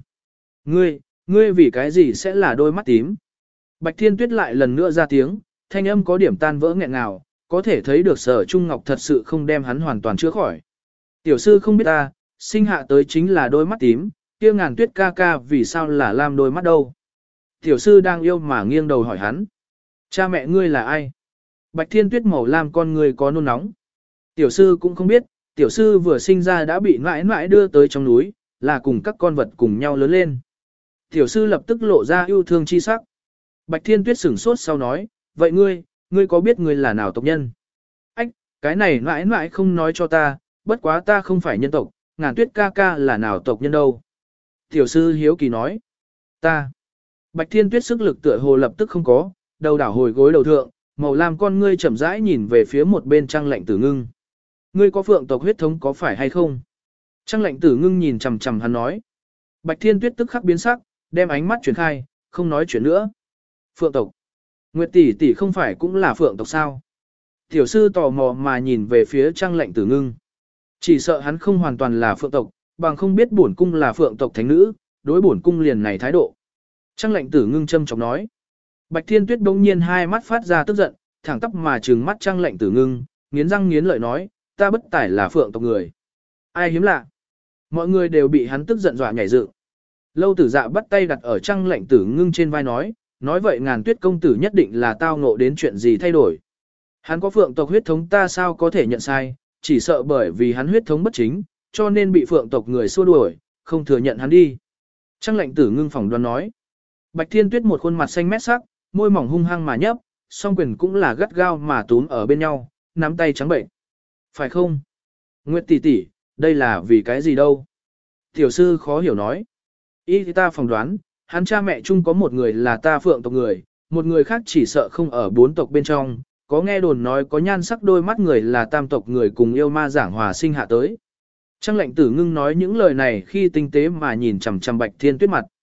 Ngươi vì cái gì sẽ là đôi mắt tím? Bạch Thiên Tuyết lại lần nữa ra tiếng, thanh âm có điểm tan vỡ nghẹn ngào, có thể thấy được Sở Trung Ngọc thật sự không đem hắn hoàn toàn chữa khỏi. Tiểu sư không biết ta, sinh hạ tới chính là đôi mắt tím, kia Ngàn Tuyết ca ca vì sao là lam đôi mắt đâu? Tiểu sư đang yêu mà nghiêng đầu hỏi hắn. Cha mẹ ngươi là ai? Bạch Thiên Tuyết màu lam con ngươi có nôn nóng. Tiểu sư cũng không biết, tiểu sư vừa sinh ra đã bị mãi mãi đưa tới trong núi, là cùng các con vật cùng nhau lớn lên. Tiểu sư lập tức lộ ra yêu thương chi sắc. Bạch Thiên Tuyết sửng sốt sau nói, vậy ngươi có biết ngươi là nào tộc nhân? Ách, cái này mãi mãi không nói cho ta, bất quá ta không phải nhân tộc, Ngàn Tuyết ca ca là nào tộc nhân đâu. Tiểu sư hiếu kỳ nói, ta. Bạch Thiên Tuyết sức lực tựa hồ lập tức không có, đầu đảo hồi gối đầu thượng, màu lam con ngươi chậm rãi nhìn về phía một bên Trang Lệnh Tử ngưng. Ngươi có phượng tộc huyết thống có phải hay không? Trang Lệnh Tử ngưng nhìn chằm chằm hắn nói. Bạch Thiên Tuyết tức khắc biến sắc, đem ánh mắt chuyển khai, không nói chuyện nữa. Phượng tộc. Nguyệt tỷ tỷ không phải cũng là phượng tộc sao? Tiểu sư tò mò mà nhìn về phía Trang Lệnh Tử ngưng. Chỉ sợ hắn không hoàn toàn là phượng tộc, bằng không biết bổn cung là phượng tộc thánh nữ, đối bổn cung liền này thái độ. Trăng lệnh tử ngưng châm chọc nói. Bạch Thiên Tuyết bỗng nhiên hai mắt phát ra tức giận, thẳng tắp mà trừng mắt Trăng lệnh tử ngưng, nghiến răng nghiến lợi nói, ta bất tải là phượng tộc người. Ai hiếm lạ. Mọi người đều bị hắn tức giận dọa nhảy dựng. Lâu tử dạ bắt tay đặt ở Trăng lệnh tử ngưng trên vai nói vậy Ngàn Tuyết công tử nhất định là tao ngộ đến chuyện gì thay đổi. Hắn có phượng tộc huyết thống ta sao có thể nhận sai, chỉ sợ bởi vì hắn huyết thống bất chính, cho nên bị phượng tộc người xua đuổi, không thừa nhận hắn đi. Trăng lệnh tử ngưng phỏng đoán nói. Bạch Thiên Tuyết một khuôn mặt xanh mét sắc, môi mỏng hung hăng mà nhấp, song quyền cũng là gắt gao mà túm ở bên nhau, nắm tay trắng bệnh. Phải không? Nguyệt tỷ tỷ, đây là vì cái gì đâu? Tiểu sư khó hiểu nói. Ý thì ta phỏng đoán, hắn cha mẹ chung có một người là ta phượng tộc người, một người khác chỉ sợ không ở bốn tộc bên trong, có nghe đồn nói có nhan sắc đôi mắt người là tam tộc người cùng yêu ma giảng hòa sinh hạ tới. Trăng lệnh tử ngưng nói những lời này khi tinh tế mà nhìn chằm chằm Bạch Thiên Tuyết mặt.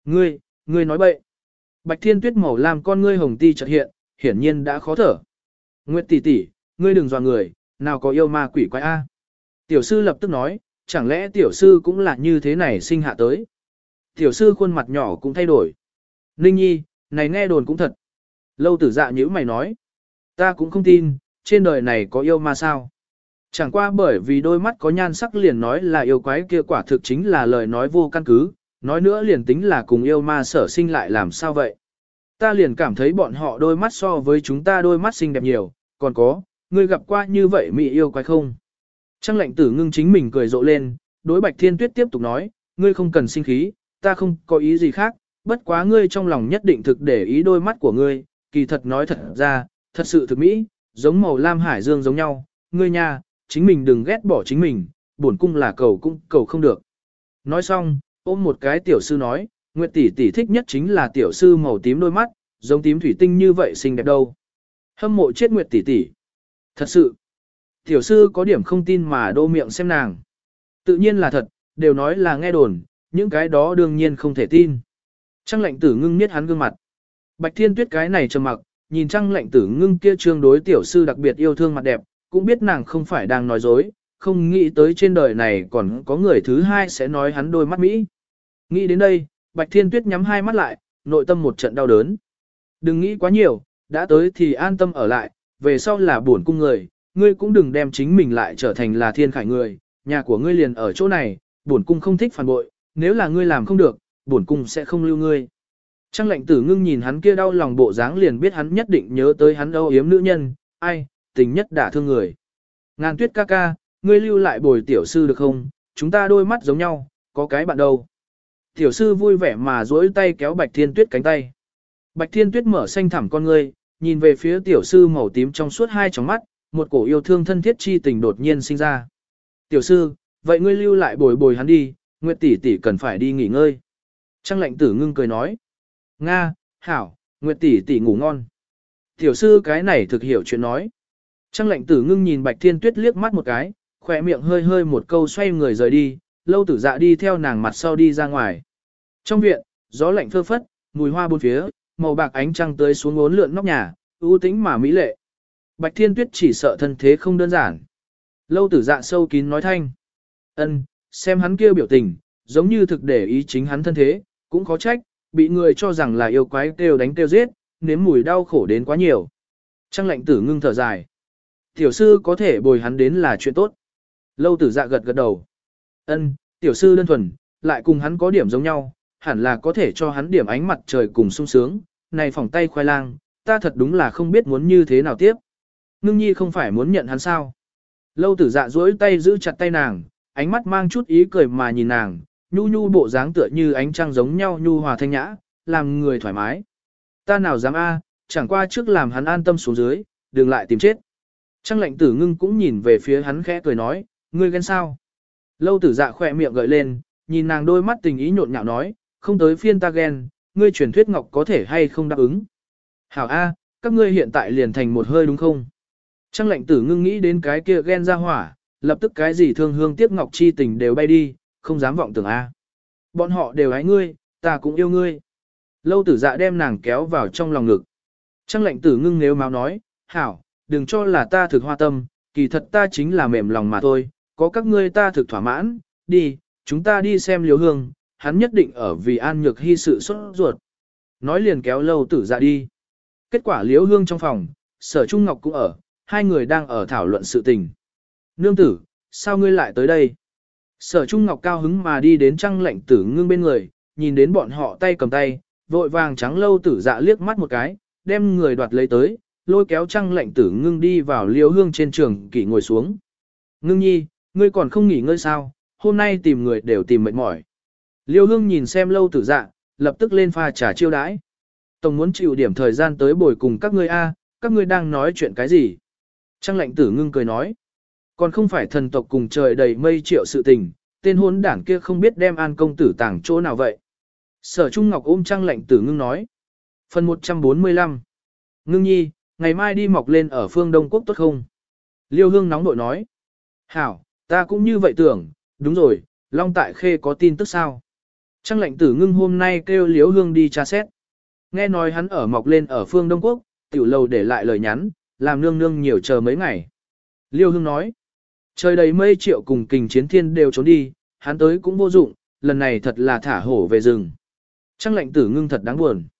Ngươi nói bậy. Bạch Thiên Tuyết màu làm con ngươi hồng ti chợt hiện, hiển nhiên đã khó thở. Nguyệt tỷ tỷ, ngươi đừng dọa người, nào có yêu ma quỷ quái a. Tiểu sư lập tức nói, chẳng lẽ tiểu sư cũng là như thế này sinh hạ tới. Tiểu sư khuôn mặt nhỏ cũng thay đổi. Ninh nhi, này nghe đồn cũng thật. Lâu tử dạ nhữ mày nói. Ta cũng không tin, trên đời này có yêu ma sao. Chẳng qua bởi vì đôi mắt có nhan sắc liền nói là yêu quái kia quả thực chính là lời nói vô căn cứ, nói nữa liền tính là cùng yêu ma sở sinh lại làm sao vậy. Ta liền cảm thấy bọn họ đôi mắt so với chúng ta đôi mắt xinh đẹp nhiều, còn có, ngươi gặp qua như vậy mỹ yêu quái không? Trăng lệnh tử ngưng chính mình cười rộ lên, đối Bạch Thiên Tuyết tiếp tục nói, ngươi không cần sinh khí, ta không có ý gì khác, bất quá ngươi trong lòng nhất định thực để ý đôi mắt của ngươi, kỳ thật nói thật ra, thật sự thực mỹ, giống màu lam hải dương giống nhau, ngươi nha, chính mình đừng ghét bỏ chính mình, bổn cung là cầu cũng cầu không được. Nói xong, ôm một cái tiểu sư nói, Nguyệt tỷ tỷ thích nhất chính là tiểu sư màu tím đôi mắt, giống tím thủy tinh như vậy xinh đẹp đâu. Hâm mộ chết Nguyệt tỷ tỷ. Thật sự, tiểu sư có điểm không tin mà đô miệng xem nàng. Tự nhiên là thật, đều nói là nghe đồn, những cái đó đương nhiên không thể tin. Trăng lệnh tử ngưng niết hắn gương mặt. Bạch Thiên Tuyết cái này trầm mặc, nhìn Trăng lệnh tử ngưng kia trương đối tiểu sư đặc biệt yêu thương mặt đẹp, cũng biết nàng không phải đang nói dối, không nghĩ tới trên đời này còn có người thứ hai sẽ nói hắn đôi mắt Mỹ. Nghĩ đến đây, Bạch Thiên Tuyết nhắm hai mắt lại, nội tâm một trận đau đớn. Đừng nghĩ quá nhiều, đã tới thì an tâm ở lại, về sau là bổn cung người, ngươi cũng đừng đem chính mình lại trở thành là thiên khải người, nhà của ngươi liền ở chỗ này, bổn cung không thích phản bội, nếu là ngươi làm không được, bổn cung sẽ không lưu ngươi. Trăng lệnh tử ngưng nhìn hắn kia đau lòng bộ dáng liền biết hắn nhất định nhớ tới hắn âu yếm nữ nhân, ai, tình nhất đả thương người. Ngàn Tuyết ca ca, ngươi lưu lại bồi tiểu sư được không, chúng ta đôi mắt giống nhau, có cái bạn đâu. Tiểu sư vui vẻ mà duỗi tay kéo Bạch Thiên Tuyết cánh tay. Bạch Thiên Tuyết mở xanh thẳm con ngươi, nhìn về phía tiểu sư màu tím trong suốt hai tròng mắt, một cổ yêu thương thân thiết chi tình đột nhiên sinh ra. Tiểu sư, vậy ngươi lưu lại bồi bồi hắn đi, Nguyệt tỷ tỷ cần phải đi nghỉ ngơi. Trăng lệnh tử ngưng cười nói. Nga, hảo, Nguyệt tỷ tỷ ngủ ngon. Tiểu sư cái này thực hiểu chuyện nói. Trăng lệnh tử ngưng nhìn Bạch Thiên Tuyết liếc mắt một cái, khỏe miệng hơi hơi một câu xoay người rời đi, lâu tử dạ đi theo nàng mặt sau đi ra ngoài. Trong viện, gió lạnh phơ phất, mùi hoa bốn phía, màu bạc ánh trăng tới xuống uốn lượn nóc nhà, ưu tĩnh mà mỹ lệ. Bạch Thiên Tuyết chỉ sợ thân thế không đơn giản. Lâu tử dạ sâu kín nói thanh. Ân, xem hắn kia biểu tình, giống như thực để ý chính hắn thân thế, cũng khó trách, bị người cho rằng là yêu quái kêu đánh kêu giết, nếm mùi đau khổ đến quá nhiều. Trăng lệnh tử ngưng thở dài. Tiểu sư có thể bồi hắn đến là chuyện tốt. Lâu tử dạ gật gật đầu. Ân, tiểu sư đơn thuần, lại cùng hắn có điểm giống nhau, hẳn là có thể cho hắn điểm ánh mặt trời cùng sung sướng. Này phỏng tay khoai lang, ta thật đúng là không biết muốn như thế nào tiếp. Ngưng nhi không phải muốn nhận hắn sao. Lâu tử dạ duỗi tay giữ chặt tay nàng, ánh mắt mang chút ý cười mà nhìn nàng, nhu nhu bộ dáng tựa như ánh trăng giống nhau nhu hòa thanh nhã, làm người thoải mái. Ta nào dám chẳng qua trước làm hắn an tâm xuống dưới, đừng lại tìm chết. Trăng lệnh tử ngưng cũng nhìn về phía hắn khẽ cười nói, ngươi ghen sao? Lâu tử dạ khỏe miệng gợi lên, nhìn nàng đôi mắt tình ý nhộn nhạo nói, không tới phiên ta ghen, ngươi truyền thuyết ngọc có thể hay không đáp ứng. Hảo các ngươi hiện tại liền thành một hơi đúng không? Trăng lệnh tử ngưng nghĩ đến cái kia ghen ra hỏa, lập tức cái gì thương hương tiếc ngọc chi tình đều bay đi, không dám vọng tưởng Bọn họ đều ái ngươi, ta cũng yêu ngươi. Lâu tử dạ đem nàng kéo vào trong lòng ngực. Trăng lệnh tử ngưng nếu máu nói, hảo, đừng cho là ta thực hoa tâm, kỳ thật ta chính là mềm lòng mà thôi, có các ngươi ta thực thỏa mãn, đi, chúng ta đi xem liều hương, hắn nhất định ở vì An Nhược Hy sự sốt ruột. Nói liền kéo Lâu Tử Dạ đi. Kết quả Liễu Hương trong phòng, Sở Trung Ngọc cũng ở, hai người đang ở thảo luận sự tình. Nương tử, sao ngươi lại tới đây? Sở Trung Ngọc cao hứng mà đi đến Trăng Lệnh Tử Ngưng bên người, nhìn đến bọn họ tay cầm tay, vội vàng trắng Lâu Tử Dạ liếc mắt một cái, đem người đoạt lấy tới, lôi kéo Trăng Lệnh Tử Ngưng đi vào Liễu Hương trên trường kỷ ngồi xuống. Ngưng nhi, ngươi còn không nghỉ ngơi sao? Hôm nay tìm người đều tìm mệt mỏi. Liễu Hương nhìn xem Lâu Tử Dạ, lập tức lên pha trà chiêu đãi. Tổng muốn chịu điểm thời gian tới bồi cùng các ngươi a, các ngươi đang nói chuyện cái gì? Trăng Lệnh Tử Ngưng cười nói. Còn không phải thần tộc cùng trời đầy mây triệu sự tình, tên hôn đảng kia không biết đem An công tử tàng chỗ nào vậy. Sở Trung Ngọc ôm Trăng Lệnh Tử Ngưng nói. Phần 145. Ngưng nhi, ngày mai đi mọc lên ở phương Đông Quốc tốt không? Liêu Hương nóng nội nói. Hảo, ta cũng như vậy tưởng, đúng rồi, Long Tại Khê có tin tức sao? Trăng Lệnh Tử Ngưng hôm nay kêu Liêu Hương đi tra xét. Nghe nói hắn ở mọc lên ở phương Đông Quốc, tiểu lầu để lại lời nhắn, làm nương nương nhiều chờ mấy ngày. Liêu Hương nói. Trời đầy mây triệu cùng kình chiến thiên đều trốn đi, hắn tới cũng vô dụng, lần này thật là thả hổ về rừng. Trăng Lệnh Tử Ngưng thật đáng buồn.